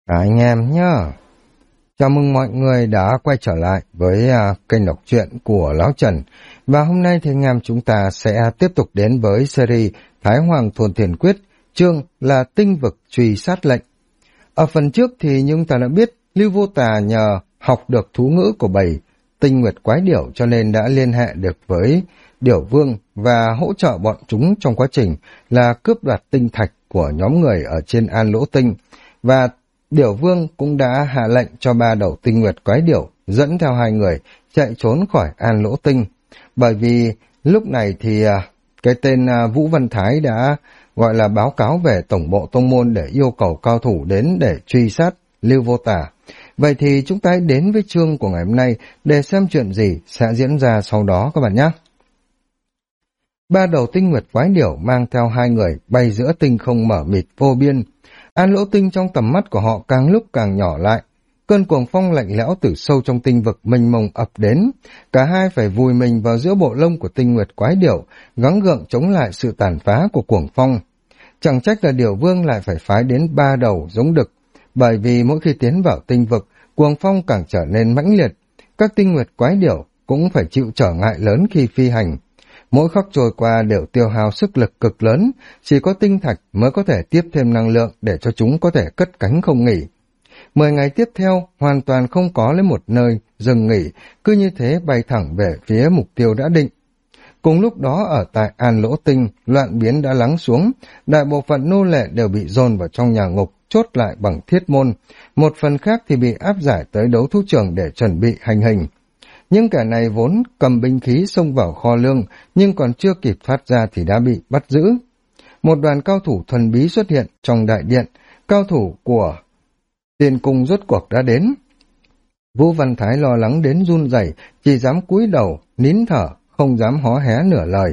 Anh em nhá, chào mừng mọi người đã quay trở lại với kênh đọc truyện của Lão Trần. Và hôm nay thì anh em chúng ta sẽ tiếp tục đến với series Thái Hoàng Thôn Thiền Quyết, chương là Tinh Vực Truy Sát Lệnh. Ở phần trước thì chúng ta đã biết Lưu Vô Tà nhờ học được thú ngữ của bầy Tinh Nguyệt Quái Điểu cho nên đã liên hệ được với Điểu Vương và hỗ trợ bọn chúng trong quá trình là cướp đoạt tinh thạch của nhóm người ở trên An Lỗ Tinh. Và Điểu Vương cũng đã hạ lệnh cho 3 đầu Tinh Nguyệt Quái Điểu dẫn theo 2 người chạy trốn khỏi An Lỗ Tinh. Bởi vì lúc này thì cái tên Vũ Văn Thái đã gọi là báo cáo về tổng bộ tông môn để yêu cầu cao thủ đến để truy sát Lưu Vô Tà. Vậy thì chúng ta hãy đến với chương của ngày hôm nay để xem chuyện gì sẽ diễn ra sau đó các bạn nhé. 3 đầu Tinh Nguyệt Quái Điểu mang theo 2 người bay giữa tinh không mở mịt vô biên. An Lỗ Tinh trong tầm mắt của họ càng lúc càng nhỏ lại. Cơn cuồng phong lạnh lẽo từ sâu trong tinh vực mênh mông ập đến. Cả hai phải vùi mình vào giữa bộ lông của Tinh Nguyệt Quái Điểu, gắng gượng chống lại sự tàn phá của cuồng phong. Chẳng trách là Điểu Vương lại phải phái đến 3 đầu giống đực, bởi vì mỗi khi tiến vào tinh vực, cuồng phong càng trở nên mãnh liệt. Các Tinh Nguyệt Quái Điểu cũng phải chịu trở ngại lớn khi phi hành. Mỗi khắc trôi qua đều tiêu hao sức lực cực lớn, chỉ có tinh thạch mới có thể tiếp thêm năng lượng để cho chúng có thể cất cánh không nghỉ. 10 ngày tiếp theo, hoàn toàn không có lấy một nơi dừng nghỉ, cứ như thế bay thẳng về phía mục tiêu đã định. Cùng lúc đó ở tại An Lỗ Tinh, loạn biến đã lắng xuống, đại bộ phận nô lệ đều bị dồn vào trong nhà ngục, chốt lại bằng thiết môn, một phần khác thì bị áp giải tới đấu thú trường để chuẩn bị hành hình. Nhưng kẻ này vốn cầm binh khí xông vào kho lương, nhưng còn chưa kịp thoát ra thì đã bị bắt giữ. Một đoàn cao thủ thần bí xuất hiện trong đại điện, cao thủ của Tiên Cung rốt cuộc đã đến. Vũ Văn Thái lo lắng đến run rẩy, chỉ dám cúi đầu, nín thở, không dám hó hé nửa lời.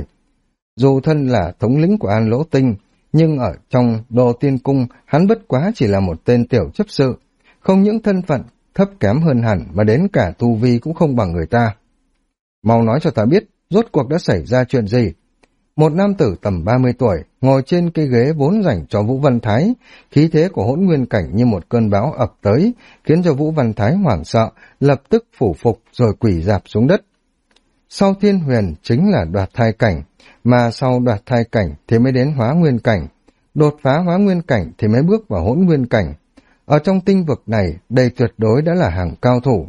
Dù thân là thống lĩnh của An Lỗ Tinh, nhưng ở trong Đồ Tiên Cung, hắn bất quá chỉ là một tên tiểu chấp sự, không những thân phận thấp kém hơn hẳn mà đến cả tu vi cũng không bằng người ta. Mau nói cho ta biết, rốt cuộc đã xảy ra chuyện gì? Một nam tử tầm 30 tuổi, ngồi trên cái ghế vốn dành cho Vũ Văn Thái, khí thế của hỗn nguyên cảnh như một cơn bão ập tới, khiến cho Vũ Văn Thái hoảng sợ, lập tức phủ phục rồi quỳ rạp xuống đất. Sau thiên huyền chính là đoạt thai cảnh, mà sau đoạt thai cảnh thì mới đến hóa nguyên cảnh, đột phá hóa nguyên cảnh thì mới bước vào hỗn nguyên cảnh. Ở trong tinh vực này, đây tuyệt đối đã là hàng cao thủ.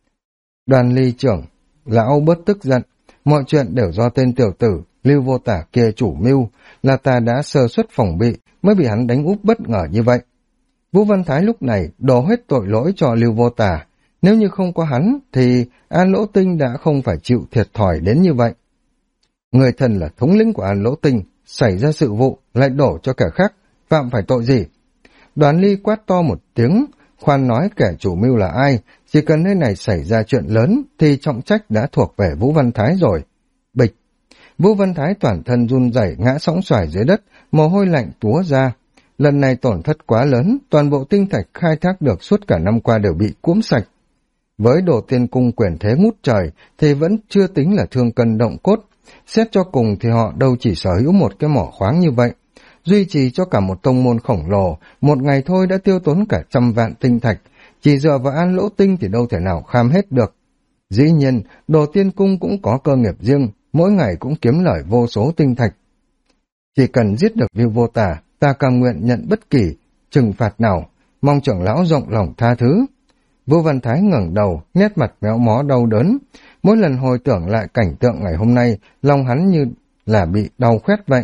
Đoàn Ly trưởng, lão bớt tức giận, mọi chuyện đều do tên tiểu tử Lưu Vô Tà kia chủ mưu, là ta đã sơ suất phòng bị mới bị hắn đánh úp bất ngờ như vậy. Vũ Văn Thái lúc này đổ hết tội lỗi cho Lưu Vô Tà, nếu như không có hắn thì An Lỗ Tinh đã không phải chịu thiệt thòi đến như vậy. Người thần là thống lĩnh của An Lỗ Tinh, xảy ra sự vụ lại đổ cho kẻ khác, phạm phải tội gì? Đoàn Ly quát to một tiếng, khoan nói kẻ chủ mưu là ai, chỉ cần nơi này xảy ra chuyện lớn thì trọng trách đã thuộc về Vũ Văn Thái rồi. Bịch! Vũ Văn Thái toàn thân run rẩy ngã sõng xoài dưới đất, mồ hôi lạnh túa ra. Lần này tổn thất quá lớn, toàn bộ tinh thạch khai thác được suốt cả năm qua đều bị cuỗm sạch. Với Đồ Tiên Cung quyền thế ngút trời thì vẫn chưa tính là thương cân động cốt. Xét cho cùng thì họ đâu chỉ sở hữu một cái mỏ khoáng như vậy. Duy trì cho cả một tông môn khổng lồ, một ngày thôi đã tiêu tốn cả 100 vạn tinh thạch, chỉ dựa vào An Lỗ Tinh thì đâu thể nào kham hết được. Dĩ nhiên, Đồ Tiên Cung cũng có cơ nghiệp riêng, mỗi ngày cũng kiếm lời vô số tinh thạch. Chỉ cần giết được Lưu Vô Tà, ta cam nguyện nhận bất kỳ trừng phạt nào, mong trưởng lão rộng lòng tha thứ. Vũ Văn Thái ngẩng đầu, nét mặt méo mó đau đớn. Mỗi lần hồi tưởng lại cảnh tượng ngày hôm nay, lòng hắn như là bị đau khoét vậy.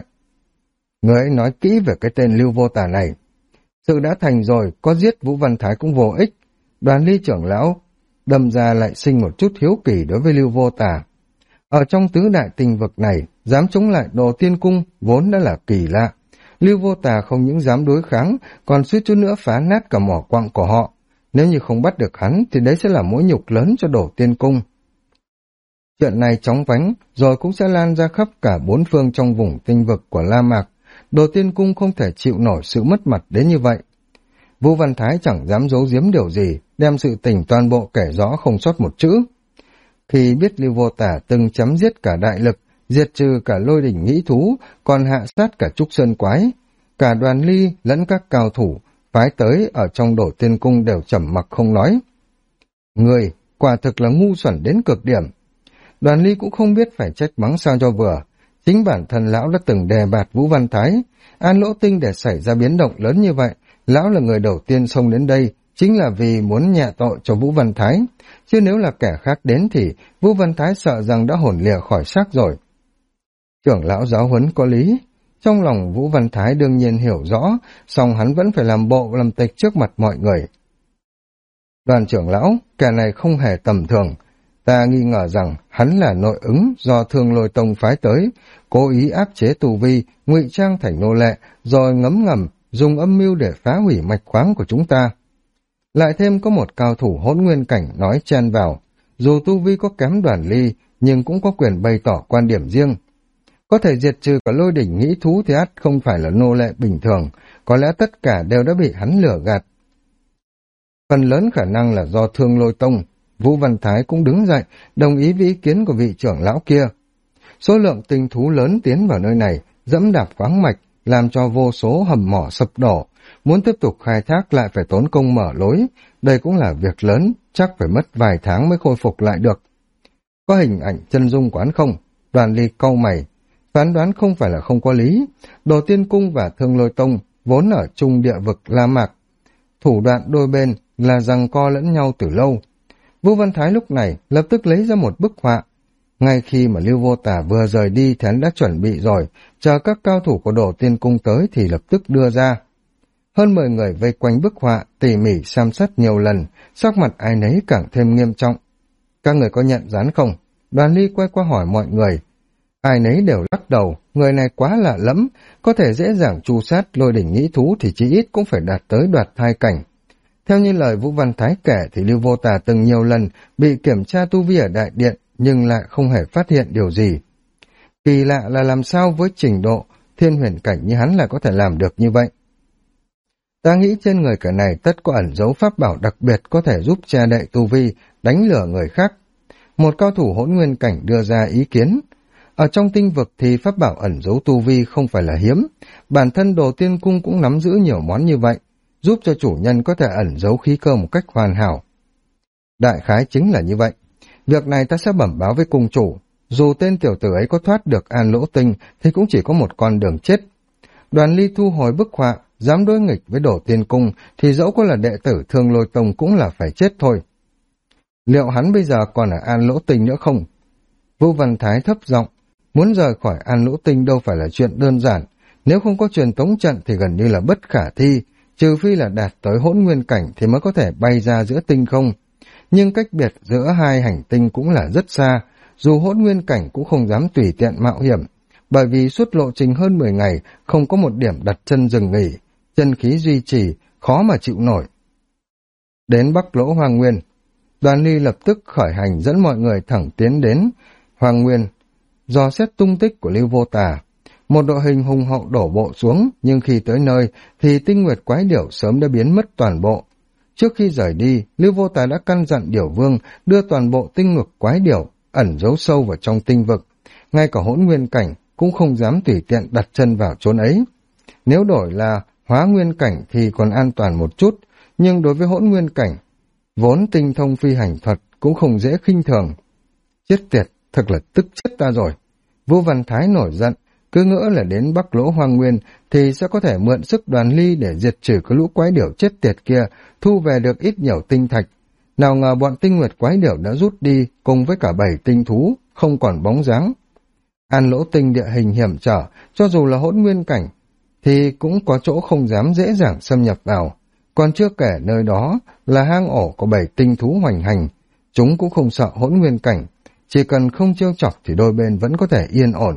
Người ấy nói kỹ về cái tên Lưu Vô Tà này. Sự đã thành rồi, có giết Vũ Văn Thái cũng vô ích. Đoàn Ly trưởng lão đâm ra lại sinh một chút hiếu kỳ đối với Lưu Vô Tà. Ở trong tứ đại tinh vực này, dám chống lại Đồ Tiên Cung vốn đã là kỳ lạ. Lưu Vô Tà không những dám đối kháng, còn suýt chút nữa phá nát cả mỏ quặng của họ. Nếu như không bắt được hắn thì đấy sẽ là mối nhục lớn cho Đồ Tiên Cung. Chuyện này chóng vánh rồi cũng sẽ lan ra khắp cả 4 phương trong vùng tinh vực của La Mạc. Đồ Tiên Cung không thể chịu nổi sự mất mặt đến như vậy. Vũ Văn Thái chẳng dám giấu giếm điều gì, đem sự tình toàn bộ kể rõ không sót một chữ. Khi biết Lưu Vô Tà từng chấm giết cả đại lực, diệt trừ cả lôi đỉnh nghĩ thú, còn hạ sát cả trúc sơn quái, cả Đoàn Ly lẫn các cao thủ phái tới ở trong Đổ Tiên Cung đều trầm mặc không nói. Người quả thực là ngu xuẩn đến cực điểm. Đoàn Ly cũng không biết phải trách mắng sao cho vừa. Chính bản thân lão đã từng đề bạt Vũ Văn Thái. An Lỗ Tinh để xảy ra biến động lớn như vậy, lão là người đầu tiên xông đến đây, chính là vì muốn nhẹ tội cho Vũ Văn Thái. Chứ nếu là kẻ khác đến thì Vũ Văn Thái sợ rằng đã hồn lìa khỏi xác rồi. Trưởng lão giáo huấn có lý. Trong lòng Vũ Văn Thái đương nhiên hiểu rõ, song hắn vẫn phải làm bộ làm tịch trước mặt mọi người. Đoàn trưởng lão, kẻ này không hề tầm thường. Ta nghi ngờ rằng hắn là nội ứng do Thương Lôi Tông phái tới, cố ý áp chế tù vi, ngụy trang thành nô lệ, rồi ngấm ngầm, dùng âm mưu để phá hủy mạch khoáng của chúng ta. Lại thêm có một cao thủ hỗn nguyên cảnh nói chen vào, dù tu vi có kém Đoàn Ly, nhưng cũng có quyền bày tỏ quan điểm riêng. Có thể diệt trừ cả Lôi Đỉnh Nghĩ Thú thì ắt không phải là nô lệ bình thường, có lẽ tất cả đều đã bị hắn lừa gạt. Phần lớn khả năng là do Thương Lôi Tông. Vũ Văn Thái cũng đứng dậy, đồng ý với ý kiến của vị trưởng lão kia. Số lượng tinh thú lớn tiến vào nơi này, dẫm đạp khoáng mạch, làm cho vô số hầm mỏ sập đổ. Muốn tiếp tục khai thác lại phải tốn công mở lối. Đây cũng là việc lớn, chắc phải mất vài tháng mới khôi phục lại được. Có hình ảnh chân dung quán không? Đoàn Ly cau mày. Phán đoán không phải là không có lý. Đồ Tiên Cung và Thương Lôi Tông vốn ở chung địa vực La Mạc. Thủ đoạn đôi bên là giằng co lẫn nhau từ lâu. Vũ Văn Thái lúc này lập tức lấy ra một bức họa. Ngay khi mà Lưu Vô Tà vừa rời đi thì hắn đã chuẩn bị rồi, chờ các cao thủ của Đồ Tiên Cung tới thì lập tức đưa ra. Hơn 10 người vây quanh bức họa, tỉ mỉ xem xét nhiều lần, sắc mặt ai nấy càng thêm nghiêm trọng. Các người có nhận dán không? Đoàn Ly quay qua hỏi mọi người. Ai nấy đều lắc đầu, người này quá lạ lẫm, có thể dễ dàng tru sát Lôi Đỉnh Nghĩ Thú thì chí ít cũng phải đạt tới đoạt thai cảnh. Theo như lời Vũ Văn Thái kể thì Lưu Vô Tà từng nhiều lần bị kiểm tra tu vi ở đại điện nhưng lại không hề phát hiện điều gì. Kỳ lạ là làm sao với trình độ thiên huyền cảnh như hắn lại có thể làm được như vậy. Ta nghĩ trên người kẻ này tất có ẩn dấu pháp bảo đặc biệt có thể giúp che đậy tu vi, đánh lừa người khác. Một cao thủ hỗn nguyên cảnh đưa ra ý kiến. Ở trong tinh vực thì pháp bảo ẩn dấu tu vi không phải là hiếm, bản thân Đồ Tiên Cung cũng nắm giữ nhiều món như vậy, giúp cho chủ nhân có thể ẩn giấu khí cơ một cách hoàn hảo. Đại khái chính là như vậy. Việc này ta sẽ bẩm báo với cung chủ, dù tên tiểu tử ấy có thoát được An Lỗ Tinh thì cũng chỉ có một con đường chết. Đoàn Ly thu hồi bức họa, dám đối nghịch với Đồ Tiên Cung thì dẫu có là đệ tử Thương Lôi Tông cũng là phải chết thôi. Liệu hắn bây giờ còn ở An Lỗ Tinh nữa không? Vũ Văn Thái thấp giọng, muốn rời khỏi An Lỗ Tinh đâu phải là chuyện đơn giản, nếu không có truyền tống trận thì gần như là bất khả thi, trừ phi là đạt tới hỗn nguyên cảnh thì mới có thể bay ra giữa tinh không. Nhưng cách biệt giữa hai hành tinh cũng là rất xa, dù hỗn nguyên cảnh cũng không dám tùy tiện mạo hiểm, bởi vì suốt lộ trình hơn 10 ngày không có một điểm đặt chân dừng nghỉ, chân khí duy trì, khó mà chịu nổi. Đến Bắc Lỗ Hoàng Nguyên, Đoàn Ly lập tức khởi hành dẫn mọi người thẳng tiến đến Hoàng Nguyên, dò xét tung tích của Lưu Vô Tà. Một đội hình hùng hậu đổ bộ xuống, nhưng khi tới nơi thì tinh nguyệt quái điểu sớm đã biến mất toàn bộ. Trước khi rời đi, Lưu Vô Tà đã căn dặn Điểu Vương đưa toàn bộ tinh nguyệt quái điểu ẩn giấu sâu vào trong tinh vực. Ngay cả hỗn nguyên cảnh cũng không dám tùy tiện đặt chân vào chốn ấy. Nếu đổi là hóa nguyên cảnh thì còn an toàn một chút, nhưng đối với hỗn nguyên cảnh, vốn tinh thông phi hành thuật cũng không dễ khinh thường. Chết tiệt, thật là tức chết ta rồi. Vũ Văn Thái nổi giận, cứ ngỡ là đến Bắc Lỗ Hoang Nguyên thì sẽ có thể mượn sức Đoàn Ly để diệt trừ cái lũ quái điểu chết tiệt kia, thu về được ít nhiều tinh thạch. Nào ngờ bọn tinh nguyệt quái điểu đã rút đi cùng với cả 7 tinh thú, không còn bóng dáng. An Lỗ Tinh địa hình hiểm trở, cho dù là hỗn nguyên cảnh thì cũng có chỗ không dám dễ dàng xâm nhập vào. Còn chưa kể nơi đó là hang ổ của 7 tinh thú hoành hành, chúng cũng không sợ hỗn nguyên cảnh, chỉ cần không trêu chọc thì đôi bên vẫn có thể yên ổn.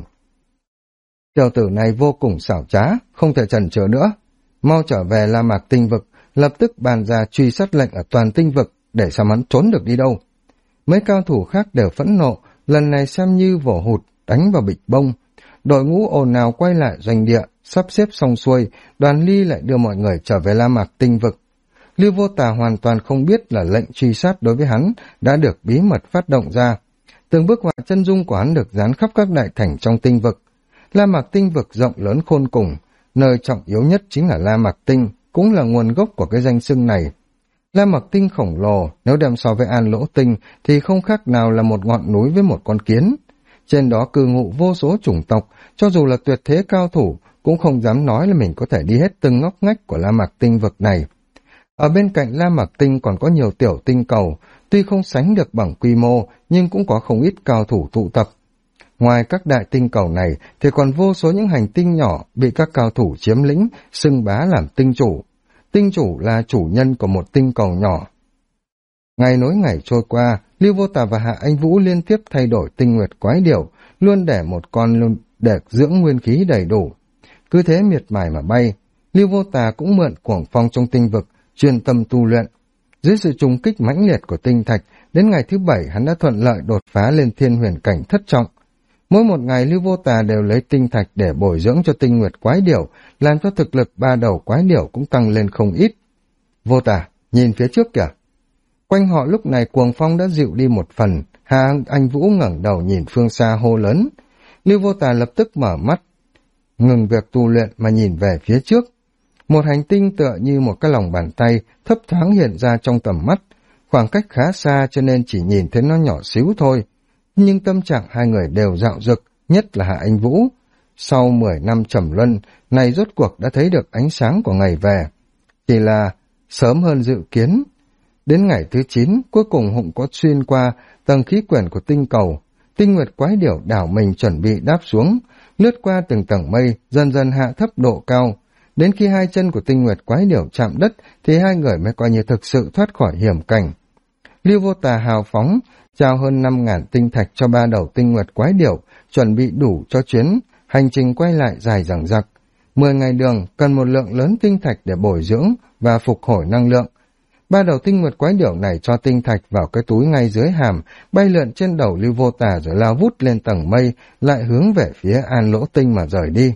Tiểu tử này vô cùng xảo trá, không thể chần chừ nữa. Mau trở về La Mạc tinh vực, lập tức bàn ra truy sát lệnh ở toàn tinh vực, để xem hắn trốn được đi đâu. Mấy cao thủ khác đều phẫn nộ, lần này xem như vồ hụt, đánh vào bịch bông. Đội ngũ ồn ào quay lại doanh địa, sắp xếp xong xuôi, Đoàn Ly lại đưa mọi người trở về La Mạc tinh vực. Lưu Vô Tà hoàn toàn không biết là lệnh truy sát đối với hắn đã được bí mật phát động ra. Từng bức họa chân dung của hắn được dán khắp các đại thành trong tinh vực. La Mạc tinh vực rộng lớn khôn cùng, nơi trọng yếu nhất chính là La Mạc tinh, cũng là nguồn gốc của cái danh xưng này. La Mặc Tinh khổng lồ, nếu đem so với An Lỗ Tinh thì không khác nào là một ngọn núi với một con kiến. Trên đó cư ngụ vô số chủng tộc, cho dù là tuyệt thế cao thủ, cũng không dám nói là mình có thể đi hết từng ngóc ngách của La Mạc Tinh vực này. Ở bên cạnh La Mạc Tinh còn có nhiều tiểu tinh cầu, tuy không sánh được bằng quy mô, nhưng cũng có không ít cao thủ tụ tập. Ngoài các đại tinh cầu này, thì còn vô số những hành tinh nhỏ bị các cao thủ chiếm lĩnh, xưng bá làm tinh chủ. Tinh chủ là chủ nhân của một tinh cầu nhỏ. Ngày nối ngày trôi qua, Lưu Vô Tà và Hạ Anh Vũ liên tiếp thay đổi tinh nguyệt quái điểu, luôn để một con luôn để dưỡng nguyên khí đầy đủ. Cứ thế miệt mài mà bay, Lưu Vô Tà cũng mượn cuồng phong trong tinh vực, chuyên tâm tu luyện. Dưới sự trùng kích mãnh liệt của tinh thạch, đến ngày thứ 7 hắn đã thuận lợi đột phá lên thiên huyền cảnh thất trọng. Mỗi một ngày Lưu Vô Tà đều lấy tinh thạch để bồi dưỡng cho tinh nguyệt quái điểu, làm cho thực lực 3 đầu quái điểu cũng tăng lên không ít. Vô Tà, nhìn phía trước kìa. Quanh họ lúc này cuồng phong đã dịu đi một phần, Hà Anh Vũ ngẩng đầu nhìn phương xa hô lớn. Lưu Vô Tà lập tức mở mắt, ngừng việc tu luyện mà nhìn về phía trước. Một hành tinh tựa như một cái lòng bàn tay thấp thoáng hiện ra trong tầm mắt, khoảng cách khá xa cho nên chỉ nhìn thấy nó nhỏ xíu thôi. Nhưng tâm trạng hai người đều dạo dực, nhất là Hạ Anh Vũ. Sau 10 năm trầm luân, này rốt cuộc đã thấy được ánh sáng của ngày về. Chỉ là sớm hơn dự kiến. Đến ngày thứ 9, cuối cùng Hụng có xuyên qua tầng khí quyển của tinh cầu. Tinh nguyệt quái điểu đảo mình chuẩn bị đáp xuống, lướt qua từng tầng mây, dần dần hạ thấp độ cao. Đến khi hai chân của tinh nguyệt quái điểu chạm đất thì hai người mới coi như thực sự thoát khỏi hiểm cảnh. Lưu Vô Tà hào phóng, trao hơn 5.000 tinh thạch cho 3 đầu tinh nguyệt quái điểu, chuẩn bị đủ cho chuyến hành trình quay lại dài dằng dặc. 10 ngày đường cần một lượng lớn tinh thạch để bồi dưỡng và phục hồi năng lượng. 3 đầu tinh nguyệt quái điểu này cho tinh thạch vào cái túi ngay dưới hàm, bay lượn trên đầu Lưu Vô Tà rồi lao vút lên tầng mây, lại hướng về phía An Lỗ Tinh mà rời đi.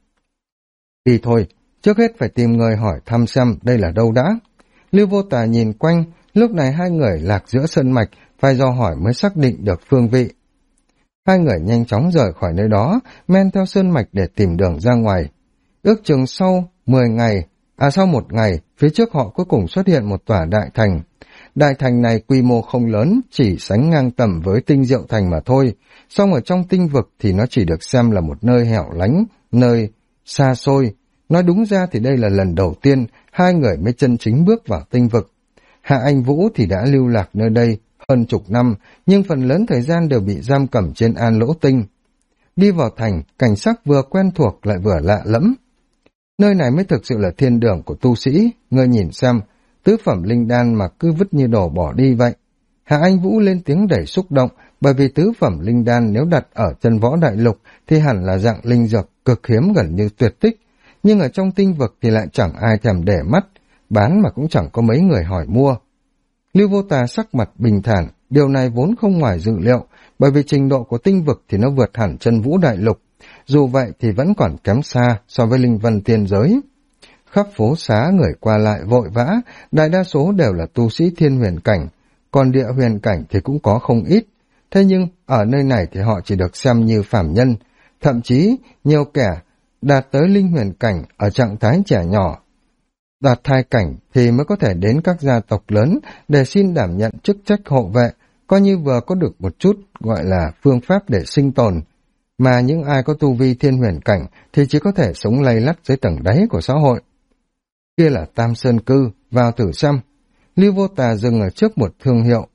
Đi thôi, trước hết phải tìm người hỏi thăm xem đây là đâu đã. Lưu Vô Tà nhìn quanh, lúc này hai người lạc giữa sơn mạch, phải do hỏi mới xác định được phương vị. Hai người nhanh chóng rời khỏi nơi đó, men theo sơn mạch để tìm đường ra ngoài. Ước chừng sau 10 ngày, sau 1 ngày, phía trước họ cuối cùng xuất hiện một tòa đại thành. Đại thành này quy mô không lớn, chỉ sánh ngang tầm với tinh diệu thành mà thôi. Song ở trong tinh vực thì nó chỉ được xem là một nơi hẻo lánh, nơi xa xôi. Nói đúng ra thì đây là lần đầu tiên hai người mới chân chính bước vào tinh vực. Hạ Anh Vũ thì đã lưu lạc nơi đây hơn chục năm, nhưng phần lớn thời gian đều bị giam cầm trên An Lỗ Tinh. Đi vào thành, cảnh sắc vừa quen thuộc lại vừa lạ lẫm. Nơi này mới thực sự là thiên đường của tu sĩ, ngươi nhìn xem, tứ phẩm linh đan mà cứ vứt như đổ bỏ đi vậy. Hạ Anh Vũ lên tiếng đầy xúc động, bởi vì tứ phẩm linh đan nếu đặt ở chân võ đại lục thì hẳn là dạng linh dược cực hiếm gần như tuyệt tích, nhưng ở trong tinh vực thì lại chẳng ai thèm để mắt, bán mà cũng chẳng có mấy người hỏi mua. Lưu Vô Tà sắc mặt bình thản, điều này vốn không ngoài dự liệu, bởi vì trình độ của tinh vực thì nó vượt hẳn chân vũ đại lục, dù vậy thì vẫn còn kém xa so với linh vân tiên giới. Khắp phố xá người qua lại vội vã, đại đa số đều là tu sĩ thiên huyền cảnh, còn địa huyền cảnh thì cũng có không ít. Thế nhưng ở nơi này thì họ chỉ được xem như phàm nhân, thậm chí nhiều kẻ đạt tới linh huyền cảnh ở trạng thái trẻ nhỏ. Đạt thai cảnh thì mới có thể đến các gia tộc lớn để xin đảm nhận chức trách hộ vệ, coi như vừa có được một chút gọi là phương pháp để sinh tồn. Mà những ai có tu vi thiên huyền cảnh thì chỉ có thể sống lay lắt dưới tầng đáy của xã hội. Kia là Tam Sơn Cư, vào thử xem. Lưu Vô Tà dừng ở trước một thương hiệu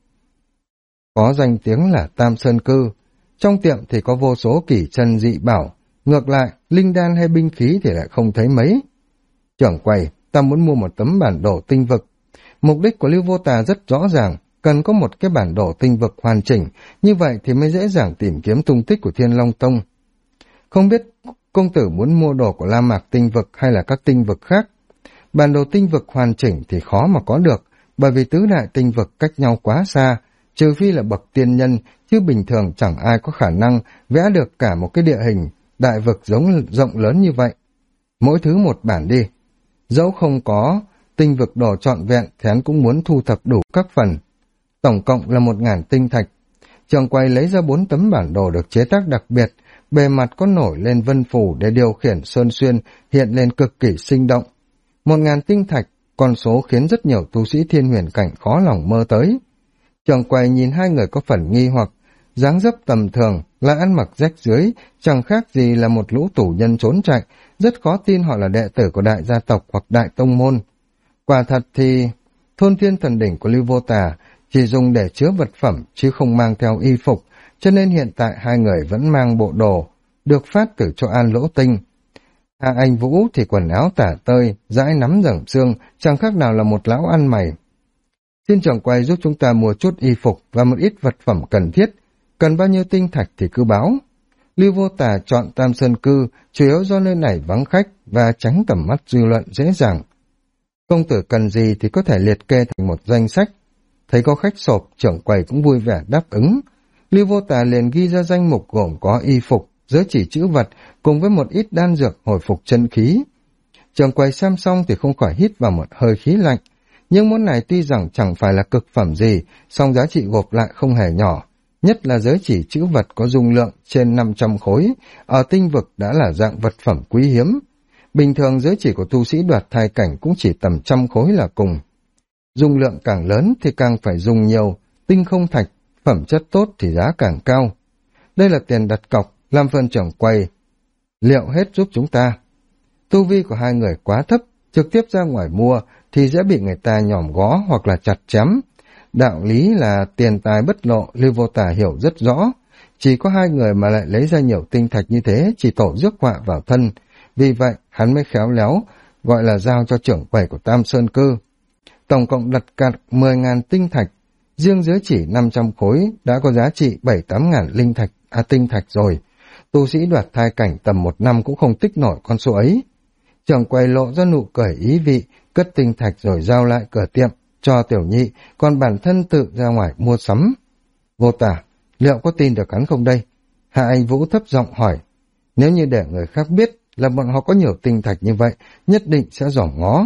có danh tiếng là Tam Sơn Cư. Trong tiệm thì có vô số kỷ chân dị bảo, ngược lại linh đan hay binh khí thì lại không thấy mấy. Trưởng quầy, ta muốn mua một tấm bản đồ tinh vực. Mục đích của Lưu Vô Tà rất rõ ràng, cần có một cái bản đồ tinh vực hoàn chỉnh, như vậy thì mới dễ dàng tìm kiếm tung tích của Thiên Long Tông. Không biết công tử muốn mua đồ của La Mạc tinh vực hay là các tinh vực khác? Bản đồ tinh vực hoàn chỉnh thì khó mà có được, bởi vì tứ đại tinh vực cách nhau quá xa, trừ phi là bậc tiên nhân, chứ bình thường chẳng ai có khả năng vẽ được cả một cái địa hình đại vực rộng lớn như vậy. Mỗi thứ một bản đi. Dẫu không có tinh vực đồ trọn vẹn thì hắn cũng muốn thu thập đủ các phần. Tổng cộng là 1.000 tinh thạch. Trường quay lấy ra 4 tấm bản đồ được chế tác đặc biệt, bề mặt có nổi lên vân phủ để điều khiển sơn xuyên, hiện lên cực kỳ sinh động. 1.000 tinh thạch, con số khiến rất nhiều tu sĩ thiên huyền cảnh khó lòng mơ tới. Trường quầy nhìn hai người có phần nghi hoặc, dáng dấp tầm thường, lại ăn mặc rách rưới, chẳng khác gì là một lũ tù nhân trốn chạy, rất khó tin họ là đệ tử của đại gia tộc hoặc đại tông môn. Quả thật thì thôn thiên thần đỉnh của Lưu Vô Tà chỉ dùng để chứa vật phẩm chứ không mang theo y phục, cho nên hiện tại hai người vẫn mang bộ đồ được phát từ chỗ An Lỗ Tinh. Hạ Anh Vũ thì quần áo tả tơi, dãi nắm rẳng xương, chẳng khác nào là một lão ăn mày. Xin trưởng quầy giúp chúng ta mua chút y phục và một ít vật phẩm cần thiết, cần bao nhiêu tinh thạch thì cứ báo. Lưu Vô Tà chọn Tam Sơn Cư chủ yếu do nơi này vắng khách và tránh tầm mắt dư luận dễ dàng. Công tử cần gì thì có thể liệt kê thành một danh sách. Thấy có khách sộp, trưởng quầy cũng vui vẻ đáp ứng. Lưu Vô Tà liền ghi ra danh mục gồm có y phục, giới chỉ chữ vật cùng với một ít đan dược hồi phục chân khí. Trưởng quầy xem xong thì không khỏi hít vào một hơi khí lạnh. Nhưng món này tuy rằng chẳng phải là cực phẩm gì, song giá trị gộp lại không hề nhỏ. Nhất là giới chỉ chữ vật có dung lượng trên 500 khối, ở tinh vực đã là dạng vật phẩm quý hiếm. Bình thường giới chỉ của tu sĩ đoạt thai cảnh cũng chỉ tầm 100 khối là cùng. Dung lượng càng lớn thì càng phải dùng nhiều, tinh không thạch, phẩm chất tốt thì giá càng cao. Đây là tiền đặt cọc, làm phần trưởng quầy. Liệu hết giúp chúng ta. Tu vi của hai người quá thấp, trực tiếp ra ngoài mua thì sẽ bị người ta nhòm gó hoặc là chặt chém. Đạo lý là tiền tài bất lộ, Lưu Vô Tà hiểu rất rõ. Chỉ có hai người mà lại lấy ra nhiều tinh thạch như thế, chỉ tổ rước họa vào thân. Vì vậy, hắn mới khéo léo, gọi là giao cho trưởng quầy của Tam Sơn Cư. Tổng cộng đặt cạt 10.000 tinh thạch, riêng giới chỉ 500 khối đã có giá trị 7-8 ngàn tinh thạch rồi. Tu sĩ đoạt thai cảnh tầm 1 năm cũng không tích nổi con số ấy. Trưởng quầy lộ ra nụ cười ý vị, cất tinh thạch rồi giao lại cửa tiệm, cho Tiểu Nhị, còn bản thân tự ra ngoài mua sắm. Vô Tà, liệu có tin được hắn không đây? Hạ Anh Vũ thấp giọng hỏi. Nếu như để người khác biết là bọn họ có nhiều tinh thạch như vậy, nhất định sẽ dòm ngó.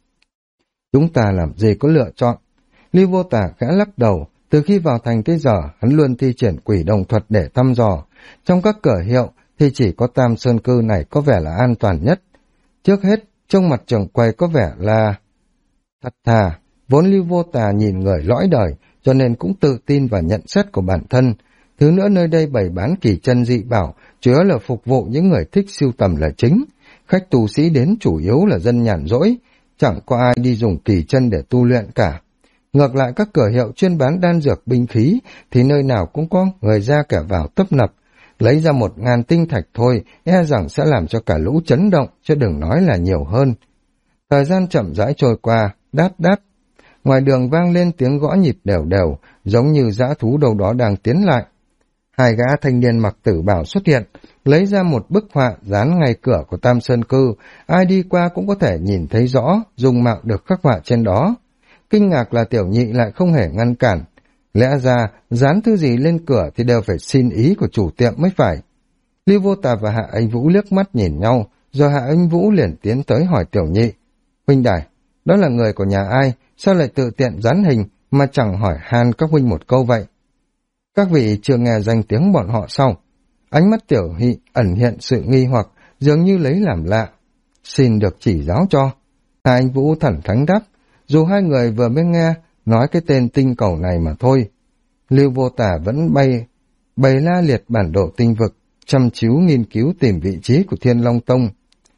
Chúng ta làm gì có lựa chọn? Lưu Vô Tà khẽ lắc đầu, từ khi vào thành tới giờ, hắn luôn thi triển quỷ đồng thuật để thăm dò. Trong các cửa hiệu thì chỉ có Tam Sơn Cư này có vẻ là an toàn nhất. Trước hết, trong mặt trưởng quầy có vẻ là thật thà, vốn Lưu Vô Tà nhìn người lõi đời, cho nên cũng tự tin vào nhận xét của bản thân. Thứ nữa nơi đây bày bán kỳ chân dị bảo, chủ yếu là phục vụ những người thích sưu tầm là chính. Khách tu sĩ đến chủ yếu là dân nhàn rỗi, chẳng có ai đi dùng kỳ chân để tu luyện cả. Ngược lại các cửa hiệu chuyên bán đan dược binh khí thì nơi nào cũng có người ra kẻ vào tấp nập. Lấy ra 1.000 tinh thạch thôi, e rằng sẽ làm cho cả lũ chấn động, chứ đừng nói là nhiều hơn. Thời gian chậm rãi trôi qua, đát đát. Ngoài đường vang lên tiếng gõ nhịp đều đều, giống như dã thú đâu đó đang tiến lại. Hai gã thanh niên mặc tử bào xuất hiện, lấy ra một bức họa dán ngay cửa của Tam Sơn Cư, ai đi qua cũng có thể nhìn thấy rõ, dung mạo được khắc họa trên đó. Kinh ngạc là Tiểu Nhị lại không hề ngăn cản. Lẽ ra, dán thứ gì lên cửa thì đều phải xin ý của chủ tiệm mới phải. Lưu Vô Tà và Hạ Anh Vũ liếc mắt nhìn nhau, rồi Hạ Anh Vũ liền tiến tới hỏi Tiểu Nhị. Huynh đài, đó là người của nhà ai, sao lại tự tiện dán hình mà chẳng hỏi han các huynh một câu vậy? Các vị chưa nghe danh tiếng bọn họ sao? Ánh mắt Tiểu Nhị ẩn hiện sự nghi hoặc, dường như lấy làm lạ. Xin được chỉ giáo cho. Hạ Anh Vũ thẳng thắn đáp, dù hai người vừa mới nghe nói cái tên tinh cầu này mà thôi. Lưu Vô Tà vẫn bày la liệt bản đồ tinh vực, chăm chú nghiên cứu tìm vị trí của Thiên Long Tông.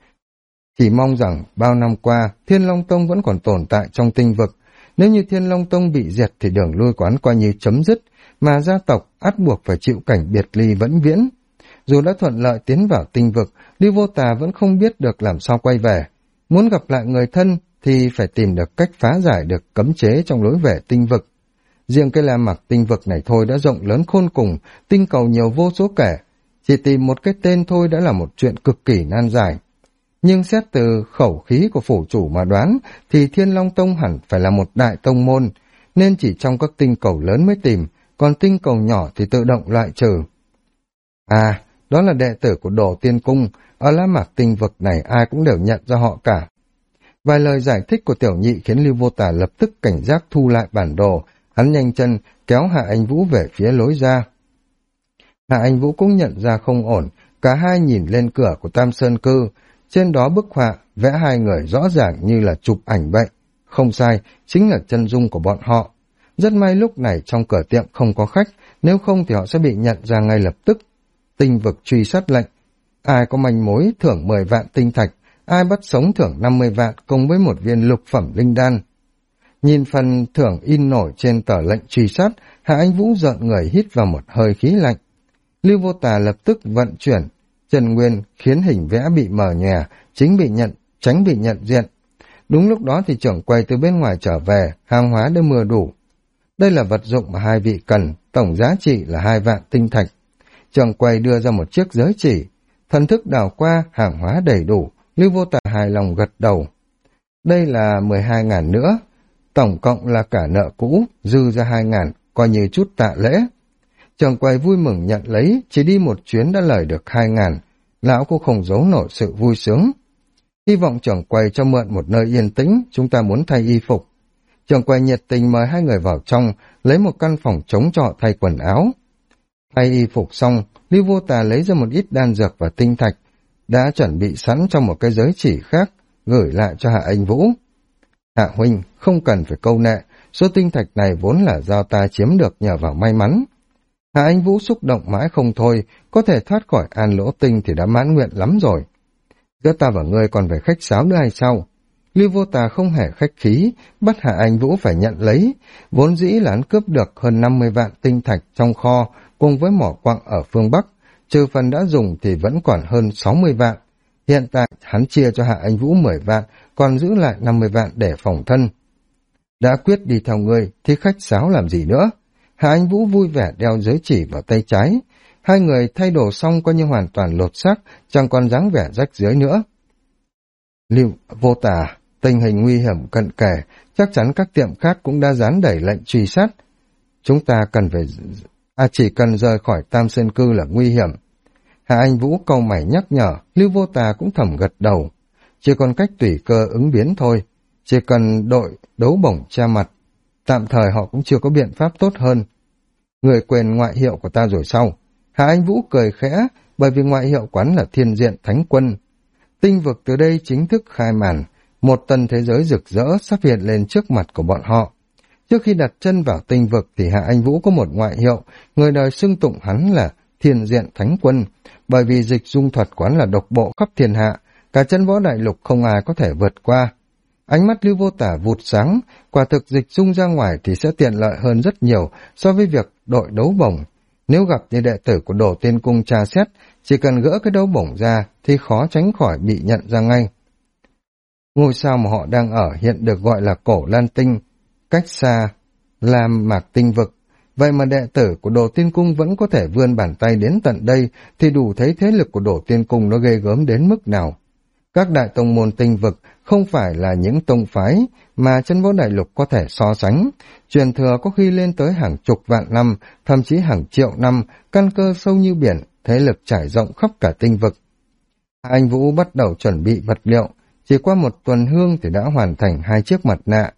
Chỉ mong rằng bao năm qua Thiên Long Tông vẫn còn tồn tại trong tinh vực. Nếu như Thiên Long Tông bị diệt thì đường lui quán coi như chấm dứt, mà gia tộc ắt buộc phải chịu cảnh biệt ly vĩnh viễn. Dù đã thuận lợi tiến vào tinh vực, Lưu Vô Tà vẫn không biết được làm sao quay về. Muốn gặp lại người thân thì phải tìm được cách phá giải được cấm chế trong lối về tinh vực. Riêng cái la mạc tinh vực này thôi đã rộng lớn khôn cùng, tinh cầu nhiều vô số kể. Chỉ tìm một cái tên thôi đã là một chuyện cực kỳ nan giải. Nhưng xét từ khẩu khí của phủ chủ mà đoán thì Thiên Long Tông hẳn phải là một đại tông môn, nên chỉ trong các tinh cầu lớn mới tìm, còn tinh cầu nhỏ thì tự động loại trừ. À, đó là đệ tử của Đồ Tiên Cung, ở la mạc tinh vực này ai cũng đều nhận ra họ cả. Vài lời giải thích của Tiểu Nhị khiến Lưu Vô Tà lập tức cảnh giác thu lại bản đồ, hắn nhanh chân kéo Hạ Anh Vũ về phía lối ra. Hạ Anh Vũ cũng nhận ra không ổn, cả hai nhìn lên cửa của Tam Sơn Cư, Trên đó bức họa vẽ hai người rõ ràng như là chụp ảnh vậy. Không sai, chính là chân dung của bọn họ. Rất may lúc này trong cửa tiệm không có khách, nếu không thì họ sẽ bị nhận ra ngay lập tức. Tinh vực truy sát lệnh. Ai có manh mối thưởng 10 vạn tinh thạch, ai bắt sống thưởng 50 vạn cùng với một viên lục phẩm linh đan. Nhìn phần thưởng in nổi trên tờ lệnh truy sát, Hạ Anh Vũ rợn người hít vào một hơi khí lạnh. Lưu Vô Tà lập tức vận chuyển Trần Nguyên khiến hình vẽ bị mờ nhòe, tránh bị nhận diện. Đúng lúc đó thì trưởng quầy từ bên ngoài trở về, hàng hóa đã mưa đủ. Đây là vật dụng mà hai vị cần, tổng giá trị là 2 vạn tinh thạch. Trưởng quầy đưa ra một chiếc giới chỉ, thần thức đảo qua, hàng hóa đầy đủ. Lưu Vô Tà hài lòng gật đầu. Đây là 12.000 nữa, tổng cộng là cả nợ cũ, dư ra 2.000, coi như chút tạ lễ. Trưởng quầy vui mừng nhận lấy, chỉ đi một chuyến đã lời được 2.000, lão cũng không giấu nổi sự vui sướng. Hy vọng trưởng quầy cho mượn một nơi yên tĩnh, chúng ta muốn thay y phục. Trưởng quầy nhiệt tình mời hai người vào trong, lấy một căn phòng trống cho họ thay quần áo. Thay y phục xong, Lưu Vô Tà lấy ra một ít đan dược và tinh thạch, đã chuẩn bị sẵn trong một cái giới chỉ khác, gửi lại cho Hạ Anh Vũ. Hạ huynh, không cần phải câu nệ, số tinh thạch này vốn là do ta chiếm được nhờ vào may mắn. Hạ Anh Vũ xúc động mãi không thôi, có thể thoát khỏi An Lỗ Tinh thì đã mãn nguyện lắm rồi. Giữa ta và ngươi còn phải khách sáo nữa hay sao? Lưu Vô Tà không hề khách khí, bắt Hạ Anh Vũ phải nhận lấy, vốn dĩ là hắn cướp được hơn 50 vạn tinh thạch trong kho, cùng với mỏ quặng ở phương Bắc, trừ phần đã dùng thì vẫn còn hơn 60 vạn. Hiện tại hắn chia cho Hạ Anh Vũ 10 vạn, còn giữ lại 50 vạn để phòng thân. Đã quyết đi theo ngươi thì khách sáo làm gì nữa? Hạ Anh Vũ vui vẻ đeo giới chỉ vào tay trái. Hai người thay đồ xong coi như hoàn toàn lột xác, chẳng còn dáng vẻ rách rưới nữa. Lưu Vô Tà, tình hình nguy hiểm cận kề, chắc chắn các tiệm khác cũng đã dán đẩy lệnh truy sát. Chúng ta chỉ cần rời khỏi Tam Sơn Cư là nguy hiểm. Hạ Anh Vũ cau mày nhắc nhở, Lưu Vô Tà cũng thầm gật đầu. Chỉ còn cách tùy cơ ứng biến thôi, chỉ cần đội đấu bổng che mặt. Tạm thời họ cũng chưa có biện pháp tốt hơn. Người quên ngoại hiệu của ta rồi sao? Hạ Anh Vũ cười khẽ, bởi vì ngoại hiệu quán là Thiên Diện Thánh Quân. Tinh vực từ đây chính thức khai màn, một tầng thế giới rực rỡ sắp hiện lên trước mặt của bọn họ. Trước khi đặt chân vào tinh vực thì Hạ Anh Vũ có một ngoại hiệu, người đời xưng tụng hắn là Thiên Diện Thánh Quân, bởi vì dịch dung thuật quán là độc bộ khắp thiên hạ, cả chân võ đại lục không ai có thể vượt qua. Ánh mắt Lưu Vô Tà vụt sáng, quả thực dịch dung ra ngoài thì sẽ tiện lợi hơn rất nhiều so với việc đội đấu bổng. Nếu gặp như đệ tử của Đồ Tiên Cung tra xét, chỉ cần gỡ cái đấu bổng ra thì khó tránh khỏi bị nhận ra ngay. Ngôi sao mà họ đang ở hiện được gọi là Cổ Lan Tinh, cách xa Lam Mạc Tinh vực. Vậy mà đệ tử của Đồ Tiên Cung vẫn có thể vươn bàn tay đến tận đây thì đủ thấy thế lực của Đồ Tiên Cung nó ghê gớm đến mức nào. Các đại tông môn tinh vực không phải là những tông phái mà chân võ đại lục có thể so sánh. Truyền thừa có khi lên tới hàng chục vạn năm, thậm chí hàng triệu năm, căn cơ sâu như biển, thế lực trải rộng khắp cả tinh vực. Anh Vũ bắt đầu chuẩn bị vật liệu, chỉ qua một tuần hương thì đã hoàn thành 2 chiếc mặt nạ.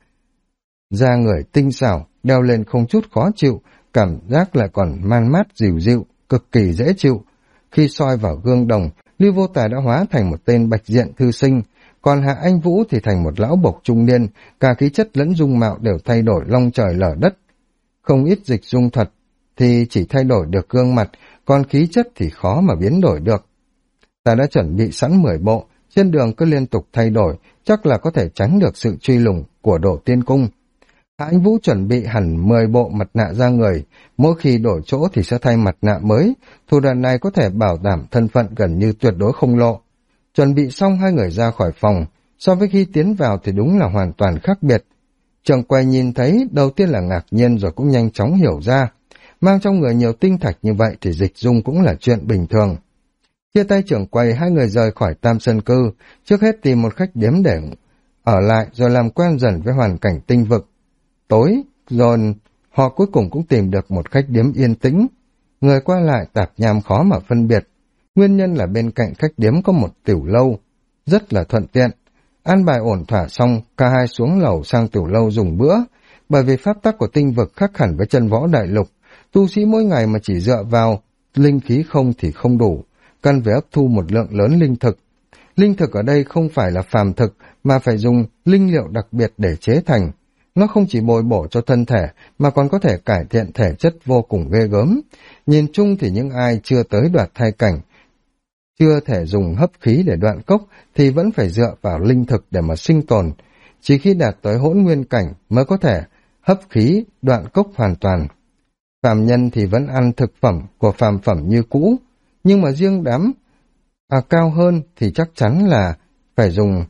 Da người tinh xảo, đeo lên không chút khó chịu, cảm giác lại còn man mát dịu dịu, cực kỳ dễ chịu. Khi soi vào gương đồng, Lưu Vô Tà đã hóa thành một tên bạch diện thư sinh, còn Hạ Anh Vũ thì thành một lão bộc trung niên, cả khí chất lẫn dung mạo đều thay đổi long trời lở đất. Không ít dịch dung thuật thì chỉ thay đổi được gương mặt, còn khí chất thì khó mà biến đổi được. Ta đã chuẩn bị sẵn 10 bộ, trên đường cứ liên tục thay đổi, chắc là có thể tránh được sự truy lùng của Đồ Tiên Cung. Hạ Anh Vũ chuẩn bị hẳn 10 bộ mặt nạ ra người, mỗi khi đổi chỗ thì sẽ thay mặt nạ mới, thủ đoạn này có thể bảo đảm thân phận gần như tuyệt đối không lộ. Chuẩn bị xong hai người ra khỏi phòng, so với khi tiến vào thì đúng là hoàn toàn khác biệt. Trưởng quầy nhìn thấy, đầu tiên là ngạc nhiên rồi cũng nhanh chóng hiểu ra. Mang trong người nhiều tinh thạch như vậy thì dịch dung cũng là chuyện bình thường. Chia tay trưởng quầy, hai người rời khỏi Tam Sơn Cư, trước hết tìm một khách điếm để ở lại rồi làm quen dần với hoàn cảnh tinh vực. Tối, rồi họ cuối cùng cũng tìm được một khách điếm yên tĩnh. Người qua lại tạp nham khó mà phân biệt. Nguyên nhân là bên cạnh khách điếm có một tiểu lâu, rất là thuận tiện. An bài ổn thỏa xong, cả hai xuống lầu sang tiểu lâu dùng bữa. Bởi vì pháp tắc của tinh vực khác hẳn với chân võ đại lục, tu sĩ mỗi ngày mà chỉ dựa vào linh khí không thì không đủ, cần phải hấp thu một lượng lớn linh thực. Linh thực ở đây không phải là phàm thực, mà phải dùng linh liệu đặc biệt để chế thành. Nó không chỉ bồi bổ cho thân thể, mà còn có thể cải thiện thể chất vô cùng ghê gớm. Nhìn chung thì những ai chưa tới đoạt thai cảnh, chưa thể dùng hấp khí để đoạn cốc, thì vẫn phải dựa vào linh thực để mà sinh tồn. Chỉ khi đạt tới hỗn nguyên cảnh mới có thể hấp khí, đoạn cốc hoàn toàn. Phàm nhân thì vẫn ăn thực phẩm của phàm phẩm như cũ, nhưng mà riêng đám cao hơn thì chắc chắn là phải dùng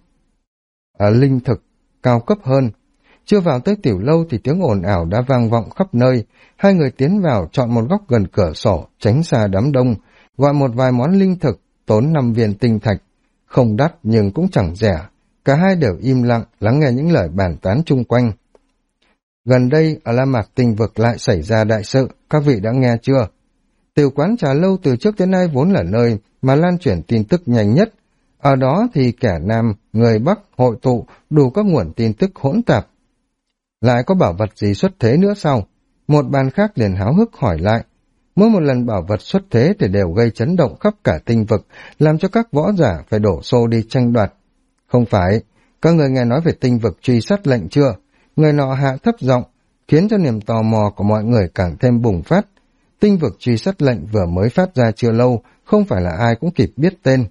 linh thực cao cấp hơn. Chưa vào tới tiểu lâu thì tiếng ồn ào đã vang vọng khắp nơi. Hai người tiến vào, chọn một góc gần cửa sổ, tránh xa đám đông, gọi một vài món linh thực, tốn 5 viên tinh thạch. Không đắt nhưng cũng chẳng rẻ. Cả hai đều im lặng, lắng nghe những lời bàn tán chung quanh. Gần đây, ở La Mạc Tinh Vực lại xảy ra đại sự, các vị đã nghe chưa? Tiểu quán trà lâu từ trước tới nay vốn là nơi mà lan truyền tin tức nhanh nhất. Ở đó thì kẻ Nam, người Bắc hội tụ đủ các nguồn tin tức hỗn tạp. Lại có bảo vật gì xuất thế nữa sao? Một bàn khác liền háo hức hỏi lại. Mỗi một lần bảo vật xuất thế thì đều gây chấn động khắp cả tinh vực, làm cho các võ giả phải đổ xô đi tranh đoạt. Không phải, các người nghe nói về tinh vực truy sát lệnh chưa? Người nọ hạ thấp giọng, khiến cho niềm tò mò của mọi người càng thêm bùng phát. Tinh vực truy sát lệnh vừa mới phát ra chưa lâu, không phải là ai cũng kịp biết tên.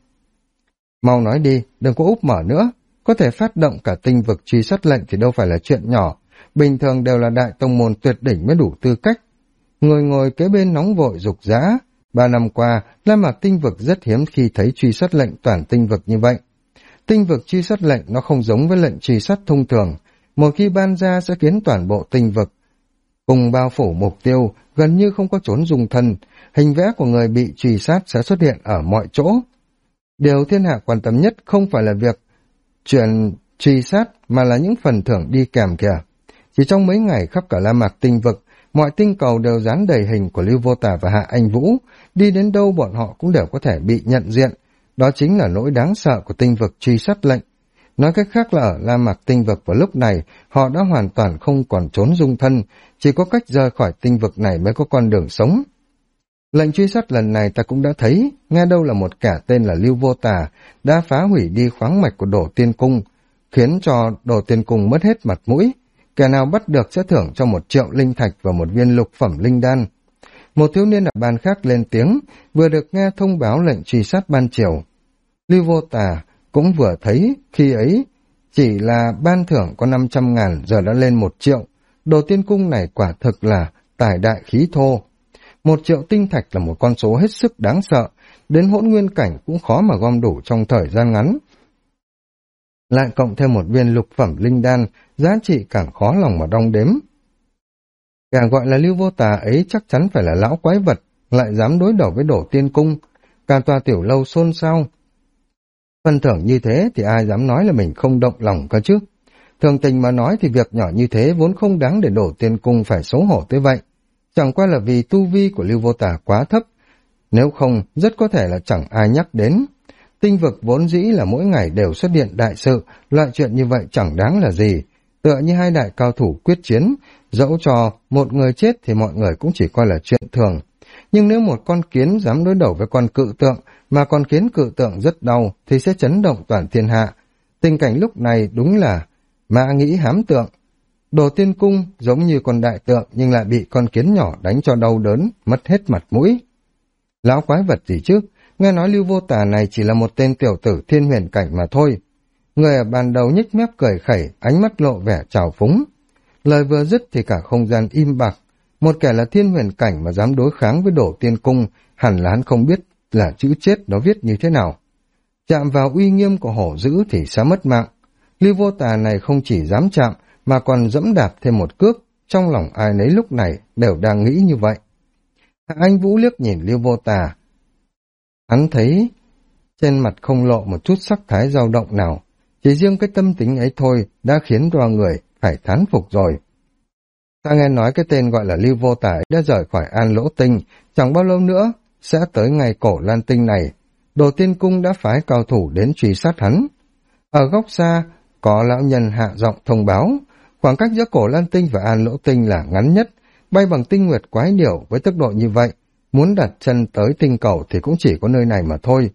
Mau nói đi, đừng có úp mở nữa. Có thể phát động cả tinh vực truy sát lệnh thì đâu phải là chuyện nhỏ. Bình thường đều là đại tông môn tuyệt đỉnh mới đủ tư cách. Người ngồi kế bên nóng vội rục rã. 3 năm qua, La Mạc Tinh Vực rất hiếm khi thấy truy sát lệnh toàn tinh vực như vậy. Tinh vực truy sát lệnh nó không giống với lệnh truy sát thông thường. Một khi ban ra sẽ khiến toàn bộ tinh vực cùng bao phủ mục tiêu, gần như không có trốn dung thân. Hình vẽ của người bị truy sát sẽ xuất hiện ở mọi chỗ. Điều thiên hạ quan tâm nhất không phải là việc chuyện truy sát, mà là những phần thưởng đi kèm kìa. Chỉ trong mấy ngày khắp cả La Mạc Tinh Vực, mọi tinh cầu đều dán đầy hình của Lưu Vô Tà và Hạ Anh Vũ. Đi đến đâu bọn họ cũng đều có thể bị nhận diện. Đó chính là nỗi đáng sợ của tinh vực truy sát lệnh. Nói cách khác là ở La Mạc Tinh Vực vào lúc này, họ đã hoàn toàn không còn trốn dung thân, chỉ có cách rời khỏi tinh vực này mới có con đường sống. Lệnh truy sát lần này ta cũng đã thấy, nghe đâu là một kẻ tên là Lưu Vô Tà, đã phá hủy đi khoáng mạch của Đổ Tiên Cung, khiến cho Đổ Tiên Cung mất hết mặt mũi. Kẻ nào bắt được sẽ thưởng cho 1 triệu linh thạch và 1 viên lục phẩm linh đan. Một thiếu niên ở bàn khác lên tiếng, vừa được nghe thông báo lệnh truy sát ban chiều. Lưu Vô Tà cũng vừa thấy, khi ấy chỉ là ban thưởng có 500.000, giờ đã lên 1 triệu. Đồ Tiên Cung này quả thực là tài đại khí thô. 1 triệu tinh thạch là một con số hết sức đáng sợ, đến hỗn nguyên cảnh cũng khó mà gom đủ trong thời gian ngắn. Lại cộng thêm 1 viên lục phẩm linh đan, giá trị càng khó lòng mà đong đếm. Kẻ gọi là Lưu Vô Tà ấy chắc chắn phải là lão quái vật, lại dám đối đầu với Đổ Tiên Cung. Cả tòa tiểu lâu xôn xao. Phần thưởng như thế thì ai dám nói là mình không động lòng cơ chứ. Thường tình mà nói thì việc nhỏ như thế vốn không đáng để Đổ Tiên Cung phải xấu hổ tới vậy. Chẳng qua là vì tu vi của Lưu Vô Tà quá thấp. Nếu không, rất có thể là chẳng ai nhắc đến. Tinh vực vốn dĩ là mỗi ngày đều xuất hiện đại sự, loại chuyện như vậy chẳng đáng là gì. Tựa như hai đại cao thủ quyết chiến, dẫu cho một người chết thì mọi người cũng chỉ coi là chuyện thường. Nhưng nếu một con kiến dám đối đầu với con cự tượng, mà còn khiến cự tượng rất đau, thì sẽ chấn động toàn thiên hạ. Tình cảnh lúc này đúng là mã nghĩ hám tượng. Đồ Tiên Cung giống như con đại tượng nhưng lại bị con kiến nhỏ đánh cho đau đớn, mất hết mặt mũi. Lão quái vật gì chứ, nghe nói Lưu Vô Tà này chỉ là một tên tiểu tử thiên huyền cảnh mà thôi. Người ở bàn đầu nhếch mép cười khẩy, ánh mắt lộ vẻ trào phúng. Lời vừa dứt thì cả không gian im bặt. Một kẻ là thiên huyền cảnh mà dám đối kháng với Đổ Tiên Cung, hẳn là hắn không biết là chữ chết nó viết như thế nào. Chạm vào uy nghiêm của hổ dữ thì sẽ mất mạng. Lưu Vô Tà này không chỉ dám chạm, mà còn dẫm đạp thêm một cước. Trong lòng ai nấy lúc này đều đang nghĩ như vậy. Hạ Anh Vũ liếc nhìn Lưu Vô Tà. Hắn thấy trên mặt không lộ một chút sắc thái dao động nào. Chỉ riêng cái tâm tính ấy thôi đã khiến cho người phải thán phục rồi. Ta nghe nói cái tên gọi là Lưu Vô Tà đã rời khỏi An Lỗ Tinh, chẳng bao lâu nữa sẽ tới ngày Cổ Lan Tinh này. Đồ Tiên Cung đã phái cao thủ đến truy sát hắn. Ở góc xa, có lão nhân hạ giọng thông báo, khoảng cách giữa Cổ Lan Tinh và An Lỗ Tinh là ngắn nhất, bay bằng tinh nguyệt quái điểu với tốc độ như vậy, muốn đặt chân tới tinh cầu thì cũng chỉ có nơi này mà thôi.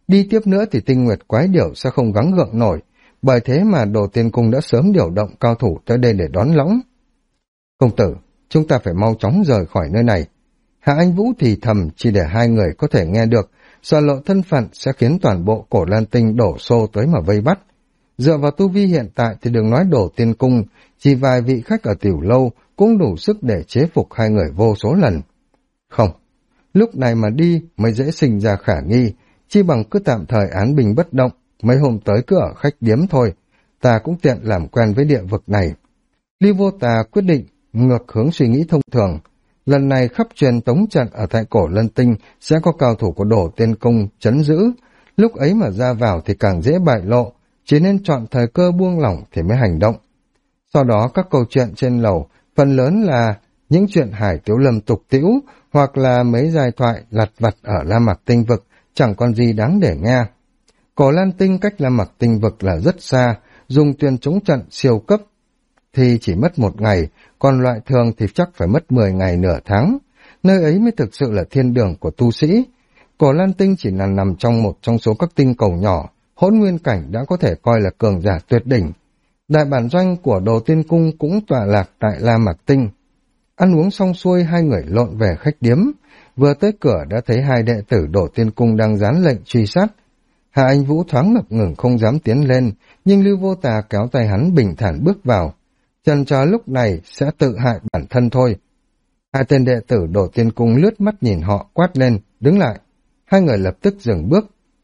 Đi tiếp nữa thì tinh nguyệt quái điểu sẽ không gắng gượng nổi, bởi thế mà Đồ Tiên Cung đã sớm điều động cao thủ tới đây để đón lõng. Công tử, chúng ta phải mau chóng rời khỏi nơi này. Hạ Anh Vũ thì thầm chỉ để hai người có thể nghe được, sợ lộ thân phận sẽ khiến toàn bộ Cổ Lan Tinh đổ xô tới mà vây bắt. Dựa vào tu vi hiện tại thì đừng nói Đồ Tiên Cung, chỉ vài vị khách ở tiểu lâu cũng đủ sức để chế phục hai người vô số lần. Không, lúc này mà đi mới dễ sinh ra khả nghi, chi bằng cứ tạm thời án binh bất động, mấy hôm tới cứ ở khách điếm thôi, ta cũng tiện làm quen với địa vực này. Ly Vô Tà quyết định ngược hướng suy nghĩ thông thường. Lần này khắp truyền tống trận ở tại Cổ Lân Tinh sẽ có cao thủ của Đồ Tiên Cung trấn giữ, lúc ấy mà ra vào thì càng dễ bại lộ, chỉ nên chọn thời cơ buông lỏng thì mới hành động. Sau đó các câu chuyện trên lầu phần lớn là những chuyện Hải Tiếu Lâm tục tĩu hoặc là mấy giai thoại lặt vặt ở La Mạc Tinh Vực, chẳng còn gì đáng để nghe. Cổ Lan Tinh cách La Mạc Tinh Vực là rất xa, dùng tuyên chống trận siêu cấp thì chỉ mất 1 ngày, còn loại thường thì chắc phải mất 10 ngày nửa tháng. Nơi ấy mới thực sự là thiên đường của tu sĩ. Cổ Lan Tinh chỉ là nằm trong một trong số các tinh cầu nhỏ, Hỗn Nguyên Cảnh đã có thể coi là cường giả tuyệt đỉnh. Đại bản doanh của Đồ Tiên Cung cũng tọa lạc tại La Mạc Tinh. Ăn uống xong xuôi, hai người lộn về khách điếm. Vừa tới cửa đã thấy hai đệ tử Đồ Tiên Cung đang dán lệnh truy sát. Hạ Anh Vũ thoáng ngập ngừng không dám tiến lên, nhưng Lưu Vô Tà kéo tay hắn bình thản bước vào. Chần chờ lúc này sẽ tự hại bản thân thôi. Hai tên đệ tử Đồ Tiên Cung lướt mắt nhìn họ, quát lên, đứng lại. Hai người lập tức dừng bước.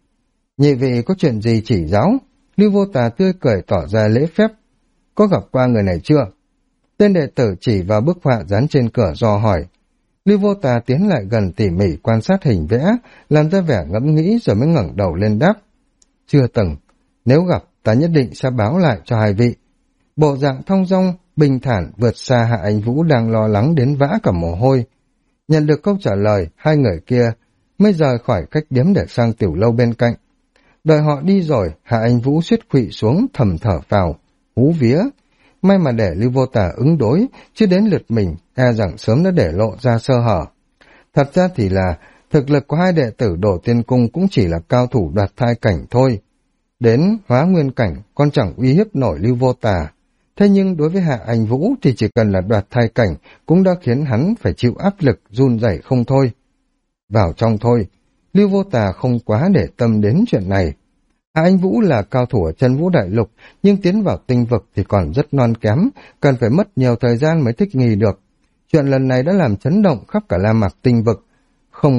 Nhị vị có chuyện gì chỉ giáo? Lưu Vô Tà tươi cười tỏ ra lễ phép. Có gặp qua người này chưa? Tên đệ tử chỉ vào bức họa dán trên cửa dò hỏi. Lưu Vô Tà tiến lại gần tỉ mỉ quan sát hình vẽ, làm ra vẻ ngẫm nghĩ rồi mới ngẩng đầu lên đáp. Chưa từng. Nếu gặp, ta nhất định sẽ báo lại cho hai vị. Bộ dạng thong dong, bình thản vượt xa Hạ Anh Vũ đang lo lắng đến vã cả mồ hôi. Nhận được câu trả lời, hai người kia mới rời khỏi khách điếm để sang tiểu lâu bên cạnh. Đợi họ đi rồi, Hạ Anh Vũ suýt khuỵu xuống thầm thở phào, hú vía. May mà để Lưu Vô Tà ứng đối, chứ đến lượt mình, e rằng sớm đã để lộ ra sơ hở. Thật ra thì là, thực lực của hai đệ tử Đồ Tiên Cung cũng chỉ là cao thủ đoạt thai cảnh thôi. Đến Hóa Nguyên Cảnh còn chẳng uy hiếp nổi Lưu Vô Tà. Thế nhưng đối với Hạ Anh Vũ thì chỉ cần là đoạt thai cảnh cũng đã khiến hắn phải chịu áp lực run rẩy không thôi. Vào trong thôi, Lưu Vô Tà không quá để tâm đến chuyện này. Hạ Anh Vũ là cao thủ ở Chân Vũ Đại Lục, nhưng tiến vào tinh vực thì còn rất non kém, cần phải mất nhiều thời gian mới thích nghi được. Chuyện lần này đã làm chấn động khắp cả La Mạc Tinh Vực, không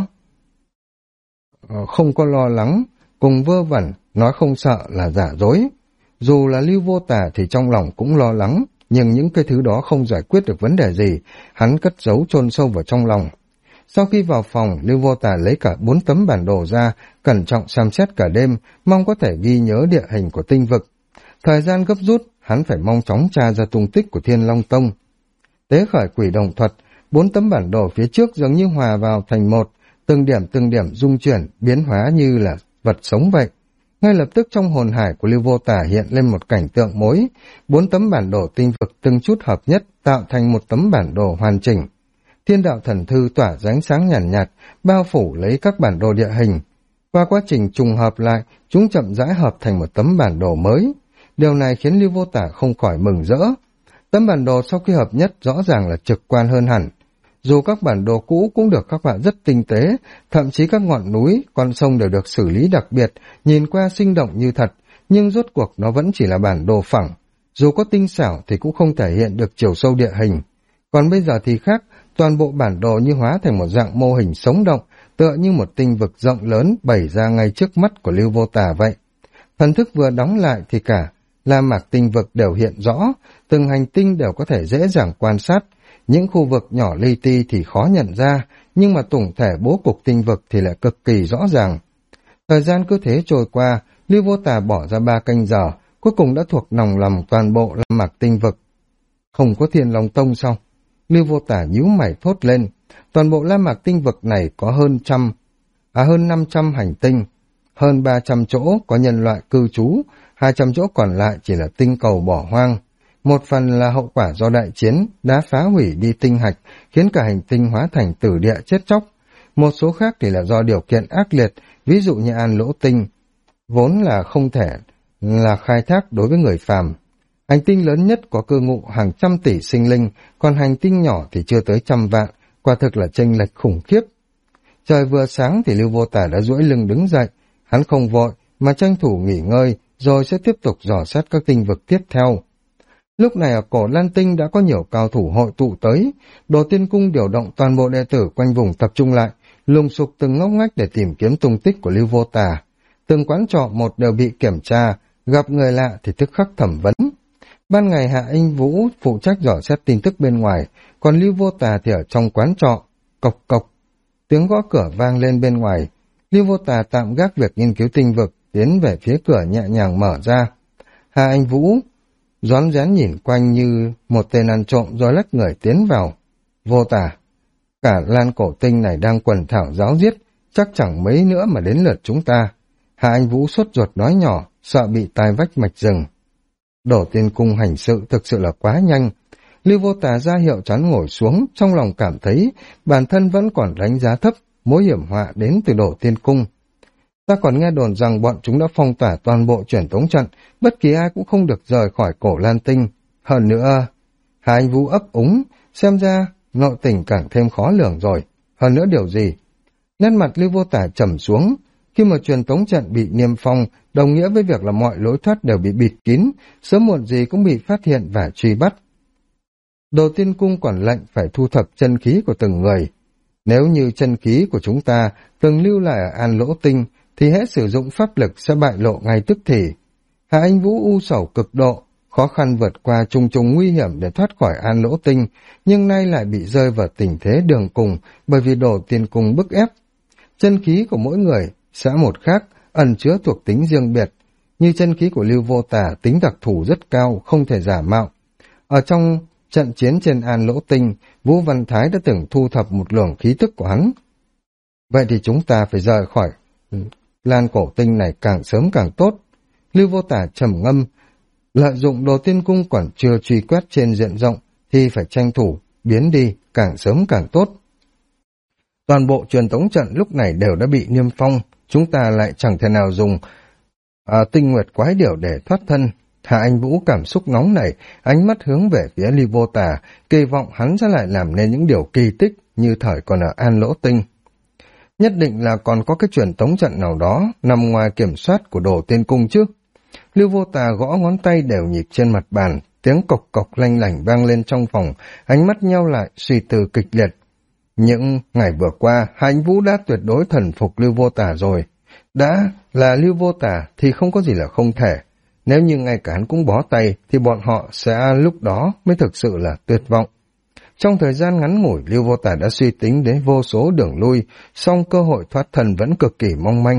có lo lắng, cùng vơ vẩn, nói không sợ là giả dối. Dù là Lưu Vô Tà thì trong lòng cũng lo lắng, nhưng những cái thứ đó không giải quyết được vấn đề gì, hắn cất giấu chôn sâu vào trong lòng. Sau khi vào phòng, Lưu Vô Tà lấy cả 4 tấm bản đồ ra, cẩn trọng xem xét cả đêm, mong có thể ghi nhớ địa hình của tinh vực. Thời gian gấp rút, hắn phải mau chóng tra ra tung tích của Thiên Long Tông. Tế khởi quỷ đồng thuật, 4 tấm bản đồ phía trước dường như hòa vào thành một, từng điểm dung chuyển, biến hóa như là vật sống vậy. Ngay lập tức trong hồn hải của Lưu Vô Tà hiện lên một cảnh tượng mới, 4 tấm bản đồ tinh vực từng chút hợp nhất tạo thành một tấm bản đồ hoàn chỉnh. Thiên đạo thần thư tỏa ra ánh sáng nhàn nhạt, bao phủ lấy các bản đồ địa hình. Qua quá trình trùng hợp lại, chúng chậm rãi hợp thành một tấm bản đồ mới. Điều này khiến Lưu Vô Tà không khỏi mừng rỡ. Tấm bản đồ sau khi hợp nhất rõ ràng là trực quan hơn hẳn. Dù các bản đồ cũ cũng được khắc họa rất tinh tế, thậm chí các ngọn núi, con sông đều được xử lý đặc biệt, nhìn qua sinh động như thật, nhưng rốt cuộc nó vẫn chỉ là bản đồ phẳng. Dù có tinh xảo thì cũng không thể hiện được chiều sâu địa hình. Còn bây giờ thì khác, toàn bộ bản đồ như hóa thành một dạng mô hình sống động, tựa như một tinh vực rộng lớn bày ra ngay trước mắt của Lưu Vô Tà vậy. Thần thức vừa đóng lại thì cả La Mạc tinh vực đều hiện rõ, từng hành tinh đều có thể dễ dàng quan sát. Những khu vực nhỏ li ti thì khó nhận ra, nhưng mà tổng thể bố cục tinh vực thì lại cực kỳ rõ ràng. Thời gian cứ thế trôi qua, Lưu Vô Tà bỏ ra 3 canh giờ, cuối cùng đã thuộc nòng lòng toàn bộ La Mạc tinh vực. Không có Thiên Long Tông sao? Lưu Vô Tà nhíu mày thốt lên. Toàn bộ La Mạc tinh vực này có hơn 500 hành tinh, hơn 300 chỗ có nhân loại cư trú, 200 chỗ còn lại chỉ là tinh cầu bỏ hoang. Một phần là hậu quả do đại chiến đã phá hủy đi tinh hạch, khiến cả hành tinh hóa thành tử địa chết chóc. một số khác thì là do điều kiện ác liệt, ví dụ như An Lỗ Tinh, vốn là không thể là khai thác đối với người phàm. Hành tinh lớn nhất có cư ngụ hàng trăm tỷ sinh linh, còn hành tinh nhỏ thì chưa tới 100 vạn, quả thực là chênh lệch khủng khiếp. Trời vừa sáng thì Lưu Vô Tả đã duỗi lưng đứng dậy, hắn không vội mà tranh thủ nghỉ ngơi, rồi sẽ tiếp tục dò xét các tinh vực tiếp theo. Lúc này ở Cổ Lan Tinh đã có nhiều cao thủ hội tụ tới, Đồ Tiên Cung điều động toàn bộ đệ tử quanh vùng tập trung lại, lùng sục từng ngóc ngách để tìm kiếm tung tích của Lưu Vô Tả. Từng quán trọ một đều bị kiểm tra, gặp người lạ thì tức khắc thẩm vấn. Ban ngày Hạ Anh Vũ phụ trách dò xét tin tức bên ngoài, còn Lưu Vô Tà thì ở trong quán trọ. Cộc cộc, tiếng gõ cửa vang lên bên ngoài. Lưu Vô Tà tạm gác việc nghiên cứu tinh vực, tiến về phía cửa nhẹ nhàng mở ra. Hạ Anh Vũ rón rén nhìn quanh như một tên ăn trộm rồi lách người tiến vào. Vô Tà, cả Lan Cổ Tinh này đang quần thảo giáo giết, chắc chẳng mấy nữa mà đến lượt chúng ta. Hạ Anh Vũ sốt ruột nói nhỏ, sợ bị tai vách mạch rừng. Đổ Tiên Cung hành sự thực sự là quá nhanh. Lưu Vô Tà ra hiệu chán ngồi xuống, trong lòng cảm thấy bản thân vẫn còn đánh giá thấp mối hiểm họa đến từ Đổ Tiên Cung. Ta còn nghe đồn rằng bọn chúng đã phong tỏa toàn bộ truyền tống trận, bất kỳ ai cũng không được rời khỏi Cổ Lan Tinh. Hơn nữa, Hà Anh Vũ ấp úng, xem ra nội tình càng thêm khó lường rồi. Hơn nữa điều gì? Nét mặt Lưu Vô Tả trầm xuống. Khi mà truyền tống trận bị niêm phong, đồng nghĩa với việc là mọi lối thoát đều bị bịt kín, sớm muộn gì cũng bị phát hiện và truy bắt. Đồ Tiên Cung còn lệnh phải thu thập chân khí của từng người. Nếu như chân khí của chúng ta từng lưu lại ở An Lỗ Tinh, thì hễ sử dụng pháp lực sẽ bại lộ ngay tức thì. Hạ Anh Vũ u sầu cực độ, khó khăn vượt qua trùng trùng nguy hiểm để thoát khỏi An Lỗ Tinh, nhưng nay lại bị rơi vào tình thế đường cùng bởi vì Đồ Tiên Cung bức ép. Chân khí của mỗi người sẽ một khác, ẩn chứa thuộc tính riêng biệt. Như chân khí của Lưu Vô Tả tính đặc thù rất cao, không thể giả mạo. Ở trong trận chiến trên An Lỗ Tinh, Vũ Văn Thái đã từng thu thập một luồng khí tức của hắn. Vậy thì chúng ta phải rời khỏi Lan Cổ Tinh này càng sớm càng tốt. Lưu Vô Tả trầm ngâm, lợi dụng Đồ Tiên Cung còn chưa truy quét trên diện rộng thì phải tranh thủ, biến đi, càng sớm càng tốt. Toàn bộ truyền tống trận lúc này đều đã bị niêm phong, chúng ta lại chẳng thể nào dùng tinh nguyệt quái điểu để thoát thân. Hạ Anh Vũ cảm xúc nóng nảy, ánh mắt hướng về phía Lưu Vô Tả, kỳ vọng hắn sẽ lại làm nên những điều kỳ tích như thời còn ở An Lỗ Tinh. Nhất định là còn có cái truyền tống trận nào đó nằm ngoài kiểm soát của Đồ Tiên Cung chứ. Lưu Vô Tà gõ ngón tay đều nhịp trên mặt bàn, tiếng cộc cộc lanh lảnh vang lên trong phòng, ánh mắt nheo lại, suy tư kịch liệt. Những ngày vừa qua, Hạ Anh Vũ đã tuyệt đối thần phục Lưu Vô Tả rồi. Đã là Lưu Vô Tả thì không có gì là không thể. Nếu như ngay cả hắn cũng bó tay thì bọn họ sẽ lúc đó mới thực sự là tuyệt vọng. Trong thời gian ngắn ngủi, Lưu Vô Tả đã suy tính đến vô số đường lui, song cơ hội thoát thân vẫn cực kỳ mong manh.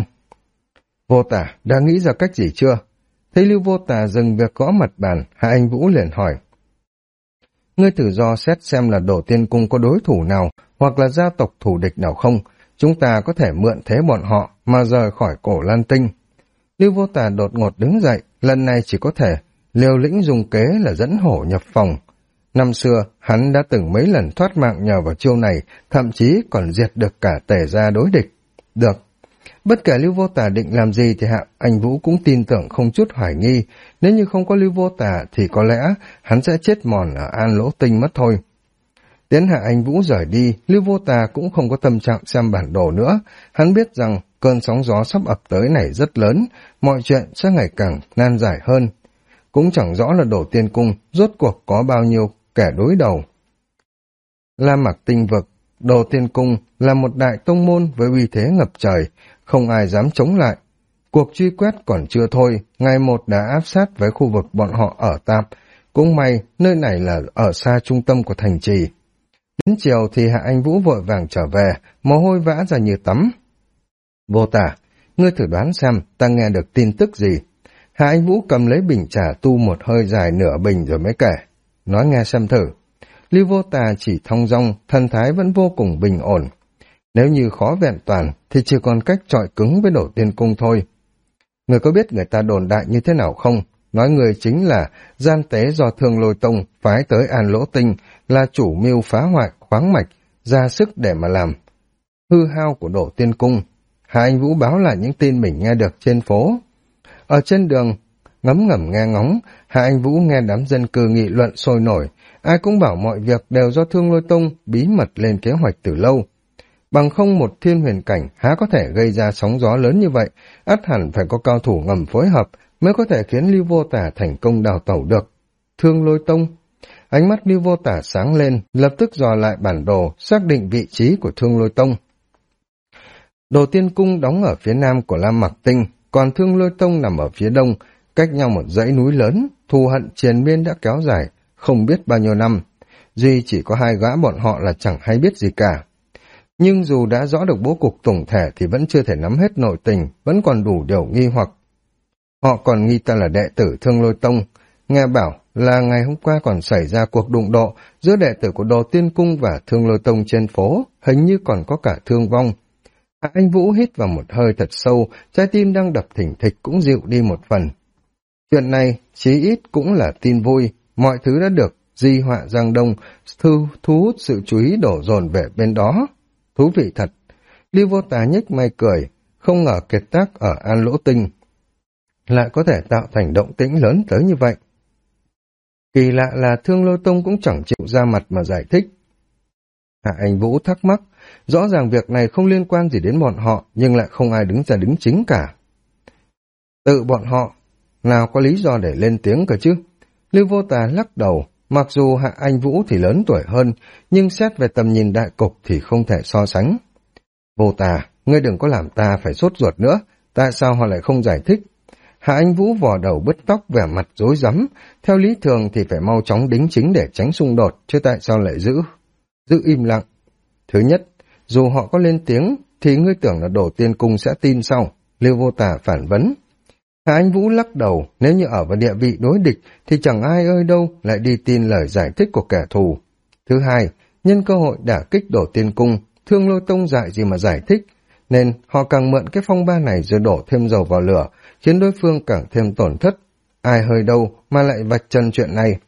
Vô Tả đã nghĩ ra cách gì chưa? Thấy Lưu Vô Tả dừng việc gõ mặt bàn, Hạ Anh Vũ liền hỏi. Ngươi thử dò xét xem là Đồ Tiên Cung có đối thủ nào hoặc là gia tộc thù địch nào không, chúng ta có thể mượn thế bọn họ mà rời khỏi Cổ Lan Tinh. Lưu Vô Tả đột ngột đứng dậy, lần này chỉ có thể liều lĩnh dùng kế là dẫn hổ nhập phòng. Năm xưa, hắn đã từng mấy lần thoát mạng nhờ vào chiêu này, thậm chí còn diệt được cả Tề gia đối địch. Được. Bất kể Lưu Vô Tả định làm gì thì Hạ Anh Vũ cũng tin tưởng không chút hoài nghi. Nếu như không có Lưu Vô Tả thì có lẽ hắn sẽ chết mòn ở An Lỗ Tinh mất thôi. Tiến Hạ Anh Vũ rời đi, Lưu Vô Tả cũng không có tâm trạng xem bản đồ nữa. Hắn biết rằng cơn sóng gió sắp ập tới này rất lớn, mọi chuyện sẽ ngày càng nan giải hơn. Cũng chẳng rõ là Đồ Tiên Cung rốt cuộc có bao nhiêu kẻ đối đầu. La Mạc Tinh Vực, Đồ Tiên Cung là một đại tông môn với uy thế ngập trời, không ai dám chống lại. Cuộc truy quét còn chưa thôi, ngày một đã áp sát với khu vực bọn họ ở tạm. Cũng may, nơi này là ở xa trung tâm của thành trì. Đến chiều thì Hạ Anh Vũ vội vàng trở về, mồ hôi vã ra như tắm. Vô Tả, ngươi thử đoán xem ta nghe được tin tức gì. Hạ Anh Vũ cầm lấy bình trà tu một hơi dài nửa bình rồi mới kể. Nói nghe xem thử. Lưu Vô Tả chỉ thong dong, thần thái vẫn vô cùng bình ổn. Nếu như khó vẹn toàn thì chỉ còn cách chọi cứng với Đồ Tiên Cung thôi. Người có biết người ta đồn đại như thế nào không? Nói người chính là gian tế do Thương Lôi Tông phái tới An Lỗ Tinh, là chủ mưu phá hoại khoáng mạch, ra sức để mà làm hư hao của Đồ Tiên Cung. Hạ Anh Vũ báo lại những tin mình nghe được trên phố. Ở trên đường, ngấm ngầm nghe ngóng, Hạ Anh Vũ nghe đám dân cư nghị luận sôi nổi, ai cũng bảo mọi việc đều do Thương Lôi Tông bí mật lên kế hoạch từ lâu. Bằng không một thiên huyền cảnh há có thể gây ra sóng gió lớn như vậy, ắt hẳn phải có cao thủ ngầm phối hợp mới có thể khiến Lưu Vô Tả thành công đào tẩu được. Thương Lôi Tông. Ánh mắt Lưu Vô Tả sáng lên, lập tức dò lại bản đồ, xác định vị trí của Thương Lôi Tông. Đồ Tiên Cung đóng ở phía nam của Lam Mặc Tinh, còn Thương Lôi Tông nằm ở phía đông, cách nhau một dãy núi lớn, thù hận triền miên đã kéo dài, không biết bao nhiêu năm. Duy chỉ có hai gã bọn họ là chẳng hay biết gì cả. Nhưng dù đã rõ được bố cục tổng thể thì vẫn chưa thể nắm hết nội tình, vẫn còn đủ điều nghi hoặc. Họ còn nghi ta là đệ tử Thương Lôi Tông, nghe bảo là ngày hôm qua còn xảy ra cuộc đụng độ giữa đệ tử của Đồ Tiên Cung và Thương Lôi Tông trên phố, hình như còn có cả thương vong. Hạ Anh Vũ hít vào một hơi thật sâu, trái tim đang đập thình thịch cũng dịu đi một phần. Chuyện này, chí ít cũng là tin vui, mọi thứ đã được di họa Giang Đông, thu hút sự chú ý đổ dồn về bên đó. Thú vị thật. Lưu Vô Tả nhếch mày cười, không ngờ kiệt tác ở An Lỗ Tinh lại có thể tạo thành động tĩnh lớn tới như vậy. Kỳ lạ là Thương Lôi Tông cũng chẳng chịu ra mặt mà giải thích. Hạ Anh Vũ thắc mắc, rõ ràng việc này không liên quan gì đến bọn họ, nhưng lại không ai đứng ra đính chính cả. Tự bọn họ, nào có lý do để lên tiếng cơ chứ? Lưu Vô Tả lắc đầu, mặc dù Hạ Anh Vũ thì lớn tuổi hơn, nhưng xét về tầm nhìn đại cục thì không thể so sánh. Vô Tả, ngươi đừng có làm ta phải sốt ruột nữa, tại sao họ lại không giải thích? Hạ Anh Vũ vò đầu bứt tóc vẻ mặt rối rắm, theo lý thường thì phải mau chóng đính chính để tránh xung đột, chứ tại sao lại giữ im lặng? Thứ nhất, dù họ có lên tiếng, thì ngươi tưởng là Đồ Tiên Cung sẽ tin sao? Lưu Vô Tả phản vấn. Hạ Anh Vũ lắc đầu, nếu như ở vào địa vị đối địch, thì chẳng ai ơi đâu lại đi tin lời giải thích của kẻ thù. Thứ hai, nhân cơ hội đả kích Đồ Tiên Cung, Thương Lôi Tông dại gì mà giải thích, nên họ càng mượn cái phong ba này rồi đổ thêm dầu vào lửa, khiến đối phương càng thêm tổn thất. Ai hơi đâu mà lại vạch trần chuyện này.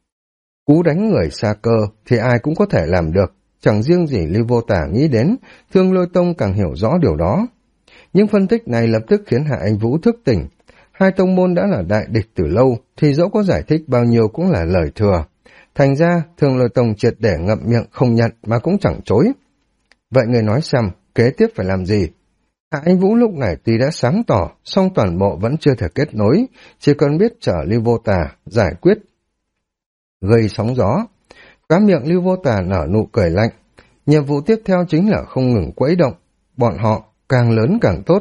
Cú đánh người xa cơ thì ai cũng có thể làm được, chẳng riêng gì Lưu Vô Tả nghĩ đến, Thương Lôi Tông càng hiểu rõ điều đó. Những phân tích này lập tức khiến Hạ Anh Vũ thức tỉnh. Hai tông môn đã là đại địch từ lâu, thì dẫu có giải thích bao nhiêu cũng là lời thừa. Thành ra, Thương Lôi Tông triệt để ngậm miệng không nhận mà cũng chẳng chối. Vậy người nói xem, kế tiếp phải làm gì? Hạ Anh Vũ lúc này tuy đã sáng tỏ, song toàn bộ vẫn chưa thể kết nối, chỉ cần biết chở Lưu Vô Tả, giải quyết, gây sóng gió. Cá miệng Lưu Vô Tả nở nụ cười lạnh. Nhiệm vụ tiếp theo chính là không ngừng quấy động. Bọn họ càng lớn càng tốt.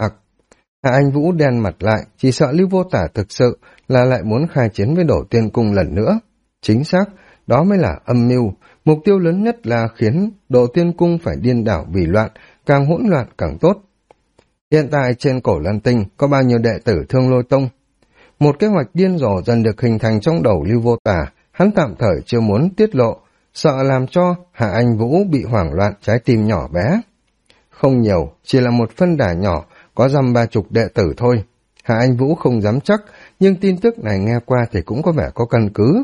Hạ Anh Vũ đen mặt lại, chỉ sợ Lưu Vô Tả thực sự là lại muốn khai chiến với Đồ Tiên Cung lần nữa. Chính xác, đó mới là âm mưu. Mục tiêu lớn nhất là khiến Đồ Tiên Cung phải điên đảo vì loạn, càng hỗn loạn càng tốt. Hiện tại trên Cổ Lan Tinh có bao nhiêu đệ tử Thương Lôi Tông? Một kế hoạch điên rồ dần được hình thành trong đầu Lưu Vô Tả, hắn tạm thời chưa muốn tiết lộ, sợ làm cho Hạ Anh Vũ bị hoảng loạn trái tim nhỏ bé. Không nhiều, chỉ là một phân đà nhỏ, có dăm 30 đệ tử thôi. Hạ Anh Vũ không dám chắc, nhưng tin tức này nghe qua thì cũng có vẻ có căn cứ.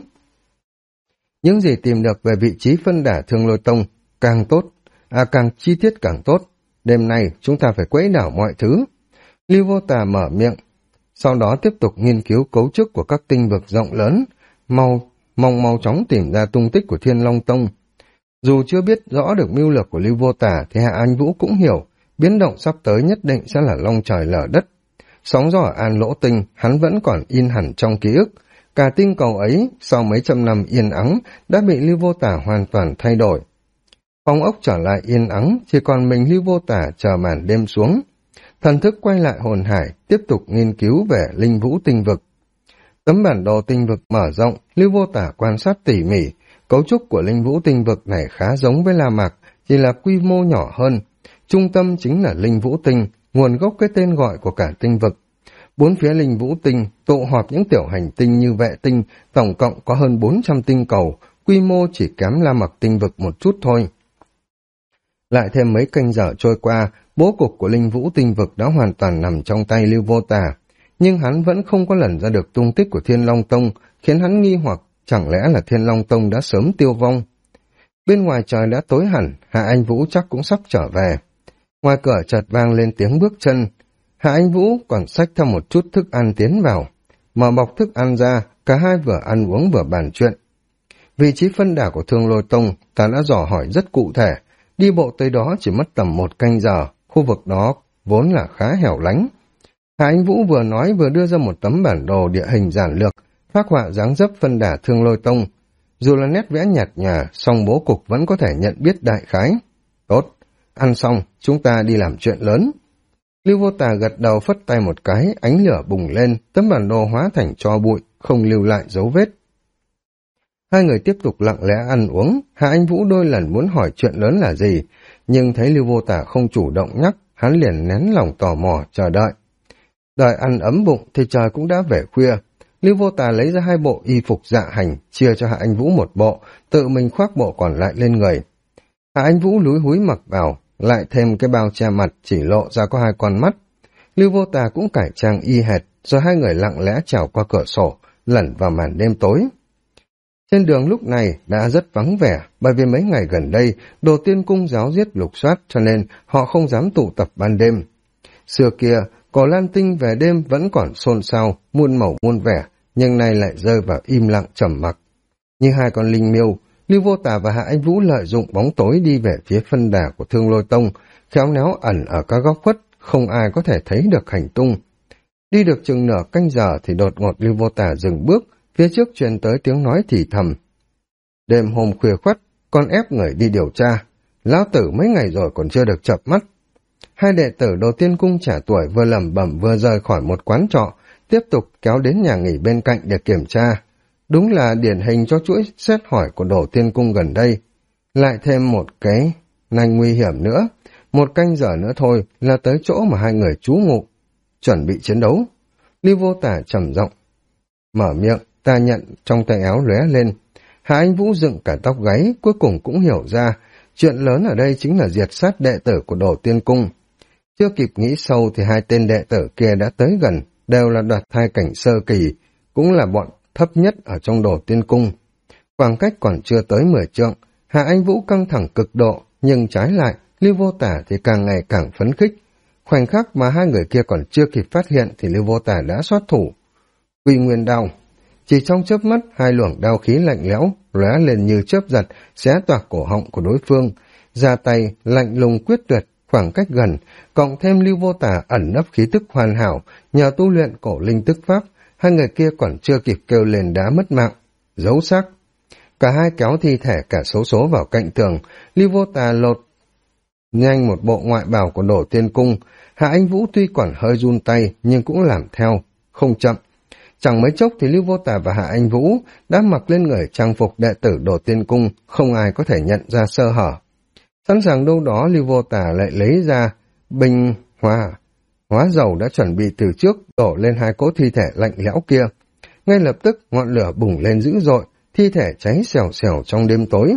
Những gì tìm được về vị trí phân đà Thương Lôi Tông càng tốt, càng chi tiết càng tốt. Đêm nay chúng ta phải quấy đảo mọi thứ. Lưu Vô Tả mở miệng, sau đó tiếp tục nghiên cứu cấu trúc của các tinh vực rộng lớn, mau chóng tìm ra tung tích của Thiên Long Tông. Dù chưa biết rõ được mưu lược của Lưu Vô Tả thì Hạ Anh Vũ cũng hiểu, biến động sắp tới nhất định sẽ là long trời lở đất. Sóng gió ở An Lỗ Tinh hắn vẫn còn in hẳn trong ký ức. Cả tinh cầu ấy sau mấy trăm năm yên ắng đã bị Lưu Vô Tả hoàn toàn thay đổi. Phong ốc trở lại yên ắng, chỉ còn mình Lưu Vô Tả chờ màn đêm xuống. Thần thức quay lại hồn hải, tiếp tục nghiên cứu về linh vũ tinh vực. Tấm bản đồ tinh vực mở rộng, Lưu Vô Tả quan sát tỉ mỉ. Cấu trúc của linh vũ tinh vực này khá giống với La Mạc, chỉ là quy mô nhỏ hơn. Trung tâm chính là linh vũ tinh, nguồn gốc cái tên gọi của cả tinh vực. Bốn phía linh vũ tinh tụ họp những tiểu hành tinh như vệ tinh, tổng cộng có hơn 400 tinh cầu, quy mô chỉ kém La Mạc tinh vực một chút thôi. Lại thêm mấy canh giờ trôi qua, bố cục của linh vũ tinh vực đã hoàn toàn nằm trong tay Lưu Vô Tả, nhưng hắn vẫn không có lần ra được tung tích của Thiên Long Tông, khiến hắn nghi hoặc chẳng lẽ là Thiên Long Tông đã sớm tiêu vong. Bên ngoài trời đã tối hẳn, Hạ Anh Vũ chắc cũng sắp trở về. Ngoài cửa chợt vang lên tiếng bước chân. Hạ Anh Vũ còn xách theo một chút thức ăn tiến vào. Mở bọc thức ăn ra, cả hai vừa ăn uống vừa bàn chuyện. Vị trí phân đà của Thương Lôi Tông, ta đã dò hỏi rất cụ thể. Đi bộ tới đó chỉ mất tầm 1 canh giờ, khu vực đó vốn là khá hẻo lánh. Hạ Anh Vũ vừa nói vừa đưa ra một tấm bản đồ địa hình giản lược, phác họa dáng dấp phân đà Thương Lôi Tông. Dù là nét vẽ nhạt nhòa, song bố cục vẫn có thể nhận biết đại khái. Tốt, ăn xong, chúng ta đi làm chuyện lớn. Lưu Vô Tà gật đầu phất tay một cái, ánh lửa bùng lên, tấm bản đồ hóa thành tro bụi, không lưu lại dấu vết. Hai người tiếp tục lặng lẽ ăn uống, Hạ Anh Vũ đôi lần muốn hỏi chuyện lớn là gì, nhưng thấy Lưu Vô Tà không chủ động nhắc, hắn liền nén lòng tò mò, chờ đợi. Đợi ăn ấm bụng thì trời cũng đã về khuya. Lưu Vô Tà lấy ra 2 bộ y phục dạ hành, chia cho Hạ Anh Vũ một bộ, tự mình khoác bộ còn lại lên người. Hạ Anh Vũ lúi húi mặc vào, lại thêm cái bao che mặt chỉ lộ ra có 2 con mắt. Lưu Vô Tà cũng cải trang y hệt, rồi hai người lặng lẽ trèo qua cửa sổ, lẩn vào màn đêm tối. Trên đường lúc này đã rất vắng vẻ, bởi vì mấy ngày gần đây, Đồ Tiên Cung giáo giết lục soát cho nên họ không dám tụ tập ban đêm. Xưa kia, Cổ Lan Tinh về đêm vẫn còn xôn xao, muôn màu muôn vẻ, nhưng nay lại rơi vào im lặng trầm mặc. Như 2 con linh miêu, Lưu Vô Tà và Hạ Anh Vũ lợi dụng bóng tối đi về phía phân đà của Thương Lôi Tông, khéo léo ẩn ở các góc khuất, không ai có thể thấy được hành tung. Đi được chừng nửa canh giờ thì đột ngột Lưu Vô Tà dừng bước, phía trước truyền tới tiếng nói thì thầm. Đêm hôm khuya khoắt, còn ép người đi điều tra. Lão tử mấy ngày rồi còn chưa được chợp mắt. 2 đệ tử Đồ Tiên Cung trẻ tuổi vừa lẩm bẩm vừa rời khỏi một quán trọ, tiếp tục kéo đến nhà nghỉ bên cạnh để kiểm tra. Đúng là điển hình cho chuỗi xét hỏi của Đồ Tiên Cung gần đây. Lại thêm một cái nanh nguy hiểm nữa. 1 canh giờ nữa thôi là tới chỗ mà 2 người trú ngụ. Chuẩn bị chiến đấu. Lưu Vô Tà trầm giọng mở miệng, ta nhận trong tay áo lóe lên. Hạ Anh Vũ dựng cả tóc gáy, cuối cùng cũng hiểu ra, chuyện lớn ở đây chính là diệt sát đệ tử của Đồ Tiên Cung. Chưa kịp nghĩ sâu thì 2 tên đệ tử kia đã tới gần, đều là đoạt thai cảnh sơ kỳ, cũng là bọn thấp nhất ở trong Đồ Tiên Cung. Khoảng cách còn chưa tới 10 trượng, Hạ Anh Vũ căng thẳng cực độ, nhưng trái lại, Lưu Vô Tà thì càng ngày càng phấn khích. Khoảnh khắc mà 2 người kia còn chưa kịp phát hiện thì Lưu Vô Tà đã xuất thủ. Quy Nguyên Đao. Chỉ trong chớp mắt, 2 luồng đao khí lạnh lẽo lóe lên như chớp giật, xé toạc cổ họng của đối phương. Ra tay lạnh lùng quyết tuyệt, khoảng cách gần, cộng thêm Lưu Vô Tà ẩn nấp khí tức hoàn hảo, nhờ tu luyện cổ linh tức pháp, 2 người kia còn chưa kịp kêu lên đã mất mạng. Giấu xác. Cả hai kéo thi thể cả số số vào cạnh tường, Lưu Vô Tà lột nhanh một bộ ngoại bào của Đồ Tiên Cung. Hạ Anh Vũ tuy còn hơi run tay nhưng cũng làm theo, không chậm. Chẳng mấy chốc thì Lưu Vô Tà và Hạ Anh Vũ đã mặc lên người trang phục đệ tử Đồ Tiên Cung, không ai có thể nhận ra sơ hở. Sẵn sàng đâu đó Lưu Vô Tà lại lấy ra bình hóa dầu đã chuẩn bị từ trước, đổ lên 2 cỗ thi thể lạnh lẽo kia. Ngay lập tức ngọn lửa bùng lên dữ dội, thi thể cháy xèo xèo trong đêm tối.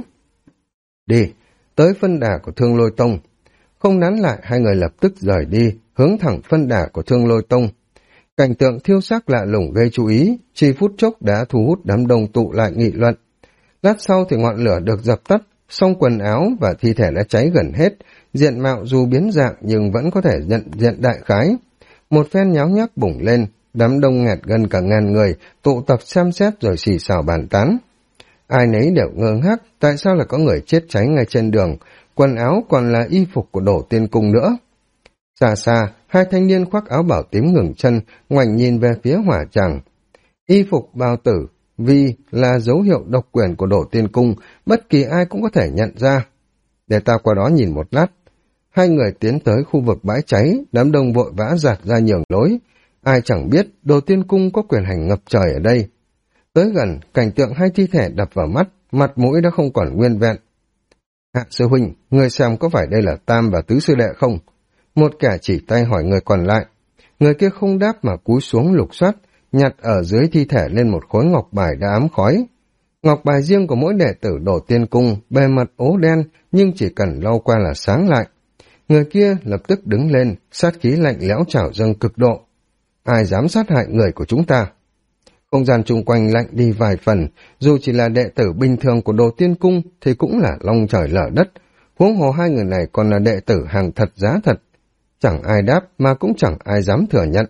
Đi, tới phân đà của Thương Lôi Tông. Không nán lại, 2 người lập tức rời đi, hướng thẳng phân đà của Thương Lôi Tông. Cảnh tượng thiêu xác lạ lùng gây chú ý, chỉ phút chốc đã thu hút đám đông tụ lại nghị luận. Lát sau thì ngọn lửa được dập tắt, song quần áo và thi thể đã cháy gần hết, diện mạo dù biến dạng nhưng vẫn có thể nhận diện đại khái. Một phen nháo nhác bùng lên, đám đông nghẹt gần cả ngàn người, tụ tập xem xét rồi xì xào bàn tán. Ai nấy đều ngơ ngác, tại sao lại có người chết cháy ngay trên đường, quần áo còn là y phục của Đồ Tiên Cung nữa. Xa xa, 2 thanh niên khoác áo bảo tím ngừng chân, ngoảnh nhìn về phía hỏa tràng. Y phục bào tử, vì là dấu hiệu độc quyền của Đồ Tiên Cung, bất kỳ ai cũng có thể nhận ra. Để ta qua đó nhìn một lát. 2 người tiến tới khu vực bãi cháy, đám đông vội vã giạt ra nhường lối. Ai chẳng biết Đồ Tiên Cung có quyền hành ngập trời ở đây. Tới gần, cảnh tượng 2 thi thể đập vào mắt, mặt mũi đã không còn nguyên vẹn. Hạ sư huynh, người xem có phải đây là Tam và Tứ sư đệ không? Một kẻ chỉ tay hỏi người còn lại. Người kia không đáp mà cúi xuống lục soát, nhặt ở dưới thi thể lên một khối ngọc bài đã ám khói. Ngọc bài riêng của mỗi đệ tử Đồ Tiên Cung, bề mặt ố đen nhưng chỉ cần lau qua là sáng lại. Người kia lập tức đứng lên, sát khí lạnh lẽo trào dâng cực độ. Ai dám sát hại người của chúng ta? Không gian chung quanh lạnh đi vài phần, dù chỉ là đệ tử bình thường của Đồ Tiên Cung thì cũng là long trời lở đất, huống hồ hai người này còn là đệ tử hàng thật giá thật. Chẳng ai đáp mà cũng chẳng ai dám thừa nhận.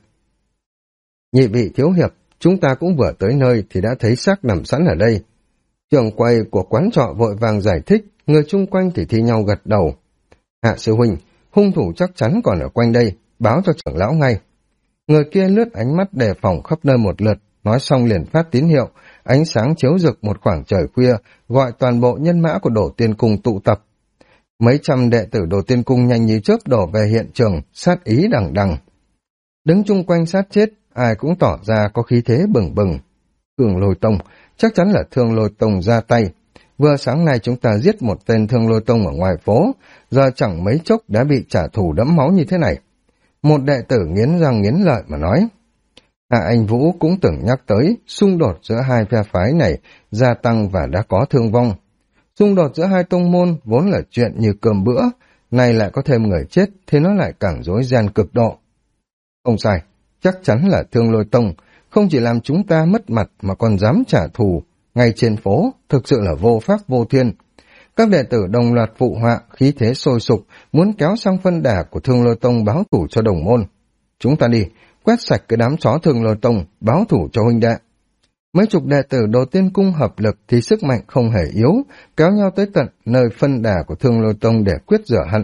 Nhị vị thiếu hiệp, chúng ta cũng vừa tới nơi thì đã thấy xác nằm sẵn ở đây. Trưởng quầy của quán trọ vội vàng giải thích, người chung quanh thì thi nhau gật đầu. Hạ sư huynh, hung thủ chắc chắn còn ở quanh đây, báo cho trưởng lão ngay. Người kia lướt ánh mắt đề phòng khắp nơi một lượt, nói xong liền phát tín hiệu, ánh sáng chiếu rực một khoảng trời khuya, gọi toàn bộ nhân mã của Đồ Tiên Cung tụ tập. Mấy trăm đệ tử Đồ Tiên Cung nhanh như chớp đổ về hiện trường, sát ý đằng đằng. Đứng chung quanh sát chết, ai cũng tỏ ra có khí thế bừng bừng. Thương Lôi Tông, chắc chắn là Thương Lôi Tông ra tay. Vừa sáng nay chúng ta giết một tên Thương Lôi Tông ở ngoài phố, giờ chẳng mấy chốc đã bị trả thù đẫm máu như thế này. Một đệ tử nghiến răng nghiến lợi mà nói. Hạ Anh Vũ cũng từng nhắc tới xung đột giữa hai phe phái này gia tăng và đã có thương vong. Xung đột giữa hai tông môn vốn là chuyện như cơm bữa, nay lại có thêm người chết thì nó lại càng rối ren cực độ. Không sai, chắc chắn là Thương Lôi Tông, không chỉ làm chúng ta mất mặt mà còn dám trả thù, ngay trên phố, thực sự là vô pháp vô thiên. Các đệ tử đồng loạt phụ họa, khí thế sôi sục, muốn kéo sang phân đà của Thương Lôi Tông báo thủ cho đồng môn. Chúng ta đi, quét sạch cái đám chó Thương Lôi Tông, báo thủ cho huynh đệ. Mấy chục đệ tử Đồ Tiên Cung hợp lực thì sức mạnh không hề yếu, kéo nhau tới tận nơi phân đà của Thương Lôi Tông để quyết rửa hận.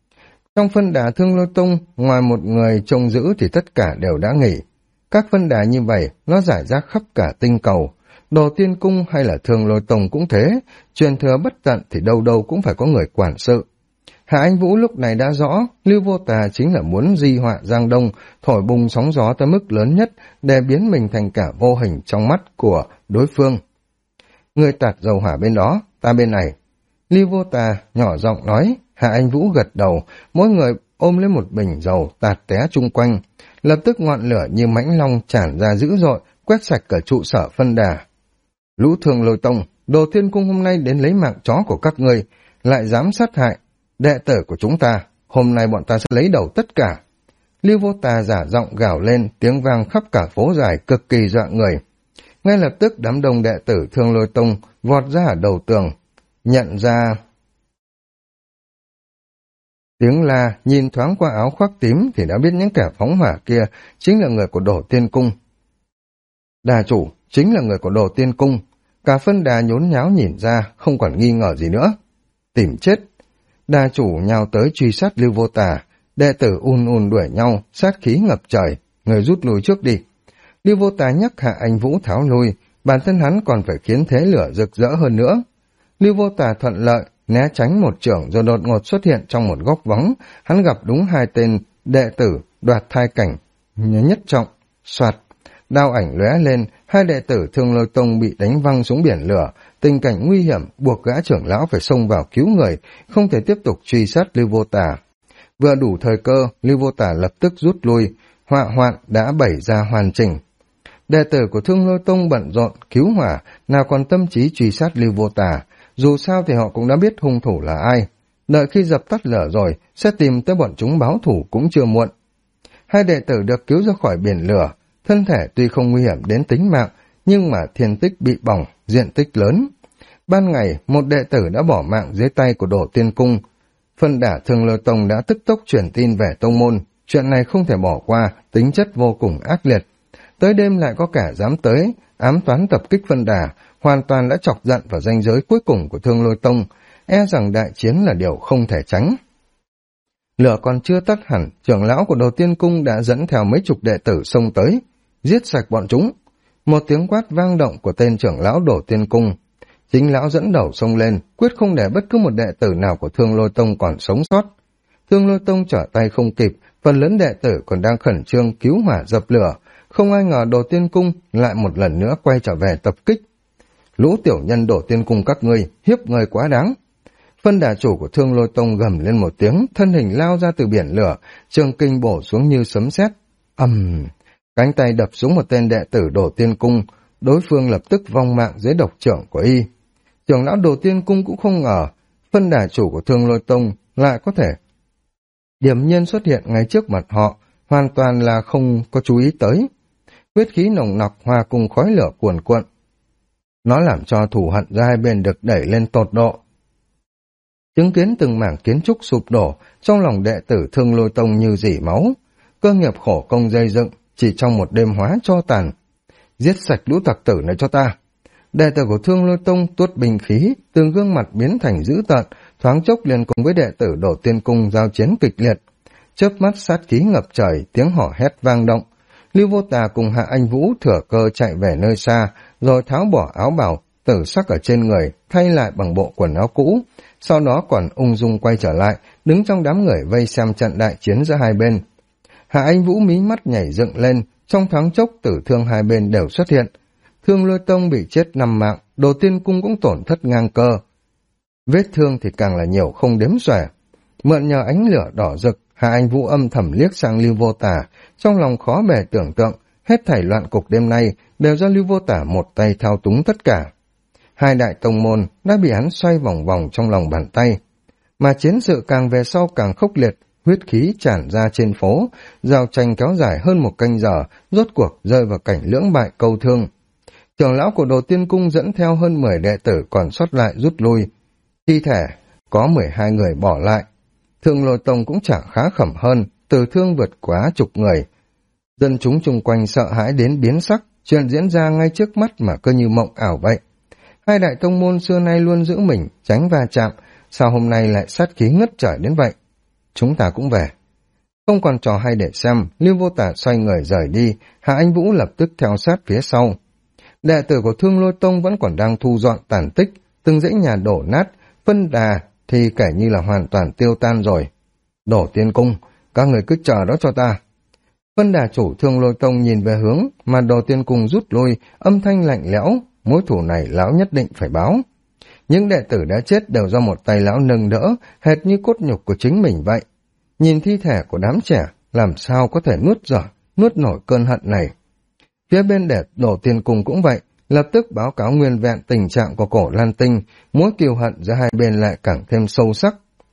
Trong phân đà Thương Lôi Tông, ngoài một người trông giữ thì tất cả đều đã nghỉ. Các phân đà như vậy, nó rải rác khắp cả tinh cầu. Đồ Tiên Cung hay là Thương Lôi Tông cũng thế, truyền thừa bất tận thì đâu đâu cũng phải có người quản sự. Hạ Anh Vũ lúc này đã rõ, Lưu Vô Tà chính là muốn di họa Giang Đông, thổi bùng sóng gió tới mức lớn nhất để biến mình thành cả vô hình trong mắt của đối phương. Người tạt dầu hỏa bên đó, ta bên này. Lưu Vô Tà nhỏ giọng nói, Hạ Anh Vũ gật đầu, mỗi người ôm lấy một bình dầu tạt té chung quanh. Lập tức ngọn lửa như mãnh long tràn ra dữ dội, quét sạch cả trụ sở phân đà. Lũ Thương Lôi Tông, Đồ Thiên Cung hôm nay đến lấy mạng chó của các ngươi, lại dám sát hại đệ tử của chúng ta, hôm nay bọn ta sẽ lấy đầu tất cả. Lưu Vô Tà giả giọng gào lên, tiếng vang khắp cả phố dài cực kỳ dọa người. Ngay lập tức đám đông đệ tử Thương Lôi Tông vọt ra ở đầu tường, nhận ra tiếng la, nhìn thoáng qua áo khoác tím thì đã biết những kẻ phóng hỏa kia chính là người của Đồ Tiên Cung. Đà chủ chính là người của Đồ Tiên Cung, cả phân đà nhốn nháo nhìn ra, không còn nghi ngờ gì nữa. Tìm chết. Đà chủ nhào tới truy sát Lưu Vô Tà, đệ tử ùn đuổi nhau, sát khí ngập trời, người rút lui trước đi. Lưu Vô Tà nhắc Hạ Anh Vũ tháo lui, bản thân hắn còn phải khiến thế lửa rực rỡ hơn nữa. Lưu Vô Tà thuận lợi, né tránh một chưởng rồi đột ngột xuất hiện trong một góc vắng, hắn gặp đúng hai tên đệ tử đoạt thai cảnh, nhất trọng, soạt. Đao ảnh lóe lên, hai đệ tử Thương Lôi Tông bị đánh văng xuống biển lửa, tình cảnh nguy hiểm buộc gã trưởng lão phải xông vào cứu người, không thể tiếp tục truy sát Lưu Vô Tà. Vừa đủ thời cơ, Lưu Vô Tà lập tức rút lui, họa hoạn đã bày ra hoàn chỉnh. Đệ tử của Thương Lôi Tông bận rộn cứu hỏa, nào còn tâm trí truy sát Lưu Vô Tà, dù sao thì họ cũng đã biết hung thủ là ai. Đợi khi dập tắt lửa rồi, sẽ tìm tới bọn chúng báo thủ cũng chưa muộn. Hai đệ tử được cứu ra khỏi biển lửa, thân thể tuy không nguy hiểm đến tính mạng, nhưng mà thiên tích bị bỏng, diện tích lớn. Ban ngày, một đệ tử đã bỏ mạng dưới tay của Đồ Tiên Cung. Phân đà Thương Lôi Tông đã tức tốc truyền tin về tông môn, chuyện này không thể bỏ qua, tính chất vô cùng ác liệt. Tới đêm lại có kẻ dám tới, ám toán tập kích phân đà, hoàn toàn đã chọc giận vào ranh giới cuối cùng của Thương Lôi Tông, e rằng đại chiến là điều không thể tránh. Lửa còn chưa tắt hẳn, trưởng lão của Đồ Tiên Cung đã dẫn theo mấy chục đệ tử xông tới, giết sạch bọn chúng. Một tiếng quát vang động của tên trưởng lão Đồ Tiên Cung. Chính lão dẫn đầu xông lên, quyết không để bất cứ một đệ tử nào của Thương Lôi Tông còn sống sót. Thương Lôi Tông trở tay không kịp, phần lớn đệ tử còn đang khẩn trương cứu hỏa dập lửa, không ai ngờ Đồ Tiên Cung lại một lần nữa quay trở về tập kích. Lũ tiểu nhân Đồ Tiên Cung các ngươi, hiếp người quá đáng. Phân đà chủ của Thương Lôi Tông gầm lên một tiếng, thân hình lao ra từ biển lửa, trường kinh bổ xuống như sấm sét. Cánh tay đập xuống một tên đệ tử Đồ Tiên Cung, đối phương lập tức vong mạng dưới độc chưởng của y. Trưởng lão Đồ Tiên Cung cũng không ngờ, phân đà chủ của Thương Lôi Tông lại có thể điềm nhiên xuất hiện ngay trước mặt họ, hoàn toàn là không có chú ý tới. huyết khí nồng nặc hòa cùng khói lửa cuồn cuộn. Nó làm cho thù hận giữa hai bên được đẩy lên tột độ. Chứng kiến từng mảng kiến trúc sụp đổ, trong lòng đệ tử Thương Lôi Tông như rỉ máu. Cơ nghiệp khổ công gây dựng, chỉ trong một đêm hóa tro tàn. Giết sạch lũ tặc tử này cho ta. Đệ tử của Thương Lôi Tông tuốt binh khí, từ gương mặt biến thành dữ tợn, thoáng chốc liền cùng với đệ tử Đổ Tiên Cung giao chiến kịch liệt. Chớp mắt sát khí ngập trời, tiếng hò hét vang động. Lưu Vô Tà cùng Hạ Anh Vũ thừa cơ chạy về nơi xa, rồi tháo bỏ áo bào tử sắc ở trên người, thay lại bằng bộ quần áo cũ, sau đó còn ung dung quay trở lại, đứng trong đám người vây xem trận đại chiến giữa hai bên. Hạ Anh Vũ mí mắt nhảy dựng lên, trong thoáng chốc tử thương hai bên đều xuất hiện. Thương Lôi Tông bị chết 5 mạng, Đồ Tiên Cung cũng tổn thất ngang cơ. Vết thương thì càng là nhiều không đếm xuể. Mượn nhờ ánh lửa đỏ rực, Hạ Anh Vũ âm thầm liếc sang Lưu Vô Tà, trong lòng khó bề tưởng tượng, hết thảy loạn cục đêm nay đều do Lưu Vô Tà một tay thao túng tất cả. Hai đại tông môn đã bị hắn xoay vòng vòng trong lòng bàn tay. Mà chiến sự càng về sau càng khốc liệt, huyết khí tràn ra trên phố, giao tranh kéo dài hơn một canh giờ, rốt cuộc rơi vào cảnh lưỡng bại câu thương. Trưởng lão của Đồ Tiên Cung dẫn theo hơn 10 đệ tử còn sót lại rút lui. Thi thể có 12 người bỏ lại. Thương Lôi Tông cũng chẳng khá khẩm hơn, tử thương vượt quá chục người. Dân chúng chung quanh sợ hãi đến biến sắc, chuyện diễn ra ngay trước mắt mà cứ như mộng ảo vậy. Hai đại tông môn xưa nay luôn giữ mình, tránh va chạm, sao hôm nay lại sát khí ngất trời đến vậy? Chúng ta cũng về. Không còn trò hay để xem, Lưu Vô Tà xoay người rời đi, Hạ Anh Vũ lập tức theo sát phía sau. Đệ tử của Thương Lôi Tông vẫn còn đang thu dọn tàn tích, từng dãy nhà đổ nát, phân đà thì kể như là hoàn toàn tiêu tan rồi. Đổ Tiên Cung, các người cứ chờ đó cho ta. Phân đà chủ Thương Lôi Tông nhìn về hướng mà Đồ Tiên Cung rút lui, âm thanh lạnh lẽo, mối thù này lão nhất định phải báo. Những đệ tử đã chết đều do một tay lão nâng đỡ, hệt như cốt nhục của chính mình vậy. Nhìn thi thể của đám trẻ, làm sao có thể nuốt nổi cơn hận này. Phía bên đệ Đồ Tiên Cung cũng vậy, lập tức báo cáo nguyên vẹn tình trạng của cổ Lan Tinh, mối kiêu hận giữa hai bên lại càng thêm sâu sắc.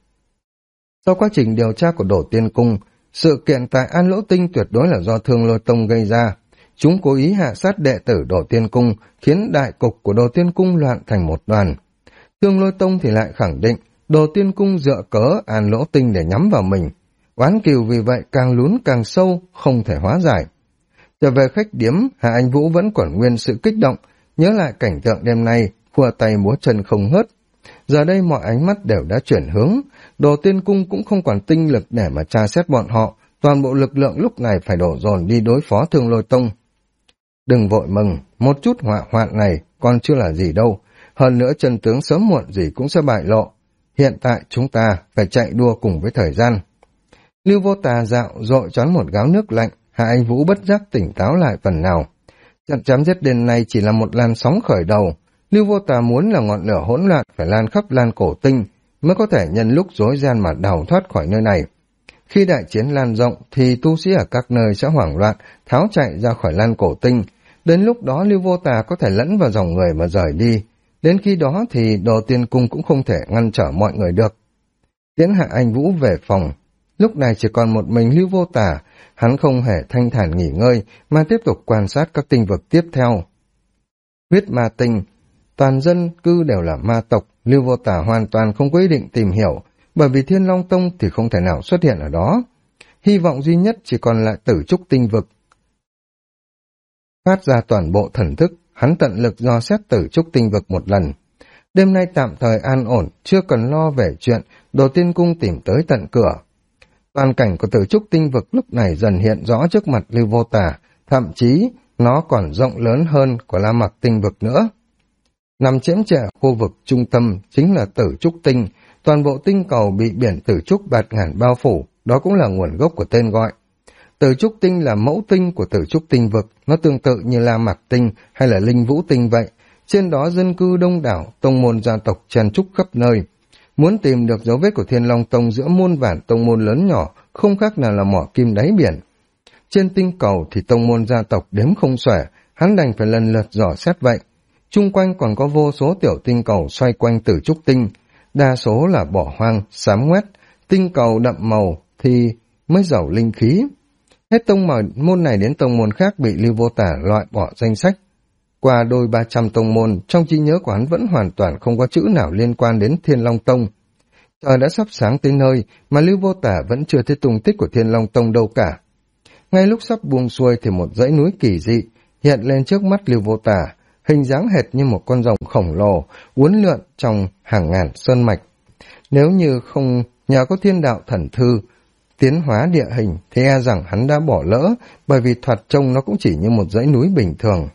Sau quá trình điều tra của Đồ Tiên Cung, sự kiện tại An Lỗ Tinh tuyệt đối là do Thương Lôi Tông gây ra. Chúng cố ý hạ sát đệ tử Đồ Tiên Cung, khiến đại cục của Đồ Tiên Cung loạn thành một đoàn. Thương Lôi Tông thì lại khẳng định Đồ Tiên Cung dựa cớ An Lỗ Tinh để nhắm vào mình. Oán cừu vì vậy càng lún càng sâu, không thể hóa giải. Trở về khách điếm, Hạ Anh Vũ vẫn còn nguyên sự kích động, nhớ lại cảnh tượng đêm nay, khua tay múa chân không ngớt. Giờ đây mọi ánh mắt đều đã chuyển hướng, Đồ Tiên Cung cũng không còn tinh lực để mà tra xét bọn họ, toàn bộ lực lượng lúc này phải đổ dồn đi đối phó Thương Lôi Tông. Đừng vội mừng, một chút họa hoạn này còn chưa là gì đâu, hơn nữa chân tướng sớm muộn gì cũng sẽ bại lộ. Hiện tại chúng ta phải chạy đua cùng với thời gian. Lưu Vô Tà dạo dội choán một gáo nước lạnh, Hạ Anh Vũ bất giác tỉnh táo lại phần nào. Trận chém giết đêm nay chỉ là một làn sóng khởi đầu. Lưu Vô Tà muốn là ngọn lửa hỗn loạn phải lan khắp Lan Cổ Tinh, mới có thể nhân lúc rối ren mà đào thoát khỏi nơi này. Khi đại chiến lan rộng thì tu sĩ ở các nơi sẽ hoảng loạn, tháo chạy ra khỏi Lan Cổ Tinh. Đến lúc đó Lưu Vô Tà có thể lẫn vào dòng người mà rời đi. Đến khi đó thì Đồ Tiên Cung cũng không thể ngăn trở mọi người được. Tiễn Hạ Anh Vũ về phòng. Lúc này chỉ còn một mình Lưu Vô Tà, hắn không hề thanh thản nghỉ ngơi mà tiếp tục quan sát các tinh vực tiếp theo. Huyết ma tinh, toàn dân cư đều là ma tộc, Lưu Vô Tà hoàn toàn không có ý định tìm hiểu, bởi vì Thiên Long Tông thì không thể nào xuất hiện ở đó. Hy vọng duy nhất chỉ còn lại Tử Trúc tinh vực. Phát ra toàn bộ thần thức, hắn tận lực dò xét Tử Trúc tinh vực một lần. Đêm nay tạm thời an ổn, chưa cần lo về chuyện Đồ Tiên Cung tìm tới tận cửa. Toàn cảnh của Tử Trúc tinh vực lúc này dần hiện rõ trước mặt Lưu Vô Tà, thậm chí nó còn rộng lớn hơn của La Mặc tinh vực nữa. Nằm chiếm trệ khu vực trung tâm chính là Tử Trúc tinh, toàn bộ tinh cầu bị biển Tử Trúc bạt ngàn bao phủ, đó cũng là nguồn gốc của tên gọi. Tử Trúc tinh là mẫu tinh của Tử Trúc tinh vực, nó tương tự như La Mặc tinh hay là Linh Vũ tinh vậy. Trên đó dân cư đông đảo, tông môn gia tộc chen trúc khắp nơi. Muốn tìm được dấu vết của Thiên Long Tông giữa muôn vàn tông môn lớn nhỏ, không khác nào là mỏ kim đáy biển. Trên tinh cầu thì tông môn gia tộc đếm không xuể, hắn đành phải lần lượt dò xét vậy. Chung quanh còn có vô số tiểu tinh cầu xoay quanh Tử Trúc tinh, đa số là bỏ hoang, xám ngoét, tinh cầu đậm màu thì mới giàu linh khí. Hết môn này đến tông môn khác bị Lưu Vô Tả loại bỏ danh sách. Qua đôi 300 tông môn, trong trí nhớ của hắn vẫn hoàn toàn không có chữ nào liên quan đến Thiên Long Tông. Trời đã sắp sáng tới nơi mà Lưu Vô Tả vẫn chưa thấy tung tích của Thiên Long Tông đâu cả. Ngay lúc sắp buông xuôi thì một dãy núi kỳ dị hiện lên trước mắt Lưu Vô Tả, hình dáng hệt như một con rồng khổng lồ uốn lượn trong hàng ngàn sơn mạch. Nếu như không nhờ có thiên đạo thần thư tiến hóa địa hình thì e rằng hắn đã bỏ lỡ, bởi vì thoạt trông nó cũng chỉ như một dãy núi bình thường.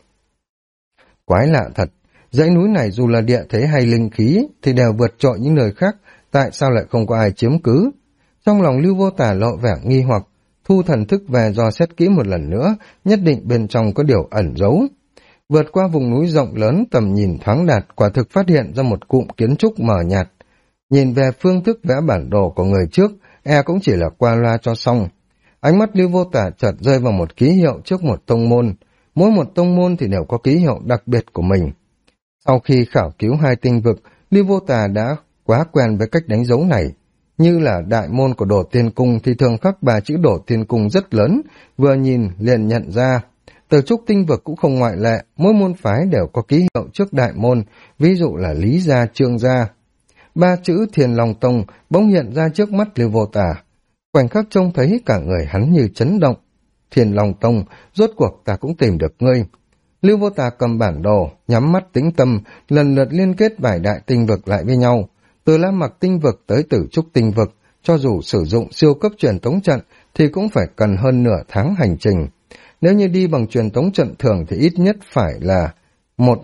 Quái lạ thật, dãy núi này dù là địa thế hay linh khí thì đều vượt trội những nơi khác, tại sao lại không có ai chiếm cứ? Trong lòng Lưu Vô Tả lộ vẻ nghi hoặc, thu thần thức về dò xét kỹ một lần nữa, nhất định bên trong có điều ẩn giấu. Vượt qua vùng núi rộng lớn, tầm nhìn thoáng đạt, quả thực phát hiện ra một cụm kiến trúc mờ nhạt. Nhìn về phương thức vẽ bản đồ của người trước, cũng chỉ là qua loa cho xong. Ánh mắt Lưu Vô Tả chợt rơi vào một ký hiệu trước một tông môn. Mỗi một tông môn thì đều có ký hiệu đặc biệt của mình. Sau khi khảo cứu 2 tinh vực, Lưu Vô Tả đã quá quen với cách đánh dấu này. Như là đại môn của Đồ Tiên Cung thì thường khắc 3 chữ Đồ Tiên Cung rất lớn, vừa nhìn liền nhận ra. Từ trúc tinh vực cũng không ngoại lệ, mỗi môn phái đều có ký hiệu trước đại môn, ví dụ là Lý Gia, Trương Gia. 3 chữ Thiên Long Tông bỗng hiện ra trước mắt Lưu Vô Tả. Khoảnh khắc trông thấy cả người hắn như chấn động. Thiên Long Tông, rốt cuộc ta cũng tìm được ngươi. Lưu Vô Tả cầm bản đồ, nhắm mắt tĩnh tâm, lần lượt liên kết vài đại tinh vực lại với nhau. Từ La Mặc tinh vực tới Tử Trúc tinh vực, cho dù sử dụng siêu cấp truyền tống trận thì cũng phải cần hơn nửa tháng hành trình. Nếu như đi bằng truyền tống trận thường thì ít nhất phải là 1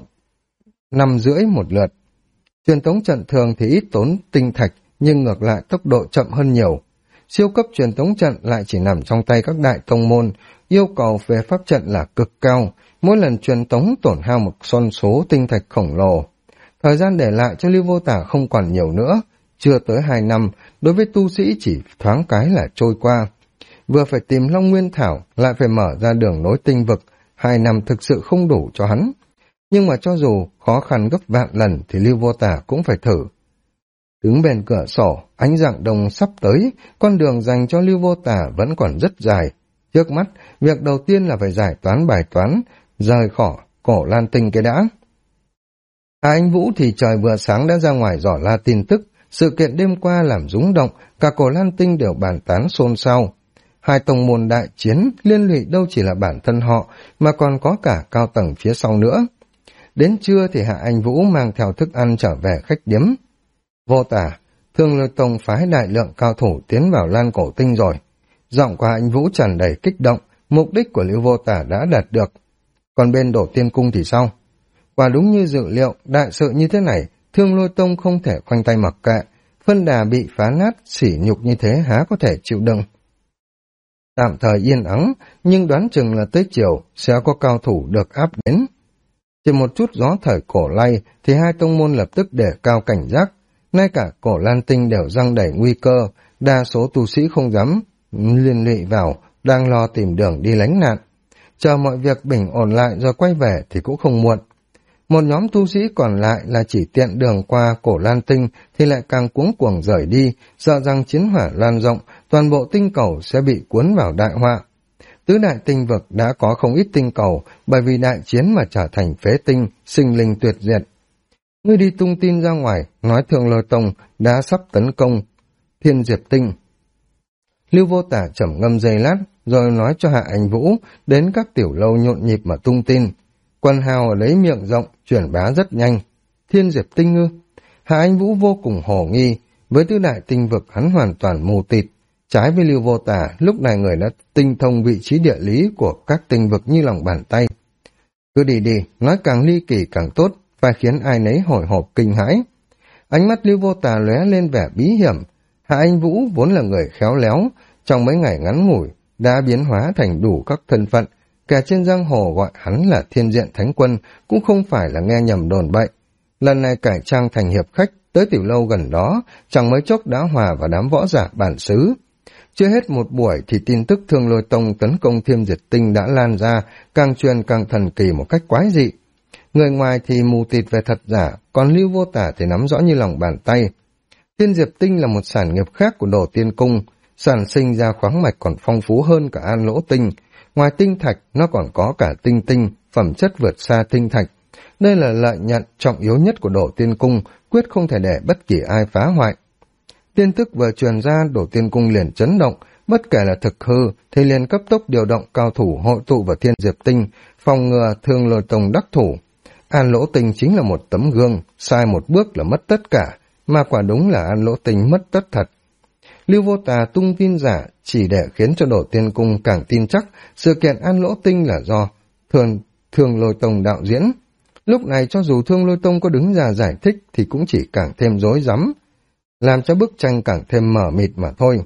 năm rưỡi một lượt. Truyền tống trận thường thì ít tốn tinh thạch, nhưng ngược lại tốc độ chậm hơn nhiều. Siêu cấp truyền tống trận lại chỉ nằm trong tay các đại tông môn, yêu cầu về pháp trận là cực cao, mỗi lần truyền tống tổn hao một con số tinh thạch khổng lồ. Thời gian để lại cho Lưu Vô Tả không còn nhiều nữa, chưa tới 2 năm, đối với tu sĩ chỉ thoáng cái là trôi qua. Vừa phải tìm Long Nguyên Thảo, lại phải mở ra đường nối tinh vực, 2 năm thực sự không đủ cho hắn. Nhưng mà cho dù khó khăn gấp vạn lần thì Lưu Vô Tả cũng phải thử. Đứng bên cửa sổ, ánh rạng đông sắp tới, con đường dành cho Lưu Vô Tả vẫn còn rất dài. Trước mắt, việc đầu tiên là phải giải toán bài toán, rời khỏi cổ Lan Tinh cái đã. Anh Vũ thì trời vừa sáng đã ra ngoài dò la tin tức, sự kiện đêm qua làm rúng động, cả cổ Lan Tinh đều bàn tán xôn xao. 2 tông môn đại chiến liên lụy đâu chỉ là bản thân họ, mà còn có cả cao tầng phía sau nữa. Đến trưa thì Hạ Anh Vũ mang theo thức ăn trở về khách điếm. Vô Tả, Thương Lôi Tông phái đại lượng cao thủ tiến vào Lan Cổ Tinh rồi. Giọng của Hạ Anh Vũ tràn đầy kích động, mục đích của Lưu Vô Tả đã đạt được. Còn bên Đồ Tiên Cung thì sao? Quả đúng như dự liệu, đại sự như thế này, Thương Lôi Tông không thể khoanh tay mặc kệ, phân đà bị phá nát, sỉ nhục như thế há có thể chịu đựng. Tạm thời yên ắng, nhưng đoán chừng là tới chiều sẽ có cao thủ được áp đến. Chỉ một chút gió thời cổ lay thì 2 tông môn lập tức để cao cảnh giác, ngay cả cổ Lan Tinh đều giăng đẩy nguy cơ, đa số tu sĩ không dám liên lụy vào, đang lo tìm đường đi lánh nạn. Chờ mọi việc bình ổn lại rồi quay về thì cũng không muộn. Một nhóm tu sĩ còn lại là chỉ tiện đường qua cổ Lan Tinh thì lại càng cuống cuồng rời đi, sợ rằng chiến hỏa lan rộng, toàn bộ tinh cầu sẽ bị cuốn vào đại họa. Tứ đại tinh vực đã có không ít tinh cầu, bởi vì đại chiến mà trở thành phế tinh, sinh linh tuyệt diệt. Ngươi đi tung tin ra ngoài, nói Thương Lôi Tông đã sắp tấn công Thiên Diệp Tinh. Lưu Vô Tả trầm ngâm giây lát, rồi nói cho Hạ Anh Vũ đến các tiểu lâu nhộn nhịp mà tung tin. Quần hào lấy miệng rộng, chuyển bá rất nhanh. Thiên Diệp Tinh ư? Hạ Anh Vũ vô cùng hồ nghi, với tứ đại tinh vực hắn hoàn toàn mù tịt. Trái với Lưu Vô Tả, lúc này người đã tinh thông vị trí địa lý của các tinh vực như lòng bàn tay. Cứ đi đi, nói càng ly kỳ càng tốt, phải khiến ai nấy hồi hộp kinh hãi. Ánh mắt Lưu Vô Tả lóe lên vẻ bí hiểm. Hạ Anh Vũ vốn là người khéo léo, trong mấy ngày ngắn ngủi đã biến hóa thành đủ các thân phận. Kẻ trên giang hồ gọi hắn là Thiên Diện Thánh Quân cũng không phải là nghe nhầm đồn bậy. Lần này cải trang thành hiệp khách tới tiểu lâu gần đó, chẳng mấy chốc đã hòa vào đám võ giả bản xứ. Chưa hết một buổi thì tin tức Thương Lôi Tông tấn công Thiên Diệp Tinh đã lan ra, càng truyền càng thần kỳ một cách quái dị. Người ngoài thì mù tịt về thật giả, còn Lưu Vô Tả thì nắm rõ như lòng bàn tay. Thiên Diệp Tinh là một sản nghiệp khác của Đồ Tiên Cung, sản sinh ra khoáng mạch còn phong phú hơn cả An Lỗ Tinh. Ngoài tinh thạch, nó còn có cả tinh tinh, phẩm chất vượt xa tinh thạch. Đây là lợi nhận trọng yếu nhất của Đổ Tiên Cung, quyết không thể để bất kỳ ai phá hoại. Tin tức vừa truyền ra, Đổ Tiên Cung liền chấn động, bất kể là thực hư thì liền cấp tốc điều động cao thủ hội tụ vào Thiên Diệp Tinh, phòng ngừa Thương Lôi Tông đắc thủ. An Lỗ Tinh chính là một tấm gương, sai một bước là mất tất cả, mà quả đúng là An Lỗ Tinh mất tất thật. Lưu Vô Tà tung tin giả chỉ để khiến cho Đổ Tiên Cung càng tin chắc sự kiện An Lỗ Tinh là do Thương Lôi Tông đạo diễn. Lúc này cho dù Thương Lôi Tông có đứng ra giải thích thì cũng chỉ càng thêm rối rắm, làm cho bức tranh càng thêm mờ mịt mà thôi.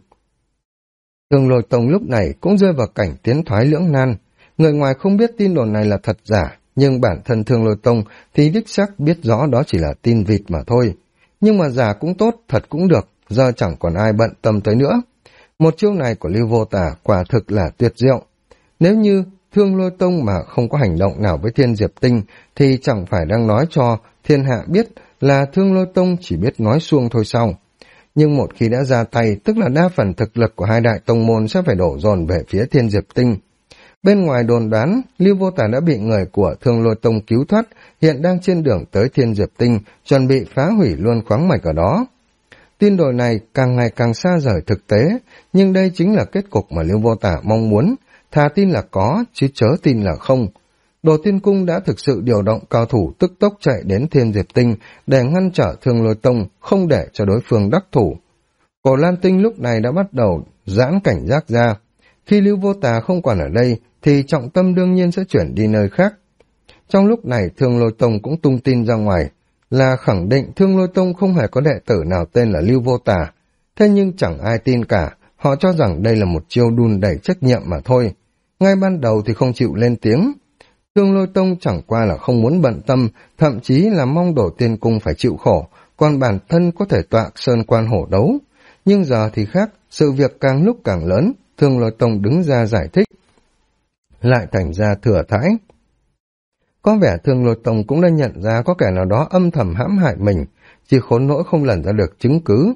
Thương Lôi Tông lúc này cũng rơi vào cảnh tiến thoái lưỡng nan. Người ngoài không biết tin đồn này là thật giả, nhưng bản thân Thương Lôi Tông thì đích xác biết rõ đó chỉ là tin vịt mà thôi. Nhưng mà giả cũng tốt, thật cũng được, giờ chẳng còn ai bận tâm tới nữa. Một chiêu này của Lưu Vô Tà quả thực là tuyệt diệu. Nếu như Thương Lôi Tông mà không có hành động nào với Thiên Diệp Tinh thì chẳng phải đang nói cho thiên hạ biết là Thương Lôi Tông chỉ biết nói suông thôi sao. Nhưng một khi đã ra tay, tức là đa phần thực lực của hai đại tông môn sẽ phải đổ dồn về phía Thiên Diệp Tinh. Bên ngoài đồn đoán, Lưu Vô Tà đã bị người của Thương Lôi Tông cứu thoát, hiện đang trên đường tới Thiên Diệp Tinh, chuẩn bị phá hủy luôn khoáng mạch ở đó. Tin đồn này càng ngày càng xa rời thực tế, nhưng đây chính là kết cục mà Lưu Vô Tà mong muốn, thà tin là có, chứ chớ tin là không. Đồ Tiên Cung đã thực sự điều động cao thủ tức tốc chạy đến Thiên Diệp Tinh để ngăn trở Thương Lôi Tông, không để cho đối phương đắc thủ. Cổ Lan Tinh lúc này đã bắt đầu giãn cảnh giác ra. Khi Lưu Vô Tà không còn ở đây, thì trọng tâm đương nhiên sẽ chuyển đi nơi khác. Trong lúc này, Thương Lôi Tông cũng tung tin ra ngoài, là khẳng định Thương Lôi Tông không hề có đệ tử nào tên là Lưu Vô Tà. Thế nhưng chẳng ai tin cả, họ cho rằng đây là một chiêu đùn đẩy trách nhiệm mà thôi. Ngay ban đầu thì không chịu lên tiếng. Thương Lôi Tông chẳng qua là không muốn bận tâm, thậm chí là mong Đổ Tiên Cung phải chịu khổ, còn bản thân có thể tọa sơn quan hổ đấu. Nhưng giờ thì khác, sự việc càng lúc càng lớn, Thương Lôi Tông đứng ra giải thích, lại thành ra thừa thãi. Có vẻ Thương Lôi Tông cũng đã nhận ra có kẻ nào đó âm thầm hãm hại mình, chỉ khốn nỗi không lần ra được chứng cứ.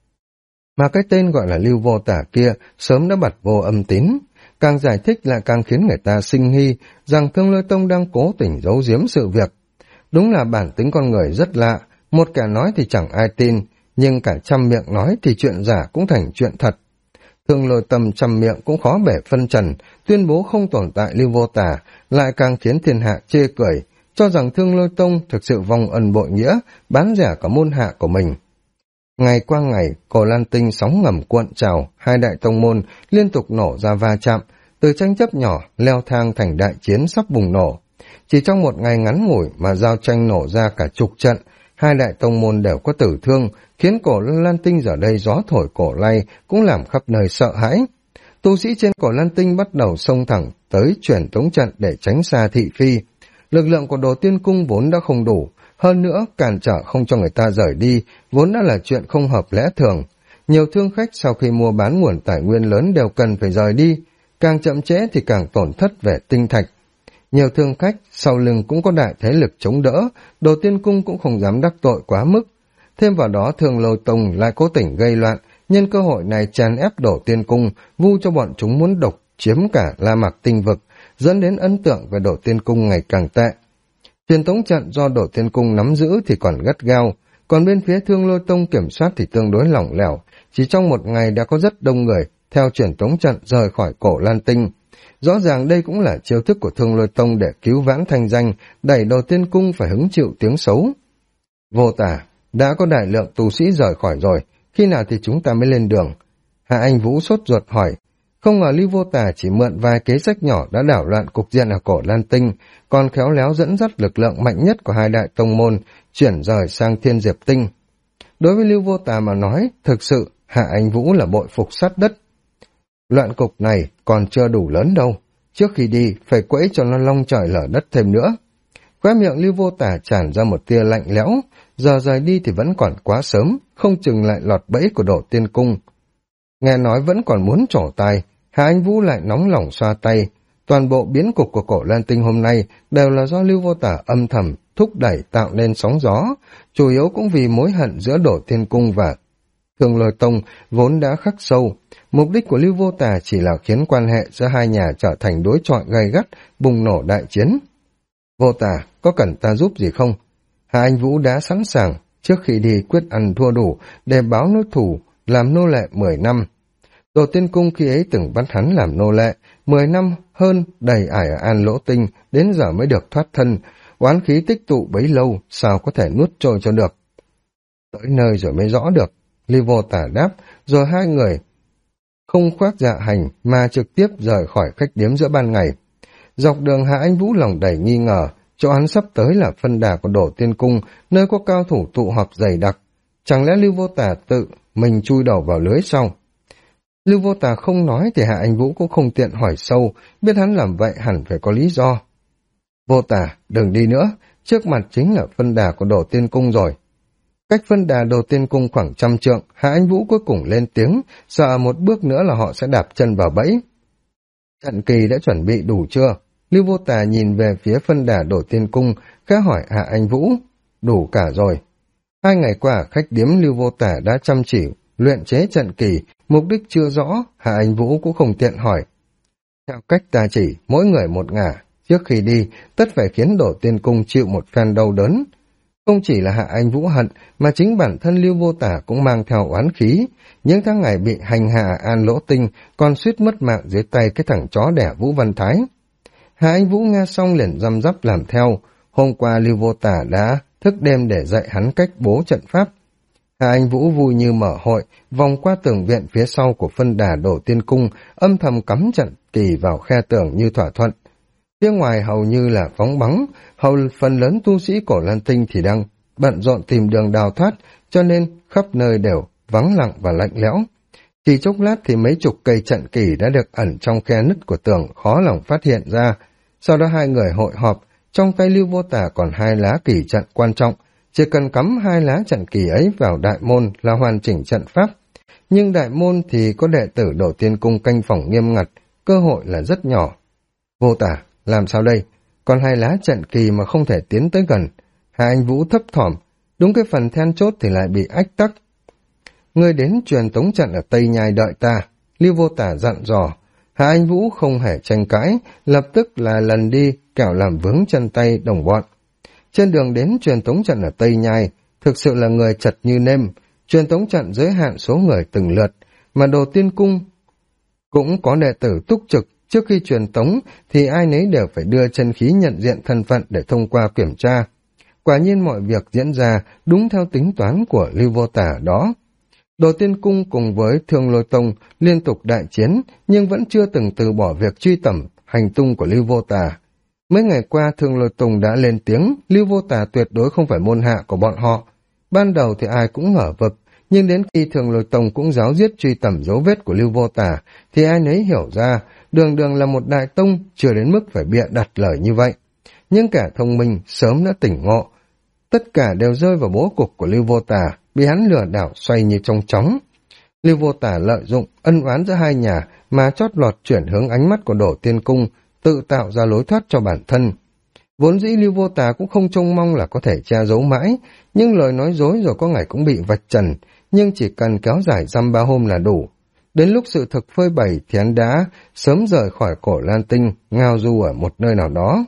Mà cái tên gọi là Lưu Vô Tà kia sớm đã bật vô âm tín, càng giải thích lại càng khiến người ta sinh nghi rằng Thương Lôi Tông đang cố tình giấu giếm sự việc. Đúng là bản tính con người rất lạ, một kẻ nói thì chẳng ai tin, nhưng cả trăm miệng nói thì chuyện giả cũng thành chuyện thật. Thương Lôi Tông trăm miệng cũng khó bể phân trần, tuyên bố không tồn tại Lưu Vô Tà, lại càng khiến thiên hạ chê cười, cho rằng Thương Lôi Tông thực sự vong ân bội nghĩa, bán rẻ cả môn hạ của mình. Ngày qua ngày, Cổ Lan Tinh sóng ngầm cuộn trào, hai đại tông môn liên tục nổ ra va chạm, từ tranh chấp nhỏ leo thang thành đại chiến sắp bùng nổ. Chỉ trong một ngày ngắn ngủi mà giao tranh nổ ra cả chục trận, hai đại tông môn đều có tử thương, khiến Cổ Lan Tinh giờ đây gió thổi cổ lay cũng làm khắp nơi sợ hãi. Tu sĩ trên Cổ Lan Tinh bắt đầu xông thẳng tới truyền tống trận để tránh xa thị phi. Lực lượng của Đồ Tiên Cung vốn đã không đủ, hơn nữa cản trở không cho người ta rời đi vốn đã là chuyện không hợp lẽ thường. Nhiều thương khách sau khi mua bán nguồn tài nguyên lớn đều cần phải rời đi, càng chậm trễ thì càng tổn thất về tinh thạch. Nhiều thương khách sau lưng cũng có đại thế lực chống đỡ, Đồ Tiên Cung cũng không dám đắc tội quá mức. Thêm vào đó Thương Lôi Tông lại cố tình gây loạn, nhân cơ hội này tràn ép Đồ Tiên Cung, vu cho bọn chúng muốn độc chiếm cả La Mạc Tinh vực, dẫn đến ấn tượng về Đồ Tiên Cung ngày càng tệ. Truyền tống trận do Đồ Tiên Cung nắm giữ thì còn gắt gao, còn bên phía Thương Lôi Tông kiểm soát thì tương đối lỏng lẻo. Chỉ trong một ngày đã có rất đông người theo truyền tống trận rời khỏi Cổ Lan Tinh. Rõ ràng đây cũng là chiêu thức của Thương Lôi Tông để cứu vãn thanh danh, đẩy Đồ Tiên Cung phải hứng chịu tiếng xấu. Vô Tà, đã có đại lượng tu sĩ rời khỏi rồi, khi nào thì chúng ta mới lên đường? Hạ Anh Vũ sốt ruột hỏi. Không ngờ Lưu Vô Tà chỉ mượn vài kế sách nhỏ đã đảo loạn cục diện ở Cổ Lan Tinh, còn khéo léo dẫn dắt lực lượng mạnh nhất của hai đại tông môn chuyển rời sang Thiên Diệp Tinh. Đối với Lưu Vô Tà mà nói, thực sự Hạ Anh Vũ là bội phục sát đất. Loạn cục này còn chưa đủ lớn đâu, trước khi đi phải quẫy cho nó long trời lở đất thêm nữa. Khóe miệng Lưu Vô Tà tràn ra một tia lạnh lẽo, giờ rời đi thì vẫn còn quá sớm, không chừng lại lọt bẫy của Đồ Tiên Cung. Nghe nói vẫn còn muốn trổ tài, Hạ Anh Vũ lại nóng lòng xoa tay. Toàn bộ biến cục của Cổ Lan Tinh hôm nay đều là do Lưu Vô Tà âm thầm thúc đẩy tạo nên sóng gió, chủ yếu cũng vì mối hận giữa Đồ Tiên Cung và Thương Lôi Tông vốn đã khắc sâu, mục đích của Lưu Vô Tà chỉ là khiến quan hệ giữa hai nhà trở thành đối chọi gay gắt, bùng nổ đại chiến. Vô Tà, có cần ta giúp gì không? Hạ Anh Vũ đã sẵn sàng, trước khi đi quyết ăn thua đủ để báo nối thù, làm nô lệ 10 năm. Đồ Tiên Cung khi ấy từng bắt hắn làm nô lệ, 10 năm hơn đầy ải ở An Lỗ Tinh, đến giờ mới được thoát thân, oán khí tích tụ bấy lâu, sao có thể nuốt trôi cho được. Tới nơi rồi mới rõ được, Lưu Vô Tà đáp, rồi hai người không khoác dạ hành mà trực tiếp rời khỏi khách điếm giữa ban ngày. Dọc đường Hạ Anh Vũ lòng đầy nghi ngờ, chỗ hắn sắp tới là phân đà của Đồ Tiên Cung, nơi có cao thủ tụ họp dày đặc. Chẳng lẽ Lưu Vô Tà tự mình chui đầu vào lưới sau? Lưu Vô Tà không nói thì Hạ Anh Vũ cũng không tiện hỏi sâu, biết hắn làm vậy hẳn phải có lý do. Vô Tà, đừng đi nữa, trước mặt chính là phân đà của Đồ Tiên Cung rồi. Cách phân đà Đồ Tiên Cung khoảng 100 trượng, Hạ Anh Vũ cuối cùng lên tiếng, sợ một bước nữa là họ sẽ đạp chân vào bẫy. Trận kỳ đã chuẩn bị đủ chưa? Lưu Vô Tà nhìn về phía phân đà Đồ Tiên Cung, khẽ hỏi Hạ Anh Vũ. Đủ cả rồi. 2 ngày qua, khách điếm Lưu Vô Tà đã chăm chỉ luyện chế trận kỳ, mục đích chưa rõ, Hạ Anh Vũ cũng không tiện hỏi. Theo cách ta chỉ, mỗi người một ngả, trước khi đi, tất phải khiến Đồ Tiên Cung chịu một phen đau đớn. Không chỉ là Hạ Anh Vũ hận, mà chính bản thân Lưu Vô Tà cũng mang theo oán khí. Những tháng ngày bị hành hạ An Lỗ Tinh, còn suýt mất mạng dưới tay cái thằng chó đẻ Vũ Văn Thái. Hạ Anh Vũ nghe xong liền răm rắp làm theo. Hôm qua Lưu Vô Tà đã thức đêm để dạy hắn cách bố trận pháp. Hạ Anh Vũ vui như mở hội, vòng qua tường viện phía sau của phân đà Đồ Tiên Cung, âm thầm cắm trận kỳ vào khe tường như thỏa thuận. Phía ngoài hầu như là phóng bắn, phần lớn tu sĩ Cổ Lan Tinh thì đang bận rộn tìm đường đào thoát, cho nên khắp nơi đều vắng lặng và lạnh lẽo. Chỉ chốc lát thì mấy chục cây trận kỳ đã được ẩn trong khe nứt của tường khó lòng phát hiện ra. Sau đó hai người hội họp, trong tay Lưu Vô Tà còn 2 lá kỳ trận quan trọng, chỉ cần cắm 2 lá trận kỳ ấy vào đại môn là hoàn chỉnh trận pháp. Nhưng đại môn thì có đệ tử Đồ Tiên Cung canh phòng nghiêm ngặt, cơ hội là rất nhỏ. Vô Tà, làm sao đây? Còn 2 lá trận kỳ mà không thể tiến tới gần. Hạ Anh Vũ thấp thỏm, đúng cái phần then chốt thì lại bị ách tắc. Ngươi đến truyền tống trận ở Tây Nhai đợi ta, Lưu Vô Tà dặn dò. Hạ Anh Vũ không hề tranh cãi, lập tức là lần đi, kẻo làm vướng chân tay đồng bọn. Trên đường đến truyền tống trận ở Tây Nhai, thực sự là người chật như nêm, truyền tống trận giới hạn số người từng lượt, mà Đồ Tiên Cung cũng có đệ tử túc trực. Trước khi truyền tống thì ai nấy đều phải đưa chân khí nhận diện thân phận để thông qua kiểm tra. Quả nhiên mọi việc diễn ra đúng theo tính toán của Lưu Vô Tà đó. Đồ Tiên Cung cùng với Thương Lôi Tông liên tục đại chiến, nhưng vẫn chưa từng từ bỏ việc truy tầm hành tung của Lưu Vô Tà. Mấy ngày qua Thương Lôi Tông đã lên tiếng, Lưu Vô Tà tuyệt đối không phải môn hạ của bọn họ. Ban đầu thì ai cũng ngờ vực, nhưng đến khi Thương Lôi Tông cũng giáo diết truy tầm dấu vết của Lưu Vô Tà, thì ai nấy hiểu ra, đường đường là một đại tông, chưa đến mức phải bịa đặt lời như vậy. Nhưng kẻ thông minh sớm đã tỉnh ngộ, tất cả đều rơi vào bố cục của Lưu Vô Tà, bị hắn lừa đảo xoay như trong chóng. Lưu Vô Tà lợi dụng ân oán giữa hai nhà mà chót lọt chuyển hướng ánh mắt của Đồ Tiên Cung, tự tạo ra lối thoát cho bản thân. Vốn dĩ Lưu Vô Tà cũng không trông mong là có thể che giấu mãi, nhưng lời nói dối rồi có ngày cũng bị vạch trần, nhưng chỉ cần kéo dài dăm 3 hôm là đủ. Đến lúc sự thực phơi bày thì hắn đã sớm rời khỏi Cổ Lan Tinh, ngao du ở một nơi nào đó.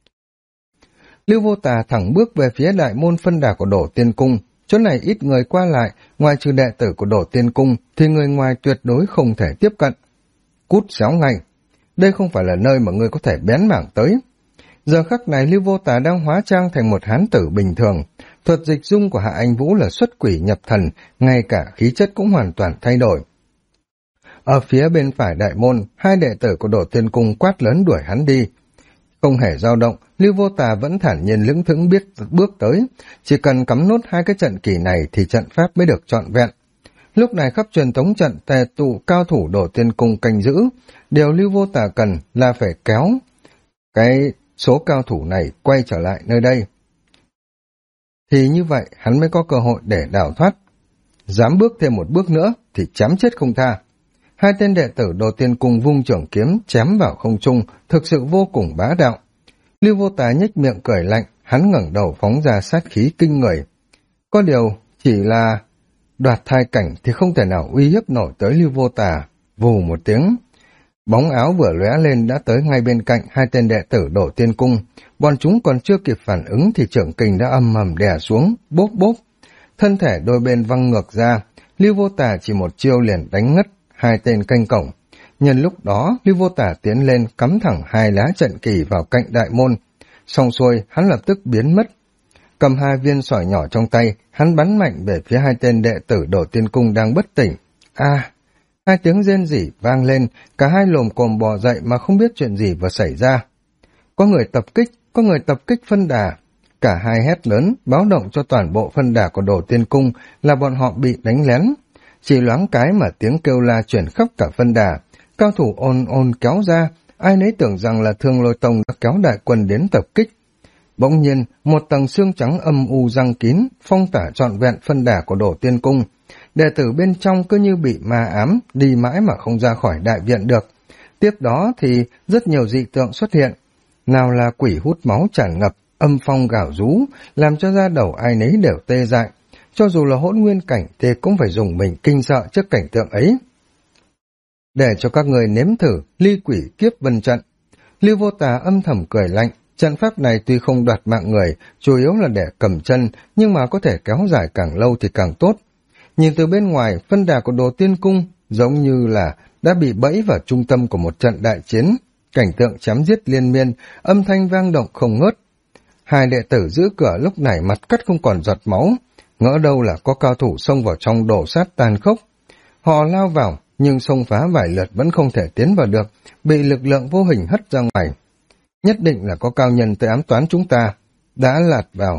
Lưu Vô Tà thẳng bước về phía đại môn phân đà của Đồ Tiên Cung. Chỗ này ít người qua lại, ngoài trừ đệ tử của Đồ Tiên Cung thì người ngoài tuyệt đối không thể tiếp cận. Cút xéo ngay, đây không phải là nơi mà ngươi có thể bén mảng tới. Giờ khắc này Lưu Vô Tà đang hóa trang thành một hán tử bình thường. Thuật dịch dung của Hạ Anh Vũ là xuất quỷ nhập thần, ngay cả khí chất cũng hoàn toàn thay đổi. Ở phía bên phải đại môn, 2 đệ tử của Đồ Tiên Cung quát lớn đuổi hắn đi. Không hề dao động, Lưu Vô Tà vẫn thản nhiên lững thững bước tới. Chỉ cần cắm nốt 2 cái trận kỳ này thì trận pháp mới được trọn vẹn. Lúc này khắp truyền tống trận tề tụ cao thủ Đồ Tiên Cung canh giữ. Điều Lưu Vô Tà cần là phải kéo cái số cao thủ này quay trở lại nơi đây. Thì như vậy hắn mới có cơ hội để đào thoát. Dám bước thêm một bước nữa thì chém chết không tha. 2 tên đệ tử Đồ Tiên Cung vung trưởng kiếm chém vào không trung, thực sự vô cùng bá đạo. Lưu Vô Tà nhếch miệng cười lạnh, hắn ngẩng đầu phóng ra sát khí kinh người. Có điều chỉ là đoạt thai cảnh thì không thể nào uy hiếp nổi tới Lưu Vô Tà. Vù một tiếng, bóng áo vừa lóe lên đã tới ngay bên cạnh hai tên đệ tử Đổ Tiên Cung. Bọn chúng còn chưa kịp phản ứng thì trưởng kình đã âm ầm đè xuống, bốp bốp. Thân thể đôi bên văng ngược ra, Lưu Vô Tà chỉ một chiêu liền đánh ngất hai tên canh cổng. Nhân lúc đó, Lưu Vô Tà tiến lên cắm thẳng hai lá trận kỳ vào cạnh đại môn. Xong xuôi, hắn lập tức biến mất. Cầm hai viên sỏi nhỏ trong tay, hắn bắn mạnh về phía hai tên đệ tử Đổ Tiên Cung đang bất tỉnh. Hai tiếng rên rỉ vang lên, cả hai lồm cồm bò dậy mà không biết chuyện gì vừa xảy ra. Có người tập kích phân đà. Cả hai hét lớn, báo động cho toàn bộ phân đà của Đổ Tiên Cung là bọn họ bị đánh lén. Chỉ loáng cái mà tiếng kêu la chuyển khắp cả phân đà. Cao thủ ồn ồn kéo ra, ai nấy tưởng rằng là Thương Lôi Tông đã kéo đại quân đến tập kích. Bỗng nhiên, một tầng xương trắng âm u răng kín, phong tỏa trọn vẹn phân đà của Đổ Tiên Cung. Đệ tử bên trong cứ như bị ma ám, đi mãi mà không ra khỏi đại viện được. Tiếp đó thì rất nhiều dị tượng xuất hiện. Nào là quỷ hút máu tràn ngập, âm phong gào rú, làm cho da đầu ai nấy đều tê dại. Cho dù là hỗn nguyên cảnh thì cũng phải dùng mình kinh sợ trước cảnh tượng ấy. Để cho các người nếm thử ly quỷ kiếp vân trận. Lưu Vô Tà âm thầm cười lạnh. Trận pháp này tuy không đoạt mạng người, chủ yếu là để cầm chân, nhưng mà có thể kéo dài càng lâu thì càng tốt. Nhìn từ bên ngoài, phân đà của Đồ Tiên Cung giống như là đã bị bẫy vào trung tâm của một trận đại chiến. Cảnh tượng chém giết liên miên, âm thanh vang động không ngớt. Hai đệ tử giữ cửa lúc này mặt cắt không còn giọt máu, ngỡ đâu là có cao thủ xông vào trong đổ sát tàn khốc. Họ lao vào, nhưng xông phá vài lượt vẫn không thể tiến vào được, bị lực lượng vô hình hất ra ngoài. Nhất định là có cao nhân tới ám toán chúng ta, đã lạt vào.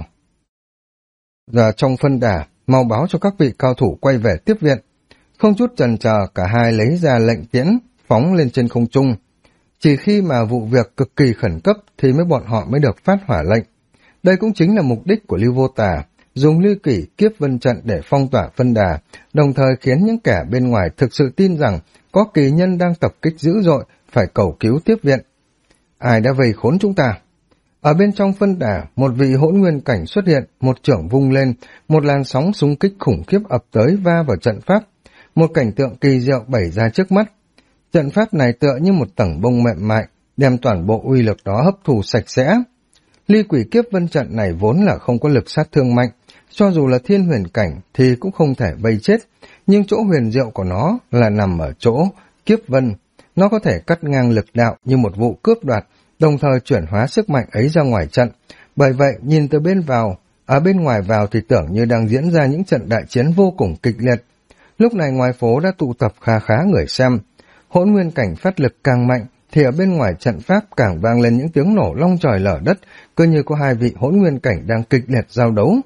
Giờ trong phân đà, mau báo cho các vị cao thủ quay về tiếp viện. Không chút chần chờ, cả hai lấy ra lệnh tiễn, phóng lên trên không trung. Chỉ khi mà vụ việc cực kỳ khẩn cấp thì bọn họ mới được phát hỏa lệnh. Đây cũng chính là mục đích của Lưu Vô Tà, dùng ly quỷ kiếp vân trận để phong tỏa phân đà, đồng thời khiến những kẻ bên ngoài thực sự tin rằng có kỳ nhân đang tập kích dữ dội, phải cầu cứu tiếp viện. Ai đã vây khốn chúng ta? Ở bên trong phân đà, một vị hỗn nguyên cảnh xuất hiện, một chưởng vung lên, một làn sóng xung kích khủng khiếp ập tới va vào trận pháp. Một cảnh tượng kỳ diệu bày ra trước mắt. Trận pháp này tựa như một tầng bông mềm mại, đem toàn bộ uy lực đó hấp thụ sạch sẽ. Ly quỷ kiếp vân trận này vốn là không có lực sát thương mạnh, cho dù là thiên huyền cảnh thì cũng không thể vây chết, nhưng chỗ huyền diệu của nó là nằm ở chỗ kiếp vân. Nó có thể cắt ngang lực đạo như một vụ cướp đoạt, đồng thời chuyển hóa sức mạnh ấy ra ngoài trận. Bởi vậy, nhìn từ bên vào, ở bên ngoài vào thì tưởng như đang diễn ra những trận đại chiến vô cùng kịch liệt. Lúc này ngoài phố đã tụ tập khá khá người xem. Hỗn nguyên cảnh phát lực càng mạnh, thì ở bên ngoài trận pháp càng vang lên những tiếng nổ long trời lở đất, cứ như có hai vị hỗn nguyên cảnh đang kịch liệt giao đấu.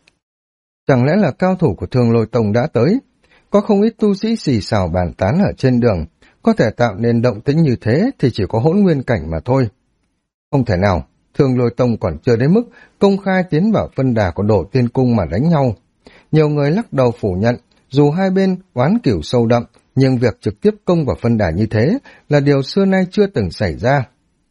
Chẳng lẽ là cao thủ của Thương Lôi Tông đã tới? Có không ít tu sĩ xì xào bàn tán ở trên đường, có thể tạo nên động tĩnh như thế thì chỉ có hỗn nguyên cảnh mà thôi. Không thể nào, Thương Lôi Tông còn chưa đến mức công khai tiến vào phân đà của Đổ Tiên Cung mà đánh nhau. Nhiều người lắc đầu phủ nhận, dù hai bên oán cửu sâu đậm, nhưng việc trực tiếp công vào phân đà như thế là điều xưa nay chưa từng xảy ra.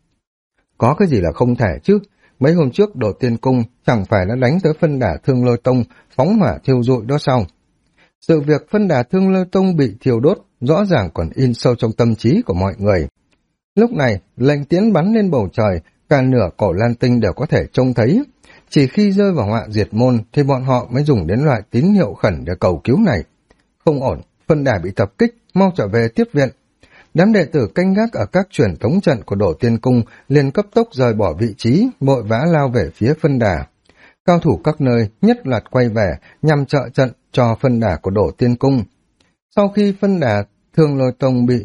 Có cái gì là không thể chứ? Mấy hôm trước Đổ Tiên Cung chẳng phải đã đánh tới phân đà Thương Lôi Tông, phóng hỏa thiêu rụi đó sao? Sự việc phân đà Thương Lôi Tông bị thiêu đốt rõ ràng còn in sâu trong tâm trí của mọi người. Lúc này, lệnh tiễn bắn lên bầu trời, cả nửa cổ Lan Tinh đều có thể trông thấy. Chỉ khi rơi vào họa diệt môn thì bọn họ mới dùng đến loại tín hiệu khẩn để cầu cứu này. Không ổn, phân đà bị tập kích, mau trở về tiếp viện. Đám đệ tử canh gác ở các truyền thống trận của Đổ Tiên Cung liền cấp tốc rời bỏ vị trí, vội vã lao về phía phân đà. Cao thủ các nơi nhất loạt quay về nhằm trợ trận cho phân đà của Đổ Tiên Cung. Sau khi phân đà Thương Lôi Tông bị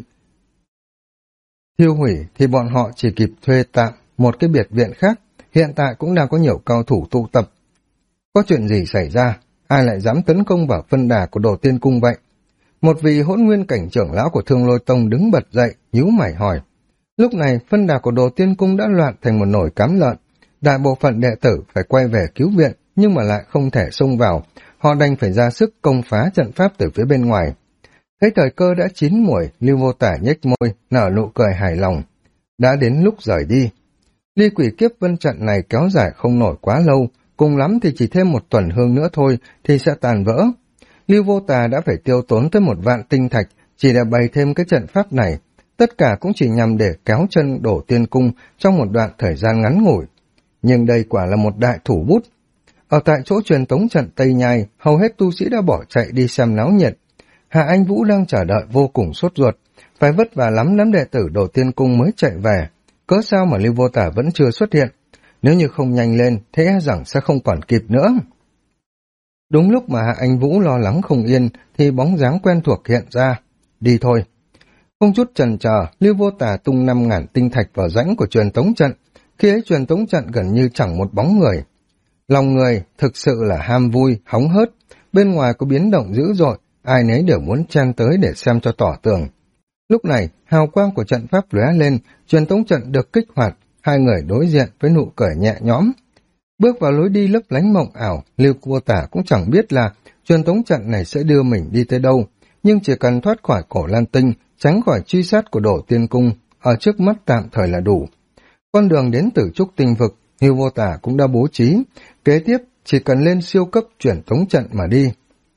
thiêu hủy thì bọn họ chỉ kịp thuê tạm một cái biệt viện khác, hiện tại cũng đang có nhiều cao thủ tụ tập. Có chuyện gì xảy ra? Ai lại dám tấn công vào phân đà của Đổ Tiên Cung vậy? Một vị hỗn nguyên cảnh trưởng lão của Thương Lôi Tông đứng bật dậy, nhíu mày hỏi. Lúc này phân đà của Đổ Tiên Cung đã loạn thành một nồi cám lợn. Đại bộ phận đệ tử phải quay về cứu viện, nhưng mà lại không thể xông vào. Họ đành phải ra sức công phá trận pháp từ phía bên ngoài. Thấy thời cơ đã chín muồi, Lưu Vô Tả nhếch môi, nở nụ cười hài lòng. Đã đến lúc rời đi. Ly quỷ kiếp vân trận này kéo dài không nổi quá lâu, cùng lắm thì chỉ thêm một tuần hương nữa thôi thì sẽ tàn vỡ. Lưu Vô Tà đã phải tiêu tốn tới 1 vạn tinh thạch chỉ để bày thêm cái trận pháp này, tất cả cũng chỉ nhằm để kéo chân Đổ Tiên Cung trong một đoạn thời gian ngắn ngủi. Nhưng đây quả là một đại thủ bút. Ở tại chỗ truyền tống trận Tây Nhai, hầu hết tu sĩ đã bỏ chạy đi xem náo nhiệt. Hạ Anh Vũ đang chờ đợi vô cùng sốt ruột, phải vất vả lắm đám đệ tử Đổ Tiên Cung mới chạy về. Cớ sao mà Lưu Vô Tà vẫn chưa xuất hiện? Nếu như không nhanh lên, thế e rằng sẽ không còn kịp nữa. Đúng lúc mà Hạ Anh Vũ lo lắng không yên, thì bóng dáng quen thuộc hiện ra. Đi thôi. Không chút chần chờ, Lưu Vô Tà tung 5.000 tinh thạch vào rãnh của truyền tống trận. Khi ấy truyền tống trận gần như chẳng một bóng người. Lòng người thực sự là ham vui, hóng hớt. Bên ngoài có biến động dữ dội, ai nấy đều muốn chen tới để xem cho tỏ tường. Lúc này, hào quang của trận pháp lóe lên, truyền tống trận được kích hoạt, hai người đối diện với nụ cười nhẹ nhõm. Bước vào lối đi lấp lánh mộng ảo, Lưu Vô Tả cũng chẳng biết là truyền tống trận này sẽ đưa mình đi tới đâu, nhưng chỉ cần thoát khỏi Cổ Lan Tinh, tránh khỏi truy sát của Đổ Tiên Cung, ở trước mắt tạm thời là đủ. Con đường đến Tử Trúc Tinh Vực, Lưu Vô Tả cũng đã bố trí, kế tiếp chỉ cần lên siêu cấp truyền tống trận mà đi.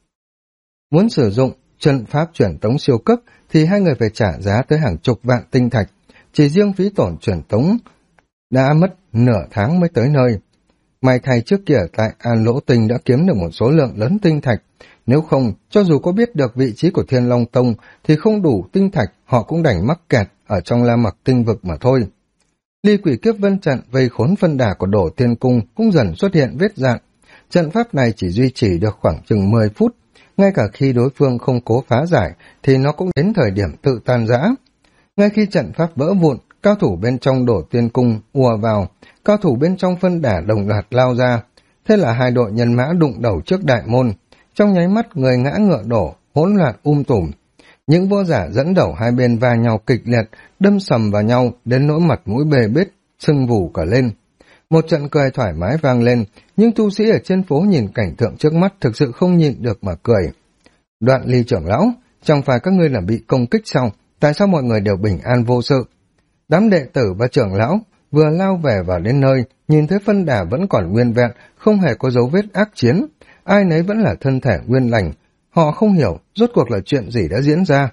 Muốn sử dụng trận pháp truyền tống siêu cấp thì hai người phải trả giá tới hàng chục vạn tinh thạch, chỉ riêng phí tổn truyền tống đã mất nửa tháng mới tới nơi. May thay trước kia tại An Lỗ Tinh đã kiếm được một số lượng lớn tinh thạch, nếu không, cho dù có biết được vị trí của Thiên Long Tông thì không đủ tinh thạch, họ cũng đành mắc kẹt ở trong La Mặc Tinh Vực mà thôi. Ly Quỷ Kiếp Vân trận vây khốn phân đà của Đổ Tiên Cung cũng dần xuất hiện vết rạn. Trận pháp này chỉ duy trì được khoảng chừng 10 phút, ngay cả khi đối phương không cố phá giải thì nó cũng đến thời điểm tự tan rã. Ngay khi trận pháp vỡ vụn, cao thủ bên trong Đổ Tiên Cung ùa vào, cao thủ bên trong phân đà đồng loạt lao ra. Thế là hai đội nhân mã đụng đầu trước đại môn, trong nháy mắt người ngã ngựa đổ, hỗn loạn tùm. Những võ giả dẫn đầu hai bên va nhau kịch liệt, đâm sầm vào nhau đến nỗi mặt mũi bê bết, sưng vù cả lên. Một trận cười thoải mái vang lên, nhưng tu sĩ ở trên phố nhìn cảnh tượng trước mắt thực sự không nhịn được mà cười. Đoạn Ly trưởng lão, chẳng phải các ngươi là bị công kích sao? Tại sao mọi người đều bình an vô sự? Đám đệ tử và trưởng lão vừa lao về vào đến nơi, nhìn thấy phân đà vẫn còn nguyên vẹn, không hề có dấu vết ác chiến. Ai nấy vẫn là thân thể nguyên lành. Họ không hiểu rốt cuộc là chuyện gì đã diễn ra.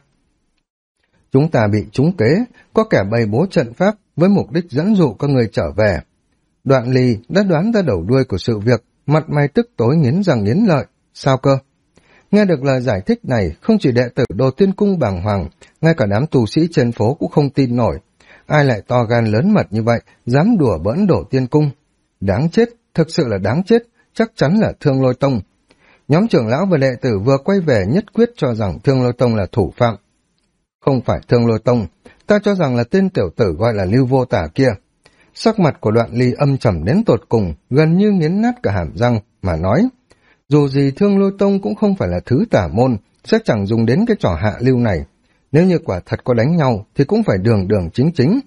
Chúng ta bị trúng kế, có kẻ bày bố trận pháp với mục đích dẫn dụ các người trở về. Đoạn Ly đã đoán ra đầu đuôi của sự việc, mặt mày tức tối nghiến răng nghiến lợi. Sao cơ? Nghe được lời giải thích này, không chỉ đệ tử Đồ Tiên Cung bàng hoàng, ngay cả đám tu sĩ trên phố cũng không tin nổi. Ai lại to gan lớn mật như vậy, dám đùa bỡn Đồ Tiên Cung? Đáng chết, thực sự là đáng chết, chắc chắn là Thương Lôi Tông. Nhóm trưởng lão và đệ tử vừa quay về nhất quyết cho rằng Thương Lôi Tông là thủ phạm. Không phải Thương Lôi Tông, ta cho rằng là tên tiểu tử gọi là Lưu Vô Tả kia. Sắc mặt của Đoạn Ly âm trầm đến tột cùng, gần như nghiến nát cả hàm răng, mà nói. Dù gì Thương Lôi Tông cũng không phải là thứ tả môn, sẽ chẳng dùng đến cái trò hạ lưu này. Nếu như quả thật có đánh nhau, thì cũng phải đường đường chính chính.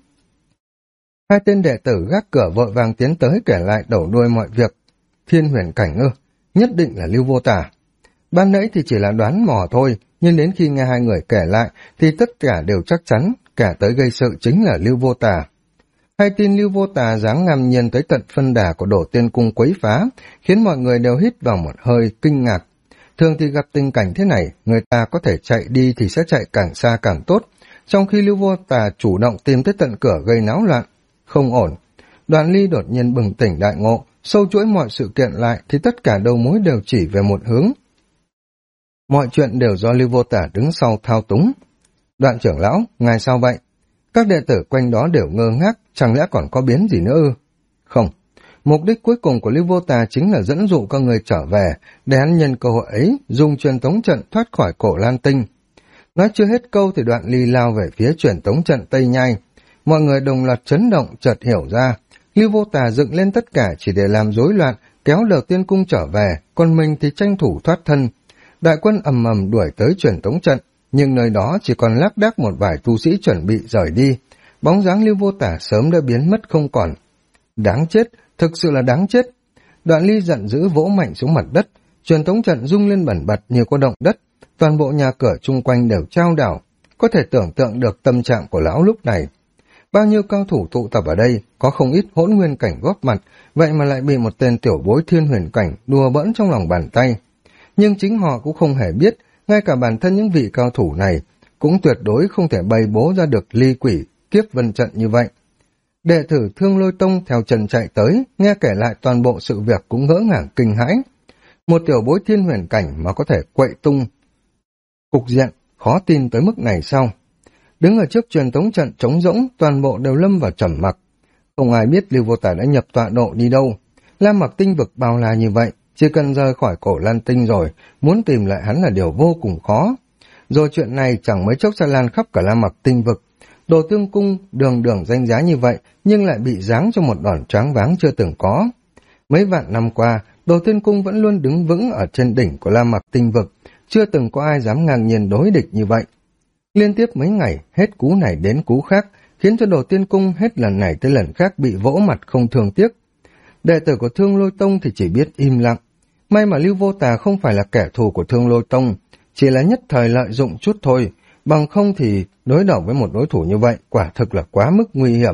Hai tên đệ tử gác cửa vội vàng tiến tới kể lại đầu đuôi mọi việc. Thiên Huyền Cảnh ư, nhất định là Lưu Vô Tả. Ban nãy thì chỉ là đoán mò thôi, nhưng đến khi nghe hai người kể lại, thì tất cả đều chắc chắn, cả tới gây sự chính là Lưu Vô Tả. Hay tin Lưu Vô Tà dáng ngang nhiên tới tận phân đà của Đổ Tiên Cung quấy phá, khiến mọi người đều hít vào một hơi kinh ngạc. Thường thì gặp tình cảnh thế này, người ta có thể chạy đi thì sẽ chạy càng xa càng tốt, trong khi Lưu Vô Tà chủ động tìm tới tận cửa gây náo loạn. Không ổn. Đoạn Ly đột nhiên bừng tỉnh đại ngộ, sâu chuỗi mọi sự kiện lại thì tất cả đầu mối đều chỉ về một hướng. Mọi chuyện đều do Lưu Vô Tà đứng sau thao túng. Đoạn trưởng lão, ngài sao vậy? Các đệ tử quanh đó đều ngơ ngác, chẳng lẽ còn có biến gì nữa ư? Không, mục đích cuối cùng của Lưu Vô Tà chính là dẫn dụ con người trở về, để hắn nhân cơ hội ấy dùng truyền tống trận thoát khỏi Cổ Lan Tinh. Nói chưa hết câu thì Đoạn Ly lao về phía truyền tống trận Tây Nhai. Mọi người đồng loạt chấn động, chợt hiểu ra, Lưu Vô Tà dựng lên tất cả chỉ để làm rối loạn, kéo Đầu Tiên Cung trở về, còn mình thì tranh thủ thoát thân. Đại quân ầm ầm đuổi tới truyền tống trận, nhưng nơi đó chỉ còn lác đác một vài tu sĩ chuẩn bị rời đi. Bóng dáng Lưu Vô Tả sớm đã biến mất không còn. Đáng chết, thực sự là đáng chết. Đoạn Ly giận dữ vỗ mạnh xuống mặt đất, truyền tống trận rung lên bẩn bật như có động đất, toàn bộ nhà cửa chung quanh đều chao đảo. Có thể tưởng tượng được tâm trạng của lão lúc này. Bao nhiêu cao thủ tụ tập ở đây, có không ít hỗn nguyên cảnh góp mặt, vậy mà lại bị một tên tiểu bối Thiên Huyền Cảnh đùa bỡn trong lòng bàn tay. nhưng chính họ cũng không hề biết, ngay cả bản thân những vị cao thủ này cũng tuyệt đối không thể bày bố ra được ly quỷ kiếp vân trận như vậy. Đệ tử Thương Lôi Tông theo Trần chạy tới, nghe kể lại toàn bộ sự việc cũng ngỡ ngàng kinh hãi. Một tiểu bối thiên huyền cảnh mà có thể quậy tung cục diện, khó tin tới mức này sao? Đứng ở trước truyền tống trận trống rỗng, toàn bộ đều lâm vào trầm mặc. Không ai biết Lưu Vô Tả đã nhập tọa độ đi đâu. Lam Mặc Tinh vực bao la như vậy, chỉ cần rời khỏi Cổ Lan Tinh rồi, muốn tìm lại hắn là điều vô cùng khó. Rồi chuyện này chẳng mấy chốc sẽ lan khắp cả Lam Mặc Tinh vực. Đồ Tương Cung đường đường danh giá như vậy, nhưng lại bị giáng cho một đòn choáng váng chưa từng có. Mấy vạn năm qua, Đồ Thiên Cung vẫn luôn đứng vững ở trên đỉnh của Lam Mặc Tinh vực, chưa từng có ai dám ngang nhiên đối địch như vậy. Liên tiếp mấy ngày, hết cú này đến cú khác, khiến cho Đồ Tiên Cung hết lần này tới lần khác bị vỗ mặt không thương tiếc. Đệ tử của Thương Lôi Tông thì chỉ biết im lặng. May mà Lưu Vô Tà không phải là kẻ thù của Thương Lôi Tông, chỉ là nhất thời lợi dụng chút thôi, bằng không thì đối đầu với một đối thủ như vậy quả thực là quá mức nguy hiểm.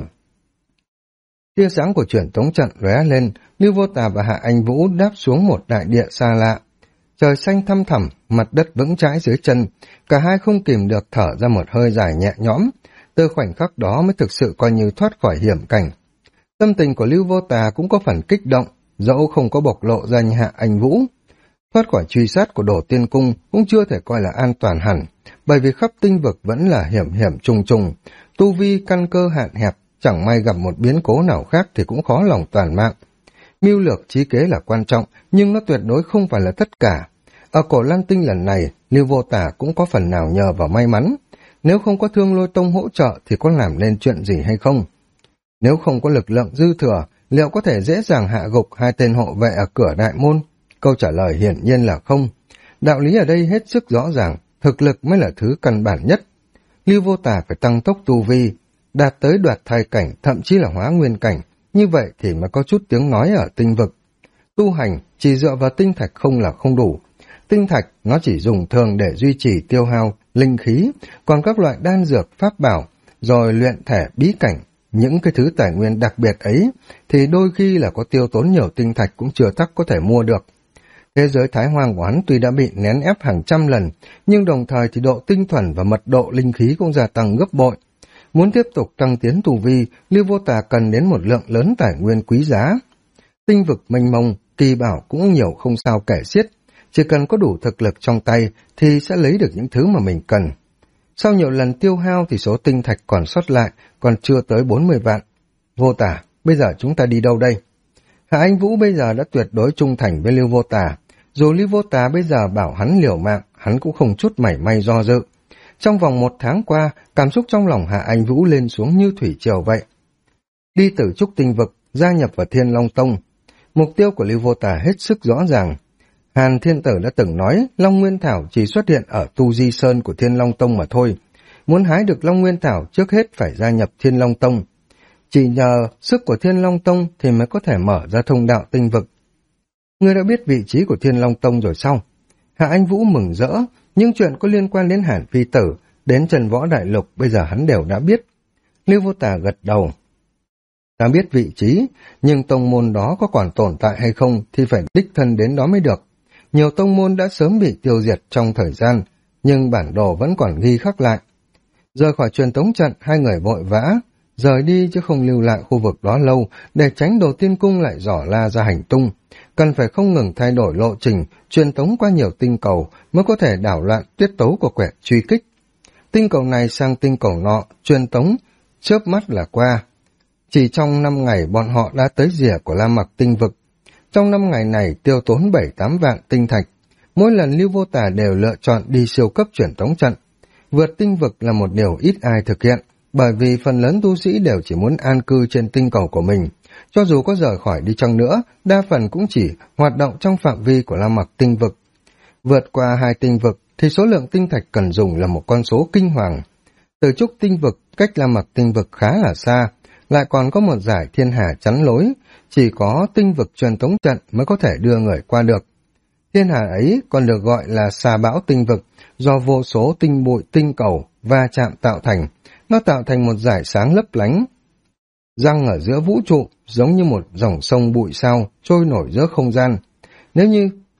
Tia sáng của truyền tống trận lóe lên, Lưu Vô Tà và Hạ Anh Vũ đáp xuống một đại địa xa lạ. Trời xanh thăm thẳm, mặt đất vững chãi dưới chân, cả hai không kìm được thở ra một hơi dài nhẹ nhõm. Từ khoảnh khắc đó mới thực sự coi như thoát khỏi hiểm cảnh. Tâm tình của Lưu Vô Tà cũng có phần kích động, dẫu không có bộc lộ ra như Hạ Anh Vũ. Thoát khỏi truy sát của Đồ Tiên Cung cũng chưa thể coi là an toàn hẳn, bởi vì khắp tinh vực vẫn là hiểm hiểm trùng trùng, tu vi căn cơ hạn hẹp, chẳng may gặp một biến cố nào khác thì cũng khó lòng toàn mạng. Mưu lược trí kế là quan trọng, nhưng nó tuyệt đối không phải là tất cả. Ở Cổ Lan Tinh lần này, Lưu Vô Tả cũng có phần nào nhờ vào may mắn. Nếu không có Thương Lôi Tông hỗ trợ thì có làm nên chuyện gì hay không? Nếu không có lực lượng dư thừa, liệu có thể dễ dàng hạ gục hai tên hộ vệ ở cửa đại môn? Câu trả lời hiển nhiên là không. Đạo lý ở đây hết sức rõ ràng, thực lực mới là thứ căn bản nhất. Lưu Vô Tả phải tăng tốc tu vi, đạt tới đoạt thai cảnh, thậm chí là hóa nguyên cảnh, như vậy thì mới có chút tiếng nói ở tinh vực. Tu hành chỉ dựa vào tinh thạch không là không đủ. Tinh thạch nó chỉ dùng thường để duy trì tiêu hao linh khí, còn các loại đan dược pháp bảo, rồi luyện thể bí cảnh, những cái thứ tài nguyên đặc biệt ấy thì đôi khi là có tiêu tốn nhiều tinh thạch cũng chưa chắc có thể mua được. Thế giới Thái Hoang của hắn tuy đã bị nén ép hàng trăm lần, nhưng đồng thời thì độ tinh thuần và mật độ linh khí cũng gia tăng gấp bội. Muốn tiếp tục tăng tiến tu vi, Lưu Vô Tà cần đến một lượng lớn tài nguyên quý giá. Tinh vực mênh mông, kỳ bảo cũng nhiều không sao kể xiết, chỉ cần có đủ thực lực trong tay thì sẽ lấy được những thứ mà mình cần. Sau nhiều lần tiêu hao thì số tinh thạch còn sót lại còn chưa tới 40 vạn. Vô Tà, bây giờ chúng ta đi đâu đây? Hạ Anh Vũ bây giờ đã tuyệt đối trung thành với Lưu Vô Tà. Dù Lưu Vô Tà bây giờ bảo hắn liều mạng, hắn cũng không chút mảy may do dự. Trong vòng 1 tháng qua, cảm xúc trong lòng Hạ Anh Vũ lên xuống như thủy triều vậy. Đi từ trúc tinh vực, gia nhập vào Thiên Long Tông. Mục tiêu của Lưu Vô Tà hết sức rõ ràng. Hàn Thiên Tử đã từng nói Long Nguyên Thảo chỉ xuất hiện ở Tu Di Sơn của Thiên Long Tông mà thôi. Muốn hái được Long Nguyên Thảo trước hết phải gia nhập Thiên Long Tông. Chỉ nhờ sức của Thiên Long Tông thì mới có thể mở ra thông đạo tinh vực. Ngươi đã biết vị trí của Thiên Long Tông rồi sao? Hạ Anh Vũ mừng rỡ, những chuyện có liên quan đến Hàn Phi Tử, đến Trần Võ Đại Lục bây giờ hắn đều đã biết. Lưu Vô Tà gật đầu. Ta biết vị trí, nhưng tông môn đó có còn tồn tại hay không thì phải đích thân đến đó mới được. Nhiều tông môn đã sớm bị tiêu diệt trong thời gian, nhưng bản đồ vẫn còn ghi khắc lại. Rời khỏi truyền tống trận, hai người vội vã, rời đi chứ không lưu lại khu vực đó lâu để tránh Đồ Tiên Cung lại dò la ra hành tung. Cần phải không ngừng thay đổi lộ trình, truyền tống qua nhiều tinh cầu mới có thể đảo loạn tiết tấu của kẻ truy kích. Tinh cầu này sang tinh cầu nọ, truyền tống, chớp mắt là qua. Chỉ trong 5 ngày bọn họ đã tới rìa của La Mặc tinh vực. Trong 5 ngày này tiêu tốn 7-8 vạn tinh thạch. Mỗi lần Lưu Vô Tà đều lựa chọn đi siêu cấp truyền tống trận. Vượt tinh vực là một điều ít ai thực hiện, bởi vì phần lớn tu sĩ đều chỉ muốn an cư trên tinh cầu của mình. Cho dù có rời khỏi đi chăng nữa, đa phần cũng chỉ hoạt động trong phạm vi của La Mặc tinh vực. Vượt qua 2 tinh vực thì số lượng tinh thạch cần dùng là một con số kinh hoàng. Từ trúc tinh vực cách La Mặc tinh vực khá là xa, lại còn có một dải thiên hà chắn lối, chỉ có tinh vực truyền tống trận mới có thể đưa người qua được. Thiên hà ấy còn được gọi là xà bão tinh vực, do vô số tinh bụi tinh cầu va chạm tạo thành. Nó tạo thành một dải sáng lấp lánh, răng ở giữa vũ trụ, giống như một dòng sông bụi sao trôi nổi giữa không gian. Nếu như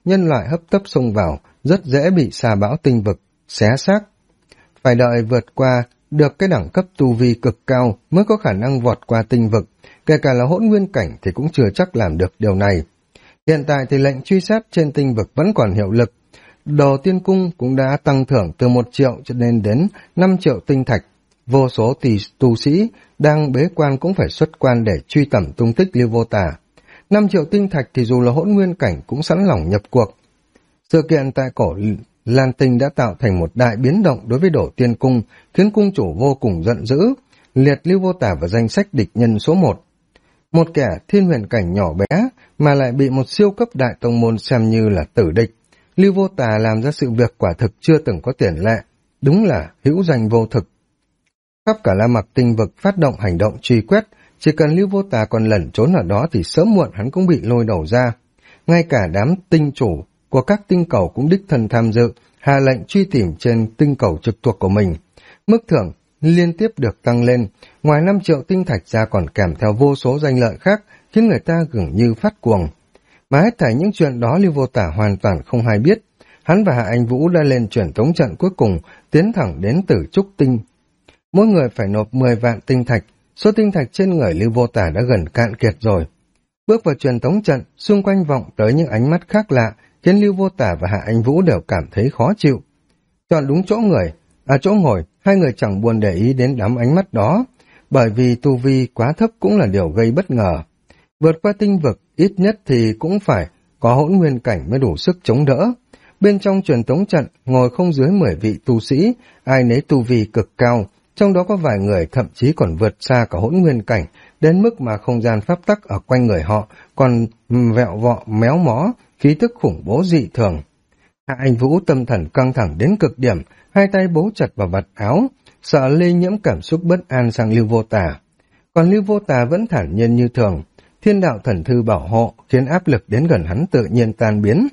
nhân loại hấp tấp xông vào, rất dễ bị sa bão tinh vực, xé xác. Phải đợi vượt qua được cái đẳng cấp tu vi cực cao mới có khả năng vọt qua tinh vực, kể cả là hỗn nguyên cảnh thì cũng chưa chắc làm được điều này. Hiện tại thì lệnh truy sát trên tinh vực vẫn còn hiệu lực. Đồ tiên cung cũng đã tăng thưởng từ 1 triệu cho nên đến 5 triệu tinh thạch. Vô số tu sĩ đang bế quan cũng phải xuất quan để truy tẩm tung tích Lưu Vô Tà. 5 triệu tinh thạch thì dù là hỗn nguyên cảnh cũng sẵn lòng nhập cuộc. Sự kiện tại cổ Lan Tinh đã tạo thành một đại biến động đối với Đồ Tiên Cung, khiến cung chủ vô cùng giận dữ, liệt Lưu Vô Tà vào danh sách địch nhân số 1. Một kẻ thiên huyền cảnh nhỏ bé mà lại bị một siêu cấp đại tông môn xem như là tử địch. Lưu Vô Tà làm ra sự việc quả thực chưa từng có tiền lệ, đúng là hữu danh vô thực. Khắp cả La Mặc tinh vực phát động hành động truy quét, chỉ cần Lưu Vô Tà còn lẩn trốn ở đó thì sớm muộn hắn cũng bị lôi đầu ra. Ngay cả đám tinh chủ của các tinh cầu cũng đích thân tham dự, hạ lệnh truy tìm trên tinh cầu trực thuộc của mình. Mức thưởng liên tiếp được tăng lên, ngoài 5 triệu tinh thạch ra còn kèm theo vô số danh lợi khác, khiến người ta gần như phát cuồng. Mà hết thảy những chuyện đó Lưu Vô Tà hoàn toàn không hay biết. Hắn và Hạ Anh Vũ đã lên truyền tống trận cuối cùng, tiến thẳng đến Tử Trúc Tinh. Mỗi người phải nộp 10 vạn tinh thạch, số tinh thạch trên người Lưu Vô Tà đã gần cạn kiệt rồi. Bước vào truyền tống trận, xung quanh vọng tới những ánh mắt khác lạ, khiến Lưu Vô Tà và Hạ Anh Vũ đều cảm thấy khó chịu. Chọn đúng chỗ ngồi, hai người chẳng buồn để ý đến đám ánh mắt đó, bởi vì tu vi quá thấp cũng là điều gây bất ngờ. Vượt qua tinh vực, ít nhất thì cũng phải có hỗn nguyên cảnh mới đủ sức chống đỡ. Bên trong truyền tống trận, ngồi không dưới 10 vị tu sĩ, ai nấy tu vi cực cao, trong đó có vài người thậm chí còn vượt xa cả hỗn nguyên cảnh, đến mức mà không gian pháp tắc ở quanh người họ còn vẹo vọ méo mó, khí tức khủng bố dị thường. Hạ Anh Vũ tâm thần căng thẳng đến cực điểm, hai tay bấu chặt vào vạt áo, sợ lây nhiễm cảm xúc bất an sang Lưu Vô Tà. Còn Lưu Vô Tà vẫn thản nhiên như thường, thiên đạo thần thư bảo hộ khiến áp lực đến gần hắn tự nhiên tan biến.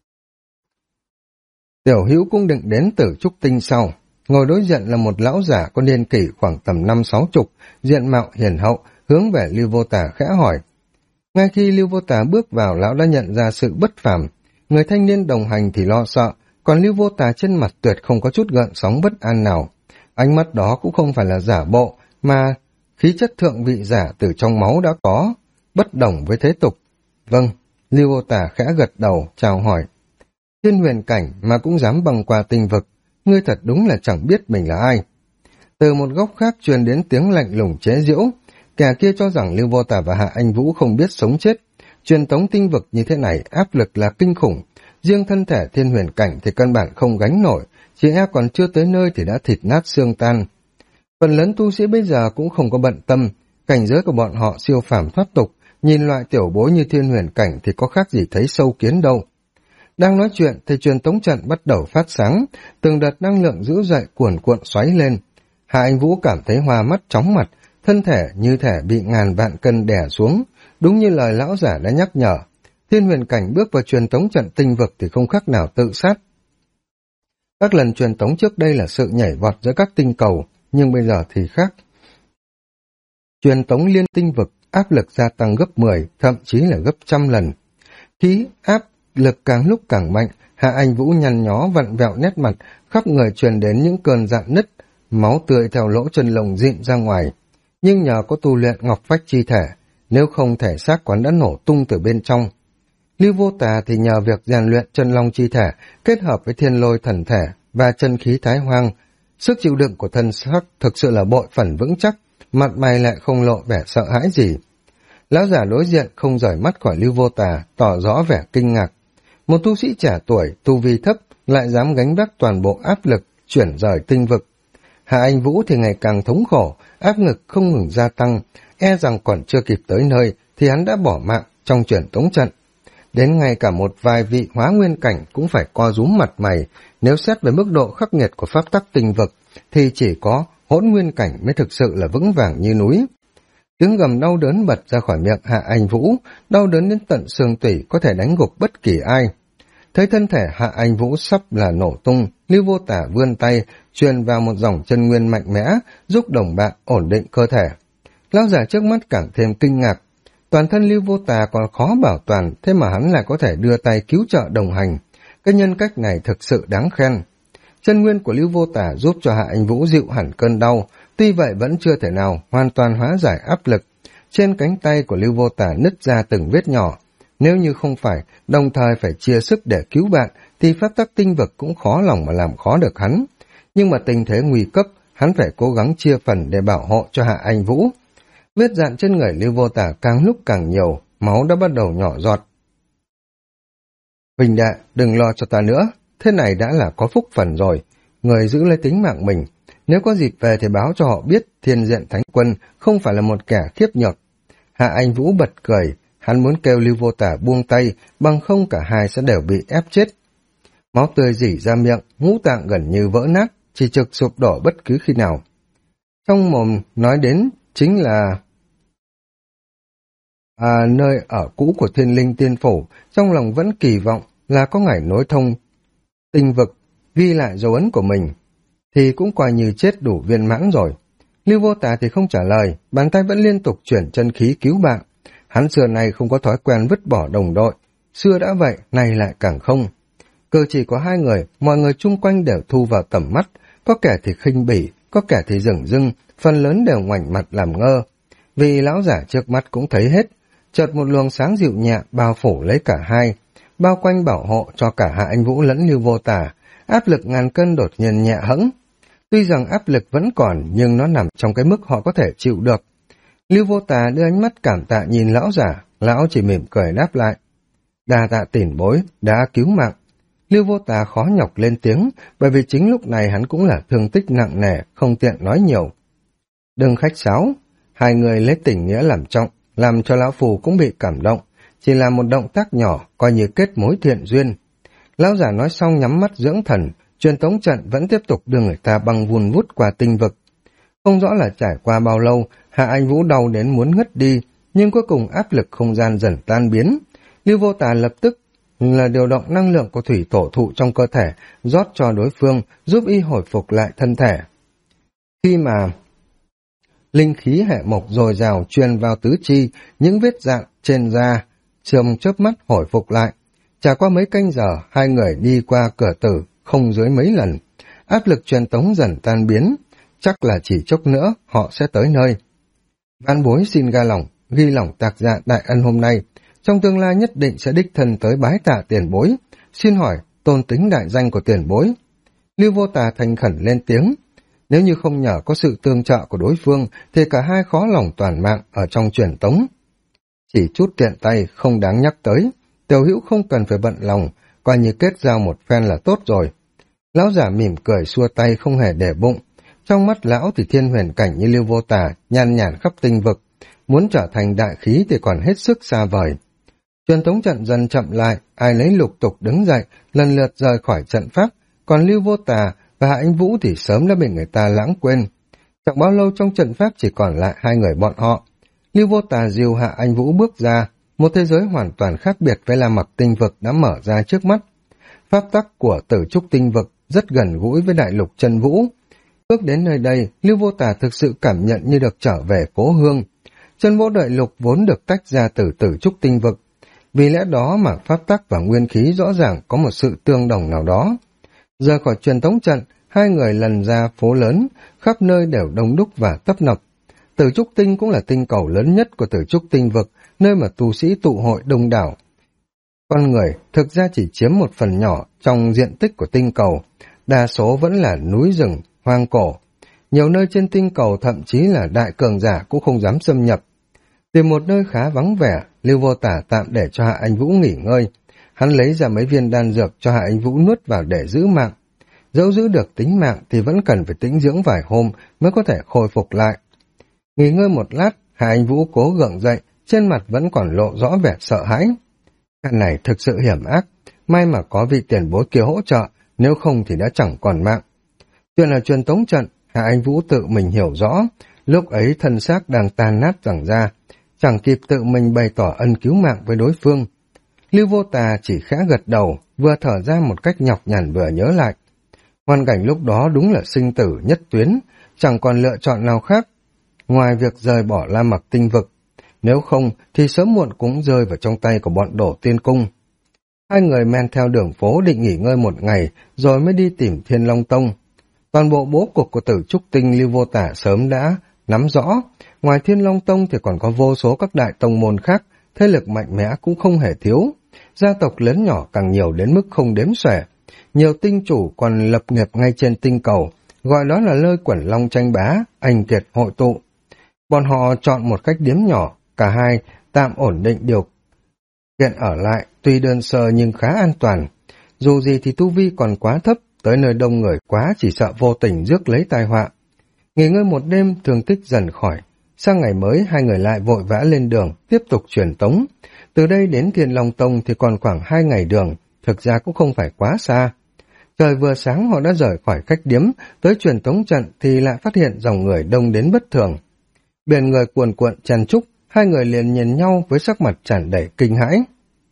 Tiểu Hữu cũng định đến Tử Trúc Tinh sau. Ngồi đối diện là một lão giả có niên kỷ khoảng tầm 50-60, diện mạo hiền hậu, hướng về Lưu Vô Tà khẽ hỏi. Ngay khi Lưu Vô Tà bước vào, lão đã nhận ra sự bất phàm. Người thanh niên đồng hành thì lo sợ, còn Lưu Vô Tà trên mặt tuyệt không có chút gợn sóng bất an nào. Ánh mắt đó cũng không phải là giả bộ, mà khí chất thượng vị giả từ trong máu đã có, bất đồng với thế tục. Vâng, Lưu Vô Tà khẽ gật đầu, chào hỏi. Thiên huyền cảnh mà cũng dám băng qua tinh vực, ngươi thật đúng là chẳng biết mình là ai. Từ một góc khác truyền đến tiếng lạnh lùng chế giễu, kẻ kia cho rằng Lưu Vô Tà và Hạ Anh Vũ không biết sống chết. Truyền tống tinh vực như thế này áp lực là kinh khủng, riêng thân thể thiên huyền cảnh thì căn bản không gánh nổi, chỉ e còn chưa tới nơi thì đã thịt nát xương tan. Phần lớn tu sĩ bây giờ cũng không có bận tâm, cảnh giới của bọn họ siêu phàm thoát tục, nhìn loại tiểu bối như thiên huyền cảnh thì có khác gì thấy sâu kiến đâu. Đang nói chuyện thì truyền tống trận bắt đầu phát sáng, từng đợt năng lượng dữ dội cuồn cuộn xoáy lên. Hạ Anh Vũ cảm thấy hoa mắt chóng mặt, thân thể như thể bị ngàn vạn cân đè xuống, đúng như lời lão giả đã nhắc nhở. Thiên huyền cảnh bước vào truyền tống trận tinh vực thì không khác nào tự sát. Các lần truyền tống trước đây là sự nhảy vọt giữa các tinh cầu, nhưng bây giờ thì khác. Truyền tống liên tinh vực áp lực gia tăng gấp 10, thậm chí là gấp 100 lần. Khí áp lực càng lúc càng mạnh, Hạ Anh Vũ nhăn nhó vặn vẹo nét mặt, khắp người truyền đến những cơn rạn nứt, máu tươi theo lỗ chân lồng dịn ra ngoài. Nhưng nhờ có tu luyện ngọc phách chi thể, nếu không thể xác quán đã nổ tung từ bên trong. Lưu Vô Tà thì nhờ việc rèn luyện chân long chi thể kết hợp với thiên lôi thần thể và chân khí thái hoang, sức chịu đựng của thân xác thực sự là bội phần vững chắc, mặt mày lại không lộ vẻ sợ hãi gì. Lão giả đối diện không rời mắt khỏi Lưu Vô Tà, tỏ rõ vẻ kinh ngạc. Một tu sĩ trẻ tuổi, tu vi thấp, lại dám gánh vác toàn bộ áp lực, chuyển rời tinh vực. Hạ Anh Vũ thì ngày càng thống khổ, áp lực không ngừng gia tăng, e rằng còn chưa kịp tới nơi thì hắn đã bỏ mạng trong chuyển tống trận. Đến ngay cả một vài vị hóa nguyên cảnh cũng phải co rúm mặt mày, nếu xét về mức độ khắc nghiệt của pháp tắc tinh vực, thì chỉ có hỗn nguyên cảnh mới thực sự là vững vàng như núi. Tiếng gầm đau đớn bật ra khỏi miệng Hạ Anh Vũ, đau đớn đến tận xương tủy có thể đánh gục bất kỳ ai. Thấy thân thể Hạ Anh Vũ sắp là nổ tung, Lưu Vô Tà vươn tay, truyền vào một dòng chân nguyên mạnh mẽ, giúp đồng bạn ổn định cơ thể. Lão giả trước mắt càng thêm kinh ngạc. Toàn thân Lưu Vô Tà còn khó bảo toàn, thế mà hắn lại có thể đưa tay cứu trợ đồng hành. Cái nhân cách này thực sự đáng khen. Chân nguyên của Lưu Vô Tà giúp cho Hạ Anh Vũ dịu hẳn cơn đau, tuy vậy vẫn chưa thể nào hoàn toàn hóa giải áp lực. Trên cánh tay của Lưu Vô Tà nứt ra từng vết nhỏ. Nếu như không phải đồng thời phải chia sức để cứu bạn, thì pháp tắc tinh vực cũng khó lòng mà làm khó được hắn. Nhưng mà tình thế nguy cấp, hắn phải cố gắng chia phần để bảo hộ cho Hạ Anh Vũ. Vết dạn trên người Lưu Vô Tà càng lúc càng nhiều, máu đã bắt đầu nhỏ giọt. Huỳnh đệ, đừng lo cho ta nữa, thế này đã là có phúc phần rồi. Người giữ lấy tính mạng mình, nếu có dịp về thì báo cho họ biết Thiên Diện Thánh Quân không phải là một kẻ khiếp nhược. Hạ Anh Vũ bật cười, hắn muốn kêu Lưu Vô Tà buông tay, bằng không cả hai sẽ đều bị ép chết. Máu tươi rỉ ra miệng, ngũ tạng gần như vỡ nát, chỉ trực sụp đổ bất cứ khi nào. Trong mồm nói đến chính là nơi ở cũ của Thiên Linh Tiên Phủ, trong lòng vẫn kỳ vọng là có ngày nối thông tinh vực, ghi lại dấu ấn của mình, thì cũng coi như chết đủ viên mãn rồi. Lưu Vô Tà thì không trả lời, bàn tay vẫn liên tục chuyển chân khí cứu bạn. Hắn xưa nay không có thói quen vứt bỏ đồng đội, xưa đã vậy, nay lại càng không. Cử chỉ có hai người, mọi người chung quanh đều thu vào tầm mắt, có kẻ thì khinh bỉ, có kẻ thì dửng dưng, phần lớn đều ngoảnh mặt làm ngơ. Vì lão giả trước mắt cũng thấy hết, chợt một luồng sáng dịu nhẹ bao phủ lấy cả hai, bao quanh bảo hộ cho cả Hạ Anh Vũ lẫn Lưu Vô Tà, áp lực ngàn cân đột nhiên nhẹ hẫng. Tuy rằng áp lực vẫn còn, nhưng nó nằm trong cái mức họ có thể chịu được. Lưu Vô Tà đưa ánh mắt cảm tạ nhìn lão giả, lão chỉ mỉm cười đáp lại. Đa tạ tiền bối, đã cứu mạng. Lưu Vô Tà khó nhọc lên tiếng, bởi vì chính lúc này hắn cũng là thương tích nặng nề, không tiện nói nhiều. Đừng khách sáo, hai người lấy tình nghĩa làm trọng, làm cho lão phù cũng bị cảm động, chỉ là một động tác nhỏ, coi như kết mối thiện duyên. Lão giả nói xong nhắm mắt dưỡng thần, truyền tống trận vẫn tiếp tục đưa người ta băng vun vút qua tinh vực. Không rõ là trải qua bao lâu, Hạ Anh Vũ đau đến muốn ngất đi, nhưng cuối cùng áp lực không gian dần tan biến. Lưu Vô Tà lập tức là điều động năng lượng của thủy tổ thụ trong cơ thể, rót cho đối phương, giúp y hồi phục lại thân thể. Khi mà linh khí hệ mộc dồi dào truyền vào tứ chi, những vết dạn trên da trong chớp mắt hồi phục lại. Trải qua mấy canh giờ, hai người đi qua cửa tử không dưới mấy lần, áp lực truyền tống dần tan biến, chắc là chỉ chốc nữa họ sẽ tới nơi. Vãn bối xin ghi lòng tạc dạ đại ân hôm nay, trong tương lai nhất định sẽ đích thân tới bái tạ tiền bối, xin hỏi tôn tính đại danh của tiền bối. Lưu Vô Tà thành khẩn lên tiếng, nếu như không nhờ có sự tương trợ của đối phương thì cả hai khó lòng toàn mạng ở trong truyền tống. Chỉ chút tiện tay không đáng nhắc tới, Tiểu Hữu không cần phải bận lòng, coi như kết giao một phen là tốt rồi. Lão giả mỉm cười xua tay không hề để bụng, trong mắt lão thì thiên huyền cảnh như Lưu Vô Tà nhan nhản khắp tinh vực, muốn trở thành đại khí thì còn hết sức xa vời. Truyền tống trận dần chậm lại, ai nấy lục tục đứng dậy, lần lượt rời khỏi trận pháp, còn Lưu Vô Tà và Hạ Anh Vũ thì sớm đã bị người ta lãng quên. Chẳng bao lâu trong trận pháp chỉ còn lại hai người bọn họ. Lưu Vô Tà dìu Hạ Anh Vũ bước ra, một thế giới hoàn toàn khác biệt với La Mặc tinh vực đã mở ra trước mắt. Pháp tắc của Tử Trúc tinh vực rất gần gũi với đại lục chân vũ. Bước đến nơi đây, Lưu Vô Tà thực sự cảm nhận như được trở về cố hương. Chân vũ đại lục vốn được tách ra từ Tử Trúc tinh vực, vì lẽ đó mà pháp tắc và nguyên khí rõ ràng có một sự tương đồng nào đó. Rời khỏi truyền tống trận, hai người lần ra phố lớn, khắp nơi đều đông đúc và tấp nập. Tử Trúc tinh cũng là tinh cầu lớn nhất của Tử Trúc tinh vực, nơi mà tu sĩ tụ hội đông đảo. Con người thực ra chỉ chiếm một phần nhỏ trong diện tích của tinh cầu, đa số vẫn là núi rừng, hoang cổ. Nhiều nơi trên tinh cầu thậm chí là đại cường giả cũng không dám xâm nhập. Tìm một nơi khá vắng vẻ, Lưu Vô Tà tạm để cho Hạ Anh Vũ nghỉ ngơi. Hắn lấy ra mấy viên đan dược cho Hạ Anh Vũ nuốt vào để giữ mạng. Dẫu giữ được tính mạng thì vẫn cần phải tĩnh dưỡng vài hôm mới có thể khôi phục lại. Nghỉ ngơi một lát, Hạ Anh Vũ cố gượng dậy, trên mặt vẫn còn lộ rõ vẻ sợ hãi. Cái này thực sự hiểm ác, may mà có vị tiền bối kia hỗ trợ, nếu không thì đã chẳng còn mạng. Chuyện là truyền tống trận, Hạ Anh Vũ tự mình hiểu rõ, lúc ấy thân xác đang tan nát rằng ra, chẳng kịp tự mình bày tỏ ân cứu mạng với đối phương. Lưu Vô Tà chỉ khẽ gật đầu, vừa thở ra một cách nhọc nhằn vừa nhớ lại. Hoàn cảnh lúc đó đúng là sinh tử nhất tuyến, chẳng còn lựa chọn nào khác. Ngoài việc rời bỏ La Mặc tinh vực, nếu không thì sớm muộn cũng rơi vào trong tay của bọn Đổ Tiên Cung. Hai người men theo đường phố định nghỉ ngơi một ngày, rồi mới đi tìm Thiên Long Tông. Toàn bộ bố cục của Tử Trúc Tinh Lưu Vô Tả sớm đã nắm rõ, ngoài Thiên Long Tông thì còn có vô số các đại tông môn khác, thế lực mạnh mẽ cũng không hề thiếu. Gia tộc lớn nhỏ càng nhiều đến mức không đếm xuể. Nhiều tinh chủ còn lập nghiệp ngay trên tinh cầu, gọi đó là lơi quẩn long tranh bá, anh kiệt hội tụ. Bọn họ chọn một cách điếm nhỏ, cả hai tạm ổn định điều kiện ở lại, tuy đơn sơ nhưng khá an toàn. Dù gì thì tu vi còn quá thấp, tới nơi đông người quá chỉ sợ vô tình rước lấy tai họa. Nghỉ ngơi một đêm, thương tích dần khỏi. Sang ngày mới, hai người lại vội vã lên đường, tiếp tục truyền tống. Từ đây đến Thiên Long Tông thì còn khoảng 2 ngày đường, thực ra cũng không phải quá xa. Trời vừa sáng họ đã rời khỏi khách điếm, tới truyền tống trận thì lại phát hiện dòng người đông đến bất thường. Biển người cuồn cuộn chen chúc, hai người liền nhìn nhau với sắc mặt tràn đầy kinh hãi.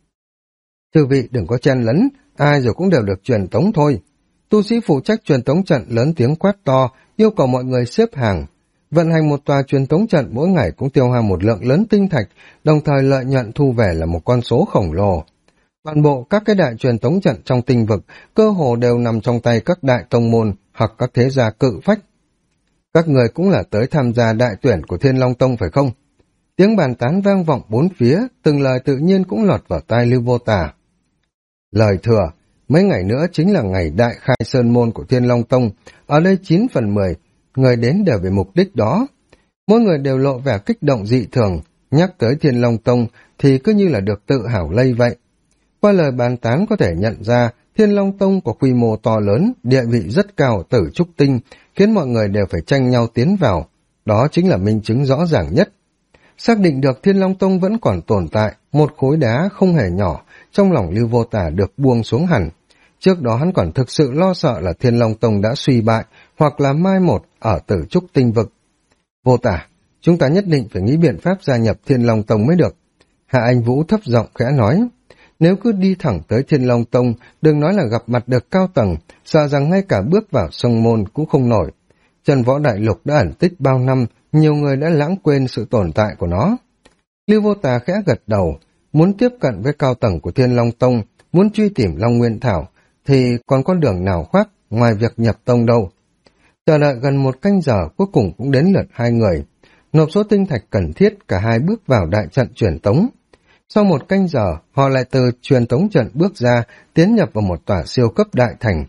Chư vị đừng có chen lấn, ai rồi cũng đều được truyền tống thôi. Tu sĩ phụ trách truyền tống trận lớn tiếng quát to, yêu cầu mọi người xếp hàng. Vận hành một tòa truyền tống trận mỗi ngày cũng tiêu hao một lượng lớn tinh thạch, đồng thời lợi nhuận thu về là một con số khổng lồ. Toàn bộ các cái đại truyền tống trận trong tinh vực cơ hồ đều nằm trong tay các đại tông môn hoặc các thế gia cự phách. Các người cũng là tới tham gia đại tuyển của Thiên Long Tông phải không? Tiếng bàn tán vang vọng bốn phía, từng lời tự nhiên cũng lọt vào tai Lưu Vô Tả. Lời thừa, mấy ngày nữa chính là ngày đại khai sơn môn của Thiên Long Tông, ở đây 9 phần 10, người đến đều vì mục đích đó. Mỗi người đều lộ vẻ kích động dị thường, nhắc tới Thiên Long Tông thì cứ như là được tự hào lây vậy. Qua lời bàn tán có thể nhận ra Thiên Long Tông có quy mô to lớn, địa vị rất cao ở Tử Trúc Tinh, khiến mọi người đều phải tranh nhau tiến vào. Đó chính là minh chứng rõ ràng nhất. Xác định được Thiên Long Tông vẫn còn tồn tại, một khối đá không hề nhỏ, trong lòng Lưu Vô Tả được buông xuống hẳn. Trước đó hắn còn thực sự lo sợ là Thiên Long Tông đã suy bại, hoặc là mai một ở Tử Trúc Tinh vực. Vô Tả, chúng ta nhất định phải nghĩ biện pháp gia nhập Thiên Long Tông mới được. Hạ Anh Vũ thấp giọng khẽ nói. Nếu cứ đi thẳng tới Thiên Long Tông, đừng nói là gặp mặt được cao tầng, sợ rằng ngay cả bước vào sông môn cũng không nổi. Trần Võ Đại Lục đã ẩn tích bao năm, nhiều người đã lãng quên sự tồn tại của nó. Lưu Vô Tà khẽ gật đầu, muốn tiếp cận với cao tầng của Thiên Long Tông, muốn truy tìm Long Nguyên Thảo, thì còn con đường nào khác ngoài việc nhập tông đâu. Chờ đợi gần 1 canh giờ, cuối cùng cũng đến lượt hai người. Nộp số tinh thạch cần thiết, cả hai bước vào đại trận truyền tống. Sau 1 canh giờ, họ lại từ truyền tống trận bước ra, tiến nhập vào một tòa siêu cấp đại thành.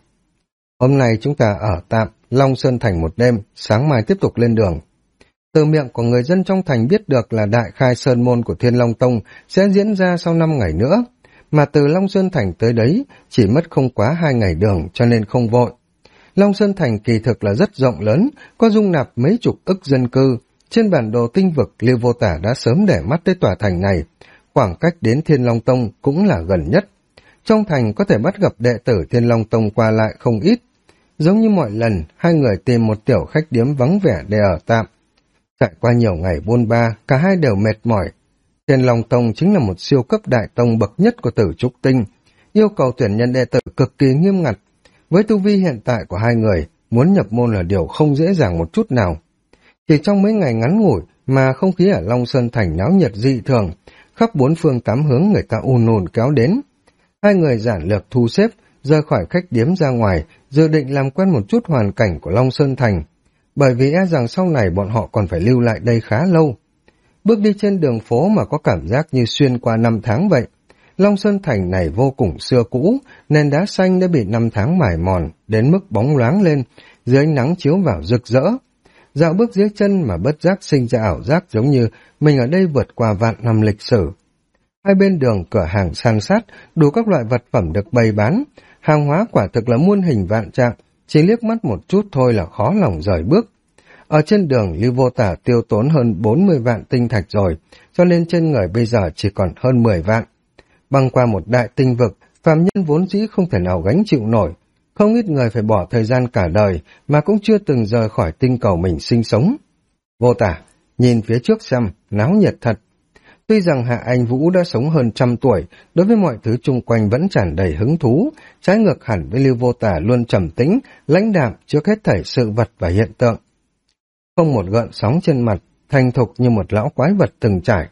Hôm nay chúng ta ở tạm Long Sơn Thành một đêm, sáng mai tiếp tục lên đường. Từ miệng của người dân trong thành biết được là đại khai sơn môn của Thiên Long Tông sẽ diễn ra sau 5 ngày nữa, mà từ Long Sơn Thành tới đấy chỉ mất không quá 2 ngày đường cho nên không vội. Long Sơn Thành kỳ thực là rất rộng lớn, có dung nạp mấy chục ức dân cư. Trên bản đồ tinh vực, Lưu Vô Tả đã sớm để mắt tới tòa thành này, khoảng cách đến Thiên Long Tông cũng là gần nhất. Trong thành có thể bắt gặp đệ tử Thiên Long Tông qua lại không ít. Giống như mọi lần, hai người tìm một tiểu khách điếm vắng vẻ để ở tạm. Trải qua nhiều ngày buôn ba, cả hai đều mệt mỏi. Thiên Long Tông chính là một siêu cấp đại tông bậc nhất của Tử Trúc Tinh, yêu cầu tuyển nhận đệ tử cực kỳ nghiêm ngặt. Với tu vi hiện tại của hai người, muốn nhập môn là điều không dễ dàng một chút nào. Chỉ trong mấy ngày ngắn ngủi mà không khí ở Long Sơn Thành náo nhiệt dị thường, khắp 4 phương 8 hướng người ta ùn ùn kéo đến. Hai người giản lược thu xếp, rời khỏi khách điếm ra ngoài, dự định làm quen một chút hoàn cảnh của Long Sơn Thành, bởi vì e rằng sau này bọn họ còn phải lưu lại đây khá lâu. Bước đi trên đường phố mà có cảm giác như xuyên qua 5 tháng vậy. Long Sơn Thành này vô cùng xưa cũ, nền đá xanh đã bị 5 tháng mài mòn, đến mức bóng loáng lên, dưới ánh nắng chiếu vào rực rỡ. Dạo bước dưới chân mà bất giác sinh ra ảo giác giống như mình ở đây vượt qua vạn năm lịch sử. Hai bên đường cửa hàng san sát, đủ các loại vật phẩm được bày bán, hàng hóa quả thực là muôn hình vạn trạng, chỉ liếc mắt một chút thôi là khó lòng rời bước. Ở trên đường, Lưu Vô Tả tiêu tốn hơn 40 vạn tinh thạch rồi, cho nên trên người bây giờ chỉ còn hơn 10 vạn. Băng qua một đại tinh vực, phàm nhân vốn dĩ không thể nào gánh chịu nổi. Không ít người phải bỏ thời gian cả đời mà cũng chưa từng rời khỏi tinh cầu mình sinh sống. Vô Tả, nhìn phía trước xem, náo nhiệt thật. Tuy rằng Hạ Anh Vũ đã sống hơn 100 tuổi, đối với mọi thứ chung quanh vẫn tràn đầy hứng thú, trái ngược hẳn với Lưu Vô Tả luôn trầm tĩnh, lãnh đạm trước hết thảy sự vật và hiện tượng. Không một gợn sóng trên mặt, thành thục như một lão quái vật từng trải.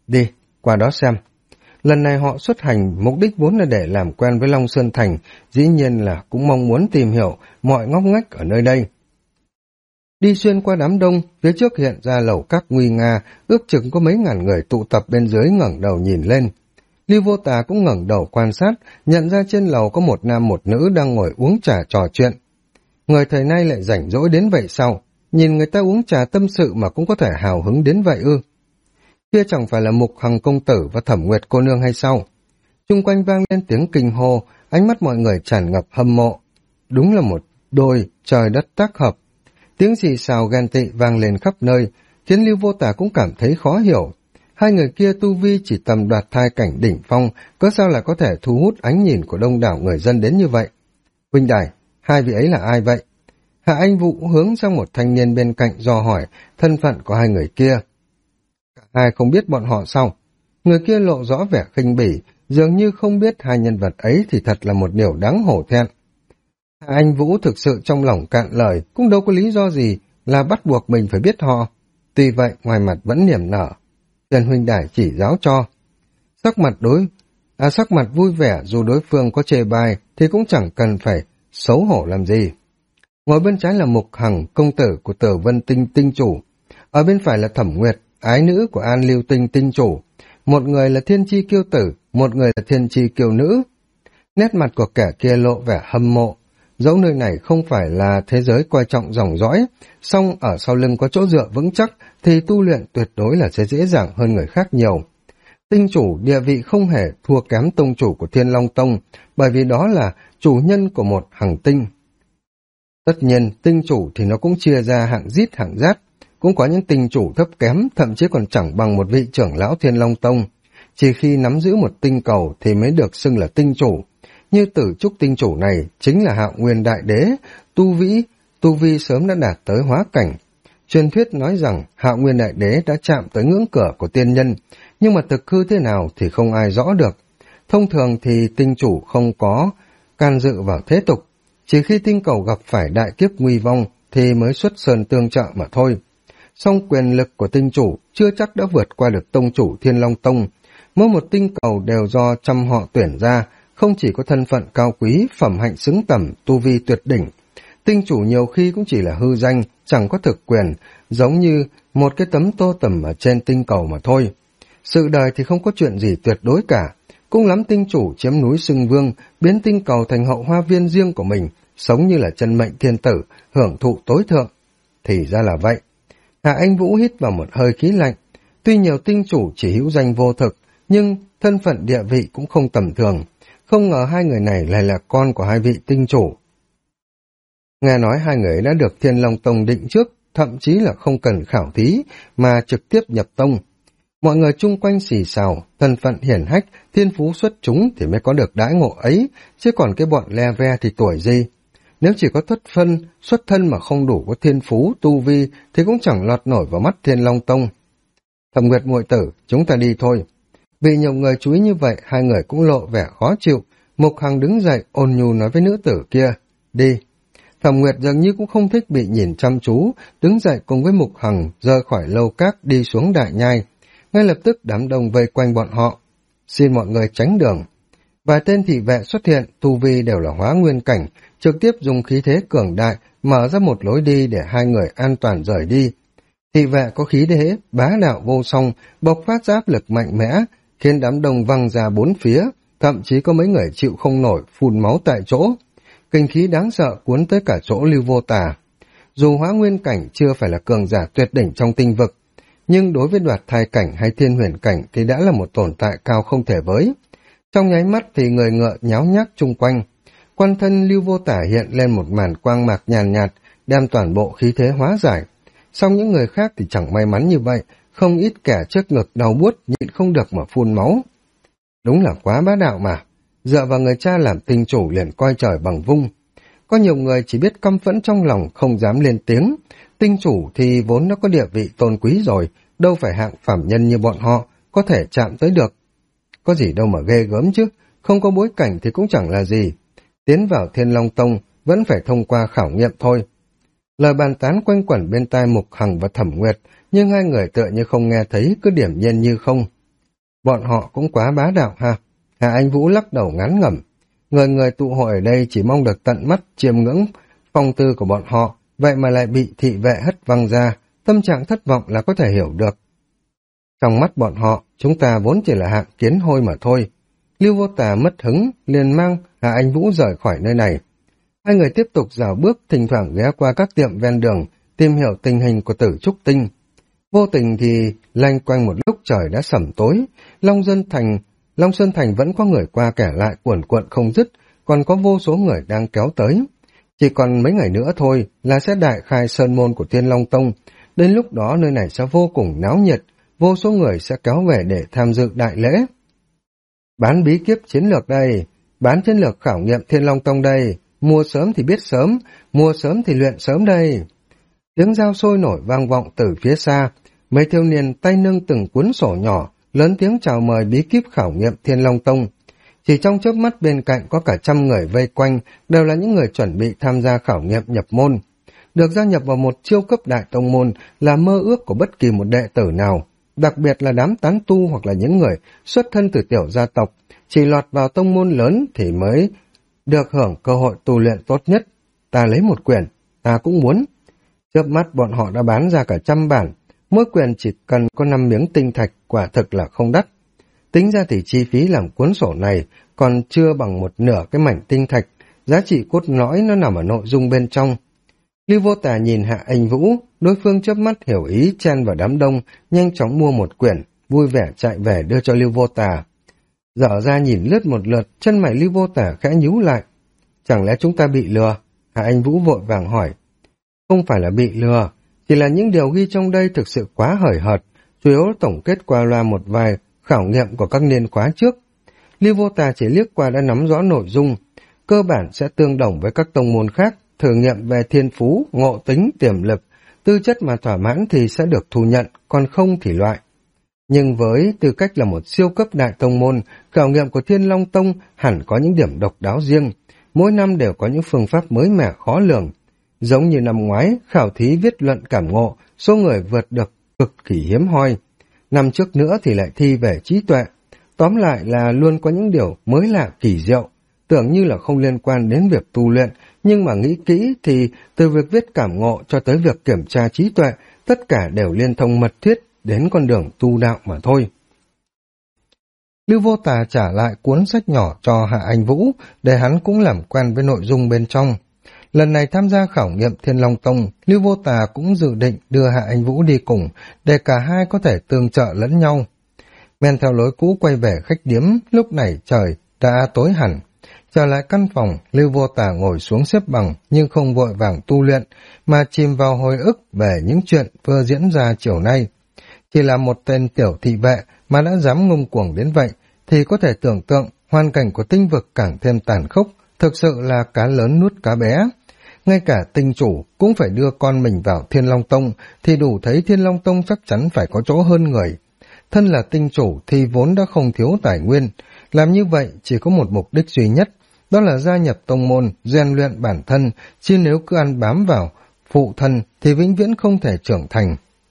Đi, qua đó xem. Lần này họ xuất hành, mục đích vốn là để làm quen với Long Sơn Thành, dĩ nhiên là cũng mong muốn tìm hiểu mọi ngóc ngách ở nơi đây. Đi xuyên qua đám đông, phía trước hiện ra lầu các nguy nga, ước chừng có mấy ngàn người tụ tập bên dưới ngẩng đầu nhìn lên. Lưu Vô Tà cũng ngẩng đầu quan sát, nhận ra trên lầu có một nam một nữ đang ngồi uống trà trò chuyện. Người thời nay lại rảnh rỗi đến vậy sao? Nhìn người ta uống trà tâm sự mà cũng có thể hào hứng đến vậy ư? Kia chẳng phải là Mục Hằng công tử và Thẩm Nguyệt cô nương hay sao? Chung quanh vang lên tiếng kinh hô, ánh mắt mọi người tràn ngập hâm mộ. Đúng là một đôi trời đất tác hợp. Tiếng xì xào ghen tị vang lên khắp nơi, khiến Lưu Vô Tà cũng cảm thấy khó hiểu. Hai người kia tu vi chỉ tầm đoạt thai cảnh đỉnh phong, có sao lại có thể thu hút ánh nhìn của đông đảo người dân đến như vậy? Huynh đài, hai vị ấy là ai vậy? Hạ Anh Vũ hướng sang một thanh niên bên cạnh dò hỏi thân phận của hai người kia. Ai không biết bọn họ sao? Người kia lộ rõ vẻ khinh bỉ, dường như không biết hai nhân vật ấy thì thật là một điều đáng hổ thẹn. Hạ Anh Vũ thực sự trong lòng cạn lời, cũng đâu có lý do gì là bắt buộc mình phải biết họ. Tuy vậy, ngoài mặt vẫn niềm nở. Trần huynh đài chỉ giáo cho. Sắc mặt vui vẻ, dù đối phương có chê bai thì cũng chẳng cần phải xấu hổ làm gì. Ngồi bên trái là Mục Hằng, công tử của Tử Vân Tinh tinh chủ. Ở bên phải là Thẩm Nguyệt, ái nữ của An Lưu Tinh tinh chủ. Một người là Thiên Chi Kiêu Tử, một người là Thiên Chi Kiêu Nữ. Nét mặt của kẻ kia lộ vẻ hâm mộ. Dẫu nơi này không phải là thế giới coi trọng dòng dõi, song ở sau lưng có chỗ dựa vững chắc thì tu luyện tuyệt đối là sẽ dễ dàng hơn người khác nhiều. Tinh chủ địa vị không hề thua kém tông chủ của Thiên Long Tông, bởi vì đó là chủ nhân của một hành tinh. Tất nhiên, tinh chủ thì nó cũng chia ra hạng giết hạng rát, cũng có những tinh chủ thấp kém, thậm chí còn chẳng bằng một vị trưởng lão Thiên Long Tông. Chỉ khi nắm giữ một tinh cầu thì mới được xưng là tinh chủ. Như Tử Trúc tinh chủ này chính là Hạo Nguyên Đại Đế, tu vi sớm đã đạt tới hóa cảnh. Truyền thuyết nói rằng Hạo Nguyên Đại Đế đã chạm tới ngưỡng cửa của tiên nhân, nhưng mà thực hư thế nào thì không ai rõ được. Thông thường thì tinh chủ không có can dự vào thế tục, chỉ khi tinh cầu gặp phải đại kiếp nguy vong thì mới xuất sơn tương trợ mà thôi. Song quyền lực của tinh chủ chưa chắc đã vượt qua được tông chủ Thiên Long Tông. Mỗi một tinh cầu đều do trăm họ tuyển ra, không chỉ có thân phận cao quý, phẩm hạnh xứng tầm, tu vi tuyệt đỉnh. Tinh chủ nhiều khi cũng chỉ là hư danh, chẳng có thực quyền, giống như một cái tấm tô tầm ở trên tinh cầu mà thôi. Sự đời thì không có chuyện gì tuyệt đối cả. Cũng lắm tinh chủ chiếm núi xưng vương, biến tinh cầu thành hậu hoa viên riêng của mình, sống như là chân mệnh thiên tử, hưởng thụ tối thượng. Thì ra là vậy. Hạ Anh Vũ hít vào một hơi khí lạnh. Tuy nhiều tinh chủ chỉ hữu danh vô thực, nhưng thân phận địa vị cũng không tầm thường. Không ngờ hai người này lại là con của hai vị tinh chủ. Nghe nói hai người đã được Thiên Long Tông định trước, thậm chí là không cần khảo thí, mà trực tiếp nhập tông. Mọi người chung quanh xì xào, thân phận hiển hách, thiên phú xuất chúng thì mới có được đãi ngộ ấy, chứ còn cái bọn le ve thì tuổi gì. Nếu chỉ có xuất thân mà không đủ có thiên phú, tu vi thì cũng chẳng lọt nổi vào mắt Thiên Long Tông. Thẩm Nguyệt muội tử, chúng ta đi thôi. Vì nhiều người chú ý như vậy, hai người cũng lộ vẻ khó chịu. Mục Hằng đứng dậy, ôn nhu nói với nữ tử kia, đi. Thẩm Nguyệt dường như cũng không thích bị nhìn chăm chú, đứng dậy cùng với Mục Hằng, rời khỏi lâu các đi xuống đại nhai. Ngay lập tức đám đông vây quanh bọn họ. Xin mọi người tránh đường. Vài tên thị vệ xuất hiện, tu vi đều là hóa nguyên cảnh, trực tiếp dùng khí thế cường đại, mở ra một lối đi để hai người an toàn rời đi. Thị vệ có khí thế, bá đạo vô song, bộc phát ra áp lực mạnh mẽ, khiến đám đông văng ra bốn phía, thậm chí có mấy người chịu không nổi, phun máu tại chỗ. Kinh khí đáng sợ cuốn tới cả chỗ Lưu Vô Tà. Dù hóa nguyên cảnh chưa phải là cường giả tuyệt đỉnh trong tinh vực, nhưng đối với đoạt thai cảnh hay thiên huyền cảnh thì đã là một tồn tại cao không thể với. Trong nháy mắt thì người ngựa nháo nhác chung quanh. Quanh thân Lưu Vô Tà hiện lên một màn quang mạc nhàn nhạt, đem toàn bộ khí thế hóa giải. Song những người khác thì chẳng may mắn như vậy, không ít kẻ trước ngực đau buốt nhịn không được mà phun máu. Đúng là quá bá đạo mà, dựa vào người cha làm tinh chủ liền coi trời bằng vung. Có nhiều người chỉ biết căm phẫn trong lòng không dám lên tiếng. Tinh chủ thì vốn nó có địa vị tôn quý rồi, đâu phải hạng phàm nhân như bọn họ có thể chạm tới được. Có gì đâu mà ghê gớm chứ, không có bối cảnh thì cũng chẳng là gì. Tiến vào Thiên Long Tông vẫn phải thông qua khảo nghiệm thôi. Lời bàn tán quanh quẩn bên tai Mục Hằng và Thẩm Nguyệt, nhưng hai người tựa như không nghe thấy, cứ điểm nhiên như không. Bọn họ cũng quá bá đạo ha. Hạ Anh Vũ lắc đầu ngán ngẩm. Người người tụ hội ở đây chỉ mong được tận mắt chiêm ngưỡng phong tư của bọn họ, vậy mà lại bị thị vệ hất văng ra, tâm trạng thất vọng là có thể hiểu được. Trong mắt bọn họ, chúng ta vốn chỉ là hạng kiến hôi mà thôi. Lưu Vô Tà mất hứng, liền mang Hạ Anh Vũ rời khỏi nơi này. Hai người tiếp tục dạo bước, thỉnh thoảng ghé qua các tiệm ven đường, tìm hiểu tình hình của Tử Trúc Tinh. Vô tình thì lanh quanh một lúc trời đã sẩm tối, Long Sơn Thành vẫn có người qua kẻ lại cuồn cuộn không dứt, còn có vô số người đang kéo tới. Chỉ còn mấy ngày nữa thôi là sẽ đại khai sơn môn của Thiên Long Tông, đến lúc đó nơi này sẽ vô cùng náo nhiệt, vô số người sẽ kéo về để tham dự đại lễ. Bán bí kíp chiến lược đây, bán chiến lược khảo nghiệm Thiên Long Tông đây, mua sớm thì biết sớm, mua sớm thì luyện sớm đây. Tiếng dao sôi nổi vang vọng từ phía xa, mấy thiếu niên tay nâng từng cuốn sổ nhỏ, lớn tiếng chào mời bí kíp khảo nghiệm Thiên Long Tông. Chỉ trong chớp mắt bên cạnh có cả trăm người vây quanh, đều là những người chuẩn bị tham gia khảo nghiệm nhập môn. Được gia nhập vào một chiêu cấp đại tông môn là mơ ước của bất kỳ một đệ tử nào, đặc biệt là đám tán tu hoặc là những người xuất thân từ tiểu gia tộc, chỉ lọt vào tông môn lớn thì mới được hưởng cơ hội tu luyện tốt nhất. Ta lấy một quyển, ta cũng muốn. Chớp mắt bọn họ đã bán ra cả 100 bản, mỗi quyển chỉ cần có 5 miếng tinh thạch, quả thực là không đắt. Tính ra thì chi phí làm cuốn sổ này còn chưa bằng một nửa cái mảnh tinh thạch, giá trị cốt lõi nó nằm ở nội dung bên trong. Lưu Vô Tà nhìn Hạ Anh Vũ, đối phương chớp mắt hiểu ý chen vào đám đông, nhanh chóng mua một quyển, vui vẻ chạy về đưa cho Lưu Vô Tà. Dở ra nhìn lướt một lượt, chân mày Lưu Vô Tà khẽ nhíu lại. Chẳng lẽ chúng ta bị lừa? Hạ Anh Vũ vội vàng hỏi. Không phải là bị lừa, chỉ là những điều ghi trong đây thực sự quá hời hợt, chủ yếu tổng kết qua loa một vài khảo nghiệm của các niên khóa trước. Lưu Vô Tà chỉ liếc qua đã nắm rõ nội dung, cơ bản sẽ tương đồng với các tông môn khác, thử nghiệm về thiên phú, ngộ tính, tiềm lực, tư chất mà thỏa mãn thì sẽ được thu nhận, còn không thì loại. Nhưng với tư cách là một siêu cấp đại tông môn, khảo nghiệm của Thiên Long Tông hẳn có những điểm độc đáo riêng, mỗi năm đều có những phương pháp mới mẻ khó lường. Giống như năm ngoái, khảo thí viết luận cảm ngộ, số người vượt được cực kỳ hiếm hoi. Năm trước nữa thì lại thi về trí tuệ. Tóm lại là luôn có những điều mới lạ kỳ diệu, tưởng như là không liên quan đến việc tu luyện, nhưng mà nghĩ kỹ thì từ việc viết cảm ngộ cho tới việc kiểm tra trí tuệ, tất cả đều liên thông mật thiết đến con đường tu đạo mà thôi. Lưu Vô Tà trả lại cuốn sách nhỏ cho Hạ Anh Vũ, để hắn cũng làm quen với nội dung bên trong. Lần này tham gia khảo nghiệm Thiên Long Tông, Lưu Vô Tà cũng dự định đưa Hạ Anh Vũ đi cùng, để cả hai có thể tương trợ lẫn nhau. Men theo lối cũ quay về khách điếm, lúc này trời đã tối hẳn. Trở lại căn phòng, Lưu Vô Tà ngồi xuống xếp bằng, nhưng không vội vàng tu luyện, mà chìm vào hồi ức về những chuyện vừa diễn ra chiều nay. Chỉ là một tên tiểu thị vệ mà đã dám ngông cuồng đến vậy, thì có thể tưởng tượng hoàn cảnh của tinh vực càng thêm tàn khốc, thực sự là cá lớn nuốt cá bé. Ngay cả tinh chủ cũng phải đưa con mình vào Thiên Long Tông, thì đủ thấy Thiên Long Tông chắc chắn phải có chỗ hơn người. Thân là tinh chủ thì vốn đã không thiếu tài nguyên, làm như vậy chỉ có một mục đích duy nhất, đó là gia nhập tông môn, rèn luyện bản thân, chứ nếu cứ ăn bám vào phụ thân thì vĩnh viễn không thể trưởng thành.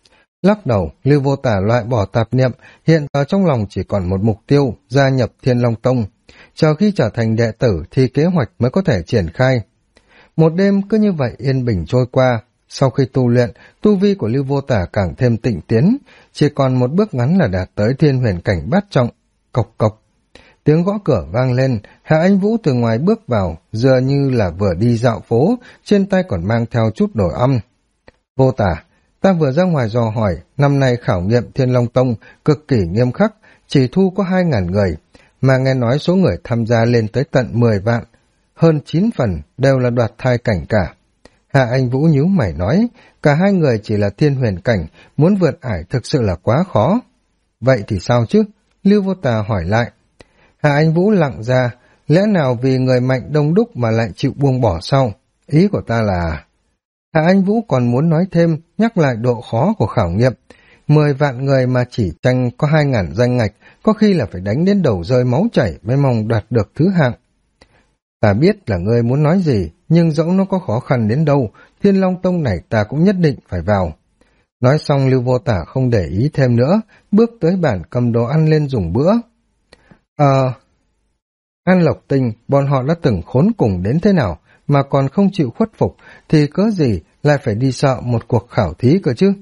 Lắc đầu, Lưu Vô Tà loại bỏ tạp niệm, hiện giờ trong lòng chỉ còn một mục tiêu, gia nhập Thiên Long Tông. Chờ khi trở thành đệ tử thì kế hoạch mới có thể triển khai. Một đêm cứ như vậy yên bình trôi qua. Sau khi tu luyện, tu vi của Lưu Vô Tà càng thêm tịnh tiến, chỉ còn một bước ngắn là đạt tới thiên huyền cảnh bát trọng. Cộc cộc. Tiếng gõ cửa vang lên, Hạ Anh Vũ từ ngoài bước vào, dường như là vừa đi dạo phố, trên tay còn mang theo chút đồ ăn. Vô Tà, ta vừa ra ngoài dò hỏi, năm nay khảo nghiệm Thiên Long Tông cực kỳ nghiêm khắc, chỉ thu có 2.000 người, mà nghe nói số người tham gia lên tới tận 10 vạn, hơn 9 phần đều là đoạt thai cảnh cả. Hạ Anh Vũ nhíu mày nói, cả hai người chỉ là thiên huyền cảnh, muốn vượt ải thực sự là quá khó. Vậy thì sao chứ? Lưu Vô Tà hỏi lại. Hạ Anh Vũ lặng ra, lẽ nào vì người mạnh đông đúc mà lại chịu buông bỏ sau? Ý của ta là... Hạ Anh Vũ còn muốn nói thêm, nhắc lại độ khó của khảo nghiệm. 10 vạn người mà chỉ tranh có 2.000 danh ngạch, có khi là phải đánh đến đầu rơi máu chảy mới mong đoạt được thứ hạng. Ta biết là ngươi muốn nói gì, nhưng dẫu nó có khó khăn đến đâu, Thiên Long Tông này ta cũng nhất định phải vào. Nói xong Lưu Vô Tả không để ý thêm nữa, bước tới bàn cầm đồ ăn lên dùng bữa. An Lộc Tinh, bọn họ đã từng khốn cùng đến thế nào mà còn không chịu khuất phục, thì cớ gì lại phải đi sợ một cuộc khảo thí cơ chứ?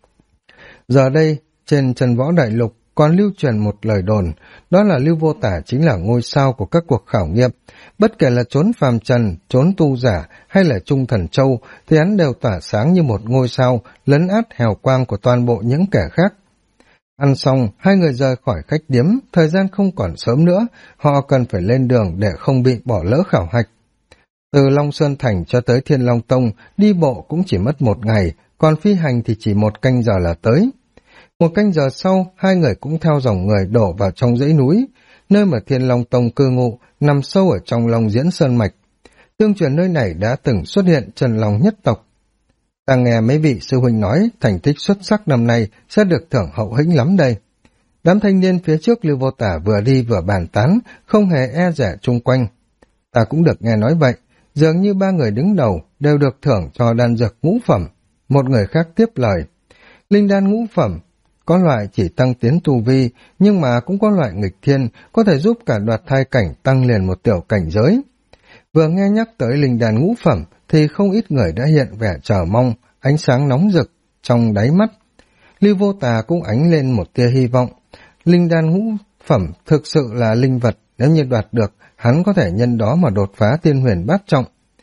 Giờ đây, trên Chân Võ Đại Lục còn lưu truyền một lời đồn, đó là Lưu Vô Tả chính là ngôi sao của các cuộc khảo nghiệm. Bất kể là trốn phàm trần, trốn tu giả hay là Trung Thần Châu, thì hắn đều tỏa sáng như một ngôi sao, lấn át hào quang của toàn bộ những kẻ khác. Ăn xong, hai người rời khỏi khách điếm, thời gian không còn sớm nữa, họ cần phải lên đường để không bị bỏ lỡ khảo hạch. Từ Long Sơn Thành cho tới Thiên Long Tông, đi bộ cũng chỉ mất 1 ngày, còn phi hành thì chỉ 1 canh giờ là tới. 1 canh giờ sau, hai người cũng theo dòng người đổ vào trong dãy núi, nơi mà Thiên Long Tông cư ngụ, nằm sâu ở trong Long Diễn Sơn Mạch. Tương truyền nơi này đã từng xuất hiện Trần Long nhất tộc. Ta nghe mấy vị sư huynh nói, thành tích xuất sắc năm nay sẽ được thưởng hậu hĩnh lắm đây. Đám thanh niên phía trước Lưu Vô Tả vừa đi vừa bàn tán, không hề e dè chung quanh. Ta cũng được nghe nói vậy, dường như 3 người đứng đầu đều được thưởng cho đan dược ngũ phẩm. Một người khác tiếp lời. Linh đan ngũ phẩm, có loại chỉ tăng tiến tu vi, nhưng mà cũng có loại nghịch thiên, có thể giúp cả đoạt thai cảnh tăng liền một tiểu cảnh giới. Vừa nghe nhắc tới linh đan ngũ phẩm, thì không ít người đã hiện vẻ chờ mong, ánh sáng nóng rực trong đáy mắt. Lưu Vô Tà cũng ánh lên một tia hy vọng. Linh đan ngũ phẩm thực sự là linh vật, nếu như đoạt được, hắn có thể nhân đó mà đột phá tiên huyền bát trọng.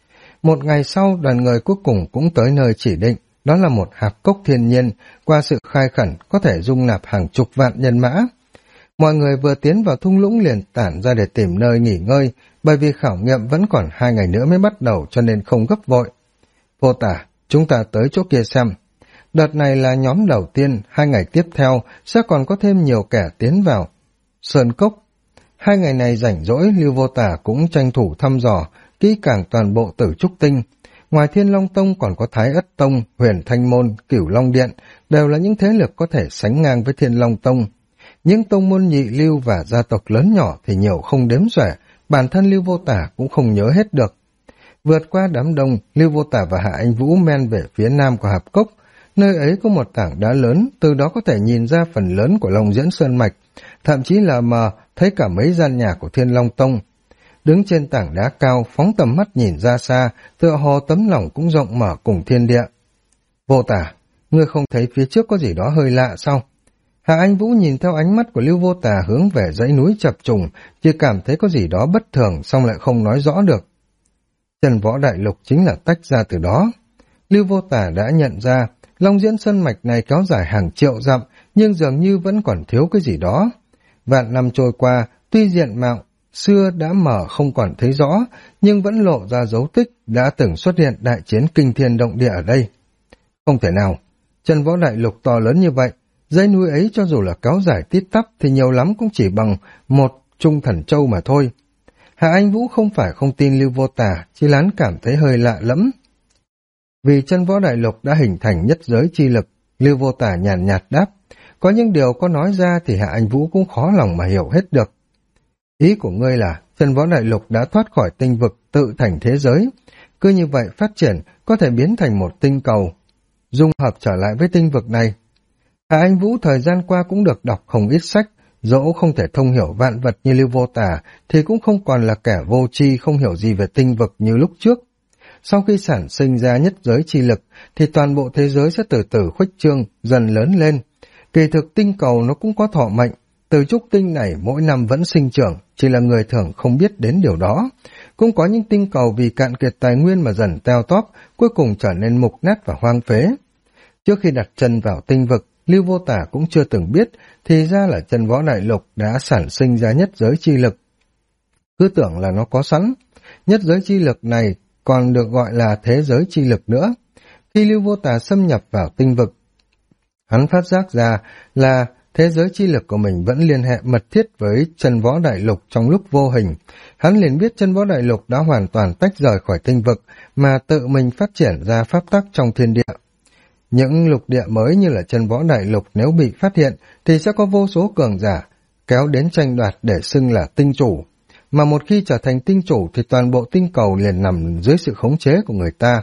1 ngày sau, đoàn người cuối cùng cũng tới nơi chỉ định, đó là một hạp cốc thiên nhiên, qua sự khai khẩn có thể dung nạp hàng chục vạn nhân mã. Mọi người vừa tiến vào thung lũng liền tản ra để tìm nơi nghỉ ngơi, bởi vì khảo nghiệm vẫn còn 2 ngày nữa mới bắt đầu cho nên không gấp vội. Vô Tả, chúng ta tới chỗ kia xem. Đợt này là nhóm đầu tiên, 2 ngày tiếp theo sẽ còn có thêm nhiều kẻ tiến vào Sơn Cốc. 2 ngày này rảnh rỗi, Lưu Vô Tả cũng tranh thủ thăm dò kỹ càng toàn bộ Tử Trúc Tinh. Ngoài Thiên Long Tông còn có Thái Ất Tông, Huyền Thanh Môn, Cửu Long Điện, đều là những thế lực có thể sánh ngang với Thiên Long Tông. Những tông môn nhị lưu và gia tộc lớn nhỏ thì nhiều không đếm xuể, bản thân Lưu Vô Tả cũng không nhớ hết được. Vượt qua đám đông, Lưu Vô Tả và Hạ Anh Vũ men về phía nam của hạp cốc. Nơi ấy có một tảng đá lớn, từ đó có thể nhìn ra phần lớn của Long Diễn Sơn Mạch, thậm chí là mờ thấy cả mấy gian nhà của Thiên Long Tông. Đứng trên tảng đá cao, phóng tầm mắt nhìn ra xa, tựa hồ tấm lòng cũng rộng mở cùng thiên địa. Vô Tả, ngươi không thấy phía trước có gì đó hơi lạ sao? Hạ Anh Vũ nhìn theo ánh mắt của Lưu Vô Tả hướng về dãy núi chập trùng, chỉ cảm thấy có gì đó bất thường, song lại không nói rõ được. Chân Võ Đại Lục chính là tách ra từ đó. Lưu Vô Tả đã nhận ra, Long Diễn Sơn Mạch này kéo dài hàng triệu dặm, nhưng dường như vẫn còn thiếu cái gì đó. Vạn năm trôi qua, tuy diện mạo xưa đã mở không còn thấy rõ, nhưng vẫn lộ ra dấu tích đã từng xuất hiện đại chiến kinh thiên động địa ở đây. Không thể nào, Chân Võ Đại Lục to lớn như vậy, dãy núi ấy cho dù là kéo dài tít tắp thì nhiều lắm cũng chỉ bằng một Trung Thần Châu mà thôi. Hạ Anh Vũ không phải không tin Lưu Vô Tả, chỉ lán cảm thấy hơi lạ lẫm. Vì Chân Võ Đại Lục đã hình thành nhất giới chi lực, Lưu Vô Tả nhàn nhạt đáp, có những điều có nói ra thì Hạ Anh Vũ cũng khó lòng mà hiểu hết được. Ý của ngươi là Chân Võ Đại Lục đã thoát khỏi tinh vực tự thành thế giới, cứ như vậy phát triển có thể biến thành một tinh cầu, dung hợp trở lại với tinh vực này. Hạ Anh Vũ thời gian qua cũng được đọc không ít sách, dẫu không thể thông hiểu vạn vật như Lưu Vô Tả thì cũng không còn là kẻ vô tri không hiểu gì về tinh vực như lúc trước. Sau khi sản sinh ra nhất giới chi lực thì toàn bộ thế giới sẽ từ từ khuếch trương, dần lớn lên. Kỳ thực tinh cầu nó cũng có thọ mệnh, Tử Trúc Tinh này mỗi năm vẫn sinh trưởng, chỉ là người thường không biết đến điều đó. Cũng có những tinh cầu vì cạn kiệt tài nguyên mà dần teo tóp, cuối cùng trở nên mục nát và hoang phế. Trước khi đặt chân vào tinh vực, Lưu Vô Tả cũng chưa từng biết, thì ra là Chân Võ Đại Lục đã sản sinh ra nhất giới chi lực. Cứ tưởng là nó có sẵn, nhất giới chi lực này còn được gọi là thế giới chi lực nữa. Khi Lưu Vô Tả xâm nhập vào tinh vực, hắn phát giác ra là thế giới chi lực của mình vẫn liên hệ mật thiết với Chân Võ Đại Lục trong lúc vô hình. Hắn liền biết Chân Võ Đại Lục đã hoàn toàn tách rời khỏi tinh vực, mà tự mình phát triển ra pháp tắc trong thiên địa. Những lục địa mới như là Chân Võ Đại Lục nếu bị phát hiện thì sẽ có vô số cường giả kéo đến tranh đoạt để xưng là tinh chủ. Mà một khi trở thành tinh chủ thì toàn bộ tinh cầu liền nằm dưới sự khống chế của người ta.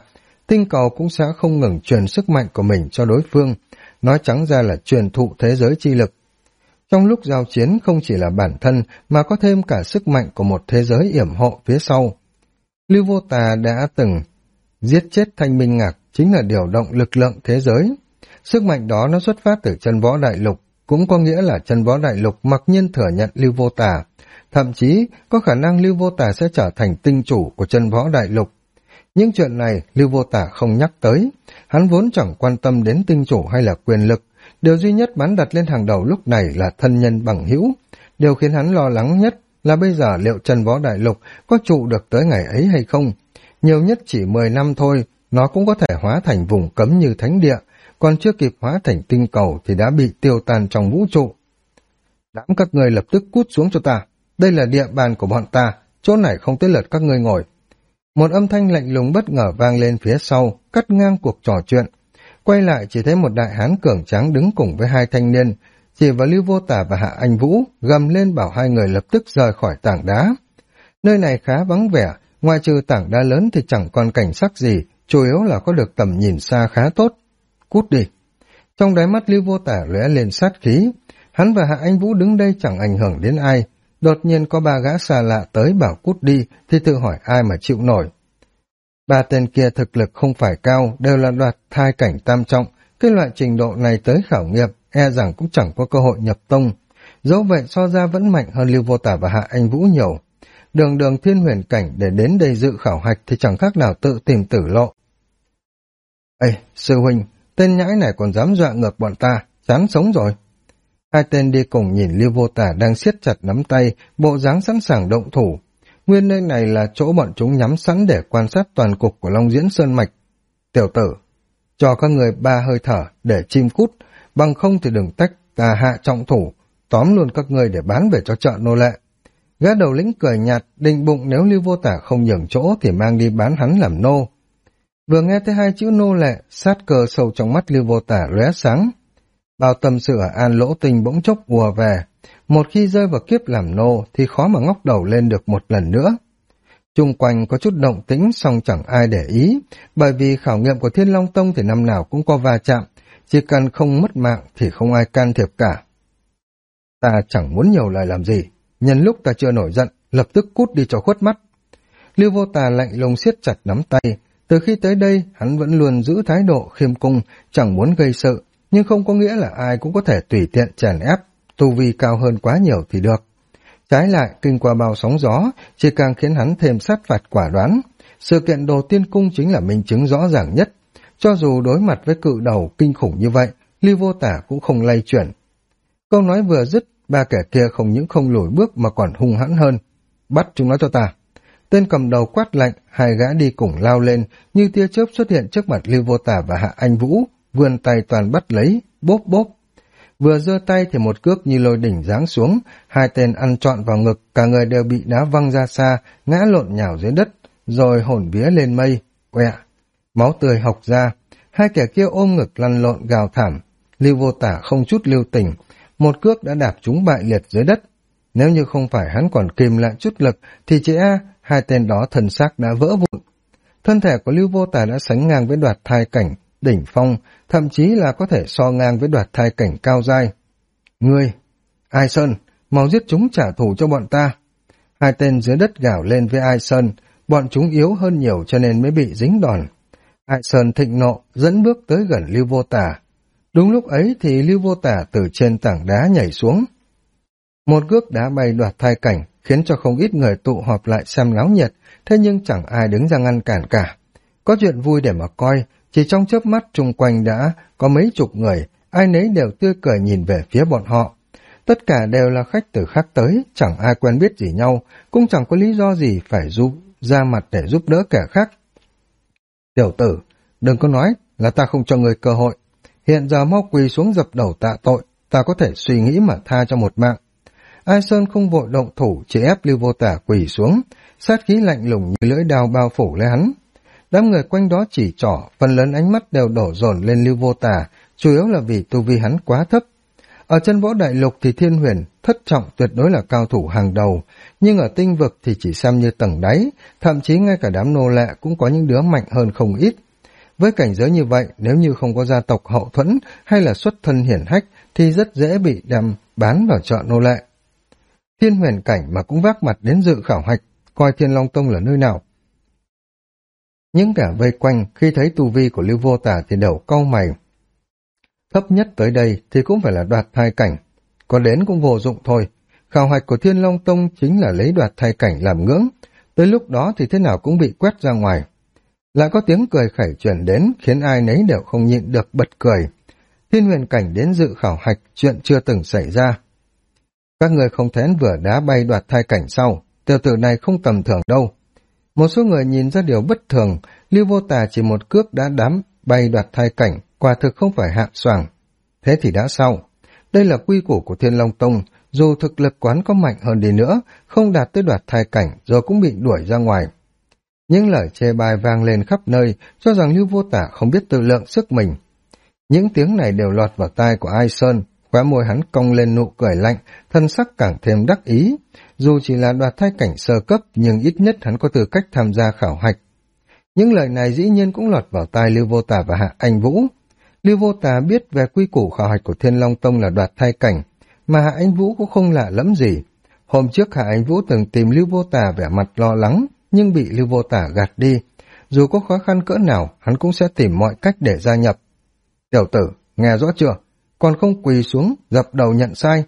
tinh cầu cũng sẽ không ngừng truyền sức mạnh của mình cho đối phương, nói trắng ra là truyền thụ thế giới chi lực. Trong lúc giao chiến không chỉ là bản thân mà có thêm cả sức mạnh của một thế giới yểm hộ phía sau. Lưu Vô Tà đã từng giết chết Thanh Minh Ngạc, chính là điều động lực lượng thế giới. Sức mạnh đó nó xuất phát từ chân võ đại lục, cũng có nghĩa là chân võ đại lục mặc nhiên thừa nhận Lưu Vô Tà. Thậm chí có khả năng Lưu Vô Tà sẽ trở thành tinh chủ của chân võ đại lục. Những chuyện này Lưu Vô Tà không nhắc tới, hắn vốn chẳng quan tâm đến tinh chủ hay là quyền lực. Điều duy nhất hắn đặt lên hàng đầu lúc này là thân nhân bằng hữu. Điều khiến hắn lo lắng nhất là bây giờ liệu chân võ đại lục có trụ được tới ngày ấy hay không. Nhiều nhất chỉ 10 năm thôi, nó cũng có thể hóa thành vùng cấm như thánh địa, còn chưa kịp hóa thành tinh cầu thì đã bị tiêu tan trong vũ trụ. Đám các ngươi lập tức cút xuống cho ta, đây là địa bàn của bọn ta, chỗ này không tới lượt các ngươi ngồi. Một âm thanh lạnh lùng bất ngờ vang lên phía sau, cắt ngang cuộc trò chuyện. Quay lại chỉ thấy một đại hán cường tráng đứng cùng với hai thanh niên, chỉ vào Lưu Vô Tà và Hạ Anh Vũ, gầm lên bảo hai người lập tức rời khỏi tảng đá. Nơi này khá vắng vẻ, ngoài trừ tảng đá lớn thì chẳng còn cảnh sắc gì, chủ yếu là có được tầm nhìn xa khá tốt. Cút đi. Trong đáy mắt Lưu Vô Tà lóe lên sát khí, hắn và Hạ Anh Vũ đứng đây chẳng ảnh hưởng đến ai. Đột nhiên có ba gã xa lạ tới bảo cút đi thì tự hỏi ai mà chịu nổi. Ba tên kia thực lực không phải cao, đều là đoạt thai cảnh tam trọng, cái loại trình độ này tới khảo nghiệm, e rằng cũng chẳng có cơ hội nhập tông. Dẫu vậy so ra vẫn mạnh hơn Lưu Vô Tà và Hạ Anh Vũ nhiều. Đường đường thiên huyền cảnh để đến đây dự khảo hạch thì chẳng khác nào tự tìm tử lộ. Ê, sư huynh, tên nhãi này còn dám dọa ngược bọn ta, chán sống rồi. Hai tên đi cùng nhìn Lưu Vô Tà đang siết chặt nắm tay, bộ dáng sẵn sàng động thủ. Nguyên nơi này là chỗ bọn chúng nhắm sẵn để quan sát toàn cục của Long Diễn Sơn Mạch. Tiểu tử, cho các người 3 hơi thở để chim cút, bằng không thì đừng tách ta hạ trọng thủ, tóm luôn các người để bán về cho chợ nô lệ. Gã đầu lĩnh cười nhạt, định bụng nếu Lưu Vô Tà không nhường chỗ thì mang đi bán hắn làm nô. Vừa nghe thấy hai chữ nô lệ, sát cơ sâu trong mắt Lưu Vô Tà lóe sáng. Bao tâm sự ở An Lỗ Tinh bỗng chốc ùa về, một khi rơi vào kiếp làm nô thì khó mà ngóc đầu lên được một lần nữa. Chung quanh có chút động tĩnh song chẳng ai để ý, bởi vì khảo nghiệm của Thiên Long Tông thì năm nào cũng có va chạm, chỉ cần không mất mạng thì không ai can thiệp cả. Ta chẳng muốn nhiều lời làm gì, nhân lúc ta chưa nổi giận, lập tức cút đi cho khuất mắt. Lưu Vô Tà lạnh lùng siết chặt nắm tay, từ khi tới đây hắn vẫn luôn giữ thái độ khiêm cung, chẳng muốn gây sự, nhưng không có nghĩa là ai cũng có thể tùy tiện chèn ép, tu vi cao hơn quá nhiều thì được. Trái lại, kinh qua bao sóng gió, chỉ càng khiến hắn thêm sát phạt quả đoán. Sự kiện Đồ Tiên Cung chính là minh chứng rõ ràng nhất. Cho dù đối mặt với cự đầu kinh khủng như vậy, Lưu Vô Tà cũng không lay chuyển. Câu nói vừa dứt, ba kẻ kia không những không lùi bước mà còn hung hãn hơn. Bắt chúng nó cho ta. Tên cầm đầu quát lạnh, hai gã đi cùng lao lên, như tia chớp xuất hiện trước mặt Lưu Vô Tà và Hạ Anh Vũ, vươn tay toàn bắt lấy, bốp bốp. Vừa giơ tay thì một cước như lôi đỉnh giáng xuống, hai tên ăn trọn vào ngực, cả người đều bị đá văng ra xa, ngã lộn nhào dưới đất, rồi hồn vía lên mây, quẹ. Máu tươi hộc ra, hai kẻ kia ôm ngực lăn lộn gào thảm. Lưu Vô Tà không chút lưu tình, một cước đã đạp chúng bại liệt dưới đất. Nếu như không phải hắn còn kìm lại chút lực, thì chỉ hai tên đó thân xác đã vỡ vụn. Thân thể của Lưu Vô Tà đã sánh ngang với đoạt thai cảnh đỉnh phong, thậm chí là có thể so ngang với đoạt thai cảnh cao giai. Ngươi, Ai Sơn, mau giết chúng trả thù cho bọn ta. Hai tên dưới đất gào lên với Ai Sơn, bọn chúng yếu hơn nhiều cho nên mới bị dính đòn. Ai Sơn thịnh nộ, dẫn bước tới gần Lưu Vô Tà. Đúng lúc ấy thì Lưu Vô Tà từ trên tảng đá nhảy xuống. Một cước đá bay đoạt thai cảnh, khiến cho không ít người tụ họp lại xem náo nhiệt, thế nhưng chẳng ai đứng ra ngăn cản cả. Có chuyện vui để mà coi, chỉ trong chớp mắt chung quanh đã có mấy chục người, ai nấy đều tươi cười nhìn về phía bọn họ. Tất cả đều là khách từ khác tới, chẳng ai quen biết gì nhau, cũng chẳng có lý do gì phải ra mặt để giúp đỡ kẻ khác. Tiểu tử, đừng có nói là ta không cho người cơ hội. Hiện giờ mau quỳ xuống dập đầu tạ tội, ta có thể suy nghĩ mà tha cho một mạng. Ai Sơn không vội động thủ, chỉ ép Lưu Vô Tà quỳ xuống, sát khí lạnh lùng như lưỡi đao bao phủ lấy hắn. Đám người quanh đó chỉ trỏ, phần lớn ánh mắt đều đổ dồn lên Lưu Vô Tà, chủ yếu là vì tu vi hắn quá thấp. Ở chân võ đại lục thì Thiên Huyền, thất trọng tuyệt đối là cao thủ hàng đầu, nhưng ở tinh vực thì chỉ xem như tầng đáy, thậm chí ngay cả đám nô lệ cũng có những đứa mạnh hơn không ít. Với cảnh giới như vậy, nếu như không có gia tộc hậu thuẫn hay là xuất thân hiển hách thì rất dễ bị đem bán vào chợ nô lệ. Thiên huyền cảnh mà cũng vác mặt đến dự khảo hạch, coi Thiên Long Tông là nơi nào. Những kẻ vây quanh khi thấy tu vi của Lưu Vô Tả thì đều cau mày. Thấp nhất tới đây thì cũng phải là đoạt thai cảnh, còn đến cũng vô dụng thôi. Khảo hạch của Thiên Long Tông chính là lấy đoạt thai cảnh làm ngưỡng, tới lúc đó thì thế nào cũng bị quét ra ngoài. Lại có tiếng cười khẩy truyền đến khiến ai nấy đều không nhịn được bật cười. Thiên huyền cảnh đến dự khảo hạch, chuyện chưa từng xảy ra. Các người không thén vừa đá bay đoạt thai cảnh sau, tiểu tử này không tầm thường đâu. Một số người nhìn ra điều bất thường, Lưu Vô Tà chỉ một cước đã đám bay đoạt thai cảnh, quả thực không phải hạng soàng. Thế thì đã sao? Đây là quy củ của Thiên Long Tông, dù thực lực quán có mạnh hơn đi nữa, không đạt tới đoạt thai cảnh rồi cũng bị đuổi ra ngoài. Những lời chê bai vang lên khắp nơi, cho rằng Lưu Vô Tả không biết tự lượng sức mình. Những tiếng này đều lọt vào tai của Ai Sơn, khóe môi hắn cong lên nụ cười lạnh, thân sắc càng thêm đắc ý. Dù chỉ là đoạt thai cảnh sơ cấp, nhưng ít nhất hắn có tư cách tham gia khảo hạch. Những lời này dĩ nhiên cũng lọt vào tai Lưu Vô Tả và Hạ Anh Vũ. Lưu Vô Tả biết về quy củ khảo hạch của Thiên Long Tông là đoạt thai cảnh, mà Hạ Anh Vũ cũng không lạ lẫm gì. Hôm trước Hạ Anh Vũ từng tìm Lưu Vô Tả vẻ mặt lo lắng, nhưng bị Lưu Vô Tả gạt đi. Dù có khó khăn cỡ nào, hắn cũng sẽ tìm mọi cách để gia nhập. Tiểu tử, nghe rõ chưa? Còn không quỳ xuống, dập đầu nhận sai.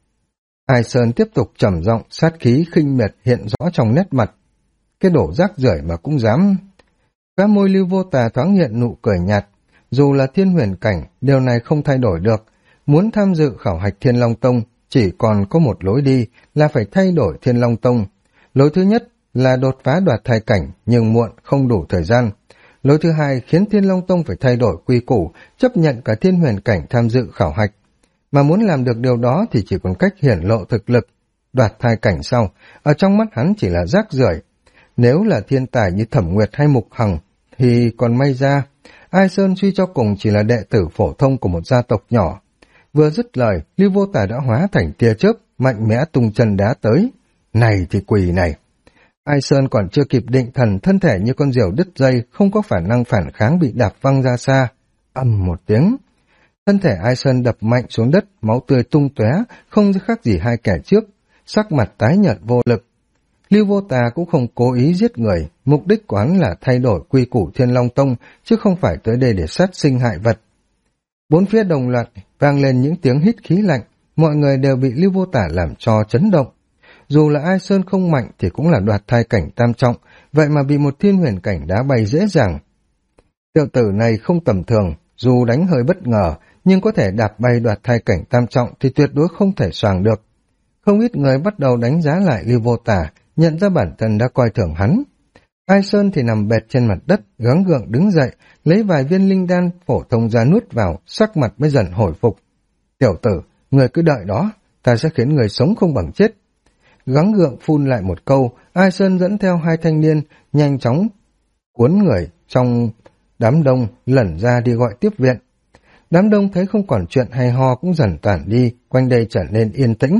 Ai Sơn tiếp tục trầm giọng, sát khí khinh miệt hiện rõ trong nét mặt. Cái đổ rác rưởi mà cũng dám. Các môi Lưu Vô Tà thoáng hiện nụ cười nhạt. Dù là thiên huyền cảnh, điều này không thay đổi được. Muốn tham dự khảo hạch Thiên Long Tông, chỉ còn có một lối đi là phải thay đổi Thiên Long Tông. Lối thứ nhất là đột phá đoạt thai cảnh, nhưng muộn, không đủ thời gian. Lối thứ hai khiến Thiên Long Tông phải thay đổi quy củ, chấp nhận cả thiên huyền cảnh tham dự khảo hạch. Mà muốn làm được điều đó thì chỉ còn cách hiển lộ thực lực. Đoạt thai cảnh sau, ở trong mắt hắn chỉ là rác rưởi. Nếu là thiên tài như Thẩm Nguyệt hay Mục Hằng, thì còn may ra. Ai Sơn suy cho cùng chỉ là đệ tử phổ thông của một gia tộc nhỏ. Vừa dứt lời, Lưu Vô Tà đã hóa thành tia chớp, mạnh mẽ tung chân đá tới. Này thì quỷ này! Ai Sơn còn chưa kịp định thần, thân thể như con diều đứt dây, không có khả năng phản kháng bị đạp văng ra xa. Ầm một tiếng. Thân thể Ai Sơn đập mạnh xuống đất, máu tươi tung tóe, không khác gì hai kẻ trước, sắc mặt tái nhợt vô lực. Lưu Vô Tà cũng không cố ý giết người, mục đích của hắn là thay đổi quy củ Thiên Long Tông, chứ không phải tới đây để sát sinh hại vật. Bốn phía đồng loạt vang lên những tiếng hít khí lạnh, mọi người đều bị Lưu Vô Tà làm cho chấn động. Dù là Ai Sơn không mạnh thì cũng là đoạt thai cảnh tam trọng, vậy mà bị một thiên huyền cảnh đá bay dễ dàng. Tiểu tử này không tầm thường, dù đánh hơi bất ngờ, nhưng có thể đạp bay đoạt thai cảnh tam trọng thì tuyệt đối không thể xoàng được. Không ít người bắt đầu đánh giá lại Lưu Vô Tả, nhận ra bản thân đã coi thường hắn. Ai Sơn thì nằm bệt trên mặt đất, gắng gượng đứng dậy, lấy vài viên linh đan phổ thông ra nuốt vào, sắc mặt mới dần hồi phục. Tiểu tử, người cứ đợi đó, ta sẽ khiến người sống không bằng chết. Gắng gượng phun lại một câu, Ai Sơn dẫn theo hai thanh niên, nhanh chóng cuốn người trong đám đông lẩn ra đi gọi tiếp viện. Đám đông thấy không còn chuyện hay ho cũng dần tản đi, quanh đây trở nên yên tĩnh.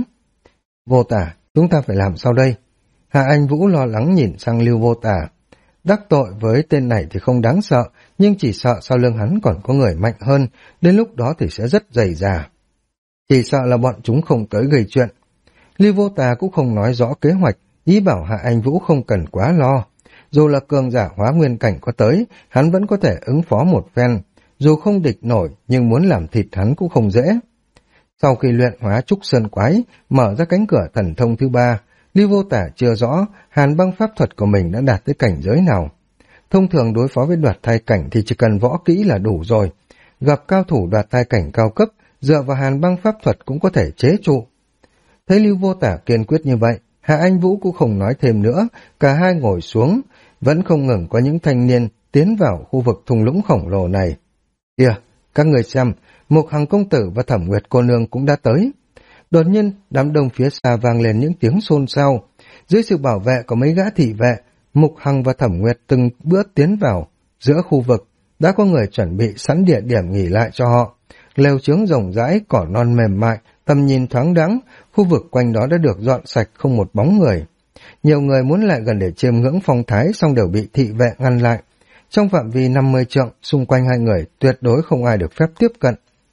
Vô Tả, chúng ta phải làm sao đây? Hạ Anh Vũ lo lắng nhìn sang Lưu Vô Tả. Đắc tội với tên này thì không đáng sợ, nhưng chỉ sợ sau lưng hắn còn có người mạnh hơn, đến lúc đó thì sẽ rất dày dà. Chỉ sợ là bọn chúng không tới gây chuyện. Lưu Vô Tà cũng không nói rõ kế hoạch, ý bảo Hạ Anh Vũ không cần quá lo. Dù là cường giả hóa nguyên cảnh có tới, hắn vẫn có thể ứng phó một phen. Dù không địch nổi, nhưng muốn làm thịt hắn cũng không dễ. Sau khi luyện hóa trúc sơn quái, mở ra cánh cửa thần thông thứ ba, Lưu Vô Tả chưa rõ hàn băng pháp thuật của mình đã đạt tới cảnh giới nào. Thông thường đối phó với đoạt thai cảnh thì chỉ cần võ kỹ là đủ rồi. Gặp cao thủ đoạt thai cảnh cao cấp, dựa vào hàn băng pháp thuật cũng có thể chế trụ. Thấy Lưu Vô Tả kiên quyết như vậy, Hạ Anh Vũ cũng không nói thêm nữa, cả hai ngồi xuống, vẫn không ngừng có những thanh niên tiến vào khu vực thung lũng khổng lồ này. Kìa, các người xem, Mục Hằng công tử và Thẩm Nguyệt cô nương cũng đã tới. Đột nhiên, đám đông phía xa vang lên những tiếng xôn xao. Dưới sự bảo vệ của mấy gã thị vệ, Mục Hằng và Thẩm Nguyệt từng bữa tiến vào. Giữa khu vực, đã có người chuẩn bị sẵn địa điểm nghỉ lại cho họ. Lều chướng rộng rãi, cỏ non mềm mại, tầm nhìn thoáng đãng, khu vực quanh đó đã được dọn sạch không một bóng người. Nhiều người muốn lại gần để chiêm ngưỡng phong thái xong đều bị thị vệ ngăn lại. Trong phạm vi 50 trượng, xung quanh hai người tuyệt đối không ai được phép tiếp cận.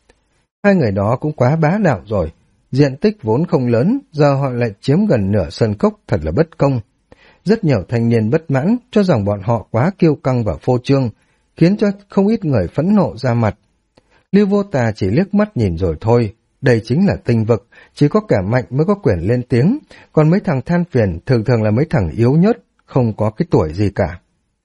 Hai người đó cũng quá bá đạo rồi. Diện tích vốn không lớn, giờ họ lại chiếm gần nửa sân cốc, thật là bất công. Rất nhiều thanh niên bất mãn cho rằng bọn họ quá kiêu căng và phô trương, khiến cho không ít người phẫn nộ ra mặt. Lưu Vô Tà chỉ liếc mắt nhìn rồi thôi. Đây chính là tinh vực, chỉ có kẻ mạnh mới có quyền lên tiếng, còn mấy thằng than phiền thường thường là mấy thằng yếu nhất, không có cái tuổi gì cả.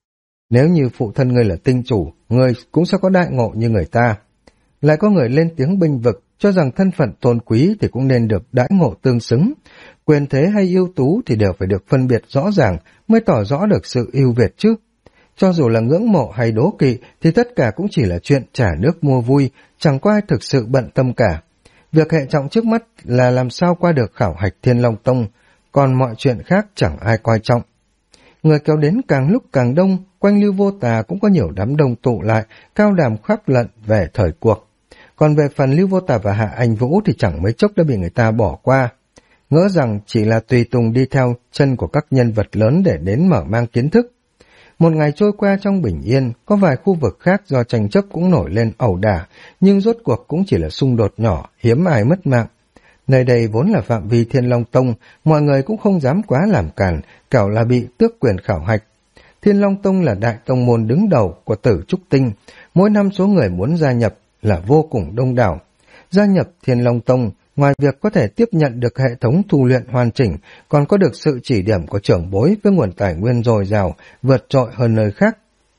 Nếu như phụ thân ngươi là tinh chủ, ngươi cũng sẽ có đại ngộ như người ta. Lại có người lên tiếng bênh vực, cho rằng thân phận tôn quý thì cũng nên được đãi ngộ tương xứng. Quyền thế hay ưu tú thì đều phải được phân biệt rõ ràng mới tỏ rõ được sự ưu việt chứ. Cho dù là ngưỡng mộ hay đố kỵ thì tất cả cũng chỉ là chuyện trả nước mua vui, chẳng có ai thực sự bận tâm cả. Việc hệ trọng trước mắt là làm sao qua được khảo hạch Thiên Long Tông, còn mọi chuyện khác chẳng ai coi trọng. Người kéo đến càng lúc càng đông, quanh Lưu Vô Tà cũng có nhiều đám đông tụ lại, cao đàm khắp lận về thời cuộc. Còn về phần Lưu Vô Tà và Hạ Anh Vũ thì chẳng mấy chốc đã bị người ta bỏ qua. Ngỡ rằng chỉ là tùy tùng đi theo chân của các nhân vật lớn để đến mở mang kiến thức. Một ngày trôi qua trong bình yên, có vài khu vực khác do tranh chấp cũng nổi lên ẩu đả, nhưng rốt cuộc cũng chỉ là xung đột nhỏ, hiếm ai mất mạng. Nơi đây vốn là phạm vi Thiên Long Tông, mọi người cũng không dám quá làm cản, kẻo là bị tước quyền khảo hạch. Thiên Long Tông là đại tông môn đứng đầu của Tử Trúc Tinh, mỗi năm số người muốn gia nhập là vô cùng đông đảo. Gia nhập Thiên Long Tông, ngoài việc có thể tiếp nhận được hệ thống tu luyện hoàn chỉnh, còn có được sự chỉ điểm của trưởng bối với nguồn tài nguyên dồi dào, vượt trội hơn nơi khác.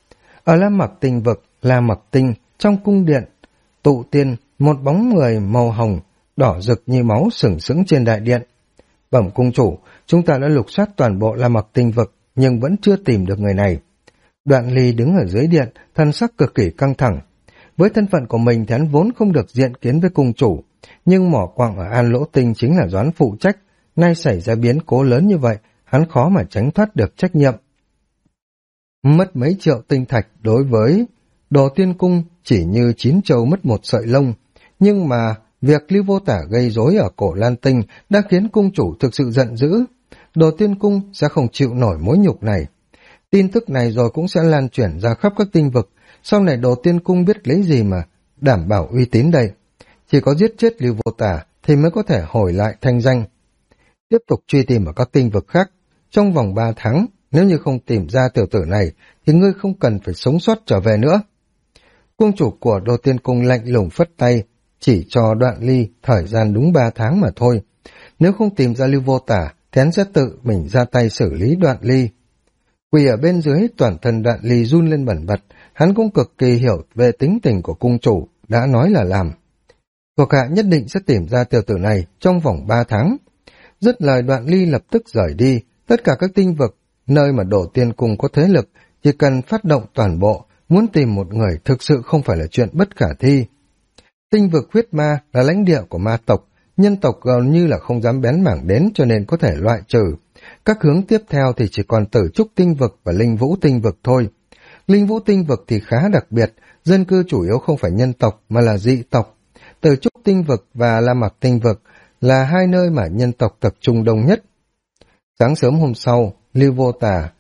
Ở La Mặc Tinh vực, La Mặc Tinh, trong cung điện, tụ tiên, một bóng người màu hồng, đỏ rực như máu sừng sững trên đại điện. Bẩm cung chủ, chúng ta đã lục soát toàn bộ La Mặc Tinh vực, nhưng vẫn chưa tìm được người này. Đoạn Ly đứng ở dưới điện, thân sắc cực kỳ căng thẳng. Với thân phận của mình thì hắn vốn không được diện kiến với cung chủ, nhưng mỏ quặng ở An Lỗ Tinh chính là doãn phụ trách, nay xảy ra biến cố lớn như vậy, hắn khó mà tránh thoát được trách nhiệm. Mất mấy triệu tinh thạch đối với Đồ Tiên Cung chỉ như 9 châu mất một sợi lông, nhưng mà việc Lưu Vô Tả gây rối ở Cổ Lan Tinh đã khiến cung chủ thực sự giận dữ. Đồ Tiên Cung sẽ không chịu nổi mối nhục này. Tin tức này rồi cũng sẽ lan truyền ra khắp các tinh vực, sau này Đồ Tiên Cung biết lấy gì mà đảm bảo uy tín đây. Chỉ có giết chết Lưu Vô Tả thì mới có thể hồi lại thanh danh. Tiếp tục truy tìm ở các tinh vực khác. Trong vòng 3 tháng, nếu như không tìm ra tiểu tử này, thì ngươi không cần phải sống sót trở về nữa. Cung chủ của Đồ Tiên Cung lạnh lùng phất tay, chỉ cho Đoạn Ly thời gian đúng 3 tháng mà thôi. Nếu không tìm ra Lưu Vô Tả, thì hắn sẽ tự mình ra tay xử lý Đoạn Ly. Quỳ ở bên dưới, toàn thân Đoạn Ly run lên bẩn bật, hắn cũng cực kỳ hiểu về tính tình của cung chủ, đã nói là làm. Thuộc hạ nhất định sẽ tìm ra tiểu tử này trong vòng 3 tháng. Dứt lời Đoạn Ly lập tức rời đi, tất cả các tinh vực, nơi mà Đồ Tiên Cung có thế lực, chỉ cần phát động toàn bộ, muốn tìm một người thực sự không phải là chuyện bất khả thi. Tinh vực huyết ma là lãnh địa của ma tộc, nhân tộc gần như là không dám bén mảng đến cho nên có thể loại trừ. Các hướng tiếp theo thì chỉ còn Tử Trúc Tinh vực và Linh Vũ Tinh vực thôi. Linh Vũ Tinh vực thì khá đặc biệt, dân cư chủ yếu không phải nhân tộc mà là dị tộc. Tử Trúc Tinh vực và La Mặc Tinh vực là hai nơi mà nhân tộc tập trung đông nhất. Sáng sớm hôm sau, Lưu Vô Tả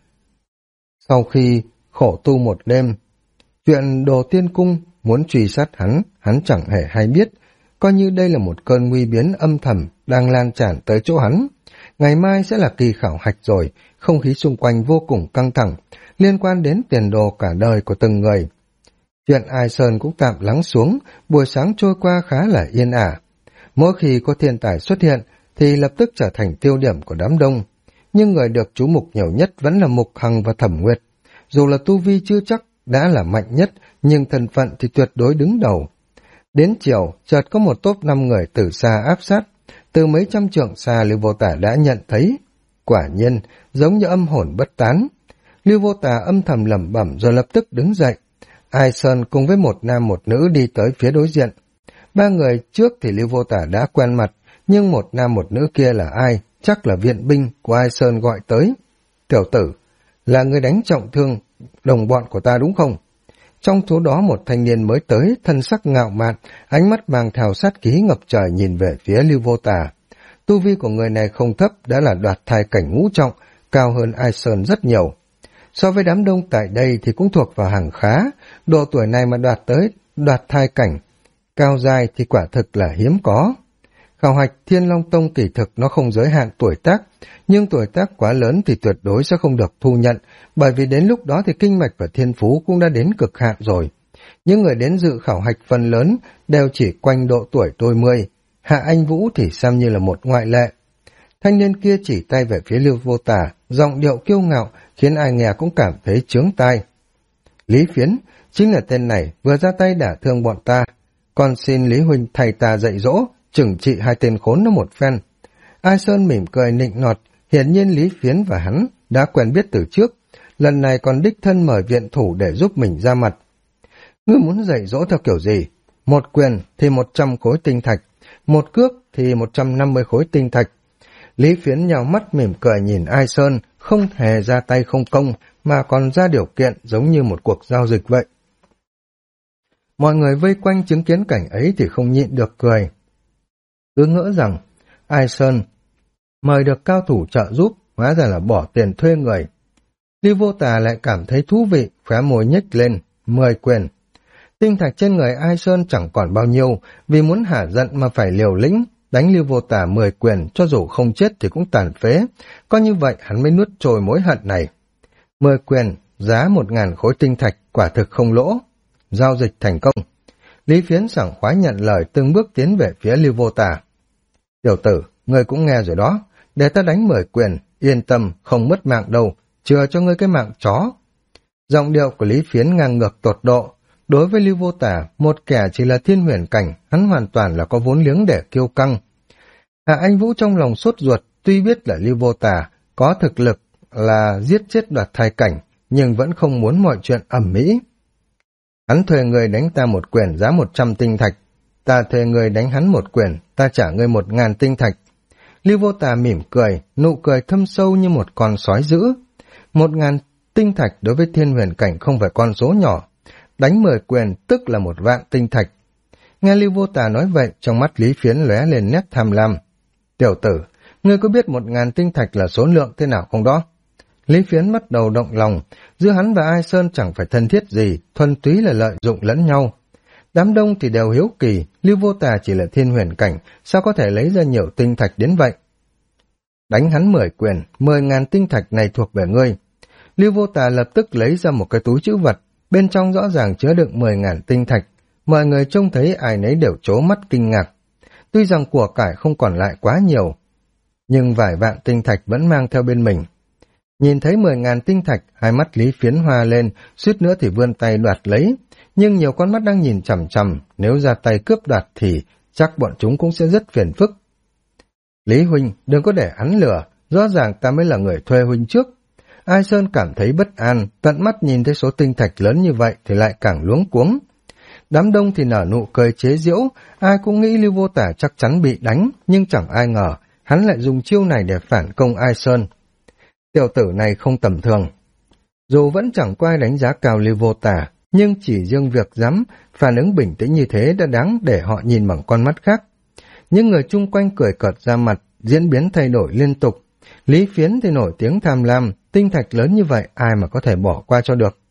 sau khi khổ tu một đêm, chuyện Đồ Tiên Cung muốn truy sát hắn chẳng hề hay biết, coi như đây là một cơn nguy biến âm thầm đang lan tràn tới chỗ hắn. Ngày mai sẽ là kỳ khảo hạch rồi, không khí xung quanh vô cùng căng thẳng, liên quan đến tiền đồ cả đời của từng người. Chuyện Ai Sơn cũng tạm lắng xuống, buổi sáng trôi qua khá là yên ả. Mỗi khi có thiên tài xuất hiện thì lập tức trở thành tiêu điểm của đám đông, nhưng người được chú mục nhiều nhất vẫn là Mục Hằng và Thẩm Nguyệt. Dù là tu vi chưa chắc đã là mạnh nhất, nhưng thân phận thì tuyệt đối đứng đầu. Đến chiều, chợt có một tốp 5 người từ xa áp sát, từ mấy trăm trượng xa Lưu Vô Tả đã nhận thấy. Quả nhiên, giống như âm hồn bất tán. Lưu Vô Tả âm thầm lẩm bẩm rồi lập tức đứng dậy. Ai Sơn cùng với một nam một nữ đi tới phía đối diện. 3 người trước thì Lưu Vô Tả đã quen mặt, nhưng một nam một nữ kia là ai? Chắc là viện binh của Ai Sơn gọi tới. Tiểu tử, là người đánh trọng thương đồng bọn của ta đúng không? Trong số đó một thanh niên mới tới, thân sắc ngạo mạn, ánh mắt mang theo sát khí ngập trời nhìn về phía Lưu Vô Tả. Tu vi của người này không thấp, đã là đoạt thai cảnh ngũ trọng, cao hơn Ai Sơn rất nhiều. So với đám đông tại đây thì cũng thuộc vào hàng khá, độ tuổi này mà đoạt thai cảnh cao dài thì quả thực là hiếm có. Khảo hạch Thiên Long Tông kỳ thực nó không giới hạn tuổi tác, nhưng tuổi tác quá lớn thì tuyệt đối sẽ không được thu nhận, bởi vì đến lúc đó thì kinh mạch và thiên phú cũng đã đến cực hạn rồi. Những người đến dự khảo hạch phần lớn đều chỉ quanh độ tuổi đôi mươi, Hạ Anh Vũ thì xem như là một ngoại lệ. Thanh niên kia chỉ tay về phía Lưu Vô Tà, giọng điệu kiêu ngạo khiến ai nghe cũng cảm thấy chướng tai. Lý Phiến, chính là tên này vừa ra tay đả thương bọn ta, còn xin Lý huynh thầy ta dạy dỗ, trừng trị hai tên khốn nó một phen. Ai Sơn mỉm cười nịnh nọt, hiển nhiên Lý Phiến và hắn đã quen biết từ trước, lần này còn đích thân mời viện thủ để giúp mình ra mặt. Ngươi muốn dạy dỗ theo kiểu gì? Một quyền thì 100 khối tinh thạch, một cước thì 150 khối tinh thạch. Lý Phiến nhào mắt mỉm cười nhìn Ai Sơn, không hề ra tay không công, mà còn ra điều kiện giống như một cuộc giao dịch vậy. Mọi người vây quanh chứng kiến cảnh ấy thì không nhịn được cười. Cứ ngỡ rằng Ai Sơn mời được cao thủ trợ giúp, hóa ra là bỏ tiền thuê người. Lưu Vô Tà lại cảm thấy thú vị, khóe môi nhếch lên, 10 quyền. Tinh thạch trên người Ai Sơn chẳng còn bao nhiêu, vì muốn hả giận mà phải liều lĩnh, đánh Lưu Vô Tà 10 quyền, cho dù không chết thì cũng tàn phế, có như vậy hắn mới nuốt trôi mối hận này. 10 quyền, giá 1.000 khối tinh thạch, quả thực không lỗ. Giao dịch thành công. Lý Phiến sảng khoái nhận lời, từng bước tiến về phía Lưu Vô Tà. Tiểu tử, ngươi cũng nghe rồi đó, để ta đánh 10 quyền, yên tâm, không mất mạng đâu, chừa cho ngươi cái mạng chó. Giọng điệu của Lý Phiến ngang ngược tột độ. Đối với Lưu Vô Tà, một kẻ chỉ là thiên huyền cảnh, hắn hoàn toàn là có vốn liếng để kiêu căng. Hạ Anh Vũ trong lòng sốt ruột, tuy biết là Lưu Vô Tà có thực lực là giết chết đoạt thai cảnh, nhưng vẫn không muốn mọi chuyện ầm ĩ. Hắn thuê người đánh ta một quyền giá 100 tinh thạch, ta thuê người đánh hắn một quyền, ta trả ngươi 1.000 tinh thạch. Lưu Vô Tà mỉm cười, nụ cười thâm sâu như một con sói dữ. 1.000 tinh thạch đối với thiên huyền cảnh không phải con số nhỏ, đánh 10 quyền tức là 1.000.000 tinh thạch. Nghe Lưu Vô Tà nói vậy, trong mắt Lý Phiến lóe lên nét tham lam. Tiểu tử, ngươi có biết 1.000 tinh thạch là số lượng thế nào không đó? Lý Phiến bắt đầu động lòng, giữa hắn và Ai Sơn chẳng phải thân thiết gì, thuần túy là lợi dụng lẫn nhau. Đám đông thì đều hiếu kỳ, Lưu Vô Tà chỉ là thiên huyền cảnh, sao có thể lấy ra nhiều tinh thạch đến vậy? Đánh hắn 10 quyền, 10.000 tinh thạch này thuộc về ngươi. Lưu Vô Tà lập tức lấy ra một cái túi trữ vật, bên trong rõ ràng chứa đựng 10.000 tinh thạch. Mọi người trông thấy ai nấy đều trố mắt kinh ngạc. Tuy rằng của cải không còn lại quá nhiều, nhưng vài vạn tinh thạch vẫn mang theo bên mình. Nhìn thấy 10.000 tinh thạch, hai mắt Lý Phiến hoa lên, suýt nữa thì vươn tay đoạt lấy. Nhưng nhiều con mắt đang nhìn chằm chằm, nếu ra tay cướp đoạt thì chắc bọn chúng cũng sẽ rất phiền phức. Lý huynh, đừng có để hắn lừa, rõ ràng ta mới là người thuê huynh trước. Ai Sơn cảm thấy bất an, tận mắt nhìn thấy số tinh thạch lớn như vậy thì lại càng luống cuống. Đám đông thì nở nụ cười chế giễu, ai cũng nghĩ Lưu Vô Tà chắc chắn bị đánh, nhưng chẳng ai ngờ, hắn lại dùng chiêu này để phản công Ai Sơn. Tiểu tử này không tầm thường. Dù vẫn chẳng có ai đánh giá cao Lưu Vô Tà, nhưng chỉ riêng việc dám phản ứng bình tĩnh như thế đã đáng để họ nhìn bằng con mắt khác. Những người chung quanh cười cợt ra mặt, diễn biến thay đổi liên tục. Lý Phiến thì nổi tiếng tham lam, tinh thạch lớn như vậy ai mà có thể bỏ qua cho được.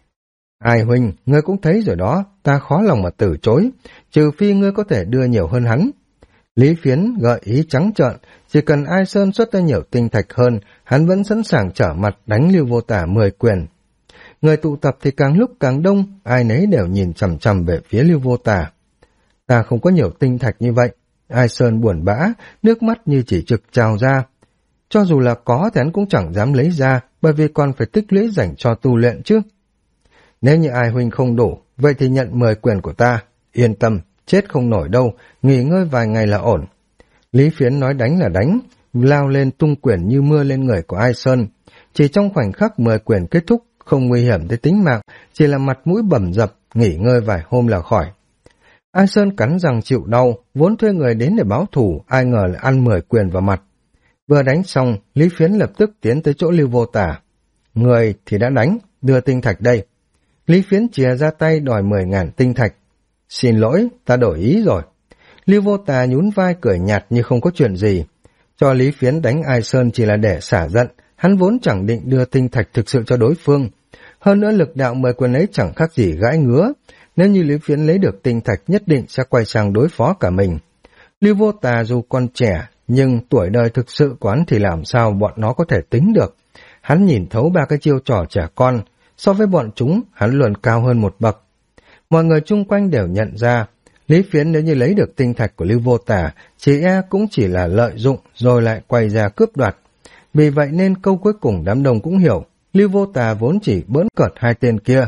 Ai huynh, ngươi cũng thấy rồi đó, ta khó lòng mà từ chối, trừ phi ngươi có thể đưa nhiều hơn hắn. Lý Phiến gợi ý trắng trợn, chỉ cần Ai Sơn xuất ra nhiều tinh thạch hơn, hắn vẫn sẵn sàng trở mặt đánh Lưu Vô Tà 10 quyền. Người tụ tập thì càng lúc càng đông, ai nấy đều nhìn chằm chằm về phía Lưu Vô Tà. Ta không có nhiều tinh thạch như vậy. Ai Sơn buồn bã, nước mắt như chỉ trực trào ra. Cho dù là có thì hắn cũng chẳng dám lấy ra, bởi vì còn phải tích lũy dành cho tu luyện chứ. Nếu như Ai huynh không đủ, vậy thì nhận 10 quyền của ta. Yên tâm, chết không nổi đâu, nghỉ ngơi vài ngày là ổn. Lý Phiến nói đánh là đánh, lao lên tung quyền như mưa lên người của Ai Sơn. Chỉ trong khoảnh khắc 10 quyền kết thúc, không nguy hiểm tới tính mạng, chỉ là mặt mũi bầm dập, nghỉ ngơi vài hôm là khỏi. Ai Sơn cắn răng chịu đau, vốn thuê người đến để báo thù, ai ngờ lại ăn 10 quyền vào mặt. Vừa đánh xong, Lý Phiến lập tức tiến tới chỗ Lưu Vô Tà. Người thì đã đánh, đưa tinh thạch đây. Lý Phiến chìa ra tay đòi 10.000 tinh thạch. Xin lỗi, ta đổi ý rồi. Lưu Vô Tà nhún vai cười nhạt như không có chuyện gì. Cho Lý Phiến đánh Ai Sơn chỉ là để xả giận, hắn vốn chẳng định đưa tinh thạch thực sự cho đối phương. Hơn nữa lực đạo 10 quyền ấy chẳng khác gì gãi ngứa, nếu như Lý Phiến lấy được tinh thạch nhất định sẽ quay sang đối phó cả mình. Lưu Vô Tà dù còn trẻ, nhưng tuổi đời thực sự của hắn thì làm sao bọn nó có thể tính được. Hắn nhìn thấu 3 cái chiêu trò trẻ con, so với bọn chúng hắn luôn cao hơn một bậc. Mọi người chung quanh đều nhận ra, Lý Phiến nếu như lấy được tinh thạch của Lưu Vô Tà, chỉ cũng chỉ là lợi dụng rồi lại quay ra cướp đoạt. Vì vậy nên câu cuối cùng đám đông cũng hiểu, Lưu Vô Tà vốn chỉ bỡn cợt hai tên kia.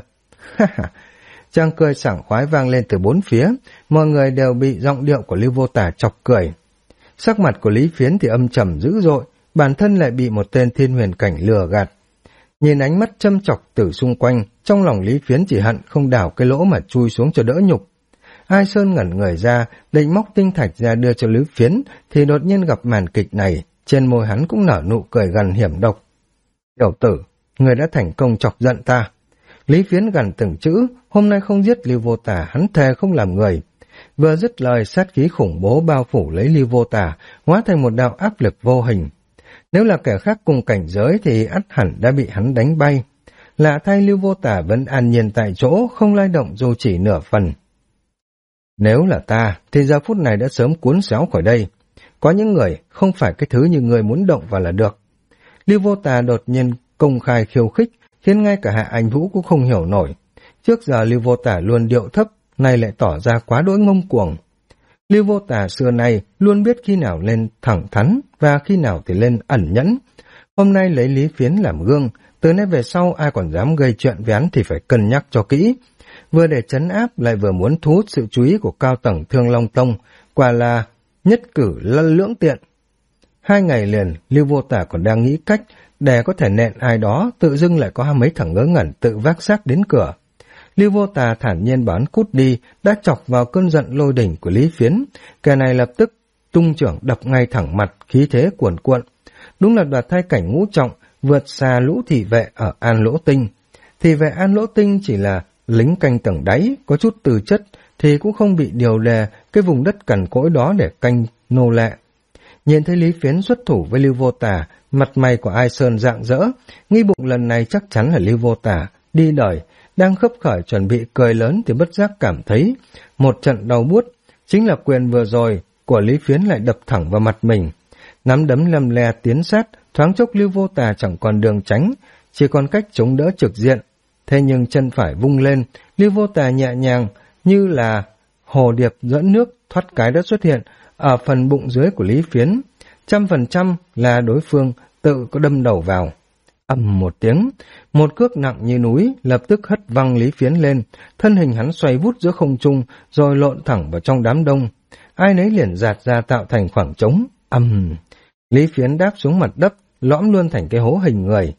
Tràng cười sảng khoái vang lên từ bốn phía, mọi người đều bị giọng điệu của Lưu Vô Tà chọc cười. Sắc mặt của Lý Phiến thì âm trầm dữ dội, bản thân lại bị một tên thiên huyền cảnh lừa gạt. Nhìn ánh mắt châm chọc từ xung quanh, trong lòng Lý Phiến chỉ hận không đào cái lỗ mà chui xuống cho đỡ nhục. Ai Sơn ngẩn người ra, định móc tinh thạch ra đưa cho Lý Phiến, thì đột nhiên gặp màn kịch này, trên môi hắn cũng nở nụ cười gằn hiểm độc. Tiểu tử, người đã thành công chọc giận ta. Lý Phiến gằn từng chữ, hôm nay không giết Lưu Vô Tà, hắn thề không làm người. Vừa dứt lời, sát khí khủng bố bao phủ lấy Lưu Vô Tà, hóa thành một đạo áp lực vô hình. Nếu là kẻ khác cùng cảnh giới thì ắt hẳn đã bị hắn đánh bay. Lạ thay Lưu Vô Tà vẫn an nhiên tại chỗ, không lay động dù chỉ nửa phần. Nếu là ta, thì giờ phút này đã sớm cuốn xéo khỏi đây. Có những người không phải cái thứ như người muốn động vào là được. Lưu Vô Tà đột nhiên công khai khiêu khích, khiến ngay cả Hạ Anh Vũ cũng không hiểu nổi. Trước giờ Lưu Vô Tà luôn điệu thấp, nay lại tỏ ra quá đỗi ngông cuồng. Lưu Vô Tà xưa nay luôn biết khi nào lên thẳng thắn và khi nào thì lên ẩn nhẫn. Hôm nay lấy Lý Phiến làm gương, từ nay về sau ai còn dám gây chuyện với hắn thì phải cân nhắc cho kỹ. Vừa để trấn áp lại vừa muốn thu hút sự chú ý của cao tầng Thương Long Tông, quả là nhất cử lân lưỡng tiện. 2 ngày liền, Lưu Vô Tà còn đang nghĩ cách để có thể nện ai đó, tự dưng lại có mấy thằng ngớ ngẩn tự vác xác đến cửa. Lưu Vô Tà thản nhiên bán cút đi, đã chọc vào cơn giận lôi đỉnh của Lý Phiến. Kẻ này lập tức tung trưởng đập ngay thẳng mặt, khí thế cuồn cuộn. Đúng là đoạt thai cảnh ngũ trọng, vượt xa lũ thị vệ ở An Lỗ Tinh. Thị vệ An Lỗ Tinh chỉ là lính canh tầng đáy, có chút tư chất, thì cũng không bị điều lề cái vùng đất cằn cỗi đó để canh nô lệ. Nhìn thấy Lý Phiến xuất thủ với Lưu Vô Tà, mặt mày của Ai Sơn rạng rỡ, nghĩ bụng lần này chắc chắn là Lưu Vô Tà đi đời. Đang khấp khởi chuẩn bị cười lớn thì bất giác cảm thấy một trận đau buốt, chính là quyền vừa rồi của Lý Phiến lại đập thẳng vào mặt mình. Nắm đấm lầm le tiến sát, thoáng chốc Lưu Vô Tà chẳng còn đường tránh, chỉ còn cách chống đỡ trực diện. Thế nhưng chân phải vung lên, Lưu Vô Tà nhẹ nhàng như là hồ điệp dẫn nước thoát cái đã xuất hiện ở phần bụng dưới của Lý Phiến. 100% là đối phương tự có đâm đầu vào. Ầm một tiếng, một cước nặng như núi lập tức hất văng Lý Phiến lên, thân hình hắn xoay vút giữa không trung rồi lộn thẳng vào trong đám đông. Ai nấy liền giạt ra tạo thành khoảng trống. Ầm, Lý Phiến đáp xuống mặt đất, lõm luôn thành cái hố hình người.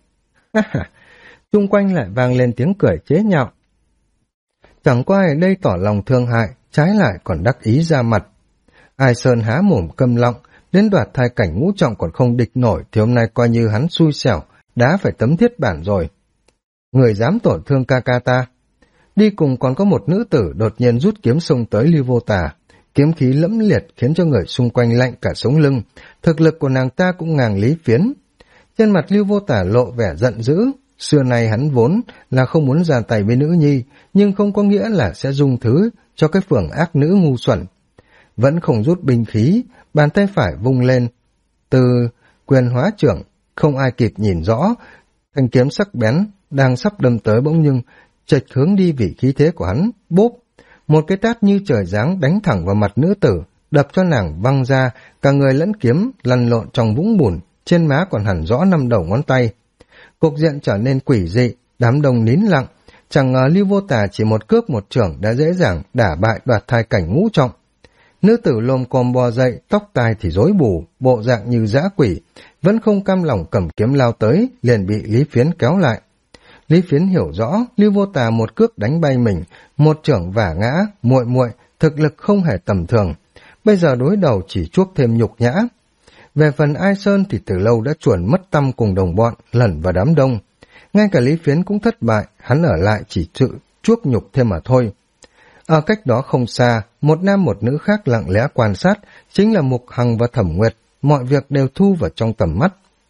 Chung quanh lại vang lên tiếng cười chế nhạo. Chẳng có ai ở đây tỏ lòng thương hại, trái lại còn đắc ý ra mặt. Ai Sơn há mồm câm lọng, đến đoạt thai cảnh ngũ trọng còn không địch nổi thì hôm nay coi như hắn xui xẻo, đã phải tấm thiết bản rồi. Người dám tổn thương ca ca ta. Đi cùng còn có một nữ tử đột nhiên rút kiếm xông tới Lưu Vô Tà. Kiếm khí lẫm liệt khiến cho người xung quanh lạnh cả sống lưng. Thực lực của nàng ta cũng ngang Lý Phiến. Trên mặt Lưu Vô Tà lộ vẻ giận dữ. Xưa nay hắn vốn là không muốn ra tay với nữ nhi, nhưng không có nghĩa là sẽ dung thứ cho cái phường ác nữ ngu xuẩn. Vẫn không rút binh khí, bàn tay phải vung lên. Từ quyền hóa trưởng, không ai kịp nhìn rõ, thanh kiếm sắc bén đang sắp đâm tới bỗng nhưng chệch hướng đi vì khí thế của hắn, bốp, một cái tát như trời giáng đánh thẳng vào mặt nữ tử, đập cho nàng văng ra, cả người lẫn kiếm lăn lộn trong vũng bùn, trên má còn hẳn rõ 5 đầu ngón tay. Cục diện trở nên quỷ dị, đám đông nín lặng, chẳng ngờ Lưu Vô Tà chỉ một cước một chưởng đã dễ dàng đả bại đoạt thai cảnh ngũ trọng. Nữ tử lồm cồm bò dậy, tóc tai thì rối bù, bộ dạng như dã quỷ, vẫn không cam lòng cầm kiếm lao tới, liền bị Lý Phiến kéo lại. Lý Phiến hiểu rõ, Lưu Vô Tà một cước đánh bay mình, một chưởng vả ngã, muội muội, thực lực không hề tầm thường. Bây giờ đối đầu chỉ chuốc thêm nhục nhã. Về phần Ai Sơn thì từ lâu đã chuẩn mất tâm cùng đồng bọn, lẩn vào đám đông. Ngay cả Lý Phiến cũng thất bại, hắn ở lại chỉ tự chuốc nhục thêm mà thôi. Ở cách đó không xa, một nam một nữ khác lặng lẽ quan sát, chính là Mục Hằng và Thẩm Nguyệt, mọi việc đều thu vào trong tầm mắt.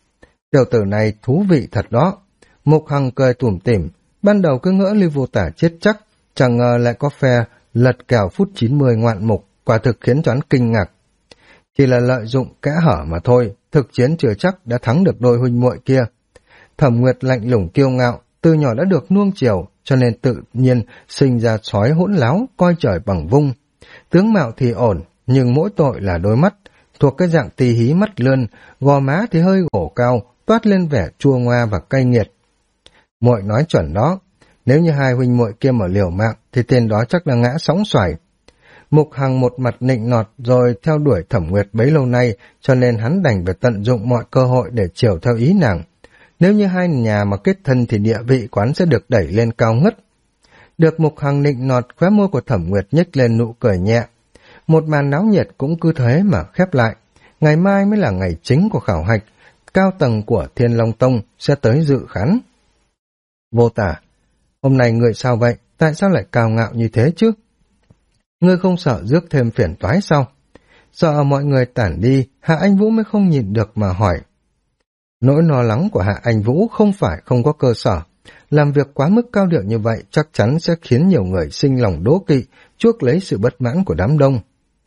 Tiểu tử này thú vị thật đó. Mục Hằng cười tủm tỉm, ban đầu cứ ngỡ Lưu Vô Tả chết chắc, chẳng ngờ lại có phe lật kèo phút 90 ngoạn mục, quả thực khiến cho hắn kinh ngạc. Chỉ là lợi dụng kẽ hở mà thôi, thực chiến chưa chắc đã thắng được đôi huynh muội kia. Thẩm Nguyệt lạnh lùng kiêu ngạo, từ nhỏ đã được nuông chiều, cho nên tự nhiên sinh ra sói hỗn láo, coi trời bằng vung. Tướng mạo thì ổn, nhưng mỗi tội là đôi mắt, thuộc cái dạng tì hí mắt lươn, gò má thì hơi gỗ cao, toát lên vẻ chua ngoa và cay nghiệt. Muội nói chuẩn đó, nếu như hai huynh muội kia mở liều mạng, thì tên đó chắc là ngã sóng xoài. Mục Hằng một mặt nịnh nọt rồi theo đuổi Thẩm Nguyệt bấy lâu nay, cho nên hắn đành phải tận dụng mọi cơ hội để chiều theo ý nàng. Nếu như hai nhà mà kết thân thì địa vị quán sẽ được đẩy lên cao ngất. Được Mục Hằng nịnh nọt, khóe môi của Thẩm Nguyệt nhếch lên nụ cười nhẹ. Một màn náo nhiệt cũng cứ thế mà khép lại. Ngày mai mới là ngày chính của khảo hạch, cao tầng của Thiên Long Tông sẽ tới dự khán. Vô Tả, hôm nay người sao vậy? Tại sao lại cao ngạo như thế chứ? Ngươi không sợ rước thêm phiền toái sao? Sợ mọi người tản đi, Hạ Anh Vũ mới không nhịn được mà hỏi. Nỗi lo lắng của Hạ Anh Vũ không phải không có cơ sở. Làm việc quá mức cao điệu như vậy chắc chắn sẽ khiến nhiều người sinh lòng đố kỵ, chuốc lấy sự bất mãn của đám đông.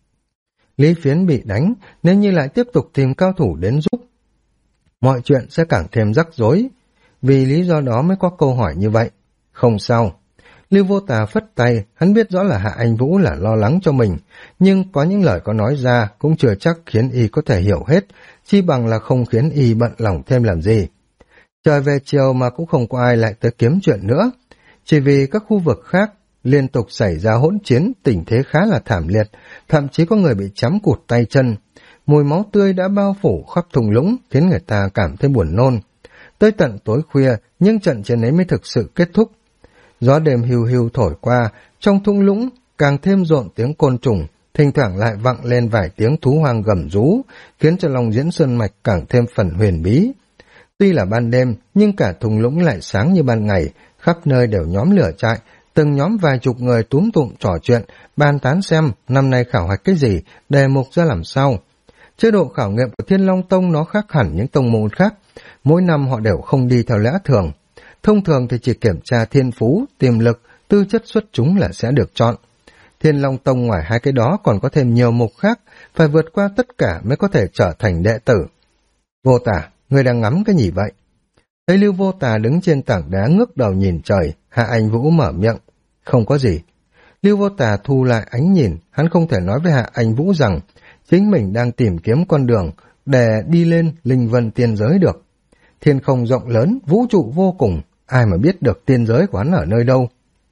Lý Phiến bị đánh, nếu như lại tiếp tục tìm cao thủ đến giúp, mọi chuyện sẽ càng thêm rắc rối. Vì lý do đó mới có câu hỏi như vậy. Không sao. Lưu Vô Tà phất tay, hắn biết rõ là Hạ Anh Vũ là lo lắng cho mình, nhưng có những lời có nói ra cũng chưa chắc khiến y có thể hiểu hết, chi bằng là không khiến y bận lòng thêm làm gì. Trời về chiều mà cũng không có ai lại tới kiếm chuyện nữa, chỉ vì các khu vực khác liên tục xảy ra hỗn chiến, tình thế khá là thảm liệt, thậm chí có người bị chém cụt tay chân. Mùi máu tươi đã bao phủ khắp thung lũng, khiến người ta cảm thấy buồn nôn. Tới tận tối khuya, nhưng trận chiến ấy mới thực sự kết thúc. Gió đêm hiu hiu thổi qua, trong thung lũng càng thêm rộn tiếng côn trùng, thỉnh thoảng lại vọng lên vài tiếng thú hoang gầm rú, khiến cho Long Diễn Sơn Mạch càng thêm phần huyền bí. Tuy là ban đêm, nhưng cả thung lũng lại sáng như ban ngày, khắp nơi đều nhóm lửa trại, từng nhóm vài chục người túm tụm trò chuyện, bàn tán xem năm nay khảo hạch cái gì, đề mục ra làm sao. Chế độ khảo nghiệm của Thiên Long Tông nó khác hẳn những tông môn khác, mỗi năm họ đều không đi theo lẽ thường. Thông thường thì chỉ kiểm tra thiên phú, tiềm lực, tư chất xuất chúng là sẽ được chọn. Thiên Long Tông ngoài hai cái đó còn có thêm nhiều mục khác, phải vượt qua tất cả mới có thể trở thành đệ tử. Vô Tả, ngươi đang ngắm cái gì vậy? Thấy Lưu Vô Tà đứng trên tảng đá ngước đầu nhìn trời, Hạ Anh Vũ mở miệng. Không có gì. Lưu Vô Tà thu lại ánh nhìn, hắn không thể nói với Hạ Anh Vũ rằng chính mình đang tìm kiếm con đường để đi lên linh vân tiên giới được. Thiên không rộng lớn, vũ trụ vô cùng, ai mà biết được tiên giới của hắn ở nơi đâu.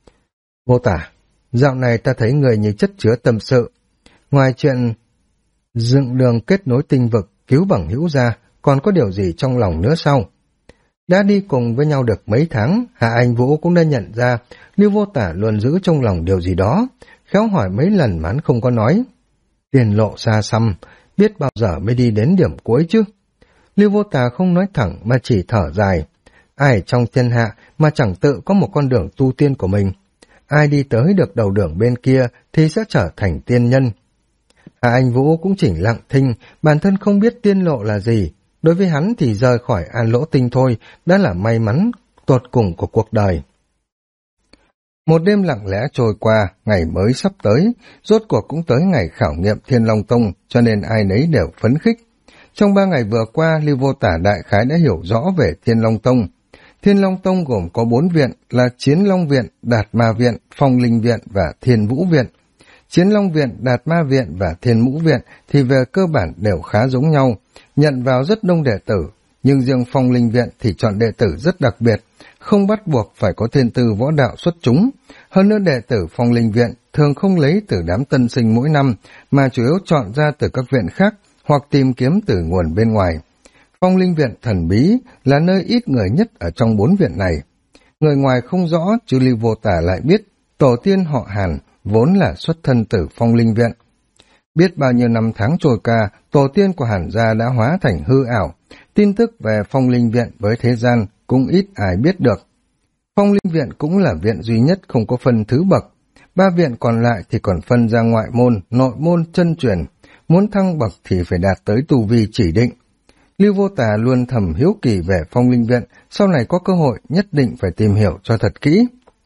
Vô Tả, dạo này ta thấy người như chất chứa tâm sự. Ngoài chuyện dựng đường kết nối tinh vực, cứu bằng hữu ra, còn có điều gì trong lòng nữa sao? Đã đi cùng với nhau được mấy tháng, Hạ Anh Vũ cũng đã nhận ra Lưu Vô Tả luôn giữ trong lòng điều gì đó, khéo hỏi mấy lần mà hắn không có nói. Tiền lộ xa xăm, biết bao giờ mới đi đến điểm cuối chứ? Lưu Vô Tà không nói thẳng mà chỉ thở dài. Ai trong thiên hạ mà chẳng tự có một con đường tu tiên của mình? Ai đi tới được đầu đường bên kia thì sẽ trở thành tiên nhân. Hạ Anh Vũ cũng chỉ lặng thinh, bản thân không biết tiên lộ là gì. Đối với hắn thì rời khỏi An Lỗ Tinh thôi đã là may mắn tột cùng của cuộc đời. Một đêm lặng lẽ trôi qua, ngày mới sắp tới, rốt cuộc cũng tới ngày khảo nghiệm Thiên Long Tông, cho nên ai nấy đều phấn khích. Trong 3 ngày vừa qua, Lưu Vô Tả đại khái đã hiểu rõ về Thiên Long Tông. Thiên Long Tông gồm có 4 viện là Chiến Long Viện, Đạt Ma Viện, Phong Linh Viện và Thiên Vũ Viện. Chiến Long Viện, Đạt Ma Viện và Thiên Vũ Viện thì về cơ bản đều khá giống nhau, nhận vào rất đông đệ tử, nhưng riêng Phong Linh Viện thì chọn đệ tử rất đặc biệt, không bắt buộc phải có thiên tư võ đạo xuất chúng. Hơn nữa đệ tử Phong Linh Viện thường không lấy từ đám tân sinh mỗi năm, mà chủ yếu chọn ra từ các viện khác hoặc tìm kiếm từ nguồn bên ngoài. Phong Linh Viện thần bí là nơi ít người nhất ở trong 4 viện này. Người ngoài không rõ, chứ Lưu Vô Tả lại biết tổ tiên họ Hàn vốn là xuất thân từ Phong Linh Viện. Biết bao nhiêu năm tháng trôi qua, tổ tiên của Hàn gia đã hóa thành hư ảo, tin tức về Phong Linh Viện với thế gian cũng ít ai biết được. Phong Linh Viện cũng là viện duy nhất không có phân thứ bậc, 3 viện còn lại thì còn phân ra ngoại môn, nội môn, chân truyền, muốn thăng bậc thì phải đạt tới tu vi chỉ định. Lưu Vô Tà luôn thầm hiếu kỳ về Phong Linh Viện, sau này có cơ hội nhất định phải tìm hiểu cho thật kỹ.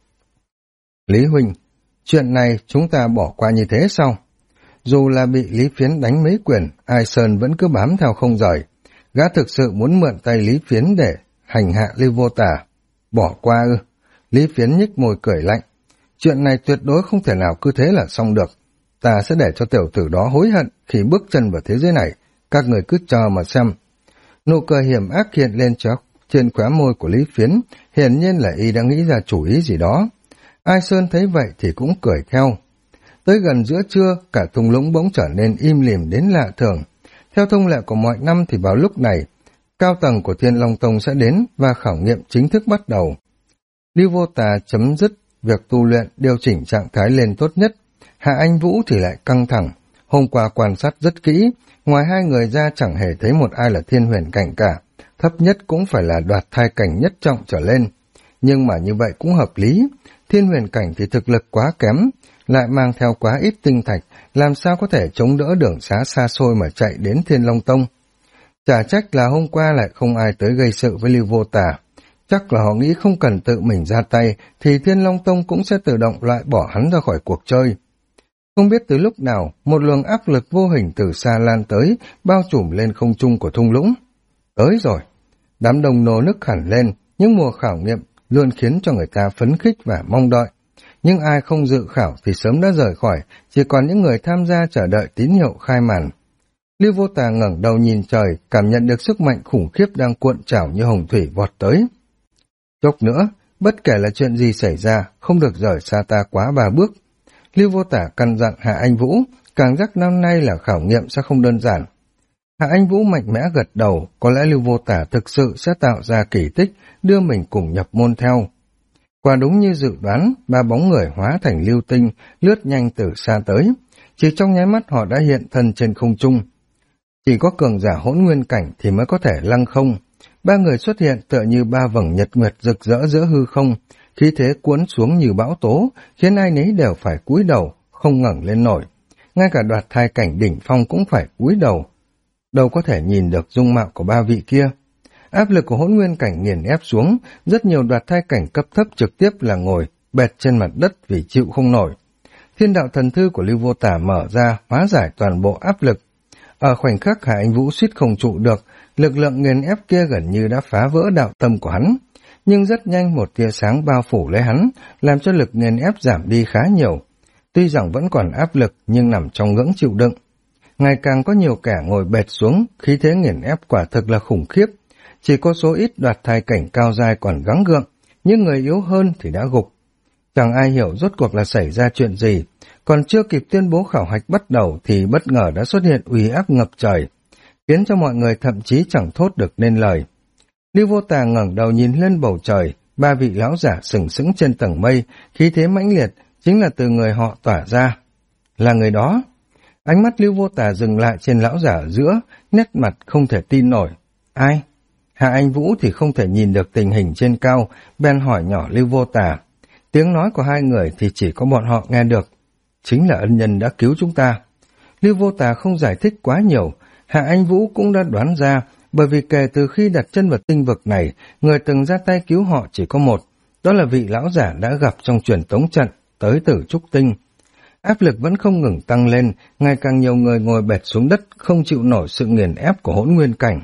Lý huynh, chuyện này chúng ta bỏ qua như thế sao? Dù là bị Lý Phiến đánh mấy quyền, Ai Sơn vẫn cứ bám theo không rời. Gã thực sự muốn mượn tay Lý Phiến để hành hạ Lưu Vô Tà. Bỏ qua ư? Lý Phiến nhếch môi cười lạnh. Chuyện này tuyệt đối không thể nào cứ thế là xong được. Ta sẽ để cho tiểu tử đó hối hận khi bước chân vào thế giới này. Các người cứ chờ mà xem. Nụ cười hiểm ác hiện lên trên khóe môi của Lý Phiến, hiển nhiên là y đã nghĩ ra chủ ý gì đó. Ai Sơn thấy vậy thì cũng cười theo. Tới gần giữa trưa, cả thung lũng bỗng trở nên im lìm đến lạ thường. Theo thông lệ của mọi năm thì vào lúc này, cao tầng của Thiên Long Tông sẽ đến và khảo nghiệm chính thức bắt đầu. Lưu Vô Tà chấm dứt việc tu luyện, điều chỉnh trạng thái lên tốt nhất. Hạ Anh Vũ thì lại căng thẳng. Hôm qua quan sát rất kỹ, ngoài hai người ra chẳng hề thấy một ai là thiên huyền cảnh cả, thấp nhất cũng phải là đoạt thai cảnh nhất trọng trở lên. Nhưng mà như vậy cũng hợp lý, thiên huyền cảnh thì thực lực quá kém, lại mang theo quá ít tinh thạch, làm sao có thể chống đỡ đường xá xa xôi mà chạy đến Thiên Long Tông. Chả trách là hôm qua lại không ai tới gây sự với Lưu Vô Tà. Chắc là họ nghĩ không cần tự mình ra tay thì Thiên Long Tông cũng sẽ tự động loại bỏ hắn ra khỏi cuộc chơi. Không biết từ lúc nào, một luồng áp lực vô hình từ xa lan tới, bao trùm lên không trung của thung lũng. Tới rồi. Đám đông nô nức hẳn lên, những mùa khảo nghiệm luôn khiến cho người ta phấn khích và mong đợi. Nhưng ai không dự khảo thì sớm đã rời khỏi, chỉ còn những người tham gia chờ đợi tín hiệu khai màn. Lưu Vô Tà ngẩng đầu nhìn trời, cảm nhận được sức mạnh khủng khiếp đang cuộn trào như hồng thủy vọt tới. Chốc nữa, bất kể là chuyện gì xảy ra, không được rời xa ta quá 3 bước. Lưu Vô Tà căn dặn Hạ Anh Vũ, cảm giác năm nay là khảo nghiệm sẽ không đơn giản. Hạ Anh Vũ mạnh mẽ gật đầu, có lẽ Lưu Vô Tà thực sự sẽ tạo ra kỳ tích, đưa mình cùng nhập môn theo. Quả đúng như dự đoán, 3 bóng người hóa thành lưu tinh, lướt nhanh từ xa tới. Chỉ trong nháy mắt họ đã hiện thân trên không trung. Chỉ có cường giả hỗn nguyên cảnh thì mới có thể lăng không. 3 người xuất hiện tựa như 3 vầng nhật nguyệt rực rỡ giữa hư không, khí thế cuốn xuống như bão tố, khiến ai nấy đều phải cúi đầu, không ngẩng lên nổi. Ngay cả đoạt thai cảnh đỉnh phong cũng phải cúi đầu. Đâu có thể nhìn được dung mạo của 3 vị kia. Áp lực của hỗn nguyên cảnh nghiền ép xuống, rất nhiều đoạt thai cảnh cấp thấp trực tiếp là ngồi bệt trên mặt đất vì chịu không nổi. Thiên đạo thần thư của Lưu Vô Tà mở ra, hóa giải toàn bộ áp lực. Ở khoảnh khắc Hạ Anh Vũ suýt không trụ được, lực lượng nghiền ép kia gần như đã phá vỡ đạo tâm của hắn. Nhưng rất nhanh một tia sáng bao phủ lấy hắn, làm cho lực nghiền ép giảm đi khá nhiều. Tuy rằng vẫn còn áp lực nhưng nằm trong ngưỡng chịu đựng. Ngày càng có nhiều kẻ ngồi bệt xuống, khí thế nghiền ép quả thực là khủng khiếp. Chỉ có số ít đoạt thai cảnh cao dai còn gắng gượng, những người yếu hơn thì đã gục. Chẳng ai hiểu rốt cuộc là xảy ra chuyện gì, còn chưa kịp tuyên bố khảo hạch bắt đầu thì bất ngờ đã xuất hiện uy áp ngập trời, khiến cho mọi người thậm chí chẳng thốt được nên lời. Lưu Vô Tà ngẩng đầu nhìn lên bầu trời, 3 vị lão giả sừng sững trên tầng mây, khí thế mãnh liệt chính là từ người họ tỏa ra. Là người đó. Ánh mắt Lưu Vô Tà dừng lại trên lão giả ở giữa, nét mặt không thể tin nổi. Ai? Hạ Anh Vũ thì không thể nhìn được tình hình trên cao, bèn hỏi nhỏ Lưu Vô Tà. Tiếng nói của hai người thì chỉ có bọn họ nghe được. Chính là ân nhân đã cứu chúng ta. Lưu Vô Tà không giải thích quá nhiều, Hạ Anh Vũ cũng đã đoán ra, bởi vì kể từ khi đặt chân vào tinh vực này, người từng ra tay cứu họ chỉ có một, đó là vị lão giả đã gặp trong truyền tống trận, tới từ Trúc Tinh. Áp lực vẫn không ngừng tăng lên, ngày càng nhiều người ngồi bệt xuống đất, không chịu nổi sự nghiền ép của hỗn nguyên cảnh.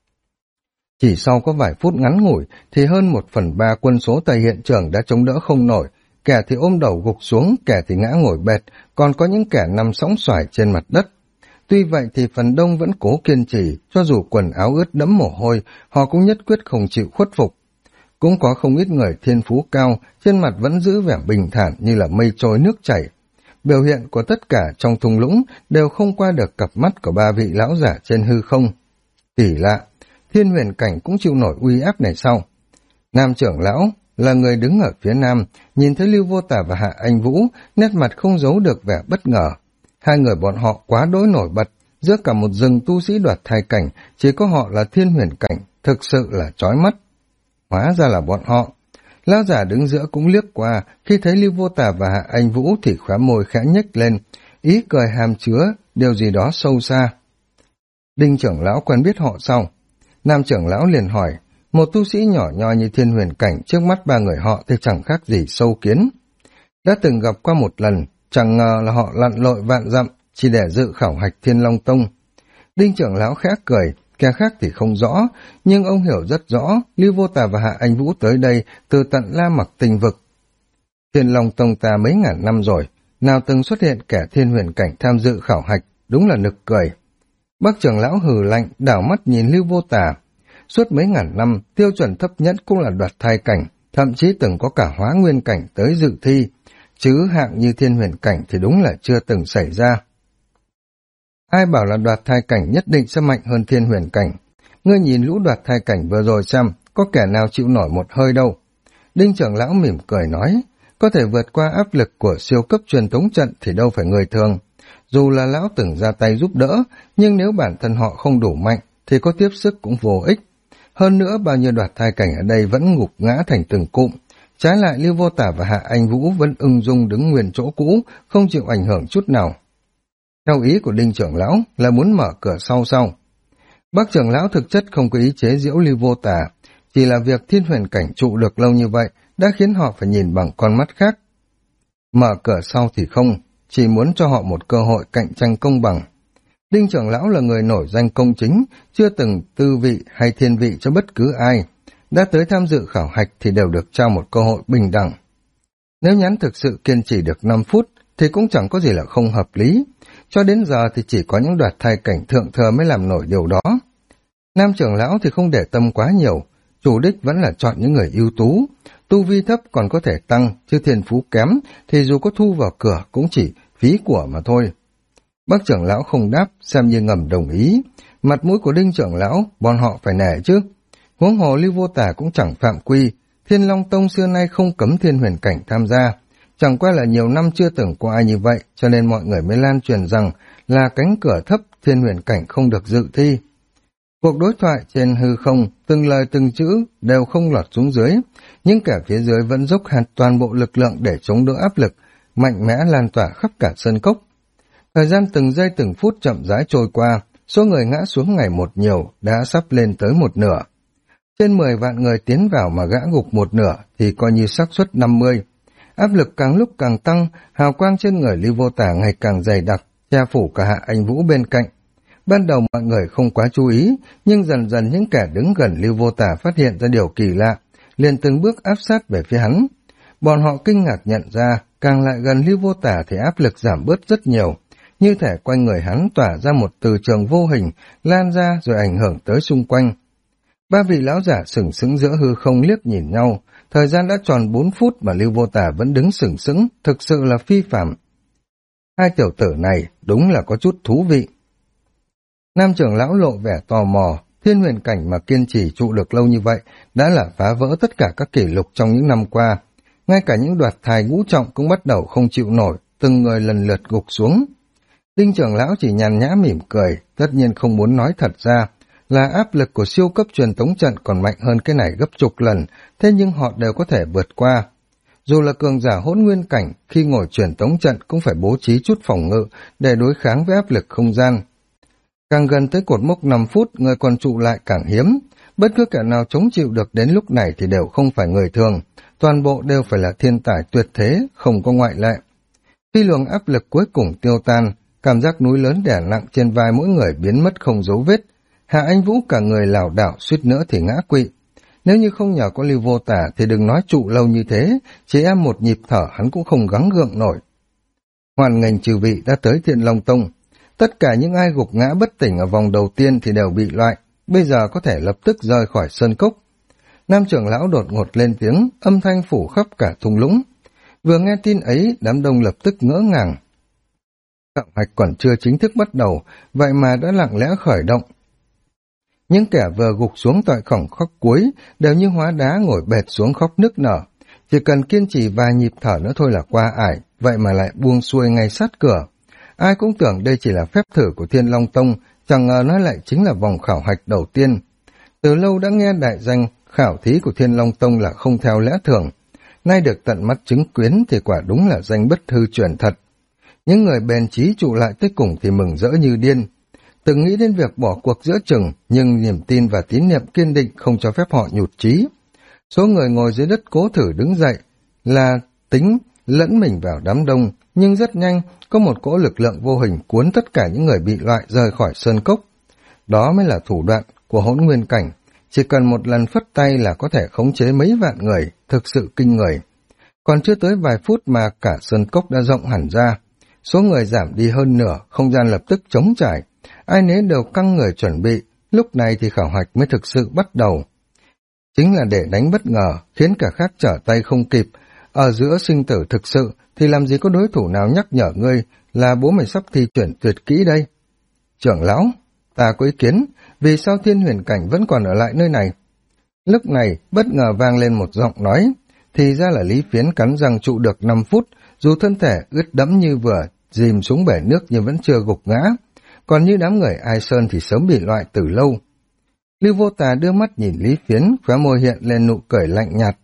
Chỉ sau có vài phút ngắn ngủi, thì hơn 1/3 quân số tại hiện trường đã chống đỡ không nổi, kẻ thì ôm đầu gục xuống, kẻ thì ngã ngồi bệt, còn có những kẻ nằm sóng xoài trên mặt đất. Tuy vậy thì phần đông vẫn cố kiên trì, cho dù quần áo ướt đẫm mồ hôi, họ cũng nhất quyết không chịu khuất phục. Cũng có không ít người thiên phú cao, trên mặt vẫn giữ vẻ bình thản như là mây trôi nước chảy. Biểu hiện của tất cả trong thung lũng đều không qua được cặp mắt của 3 vị lão giả trên hư không. Kỳ lạ, thiên huyền cảnh cũng chịu nổi uy áp này sao? Nam trưởng lão là người đứng ở phía nam, nhìn thấy Lưu Vô Tà và Hạ Anh Vũ, nét mặt không giấu được vẻ bất ngờ. Hai người bọn họ quá đối nổi bật, giữa cả một rừng tu sĩ đoạt thai cảnh, chỉ có họ là thiên huyền cảnh, thực sự là chói mắt. Hóa ra là bọn họ. Lão giả đứng giữa cũng liếc qua, khi thấy Lưu Vô Tà và Hạ Anh Vũ thì khóe môi khẽ nhếch lên, ý cười hàm chứa điều gì đó sâu xa. Đinh trưởng lão quen biết họ sao? Nam trưởng lão liền hỏi, một tu sĩ nhỏ nhoi như Thiên Huyền Cảnh trước mắt ba người họ thì chẳng khác gì sâu kiến. Đã từng gặp qua một lần, chẳng ngờ là họ lặn lội vạn dặm chỉ để dự khảo hạch Thiên Long Tông. Đinh trưởng lão khẽ cười, kẻ khác thì không rõ, nhưng ông hiểu rất rõ, Lưu Vô Tà và Hạ Anh Vũ tới đây từ tận La Mặc Tinh vực. Thiên Long Tông ta mấy ngàn năm rồi, nào từng xuất hiện kẻ Thiên Huyền Cảnh tham dự khảo hạch, đúng là nực cười. Bác trưởng lão hừ lạnh, đảo mắt nhìn Lưu Vô Tà. Suốt mấy ngàn năm, tiêu chuẩn thấp nhất cũng là đoạt thai cảnh, thậm chí từng có cả hóa nguyên cảnh tới dự thi, chứ hạng như Thiên Huyền Cảnh thì đúng là chưa từng xảy ra. Ai bảo là đoạt thai cảnh nhất định sẽ mạnh hơn Thiên Huyền Cảnh? Ngươi nhìn lũ đoạt thai cảnh vừa rồi xem, có kẻ nào chịu nổi một hơi đâu. Đinh trưởng lão mỉm cười nói, có thể vượt qua áp lực của siêu cấp truyền tống trận thì đâu phải người thường. Dù là lão từng ra tay giúp đỡ, nhưng nếu bản thân họ không đủ mạnh, thì có tiếp sức cũng vô ích. Hơn nữa, bao nhiêu đoạt thai cảnh ở đây vẫn ngục ngã thành từng cụm. Trái lại Lưu Vô Tà và Hạ Anh Vũ vẫn ung dung đứng nguyên chỗ cũ, không chịu ảnh hưởng chút nào. Theo ý của Đinh trưởng lão là muốn mở cửa sau. Bác trưởng lão thực chất không có ý chế giễu Lưu Vô Tà, chỉ là việc Thiên Huyền Cảnh trụ được lâu như vậy đã khiến họ phải nhìn bằng con mắt khác. Mở cửa sau thì không, chỉ muốn cho họ một cơ hội cạnh tranh công bằng. Đinh trưởng lão là người nổi danh công chính, chưa từng tư vị hay thiên vị cho bất cứ ai. Đã tới tham dự khảo hạch thì đều được trao một cơ hội bình đẳng. Nếu nhắn thực sự kiên trì được 5 phút thì cũng chẳng có gì là không hợp lý. Cho đến giờ thì chỉ có những đoạt thai cảnh thượng thừa mới làm nổi điều đó. Nam trưởng lão thì không để tâm quá nhiều, chủ đích vẫn là chọn những người ưu tú. Tu vi thấp còn có thể tăng, chứ thiên phú kém thì dù có thu vào cửa cũng chỉ phí của mà thôi. Bác trưởng lão không đáp, xem như ngầm đồng ý. Mặt mũi của Đinh trưởng lão, bọn họ phải nể chứ. Huống hồ Lưu Vô Tà cũng chẳng phạm quy, Thiên Long Tông xưa nay không cấm Thiên Huyền Cảnh tham gia. Chẳng qua là nhiều năm chưa từng có ai như vậy, cho nên mọi người mới lan truyền rằng là cánh cửa thấp Thiên Huyền Cảnh không được dự thi. Cuộc đối thoại trên hư không, từng lời từng chữ đều không lọt xuống dưới, nhưng kẻ phía dưới vẫn dốc hạt toàn bộ lực lượng để chống đỡ áp lực, mạnh mẽ lan tỏa khắp cả sân cốc. Thời gian từng giây từng phút chậm rãi trôi qua, số người ngã xuống ngày một nhiều, đã sắp lên tới một nửa. Trên 10 vạn người tiến vào mà gã gục một nửa thì coi như xác suất 50. Áp lực càng lúc càng tăng, hào quang trên người Lưu Vô Tà ngày càng dày đặc, che phủ cả Hạ Anh Vũ bên cạnh. Ban đầu mọi người không quá chú ý, nhưng dần dần những kẻ đứng gần Lưu Vô Tà phát hiện ra điều kỳ lạ, liền từng bước áp sát về phía hắn. Bọn họ kinh ngạc nhận ra, càng lại gần Lưu Vô Tà thì áp lực giảm bớt rất nhiều, như thể quanh người hắn tỏa ra một từ trường vô hình, lan ra rồi ảnh hưởng tới xung quanh. Ba vị lão giả sừng sững giữa hư không liếc nhìn nhau, thời gian đã tròn 4 phút mà Lưu Vô Tà vẫn đứng sừng sững, thực sự là phi phàm. Hai tiểu tử này đúng là có chút thú vị. Nam trưởng lão lộ vẻ tò mò, Thiên Huyền Cảnh mà kiên trì trụ được lâu như vậy đã là phá vỡ tất cả các kỷ lục trong những năm qua. Ngay cả những đoạt thai ngũ trọng cũng bắt đầu không chịu nổi, từng người lần lượt gục xuống. Đinh trưởng lão chỉ nhàn nhã mỉm cười, tất nhiên không muốn nói thật ra là áp lực của siêu cấp truyền tống trận còn mạnh hơn cái này gấp chục lần, thế nhưng họ đều có thể vượt qua. Dù là cường giả hỗn nguyên cảnh, khi ngồi truyền tống trận cũng phải bố trí chút phòng ngự để đối kháng với áp lực không gian. Càng gần tới cột mốc 5 phút, người còn trụ lại càng hiếm. Bất cứ kẻ nào chống chịu được đến lúc này thì đều không phải người thường, toàn bộ đều phải là thiên tài tuyệt thế, không có ngoại lệ. Khi luồng áp lực cuối cùng tiêu tan, cảm giác núi lớn đè nặng trên vai mỗi người biến mất không dấu vết. Hạ Anh Vũ cả người lảo đảo suýt nữa thì ngã quỵ. Nếu như không nhờ có Lưu Vô Tà thì đừng nói trụ lâu như thế, chỉ em một nhịp thở hắn cũng không gắng gượng nổi. Hoàn nghênh trừ vị đã tới Thiên Long Tông. Tất cả những ai gục ngã bất tỉnh ở vòng đầu tiên thì đều bị loại, bây giờ có thể lập tức rời khỏi sơn cốc. Nam trưởng lão đột ngột lên tiếng, âm thanh phủ khắp cả thung lũng. Vừa nghe tin ấy, đám đông lập tức ngỡ ngàng. Khảo hạch còn chưa chính thức bắt đầu, vậy mà đã lặng lẽ khởi động. Những kẻ vừa gục xuống tại khoảnh khắc cuối đều như hóa đá ngồi bệt xuống khóc nức nở. Chỉ cần kiên trì vài nhịp thở nữa thôi là qua ải, vậy mà lại buông xuôi ngay sát cửa. Ai cũng tưởng đây chỉ là phép thử của Thiên Long Tông, chẳng ngờ nó lại chính là vòng khảo hạch đầu tiên. Từ lâu đã nghe đại danh khảo thí của Thiên Long Tông là không theo lẽ thường. Nay được tận mắt chứng kiến thì quả đúng là danh bất hư truyền thật. Những người bền chí trụ lại tới cùng thì mừng rỡ như điên. từng nghĩ đến việc bỏ cuộc giữa chừng, nhưng niềm tin và tín niệm kiên định không cho phép họ nhụt chí. Số người ngồi dưới đất cố thử đứng dậy là tính lẫn mình vào đám đông, nhưng rất nhanh có một cỗ lực lượng vô hình cuốn tất cả những người bị loại rời khỏi sơn cốc. Đó mới là thủ đoạn của Hỗn Nguyên cảnh, chỉ cần một lần phất tay là có thể khống chế mấy vạn người, thực sự kinh người. Còn chưa tới vài phút mà cả sơn cốc đã rộng hẳn ra, số người giảm đi hơn nửa, không gian lập tức trống trải, ai nấy đều căng người chuẩn bị, lúc này thì khảo hạch mới thực sự bắt đầu. Chính là để đánh bất ngờ, khiến cả khác trở tay không kịp, ở giữa sinh tử thực sự thì làm gì có đối thủ nào nhắc nhở ngươi là bố mày sắp thi chuyển tuyệt kỹ đây. Trưởng lão, ta có ý kiến, vì sao Thiên Huyền cảnh vẫn còn ở lại nơi này? Lúc này, bất ngờ vang lên một giọng nói, thì ra là Lý Phiến cắn răng trụ được 5 phút, dù thân thể ướt đẫm như vừa dìm xuống bể nước nhưng vẫn chưa gục ngã, còn như đám người Ai Sơn thì sớm bị loại từ lâu. Lưu Vô Tà đưa mắt nhìn Lý Phiến, khóe môi hiện lên nụ cười lạnh nhạt.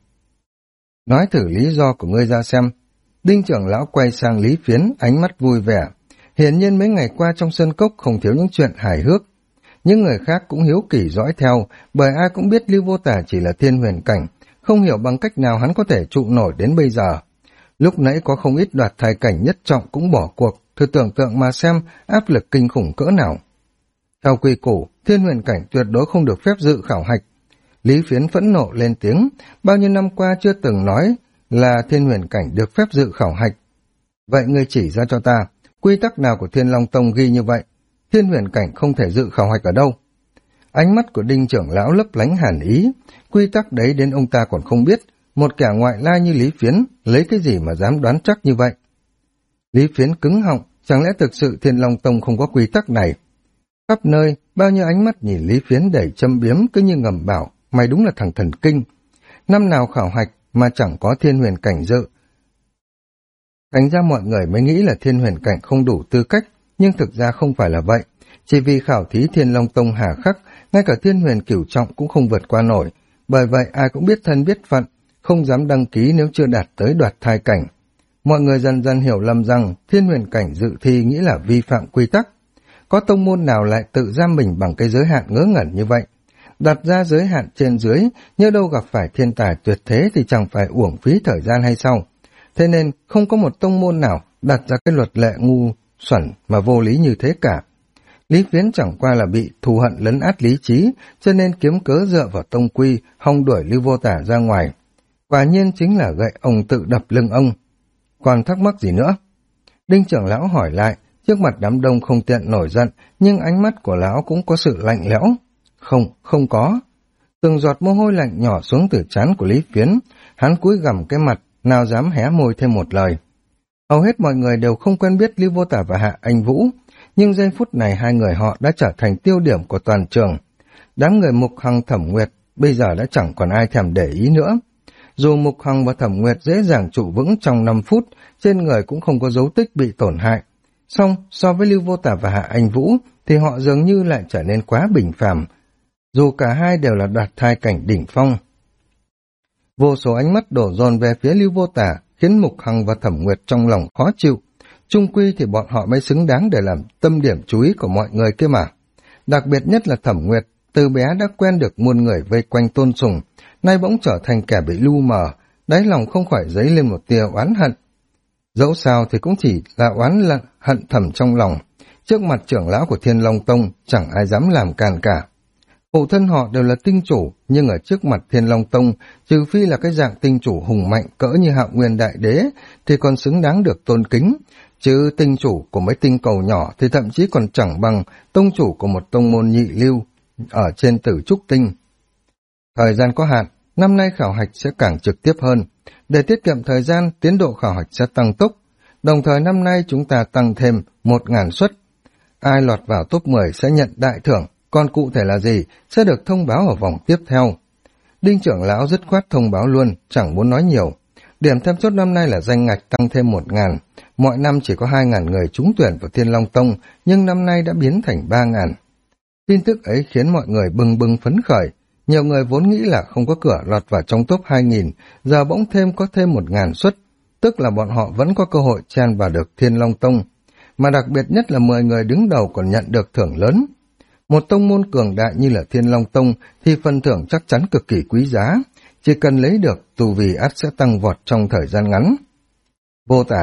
Nói thử lý do của ngươi ra xem. Đinh trưởng lão quay sang Lý Phiến, ánh mắt vui vẻ. Hiển nhiên mấy ngày qua trong sân cốc không thiếu những chuyện hài hước. Những người khác cũng hiếu kỳ dõi theo, bởi ai cũng biết Lưu Vô Tà chỉ là Thiên Huyền cảnh, không hiểu bằng cách nào hắn có thể trụ nổi đến bây giờ. Lúc nãy có không ít đoạt thai cảnh nhất trọng cũng bỏ cuộc, thử tưởng tượng mà xem áp lực kinh khủng cỡ nào. Theo quy củ, Thiên Huyền cảnh tuyệt đối không được phép dự khảo hạch. Lý Phiến phẫn nộ lên tiếng, bao nhiêu năm qua chưa từng nói là Thiên Huyền cảnh được phép dự khảo hạch. Vậy ngươi chỉ ra cho ta, quy tắc nào của Thiên Long Tông ghi như vậy? Thiên Huyền cảnh không thể dự khảo hạch ở đâu? Ánh mắt của Đinh trưởng lão lấp lánh hàn ý, quy tắc đấy đến ông ta còn không biết, một kẻ ngoại lai như Lý Phiến lấy cái gì mà dám đoán chắc như vậy? Lý Phiến cứng họng, chẳng lẽ thực sự Thiên Long Tông không có quy tắc này? Khắp nơi, bao nhiêu ánh mắt nhìn Lý Phiến đầy châm biếm cứ như ngầm bảo, mày đúng là thằng thần kinh. Năm nào khảo hạch mà chẳng có Thiên Huyền cảnh dự. Thành ra mọi người mới nghĩ là Thiên Huyền cảnh không đủ tư cách, nhưng thực ra không phải là vậy. Chỉ vì khảo thí Thiên Long Tông hà khắc, ngay cả Thiên Huyền cửu trọng cũng không vượt qua nổi. Bởi vậy ai cũng biết thân biết phận, không dám đăng ký nếu chưa đạt tới đoạt thai cảnh. Mọi người dần dần hiểu lầm rằng Thiên Huyền cảnh dự thi nghĩa là vi phạm quy tắc. Có tông môn nào lại tự giam mình bằng cái giới hạn ngớ ngẩn như vậy? Đặt ra giới hạn trên dưới, nhớ đâu gặp phải thiên tài tuyệt thế thì chẳng phải uổng phí thời gian hay sao? Thế nên không có một tông môn nào đặt ra cái luật lệ ngu xuẩn mà vô lý như thế cả. Lý Phiến chẳng qua là bị thù hận lấn át lý trí, cho nên kiếm cớ dựa vào tông quy, hòng đuổi Lưu Vô Tả ra ngoài. Quả nhiên chính là gậy ông tự đập lưng ông. Còn thắc mắc gì nữa? Đinh trưởng lão hỏi lại, trước mặt đám đông không tiện nổi giận, nhưng ánh mắt của lão cũng có sự lạnh lẽo. Không có. Từng giọt mồ hôi lạnh nhỏ xuống từ trán của Lý Phiến, hắn cúi gằm cái mặt, nào dám hé môi thêm một lời. Hầu hết mọi người đều không quen biết Lưu Vô Tả và Hạ Anh Vũ, nhưng giây phút này hai người họ đã trở thành tiêu điểm của toàn trường. Đám người Mục Hằng Thẩm Nguyệt bây giờ đã chẳng còn ai thèm để ý nữa. Dù Mục Hằng và Thẩm Nguyệt dễ dàng trụ vững trong 5 phút, trên người cũng không có dấu tích bị tổn hại. Song so với Lưu Vô Tả và Hạ Anh Vũ thì họ dường như lại trở nên quá bình phàm, dù cả hai đều là đoạt thai cảnh đỉnh phong. Vô số ánh mắt đổ dồn về phía Lưu Vô Tả khiến Mục Hằng và Thẩm Nguyệt trong lòng khó chịu. Chung quy thì bọn họ mới xứng đáng để làm tâm điểm chú ý của mọi người kia mà. Đặc biệt nhất là Thẩm Nguyệt, từ bé đã quen được muôn người vây quanh tôn sùng, nay bỗng trở thành kẻ bị lu mờ, đáy lòng không khỏi dấy lên một tia oán hận. Dẫu sao thì cũng chỉ là hận thầm trong lòng. Trước mặt trưởng lão của Thiên Long Tông chẳng ai dám làm càn cả. Phụ thân họ đều là tinh chủ, nhưng ở trước mặt Thiên Long Tông, trừ phi là cái dạng tinh chủ hùng mạnh cỡ như Hạo Nguyên Đại Đế, thì còn xứng đáng được tôn kính. Chứ tinh chủ của mấy tinh cầu nhỏ thì thậm chí còn chẳng bằng tông chủ của một tông môn nhị lưu ở trên Tử Trúc Tinh. Thời gian có hạn, năm nay khảo hạch sẽ càng trực tiếp hơn. Để tiết kiệm thời gian, tiến độ khảo hạch sẽ tăng tốc. Đồng thời năm nay chúng ta tăng thêm 1.000 suất. Ai lọt vào top 10 sẽ nhận đại thưởng, còn cụ thể là gì sẽ được thông báo ở vòng tiếp theo. Đinh trưởng lão dứt khoát thông báo luôn, chẳng muốn nói nhiều. Điểm thêm chốt năm nay là danh ngạch tăng thêm 1.000. Mọi năm chỉ có 2.000 người trúng tuyển vào Thiên Long Tông, nhưng năm nay đã biến thành 3.000. Tin tức ấy khiến mọi người bừng bừng phấn khởi. Nhiều người vốn nghĩ là không có cửa lọt vào trong top 2.000, giờ bỗng có thêm 1.000 suất, tức là bọn họ vẫn có cơ hội chen vào được Thiên Long Tông. mà đặc biệt nhất là 10 người đứng đầu còn nhận được thưởng lớn. Một tông môn cường đại như là Thiên Long Tông thì phần thưởng chắc chắn cực kỳ quý giá, chỉ cần lấy được tu vi ắt sẽ tăng vọt trong thời gian ngắn. Vô Tả,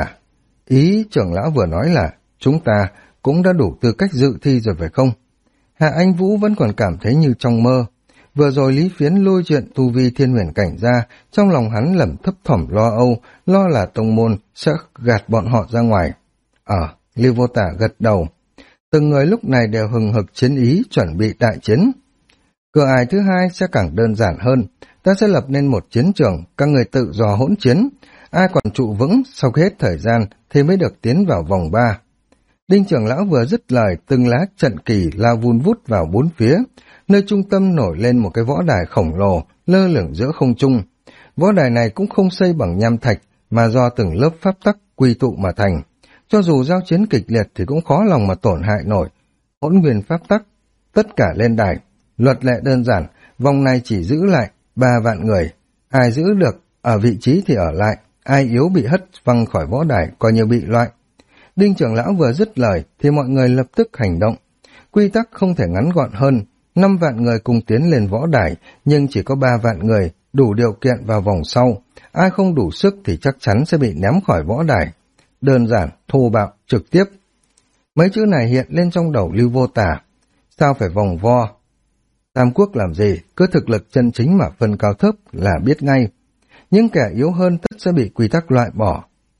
ý trưởng lão vừa nói là chúng ta cũng đã đủ tư cách dự thi rồi phải không? Hạ Anh Vũ vẫn còn cảm thấy như trong mơ. Vừa rồi Lý Phiến lôi chuyện tu vi thiên huyền cảnh ra, trong lòng hắn lẩm thấp thỏm lo âu, lo là tông môn sẽ gạt bọn họ ra ngoài. Lưu Vô Tả gật đầu. Từng người lúc này đều hừng hực chiến ý chuẩn bị đại chiến. Cửa ải thứ hai sẽ càng đơn giản hơn. Ta sẽ lập nên một chiến trường, các người tự do hỗn chiến. Ai còn trụ vững sau khi hết thời gian thì mới được tiến vào vòng 3. Đinh trưởng lão vừa dứt lời, từng lá trận kỳ lao vun vút vào bốn phía. Nơi trung tâm nổi lên một cái võ đài khổng lồ, lơ lửng giữa không trung. Võ đài này cũng không xây bằng nham thạch, mà do từng lớp pháp tắc quy tụ mà thành. Cho dù giao chiến kịch liệt thì cũng khó lòng mà tổn hại nổi. Hỗn nguyên pháp tắc, tất cả lên đài. Luật lệ đơn giản, vòng này chỉ giữ lại 3 vạn người. Ai giữ được ở vị trí thì ở lại, ai yếu bị hất văng khỏi võ đài coi như bị loại. Đinh trưởng lão vừa dứt lời thì mọi người lập tức hành động. Quy tắc không thể ngắn gọn hơn, 5 vạn người cùng tiến lên võ đài, nhưng chỉ có 3 vạn người đủ điều kiện vào vòng sau. Ai không đủ sức thì chắc chắn sẽ bị ném khỏi võ đài. Đơn giản, thô bạo, trực tiếp. Mấy chữ này hiện lên trong đầu Lưu Vô Tả. Sao phải vòng vo? Tam quốc làm gì, cứ thực lực chân chính mà phân cao thấp là biết ngay. Những kẻ yếu hơn tất sẽ bị quy tắc loại bỏ.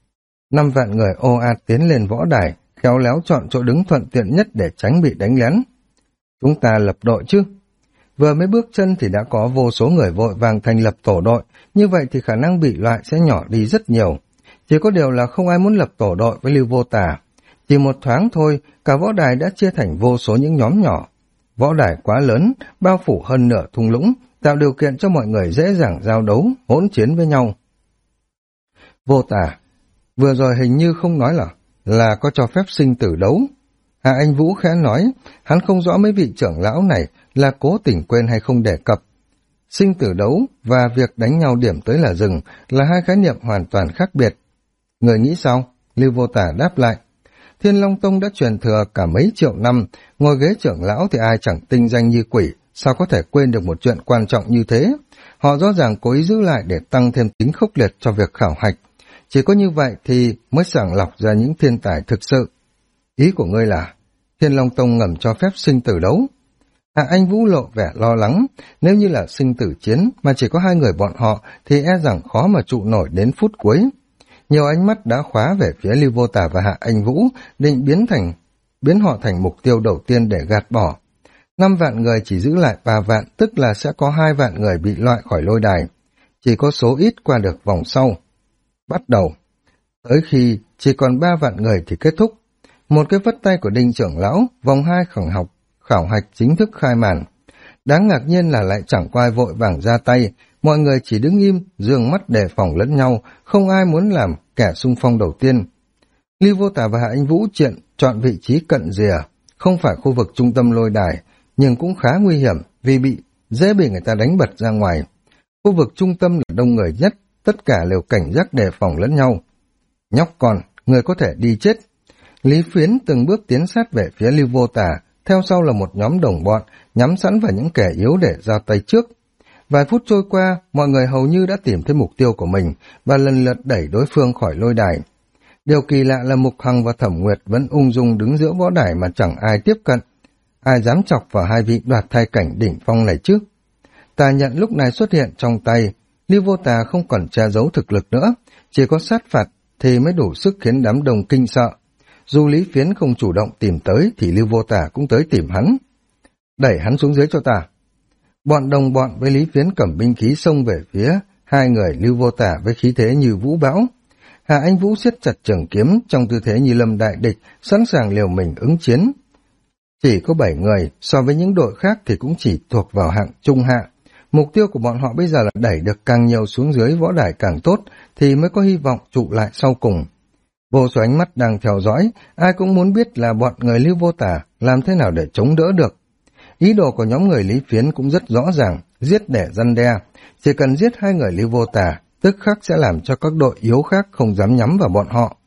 5 vạn người ồ ạt tiến lên võ đài, khéo léo chọn chỗ đứng thuận tiện nhất để tránh bị đánh lén. Chúng ta lập đội chứ? Vừa mới bước chân thì đã có vô số người vội vàng thành lập tổ đội, như vậy thì khả năng bị loại sẽ nhỏ đi rất nhiều. Chỉ có điều là không ai muốn lập tổ đội với Lưu Vô Tả. Chỉ một thoáng thôi, cả võ đài đã chia thành vô số những nhóm nhỏ. Võ đài quá lớn, bao phủ hơn nửa thung lũng, tạo điều kiện cho mọi người dễ dàng giao đấu, hỗn chiến với nhau. Vô Tả, vừa rồi hình như không nói là có cho phép sinh tử đấu. Hạ Anh Vũ khẽ nói, hắn không rõ mấy vị trưởng lão này là cố tình quên hay không đề cập. Sinh tử đấu và việc đánh nhau điểm tới là rừng là hai khái niệm hoàn toàn khác biệt. Người nghĩ sao? Lưu Vô Tả đáp lại. Thiên Long Tông đã truyền thừa cả mấy triệu năm, ngồi ghế trưởng lão thì ai chẳng tinh danh như quỷ, sao có thể quên được một chuyện quan trọng như thế? Họ rõ ràng cố ý giữ lại để tăng thêm tính khốc liệt cho việc khảo hạch. Chỉ có như vậy thì mới sàng lọc ra những thiên tài thực sự. Ý của ngươi là Thiên Long Tông ngầm cho phép sinh tử đấu. Hạ Anh Vũ lộ vẻ lo lắng, nếu như là sinh tử chiến mà chỉ có 2 người bọn họ thì e rằng khó mà trụ nổi đến phút cuối. Nhiều ánh mắt đã khóa về phía Lưu Vô Tả và Hạ Anh Vũ, định biến họ thành mục tiêu đầu tiên để gạt bỏ. 5 vạn người chỉ giữ lại 3 vạn, tức là sẽ có 2 vạn người bị loại khỏi lôi đài. Chỉ có số ít qua được vòng sau. Bắt đầu. Tới khi chỉ còn 3 vạn người thì kết thúc. Một cái vất tay của Đinh trưởng lão, vòng 2 khảo hạch chính thức khai màn. Đáng ngạc nhiên là lại chẳng có ai vội vàng ra tay, mọi người chỉ đứng im, dương mắt đề phòng lẫn nhau, không ai muốn làm kẻ xung phong đầu tiên. Lưu Vô Tả và Hạ Anh Vũ chọn vị trí cận rìa, không phải khu vực trung tâm lôi đài, nhưng cũng khá nguy hiểm vì dễ bị người ta đánh bật ra ngoài. Khu vực trung tâm là đông người nhất, tất cả đều cảnh giác đề phòng lẫn nhau. Nhóc con, người có thể đi chết. Lý Phiến từng bước tiến sát về phía Lưu Vô Tả, theo sau là một nhóm đồng bọn, nhắm sẵn vào những kẻ yếu để ra tay trước. Vài phút trôi qua, mọi người hầu như đã tìm thấy mục tiêu của mình và lần lượt đẩy đối phương khỏi lôi đài. Điều kỳ lạ là Mục Hằng và Thẩm Nguyệt vẫn ung dung đứng giữa võ đài mà chẳng ai tiếp cận. Ai dám chọc vào 2 vị đoạt thai cảnh đỉnh phong này chứ? Tà nhận lúc này xuất hiện trong tay, Lưu Vô Tả không còn che giấu thực lực nữa, chỉ có sát phạt thì mới đủ sức khiến đám đông kinh sợ. Dù Lý Phiến không chủ động tìm tới thì Lưu Vô Tả cũng tới tìm hắn. Đẩy hắn xuống dưới cho ta. Bọn đồng bọn với Lý Phiến cầm binh khí xông về phía 2 người Lưu Vô Tả với khí thế như vũ bão. Hạ Anh Vũ siết chặt trường kiếm trong tư thế như lâm đại địch, sẵn sàng liều mình ứng chiến. Chỉ có 7 người, so với những đội khác thì cũng chỉ thuộc vào hạng trung hạ. Mục tiêu của bọn họ bây giờ là đẩy được càng nhiều xuống dưới võ đài càng tốt, thì mới có hy vọng trụ lại sau cùng. Vô số ánh mắt đang theo dõi, ai cũng muốn biết là bọn người Lưu Vô Tả làm thế nào để chống đỡ được. Ý đồ của nhóm người Lý Phiến cũng rất rõ ràng, giết để răn đe. Chỉ cần giết 2 người Lưu Vô Tả, tức khắc sẽ làm cho các đội yếu khác không dám nhắm vào bọn họ.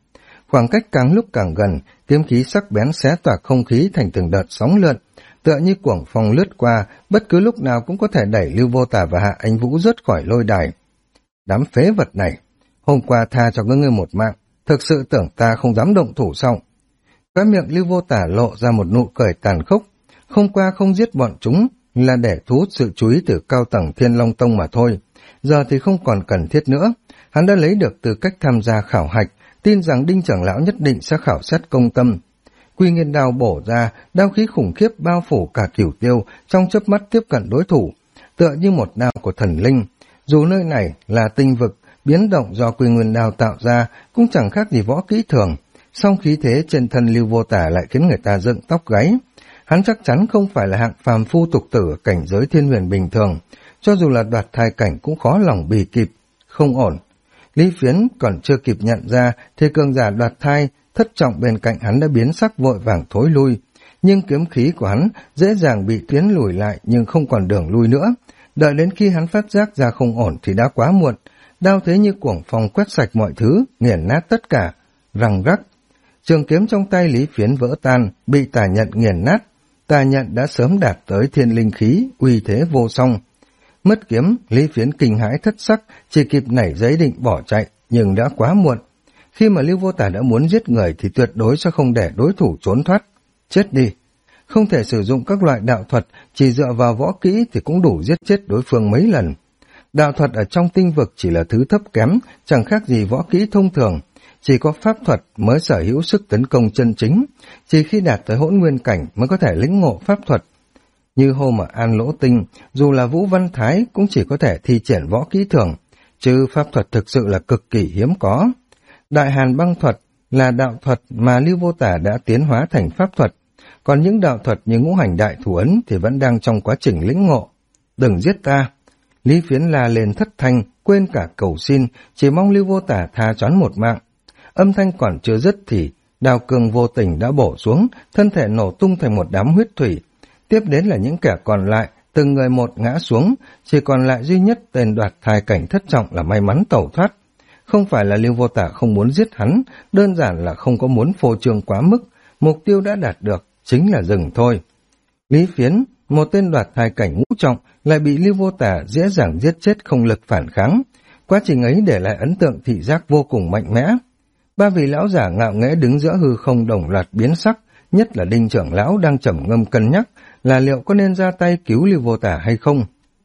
Khoảng cách càng lúc càng gần, kiếm khí sắc bén xé toạc không khí thành từng đợt sóng lượn, tựa như cuồng phong lướt qua, bất cứ lúc nào cũng có thể đẩy Lưu Vô Tả và Hạ Anh Vũ rớt khỏi lôi đài. Đám phế vật này, hôm qua tha cho ngươi một mạng, thực sự tưởng ta không dám động thủ sao? Khóe miệng Lưu Vô Tả lộ ra một nụ cười tàn khốc. Hôm qua không giết bọn chúng là để thu hút sự chú ý từ cao tầng Thiên Long Tông mà thôi. Giờ thì không còn cần thiết nữa. Hắn đã lấy được tư cách tham gia khảo hạch, tin rằng Đinh trưởng lão nhất định sẽ khảo xét công tâm. Quy Nghiên đao bổ ra, đao khí khủng khiếp bao phủ cả Cửu Tiêu, trong chớp mắt tiếp cận đối thủ, tựa như một đao của thần linh. Dù nơi này là tinh vực, biến động do Quy Nguyên đao tạo ra cũng chẳng khác gì võ kỹ thường, song khí thế trên thân Lưu Vô Tả lại khiến người ta dựng tóc gáy. Hắn chắc chắn không phải là hạng phàm phu tục tử ở cảnh giới thiên huyền bình thường, cho dù là đoạt thai cảnh cũng khó lòng bì kịp. Không ổn. Lý Phiến còn chưa kịp nhận ra thì cường giả đoạt thai Thất Trọng bên cạnh hắn đã biến sắc vội vàng thối lui, nhưng kiếm khí của hắn dễ dàng bị tiến lùi lại nhưng không còn đường lui nữa. Đợi đến khi hắn phát giác ra không ổn thì đã quá muộn, đao thế như cuồng phong quét sạch mọi thứ, nghiền nát tất cả, răng rắc. Trường kiếm trong tay Lý Phiến vỡ tan, bị Tà Nhận nghiền nát. Tà Nhận đã sớm đạt tới thiên linh khí, uy thế vô song. Mất kiếm, Lý Phiến kinh hãi thất sắc, chỉ kịp nảy giấy định bỏ chạy, nhưng đã quá muộn. Khi mà Lưu Vô Tả đã muốn giết người thì tuyệt đối sẽ không để đối thủ trốn thoát. Chết đi! Không thể sử dụng các loại đạo thuật, chỉ dựa vào võ kỹ thì cũng đủ giết chết đối phương mấy lần. Đạo thuật ở trong tinh vực chỉ là thứ thấp kém, chẳng khác gì võ kỹ thông thường. Chỉ có pháp thuật mới sở hữu sức tấn công chân chính, chỉ khi đạt tới hỗn nguyên cảnh mới có thể lĩnh ngộ pháp thuật. Như hôm ở An Lỗ Tinh, dù là Vũ Văn Thái cũng chỉ có thể thi triển võ kỹ thường, chứ pháp thuật thực sự là cực kỳ hiếm có. Đại Hàn băng thuật là đạo thuật mà Lưu Vô Tả đã tiến hóa thành pháp thuật, còn những đạo thuật như ngũ hành đại thủ ấn thì vẫn đang trong quá trình lĩnh ngộ. Đừng giết ta! Lý Phiến la lên thất thanh, quên cả cầu xin, chỉ mong Lưu Vô Tả tha choán một mạng. Âm thanh còn chưa dứt thì đao cương vô tình đã bổ xuống, thân thể nổ tung thành một đám huyết thủy. Tiếp đến là những kẻ còn lại, từng người một ngã xuống, chỉ còn lại duy nhất tên đoạt thai cảnh Thất Trọng là may mắn tẩu thoát. Không phải là Lưu Vô Tả không muốn giết hắn, đơn giản là không có muốn phô trương quá mức, mục tiêu đã đạt được, chính là rừng thôi. Lý Phiến, một tên đoạt thai cảnh ngũ trọng, lại bị Lưu Vô Tả dễ dàng giết chết không lực phản kháng. Quá trình ấy để lại ấn tượng thị giác vô cùng mạnh mẽ. Ba vị lão giả ngạo nghễ đứng giữa hư không đồng loạt biến sắc, nhất là Đinh trưởng lão đang trầm ngâm cân nhắc là liệu có nên ra tay cứu Lưu Vô Tả hay không.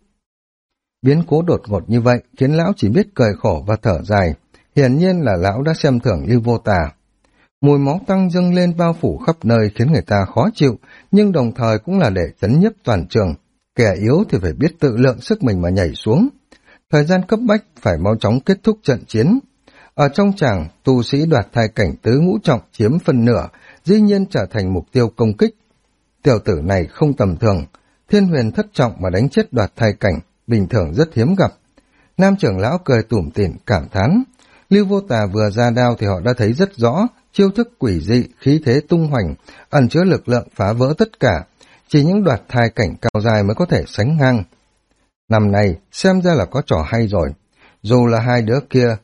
Biến cố đột ngột như vậy khiến lão chỉ biết cười khổ và thở dài, hiển nhiên là lão đã xem thường Lưu Vô Tả. Mùi máu tanh dâng lên bao phủ khắp nơi khiến người ta khó chịu, nhưng đồng thời cũng là để chấn nhiếp toàn trường. Kẻ yếu thì phải biết tự lượng sức mình mà nhảy xuống. Thời gian cấp bách phải mau chóng kết thúc trận chiến. Ở trong tràng, tu sĩ đoạt thai cảnh tứ ngũ trọng chiếm phân nửa, dĩ nhiên trở thành mục tiêu công kích. Tiểu tử này không tầm thường, thiên huyền thất trọng mà đánh chết đoạt thai cảnh, bình thường rất hiếm gặp. Nam trưởng lão cười tủm tỉm cảm thán. Lưu Vô Tả vừa ra đao thì họ đã thấy rất rõ, chiêu thức quỷ dị, khí thế tung hoành, ẩn chứa lực lượng phá vỡ tất cả. Chỉ những đoạt thai cảnh cao dài mới có thể sánh ngang. Năm nay, xem ra là có trò hay rồi. Dù là hai đứa kia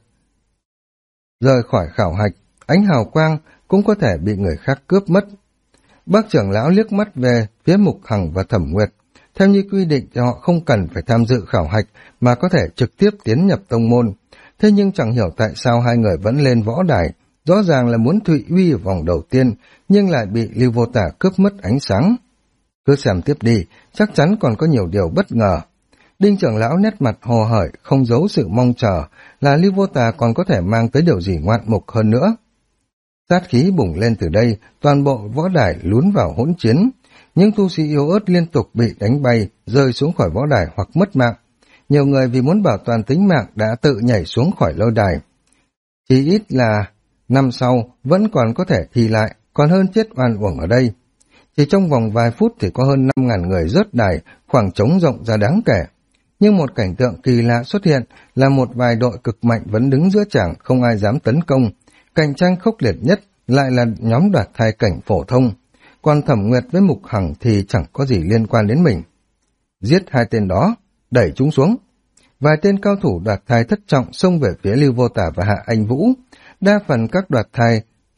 rời khỏi khảo hạch, ánh hào quang cũng có thể bị người khác cướp mất. Bác trưởng lão liếc mắt về phía Mục Hằng và Thẩm Nguyệt. Theo như quy định thì họ không cần phải tham dự khảo hạch mà có thể trực tiếp tiến nhập tông môn. Thế nhưng chẳng hiểu tại sao hai người vẫn lên võ đài, rõ ràng là muốn Thụy Uy ở vòng đầu tiên, nhưng lại bị Lưu Vô Tả cướp mất ánh sáng. Cứ xem tiếp đi, chắc chắn còn có nhiều điều bất ngờ. Đinh trưởng lão nét mặt hồ hởi, không giấu sự mong chờ là Lưu Vô Tả còn có thể mang tới điều gì ngoạn mục hơn nữa. Sát khí bùng lên từ đây, toàn bộ võ đài lún vào hỗn chiến. Những tu sĩ yếu ớt liên tục bị đánh bay, rơi xuống khỏi võ đài hoặc mất mạng. Nhiều người vì muốn bảo toàn tính mạng đã tự nhảy xuống khỏi lôi đài. Chỉ ít là năm sau vẫn còn có thể thi lại, còn hơn chết oan uổng ở đây. Chỉ trong vòng vài phút thì có hơn 5.000 người rớt đài, khoảng trống rộng ra đáng kể. Nhưng một cảnh tượng kỳ lạ xuất hiện là một vài đội cực mạnh vẫn đứng giữa tràng, không ai dám tấn công. Cạnh tranh khốc liệt nhất lại là nhóm đoạt thai cảnh phổ thông, còn Thẩm Nguyệt với Mục Hằng thì chẳng có gì liên quan đến mình. Giết hai tên đó, đẩy chúng xuống. Vài tên cao thủ đoạt thai thất trọng xông về phía Lưu Vô Tả và Hạ Anh Vũ. Đa phần các đoạt thai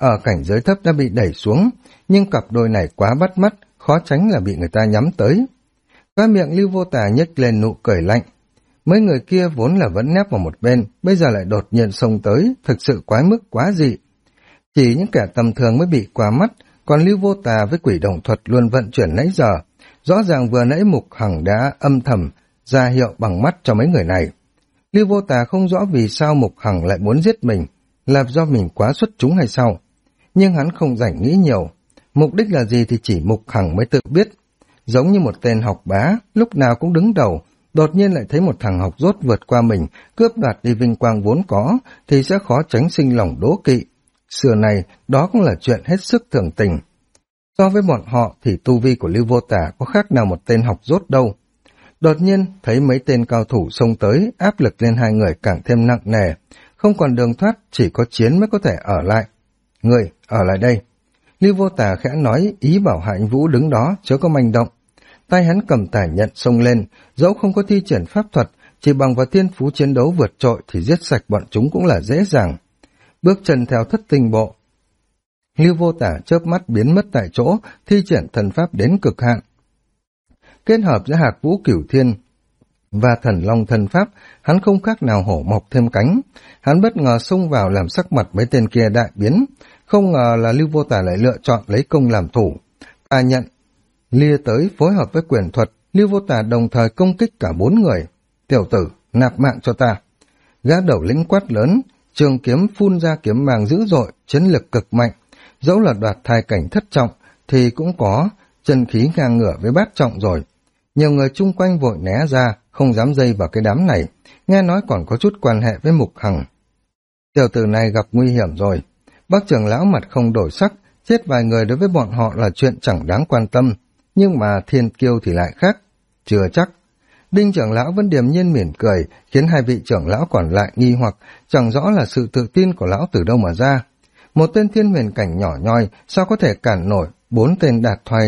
ở cảnh giới thấp đã bị đẩy xuống, nhưng cặp đôi này quá bắt mắt, khó tránh là bị người ta nhắm tới. Cái miệng Lưu Vô Tà nhếch lên nụ cười lạnh. Mấy người kia vốn là vẫn nép vào một bên, bây giờ lại đột nhiên xông tới, thực sự quái mức quá dị. Chỉ những kẻ tầm thường mới bị qua mắt, còn Lưu Vô Tà với quỷ đồng thuật luôn vận chuyển nãy giờ. Rõ ràng vừa nãy Mục Hằng đã âm thầm ra hiệu bằng mắt cho mấy người này. Lưu Vô Tà không rõ vì sao Mục Hằng lại muốn giết mình, là do mình quá xuất chúng hay sao. Nhưng hắn không rảnh nghĩ nhiều, mục đích là gì thì chỉ Mục Hằng mới tự biết. Giống như một tên học bá, lúc nào cũng đứng đầu, đột nhiên lại thấy một thằng học dốt vượt qua mình, cướp đoạt đi vinh quang vốn có, thì sẽ khó tránh sinh lòng đố kỵ. Xưa này, đó cũng là chuyện hết sức thường tình. So với bọn họ thì tu vi của Lưu Vô Tà có khác nào một tên học dốt đâu. Đột nhiên, thấy mấy tên cao thủ xông tới, áp lực lên hai người càng thêm nặng nề. Không còn đường thoát, chỉ có chiến mới có thể ở lại. Người, ở lại đây. Lưu Vô Tà khẽ nói, ý bảo Hạ Anh Vũ đứng đó, chớ có manh động. Tay hắn cầm tài nhận xông lên, dẫu không có thi triển pháp thuật, chỉ bằng vào thiên phú chiến đấu vượt trội thì giết sạch bọn chúng cũng là dễ dàng. Bước chân theo thất tinh bộ. Lưu Vô Tà chớp mắt biến mất tại chỗ, thi triển thần pháp đến cực hạn. Kết hợp giữa Hạc Vũ Cửu Thiên và Thần Long thần pháp, hắn không khác nào hổ mọc thêm cánh. Hắn bất ngờ xông vào làm sắc mặt mấy tên kia đại biến, không ngờ là Lưu Vô Tà lại lựa chọn lấy công làm thủ. Ta nhận lia tới phối hợp với quyền thuật, Lưu Vô Tà đồng thời công kích cả 4 người. Tiểu tử, nạp mạng cho ta. Gã đầu lĩnh quát lớn, trường kiếm phun ra kiếm mang dữ dội, chiến lực cực mạnh. Dẫu là đoạt thai cảnh thất trọng thì cũng có chân khí ngang ngửa với bát trọng rồi. Nhiều người chung quanh vội né ra, không dám dây vào cái đám này, nghe nói còn có chút quan hệ với Mục Hằng. Tiểu tử này gặp nguy hiểm rồi. Bác trưởng lão mặt không đổi sắc, chết vài người đối với bọn họ là chuyện chẳng đáng quan tâm, nhưng mà thiên kiêu thì lại khác. Chưa chắc. Đinh trưởng lão vẫn điềm nhiên mỉm cười, khiến hai vị trưởng lão còn lại nghi hoặc, chẳng rõ là sự tự tin của lão từ đâu mà ra. Một tên thiên huyền cảnh nhỏ nhoi sao có thể cản nổi 4 tên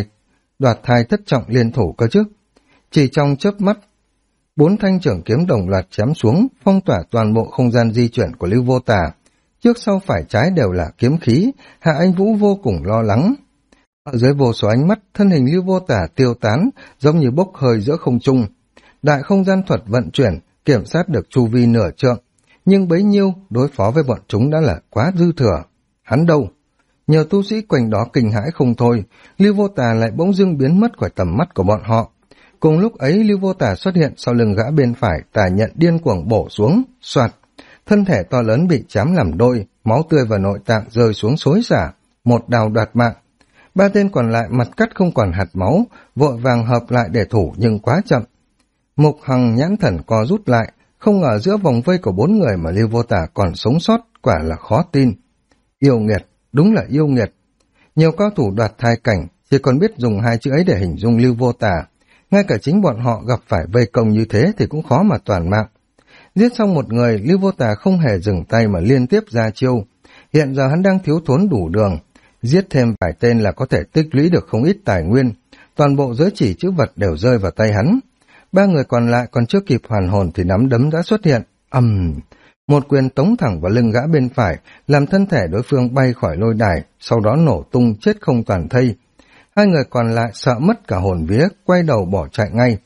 đoạt thai thất trọng liên thủ cơ chứ? Chỉ trong chớp mắt, 4 thanh trưởng kiếm đồng loạt chém xuống, phong tỏa toàn bộ không gian di chuyển của Lưu Vô Tà. Trước sau phải trái đều là kiếm khí, Hạ Anh Vũ vô cùng lo lắng. Ở dưới vô số ánh mắt, thân hình Lưu Vô Tà tiêu tán, giống như bốc hơi giữa không trung. Đại không gian thuật vận chuyển, kiểm soát được chu vi nửa trượng, nhưng bấy nhiêu đối phó với bọn chúng đã là quá dư thừa. Hắn đâu? Nhiều tu sĩ quanh đó kinh hãi không thôi, Lưu Vô Tà lại bỗng dưng biến mất khỏi tầm mắt của bọn họ. Cùng lúc ấy Lưu Vô Tà xuất hiện sau lưng gã bên phải, tà nhận điên cuồng bổ xuống, soạt. Thân thể to lớn bị chém làm đôi, máu tươi và nội tạng rơi xuống xối xả, một đao đoạt mạng. 3 tên còn lại mặt cắt không còn hạt máu, vội vàng hợp lại để thủ nhưng quá chậm. Mục Hằng nhãn thần co rút lại, không ngờ giữa vòng vây của 4 người mà Lưu Vô Tà còn sống sót, quả là khó tin. Yêu nghiệt, đúng là yêu nghiệt. Nhiều cao thủ đoạt thai cảnh chỉ còn biết dùng 2 chữ ấy để hình dung Lưu Vô Tà. Ngay cả chính bọn họ gặp phải vây công như thế thì cũng khó mà toàn mạng. Giết xong một người, Lưu Vô Tà không hề dừng tay mà liên tiếp ra chiêu. Hiện giờ hắn đang thiếu thốn đủ đường. Giết thêm vài tên là có thể tích lũy được không ít tài nguyên. Toàn bộ giới chỉ chữ vật đều rơi vào tay hắn. 3 người còn lại còn chưa kịp hoàn hồn thì nắm đấm đã xuất hiện. Một quyền tống thẳng vào lưng gã bên phải, làm thân thể đối phương bay khỏi lôi đài, sau đó nổ tung chết không toàn thây. 2 người còn lại sợ mất cả hồn vía, quay đầu bỏ chạy ngay.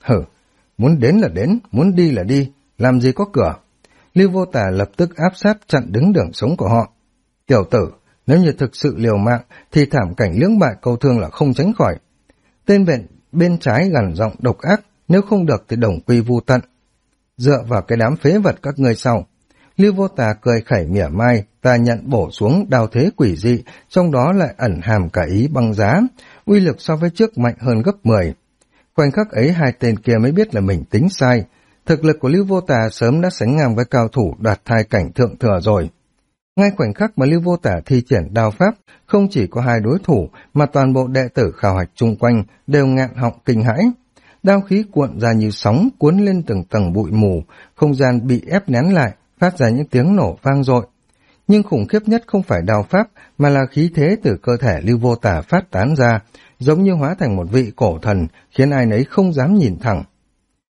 Muốn đến là đến, muốn đi là đi, làm gì có cửa. Lưu Vô Tà lập tức áp sát chặn đứng đường sống của họ. Tiểu tử, nếu như thực sự liều mạng thì thảm cảnh lưỡng bại câu thương là không tránh khỏi. Tên bên trái gằn giọng độc ác, nếu không được thì đồng quy vu tận. Dựa vào cái đám phế vật các ngươi sau. Lưu Vô Tà cười khẩy mỉa mai, ta nhận bổ xuống đao thế quỷ dị, trong đó lại ẩn hàm cả ý băng giá, uy lực so với trước mạnh hơn gấp 10. Khoảnh khắc ấy 2 tên kia mới biết là mình tính sai. Thực lực của Lưu Vô Tà sớm đã sánh ngang với cao thủ đoạt thai cảnh thượng thừa rồi. Ngay khoảnh khắc mà Lưu Vô Tà thi triển đao pháp, không chỉ có 2 đối thủ mà toàn bộ đệ tử khảo hạch chung quanh đều ngạn họng kinh hãi. Đao khí cuộn ra như sóng, cuốn lên từng tầng bụi mù, không gian bị ép nén lại, phát ra những tiếng nổ vang dội. Nhưng khủng khiếp nhất không phải đao pháp, mà là khí thế từ cơ thể Lưu Vô Tà phát tán ra, giống như hóa thành một vị cổ thần, khiến ai nấy không dám nhìn thẳng.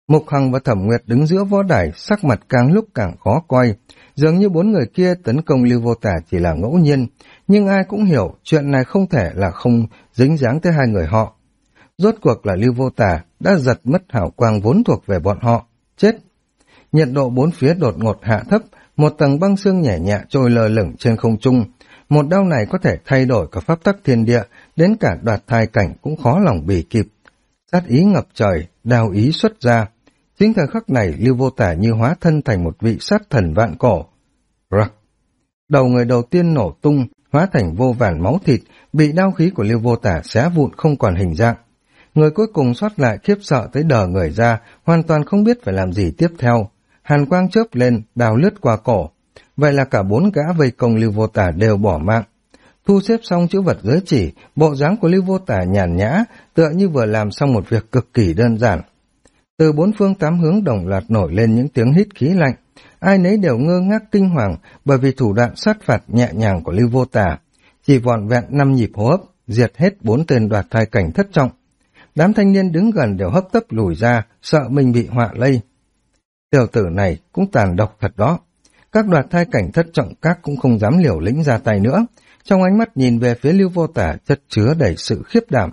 Mục Hằng và Thẩm Nguyệt đứng giữa võ đài, sắc mặt càng lúc càng khó coi. Dường như bốn người kia tấn công Lưu Vô Tả chỉ là ngẫu nhiên, nhưng ai cũng hiểu chuyện này không thể là không dính dáng tới hai người họ. Rốt cuộc là Lưu Vô Tả đã giật mất hào quang vốn thuộc về bọn họ. Chết! Nhiệt độ bốn phía đột ngột hạ thấp, một tầng băng xương nhẹ nhẹ trôi lơ lửng trên không trung. Một đao này có thể thay đổi cả pháp tắc thiên địa, đến cả đoạt thai cảnh cũng khó lòng bì kịp. Sát ý ngập trời, đao ý xuất ra. Chính thời khắc này, Lưu Vô Tả như hóa thân thành một vị sát thần vạn cổ. Rắc! Đầu người đầu tiên nổ tung, hóa thành vô vàn máu thịt, bị đao khí của Lưu Vô Tả xé vụn không còn hình dạng. Người cuối cùng sót lại khiếp sợ tới đờ người ra, hoàn toàn không biết phải làm gì tiếp theo. Hàn quang chớp lên, đào lướt qua cổ. Vậy là cả bốn gã vây công Lưu Vô Tả đều bỏ mạng. Thu xếp xong chữ vật giới chỉ, bộ dáng của Lưu Vô Tả nhàn nhã, tựa như vừa làm xong một việc cực kỳ đơn giản. Từ bốn phương tám hướng đồng loạt nổi lên những tiếng hít khí lạnh. Ai nấy đều ngơ ngác kinh hoàng bởi vì thủ đoạn sát phạt nhẹ nhàng của Lưu Vô Tả. Chỉ vỏn vẹn 5 nhịp hô hấp, diệt hết 4 tên đoạt thai cảnh thất trọng. Đám thanh niên đứng gần đều hấp tấp lùi ra, sợ mình bị họa lây. Tiểu tử này cũng tàn độc thật đó. Các đoạt thai cảnh thất trọng các cũng không dám liều lĩnh ra tay nữa. Trong ánh mắt nhìn về phía Lưu Vô Tả chất chứa đầy sự khiếp đảm.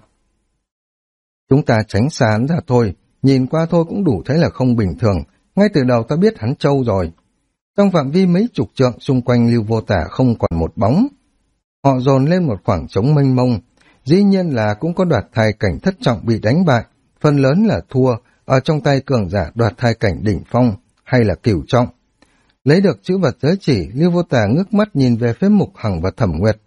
Chúng ta tránh xa hắn ra thôi, nhìn qua thôi cũng đủ thấy là không bình thường. Ngay từ đầu ta biết hắn trâu rồi. Trong phạm vi mấy chục trượng xung quanh Lưu Vô Tả không còn một bóng. Họ dồn lên một khoảng trống mênh mông. Dĩ nhiên là cũng có đoạt thai cảnh thất trọng bị đánh bại, phần lớn là thua, ở trong tay cường giả đoạt thai cảnh đỉnh phong, hay là cửu trọng. Lấy được chữ vật giới chỉ, Lưu Vô Tả ngước mắt nhìn về phía Mục Hằng và Thẩm Nguyệt.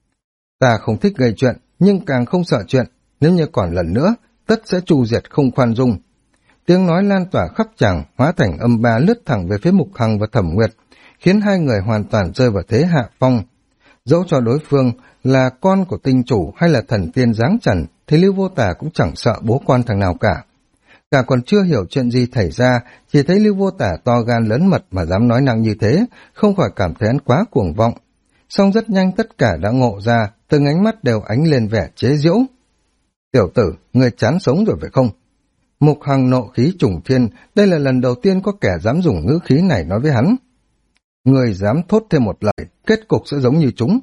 Ta không thích gây chuyện, nhưng càng không sợ chuyện, nếu như còn lần nữa, tất sẽ tru diệt không khoan dung. Tiếng nói lan tỏa khắp tràng, hóa thành âm ba lướt thẳng về phía Mục Hằng và Thẩm Nguyệt, khiến hai người hoàn toàn rơi vào thế hạ phong. Dẫu cho đối phương là con của tinh chủ hay là thần tiên giáng trần, thì Lưu Vô Tả cũng chẳng sợ bố con thằng nào cả. Cả còn chưa hiểu chuyện gì xảy ra, chỉ thấy Lưu Vô Tả to gan lớn mật mà dám nói năng như thế, không khỏi cảm thấy hắn quá cuồng vọng. Song rất nhanh tất cả đã ngộ ra, từng ánh mắt đều ánh lên vẻ chế giễu. Tiểu tử, người chán sống rồi phải không? Mục Hằng nộ khí trùng thiên, đây là lần đầu tiên có kẻ dám dùng ngữ khí này nói với hắn. Người dám thốt thêm một lời, kết cục sẽ giống như chúng.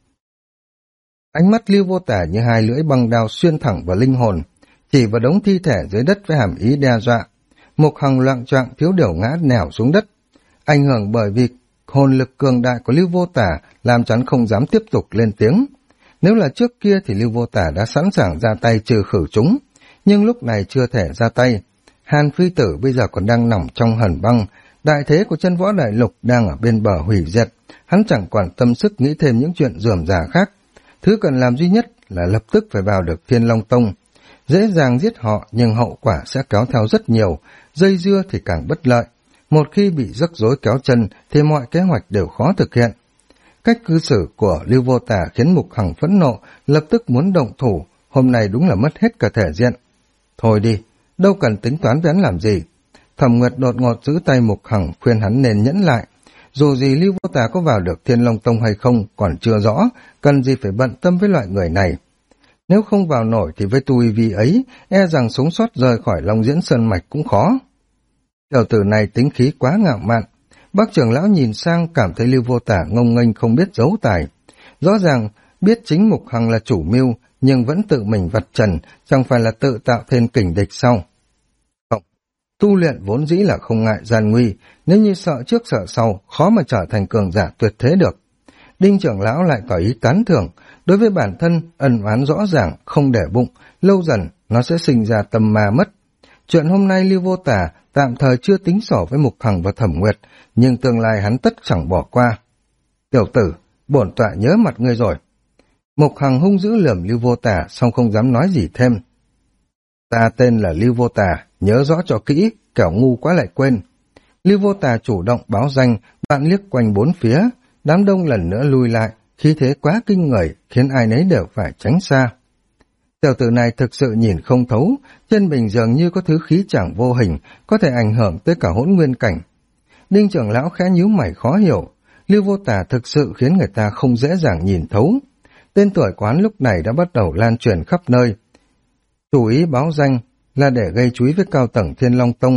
Ánh mắt Lưu Vô Tả như hai lưỡi băng đao xuyên thẳng vào linh hồn, chỉ vào đống thi thể dưới đất với hàm ý đe dọa. Mục Hằng loạng choạng thiếu điều ngã nẻo xuống đất. Ảnh hưởng bởi vì hồn lực cường đại của Lưu Vô Tả làm cho hắn không dám tiếp tục lên tiếng. Nếu là trước kia thì Lưu Vô Tả đã sẵn sàng ra tay trừ khử chúng, nhưng lúc này chưa thể ra tay. Hàn Phi Tử bây giờ còn đang nằm trong hầm băng, đại thế của chân võ đại lục đang ở bên bờ hủy diệt, hắn chẳng quản tâm sức nghĩ thêm những chuyện rườm rà khác. Thứ cần làm duy nhất là lập tức phải vào được Thiên Long Tông. Dễ dàng giết họ nhưng hậu quả sẽ kéo theo rất nhiều, dây dưa thì càng bất lợi. Một khi bị rắc rối kéo chân thì mọi kế hoạch đều khó thực hiện. Cách cư xử của Lưu Vô Tả khiến Mục Hằng phẫn nộ, lập tức muốn động thủ, hôm nay đúng là mất hết cả thể diện. Thôi đi, đâu cần tính toán với hắn làm gì. Thẩm Nguyệt đột ngột giữ tay Mục Hằng khuyên hắn nên nhẫn lại. Dù gì Lưu Vô Tả có vào được Thiên Long Tông hay không còn chưa rõ, cần gì phải bận tâm với loại người này. Nếu không vào nổi thì với tu vi ấy, e rằng sống sót rời khỏi Long Diễn Sơn Mạch cũng khó. Tiểu tử này tính khí quá ngạo mạn. Bác trưởng lão nhìn sang cảm thấy Lưu Vô Tả ngông nghênh không biết giấu tài. Rõ ràng biết chính Mục Hằng là chủ mưu, nhưng vẫn tự mình vạch trần, chẳng phải là tự tạo thêm kình địch sau. Không, tu luyện vốn dĩ là không ngại gian nguy, nếu như sợ trước sợ sau, khó mà trở thành cường giả tuyệt thế được. Đinh trưởng lão lại tỏ ý tán thưởng, đối với bản thân, ân oán rõ ràng, không để bụng, lâu dần nó sẽ sinh ra tâm ma mất. Chuyện hôm nay Lưu Vô Tả tạm thời chưa tính sổ với Mục Hằng và Thẩm Nguyệt, nhưng tương lai hắn tất chẳng bỏ qua. Tiểu tử, bổn tọa nhớ mặt ngươi rồi. Mục Hằng hung dữ lườm Lưu Vô Tả, song không dám nói gì thêm. Ta tên là Lưu Vô Tả, nhớ rõ cho kỹ, kẻo ngu quá lại quên. Lưu Vô Tả chủ động báo danh, bạn liếc quanh bốn phía, đám đông lần nữa lui lại, khí thế quá kinh người, khiến ai nấy đều phải tránh xa. Tiểu tử này thực sự nhìn không thấu, trên mình dường như có thứ khí chẳng vô hình, có thể ảnh hưởng tới cả hỗn nguyên cảnh. Đinh trưởng lão khẽ nhíu mày khó hiểu, Lưu Vô Tả thực sự khiến người ta không dễ dàng nhìn thấu. Tên tuổi quán lúc này đã bắt đầu lan truyền khắp nơi. Chủ ý báo danh là để gây chú ý với cao tầng Thiên Long Tông,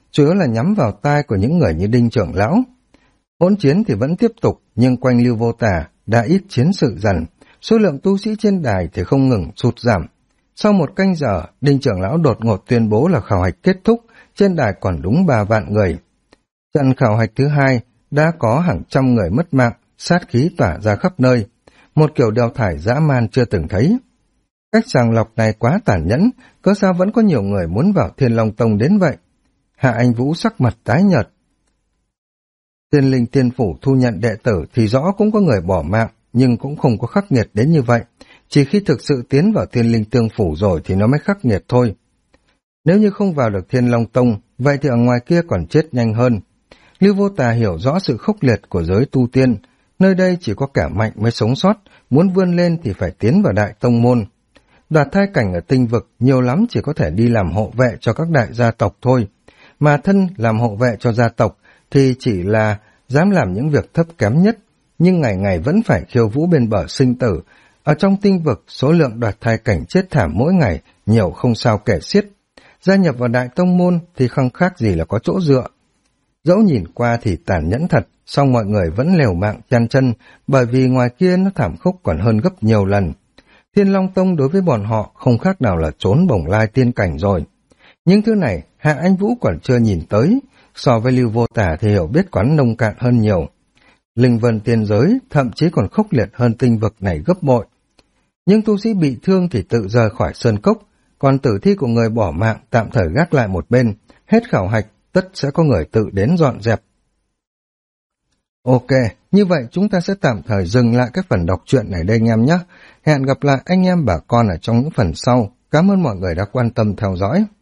chủ yếu là nhắm vào tai của những người như Đinh trưởng lão. Hỗn chiến thì vẫn tiếp tục, nhưng quanh Lưu Vô Tà đã ít chiến sự dần, số lượng tu sĩ trên đài thì không ngừng sụt giảm. Sau 1 canh giờ, Đinh trưởng lão đột ngột tuyên bố là khảo hạch kết thúc, trên đài còn đúng 3 vạn người. Trận khảo hạch thứ 2 đã có hàng trăm người mất mạng, sát khí tỏa ra khắp nơi, một kiểu đào thải dã man chưa từng thấy. Cách sàng lọc này quá tàn nhẫn, cớ sao vẫn có nhiều người muốn vào Thiên Long Tông đến vậy? Hạ Anh Vũ sắc mặt tái nhợt. Tiên Linh Tiên Phủ thu nhận đệ tử thì rõ cũng có người bỏ mạng, nhưng cũng không có khắc nghiệt đến như vậy. Chỉ khi thực sự tiến vào Tiên Linh Tương Phủ rồi thì nó mới khắc nghiệt thôi. Nếu như không vào được Thiên Long Tông, vậy thì ở ngoài kia còn chết nhanh hơn. Lưu Vô Tà hiểu rõ sự khốc liệt của giới tu tiên, nơi đây chỉ có kẻ mạnh mới sống sót, muốn vươn lên thì phải tiến vào đại tông môn. Đoạt thai cảnh ở tinh vực nhiều lắm chỉ có thể đi làm hộ vệ cho các đại gia tộc thôi, mà thân làm hộ vệ cho gia tộc thì chỉ là dám làm những việc thấp kém nhất, nhưng ngày ngày vẫn phải khiêu vũ bên bờ sinh tử. Ở trong tinh vực, số lượng đoạt thai cảnh chết thảm mỗi ngày nhiều không sao kể xiết. Gia nhập vào đại tông môn thì không khác gì là có chỗ dựa. Dẫu nhìn qua thì tàn nhẫn thật, song mọi người vẫn liều mạng chen chân, bởi vì ngoài kia nó thảm khốc còn hơn gấp nhiều lần. Thiên Long Tông đối với bọn họ không khác nào là trốn bổng lai tiên cảnh rồi. Những thứ này Hạ Anh Vũ còn chưa nhìn tới, so với Lưu Vô Tà thì hiểu biết quán nông cạn hơn nhiều. Linh vân tiên giới thậm chí còn khốc liệt hơn tinh vực này gấp bội. Nhưng tu sĩ bị thương thì tự rời khỏi sơn cốc, còn tử thi của người bỏ mạng tạm thời gác lại một bên, hết khảo hạch tất sẽ có người tự đến dọn dẹp. Ok, như vậy chúng ta sẽ tạm thời dừng lại cái phần đọc truyện này đây anh em nhé. Hẹn gặp lại anh em bà con ở trong những phần sau. Cảm ơn mọi người đã quan tâm theo dõi.